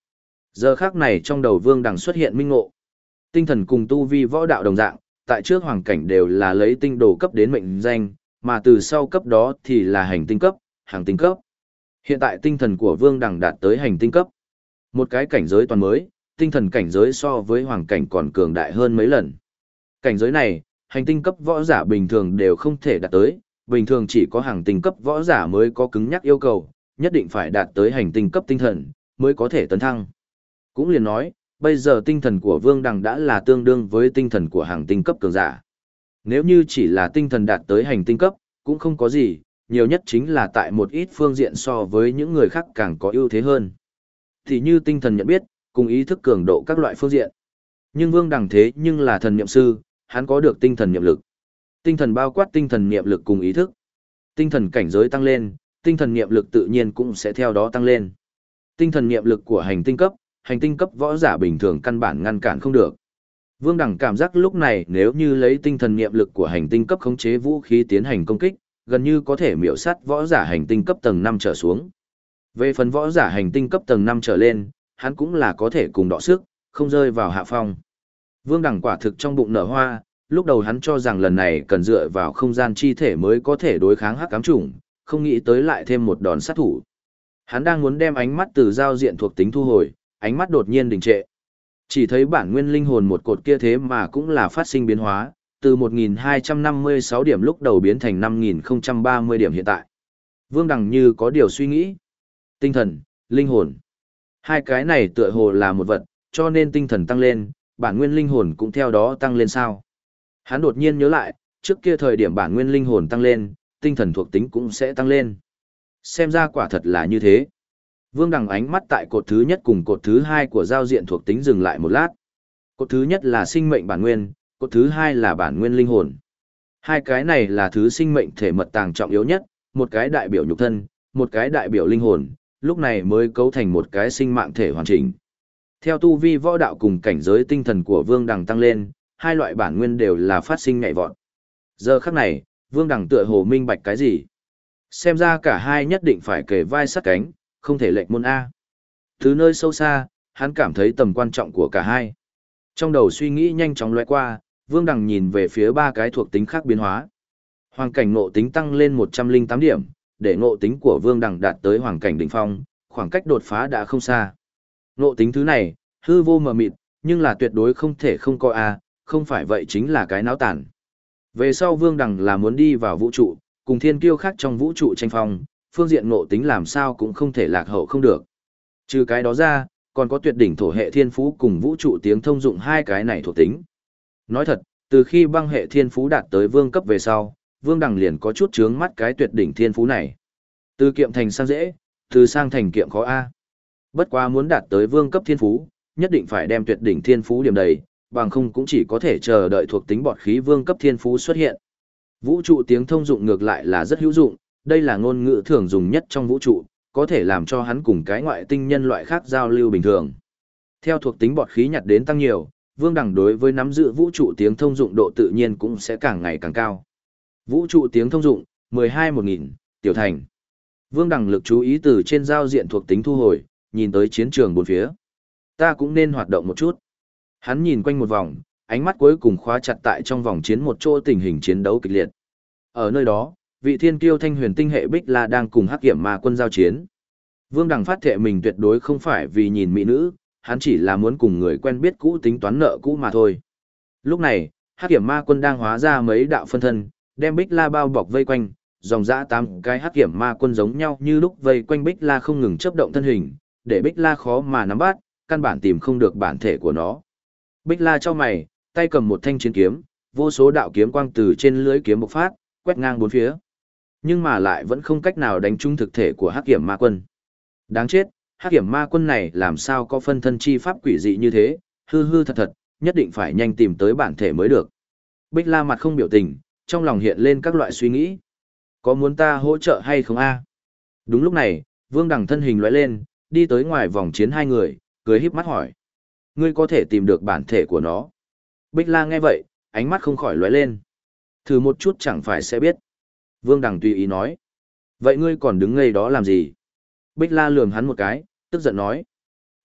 Giờ khắc này trong đầu Vương Đằng xuất hiện minh ngộ. Tinh thần cùng tu vi võ đạo đồng dạng, tại trước hoàng cảnh đều là lấy tinh đồ cấp đến mệnh danh, mà từ sau cấp đó thì là hành tinh cấp, hàng tinh cấp. Hiện tại tinh thần của Vương Đằng đạt tới hành tinh cấp. Một cái cảnh giới toàn mới, tinh thần cảnh giới so với hoàng cảnh còn cường đại hơn mấy lần. Cảnh giới này, hành tinh cấp võ giả bình thường đều không thể đạt tới, bình thường chỉ có hàng tinh cấp võ giả mới có cứng nhắc yêu cầu, nhất định phải đạt tới hành tinh cấp tinh thần, mới có thể tấn thăng. Cũng liền nói, bây giờ tinh thần của Vương Đằng đã là tương đương với tinh thần của hàng tinh cấp cường giả. Nếu như chỉ là tinh thần đạt tới hành tinh cấp, cũng không có gì, nhiều nhất chính là tại một ít phương diện so với những người khác càng có ưu thế hơn. Thì như tinh thần nhận biết, cùng ý thức cường độ các loại phương diện. Nhưng Vương Đằng thế nhưng là thần niệm sư, hắn có được tinh thần niệm lực. Tinh thần bao quát tinh thần niệm lực cùng ý thức. Tinh thần cảnh giới tăng lên, tinh thần niệm lực tự nhiên cũng sẽ theo đó tăng lên. Tinh thần niệm lực của hành tinh cấp võ giả bình thường căn bản ngăn cản không được. Vương Đằng cảm giác lúc này nếu như lấy tinh thần niệm lực của hành tinh cấp khống chế vũ khí tiến hành công kích, gần như có thể miểu sát võ giả hành tinh cấp tầng 5 trở xuống. Về phần võ giả hành tinh cấp tầng 5 trở lên, hắn cũng là có thể cùng đọ sức, không rơi vào hạ phong. Vương Đằng quả thực trong bụng nở hoa, lúc đầu hắn cho rằng lần này cần dựa vào không gian chi thể mới có thể đối kháng hắc ám chủng, không nghĩ tới lại thêm một đòn sát thủ. Hắn đang muốn đem ánh mắt từ giao diện thuộc tính thu hồi, ánh mắt đột nhiên đình trệ. Chỉ thấy bản nguyên linh hồn một cột kia thế mà cũng là phát sinh biến hóa, từ 1256 điểm lúc đầu biến thành 5030 điểm hiện tại. Vương Đằng như có điều suy nghĩ. Tinh thần, linh hồn. Hai cái này tựa hồ là một vật, cho nên tinh thần tăng lên, bản nguyên linh hồn cũng theo đó tăng lên sao. Hắn đột nhiên nhớ lại, trước kia thời điểm bản nguyên linh hồn tăng lên, tinh thần thuộc tính cũng sẽ tăng lên. Xem ra quả thật là như thế. Vương Đằng ánh mắt tại cột thứ nhất cùng cột thứ hai của giao diện thuộc tính dừng lại một lát. Cột thứ nhất là sinh mệnh bản nguyên, cột thứ hai là bản nguyên linh hồn. Hai cái này là thứ sinh mệnh thể mật tàng trọng yếu nhất, một cái đại biểu nhục thân, một cái đại biểu linh hồn, lúc này mới cấu thành một cái sinh mạng thể hoàn chỉnh. Theo tu vi võ đạo cùng cảnh giới tinh thần của Vương Đằng tăng lên, hai loại bản nguyên đều là phát sinh nhạy vọt. Giờ khắc này, Vương Đằng tựa hồ minh bạch cái gì? Xem ra cả hai nhất định phải kề vai sát cánh, không thể lệch môn A. Từ nơi sâu xa, hắn cảm thấy tầm quan trọng của cả hai. Trong đầu suy nghĩ nhanh chóng lóe qua, Vương Đằng nhìn về phía ba cái thuộc tính khác biến hóa. Hoàng cảnh ngộ tính tăng lên 108 điểm, để ngộ tính của Vương Đằng đạt tới hoàng cảnh đỉnh phong, khoảng cách đột phá đã không xa. Ngộ tính thứ này, hư vô mờ mịt, nhưng là tuyệt đối không thể không có A, không phải vậy chính là cái náo tản. Về sau Vương Đằng là muốn đi vào vũ trụ, cùng thiên kiêu khác trong vũ trụ tranh phong, phương diện ngộ tính làm sao cũng không thể lạc hậu không được. Trừ cái đó ra, còn có tuyệt đỉnh thổ hệ thiên phú cùng vũ trụ tiếng thông dụng hai cái này thuộc tính. Nói thật, từ khi băng hệ thiên phú đạt tới vương cấp về sau, Vương Đằng liền có chút chướng mắt cái tuyệt đỉnh thiên phú này. Từ kiệm thành sang dễ, từ sang thành kiệm khó A. Bất quá muốn đạt tới vương cấp thiên phú, nhất định phải đem tuyệt đỉnh thiên phú điểm đầy, bằng không cũng chỉ có thể chờ đợi thuộc tính bọt khí vương cấp thiên phú xuất hiện. Vũ trụ tiếng thông dụng ngược lại là rất hữu dụng, đây là ngôn ngữ thường dùng nhất trong vũ trụ, có thể làm cho hắn cùng cái ngoại tinh nhân loại khác giao lưu bình thường. Theo thuộc tính bọt khí nhặt đến tăng nhiều, Vương Đằng đối với nắm giữ vũ trụ tiếng thông dụng độ tự nhiên cũng sẽ càng ngày càng cao. Vũ trụ tiếng thông dụng, 12-1000, tiểu thành. Vương Đằng lực chú ý từ trên giao diện thuộc tính thu hồi, nhìn tới chiến trường bốn phía. Ta cũng nên hoạt động một chút. Hắn nhìn quanh một vòng, ánh mắt cuối cùng khóa chặt tại trong vòng chiến một chỗ tình hình chiến đấu kịch liệt. Ở nơi đó, vị thiên kiêu thanh huyền tinh hệ Bích La đang cùng Hắc Kiểm Ma Quân giao chiến. Vương Đằng phát thệ mình tuyệt đối không phải vì nhìn mỹ nữ, hắn chỉ là muốn cùng người quen biết cũ tính toán nợ cũ mà thôi. Lúc này, Hắc Kiểm Ma Quân đang hóa ra mấy đạo phân thân, đem Bích La bao bọc vây quanh, dòng dã 8 cái Hắc Kiểm Ma Quân giống nhau như lúc vây quanh Bích La không ngừng chớp động thân hình, để Bích La khó mà nắm bắt, căn bản tìm không được bản thể của nó. Bích La chau mày, tay cầm một thanh chiến kiếm, vô số đạo kiếm quang từ trên lưới kiếm bộc phát, quét ngang bốn phía. Nhưng mà lại vẫn không cách nào đánh trúng thực thể của Hắc Kiểm Ma Quân. Đáng chết, Hắc Kiểm Ma Quân này làm sao có phân thân chi pháp quỷ dị như thế, hư hư thật thật, nhất định phải nhanh tìm tới bản thể mới được. Bích La mặt không biểu tình, trong lòng hiện lên các loại suy nghĩ. Có muốn ta hỗ trợ hay không a? Đúng lúc này, Vương Đằng thân hình lóe lên, đi tới ngoài vòng chiến hai người, cười híp mắt hỏi. Ngươi có thể tìm được bản thể của nó. Bích La nghe vậy, ánh mắt không khỏi lóe lên. Thử một chút chẳng phải sẽ biết. Vương Đằng tùy ý nói. Vậy ngươi còn đứng ngây đó làm gì? Bích La lườm hắn một cái, tức giận nói.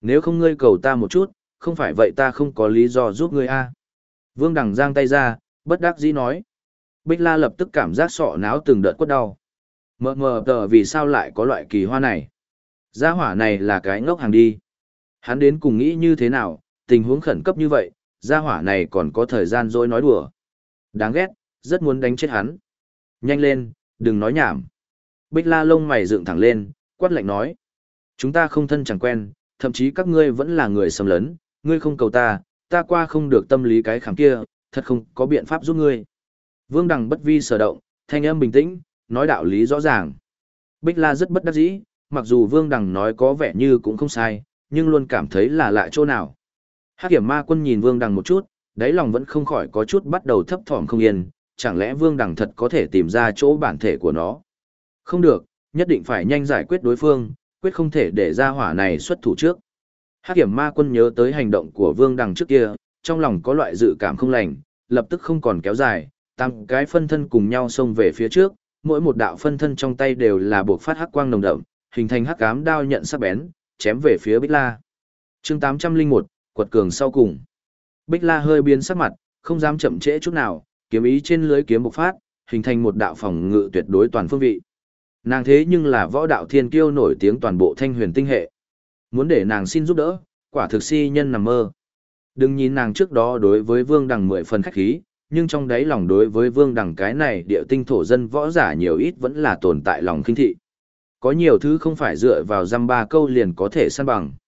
Nếu không ngươi cầu ta một chút, không phải vậy ta không có lý do giúp ngươi a. Vương Đằng giang tay ra, bất đắc dĩ nói. Bích La lập tức cảm giác sọ não từng đợt quất đau. Mờ mờ tờ vì sao lại có loại kỳ hoa này? Gia hỏa này là cái ngốc hàng đi. Hắn đến cùng nghĩ như thế nào, tình huống khẩn cấp như vậy, gia hỏa này còn có thời gian dối nói đùa. Đáng ghét, rất muốn đánh chết hắn. Nhanh lên, đừng nói nhảm. Bích La lông mày dựng thẳng lên, quát lạnh nói. Chúng ta không thân chẳng quen, thậm chí các ngươi vẫn là người xâm lấn, ngươi không cầu ta, ta qua không được tâm lý cái khảm kia, thật không có biện pháp giúp ngươi. Vương Đằng bất vi sở động, thanh âm bình tĩnh, nói đạo lý rõ ràng. Bích La rất bất đắc dĩ, mặc dù Vương Đằng nói có vẻ như cũng không sai, nhưng luôn cảm thấy là lạ chỗ nào. Hắc Kiểm Ma Quân nhìn Vương Đằng một chút, đáy lòng vẫn không khỏi có chút bắt đầu thấp thỏm không yên, chẳng lẽ Vương Đằng thật có thể tìm ra chỗ bản thể của nó. Không được, nhất định phải nhanh giải quyết đối phương, quyết không thể để ra hỏa này xuất thủ trước. Hắc Kiểm Ma Quân nhớ tới hành động của Vương Đằng trước kia, trong lòng có loại dự cảm không lành, lập tức không còn kéo dài, tăng cái phân thân cùng nhau xông về phía trước, mỗi một đạo phân thân trong tay đều là buộc phát hắc quang nồng đậm, hình thành hắc ám đao nhận sắc bén, chém về phía Bích La. Chương 801, quật cường sau cùng. Bích La hơi biến sắc mặt, không dám chậm trễ chút nào, kiếm ý trên lưới kiếm bộc phát, hình thành một đạo phòng ngự tuyệt đối toàn phương vị. Nàng thế nhưng là võ đạo thiên kiêu nổi tiếng toàn bộ Thanh Huyền tinh hệ. Muốn để nàng xin giúp đỡ, quả thực si nhân nằm mơ. Đừng nhìn nàng trước đó đối với Vương Đằng 10 phần khách khí, nhưng trong đáy lòng đối với Vương Đằng cái này địa tinh thổ dân võ giả nhiều ít vẫn là tồn tại lòng khinh thị. Có nhiều thứ không phải dựa vào dăm ba câu liền có thể săn bằng.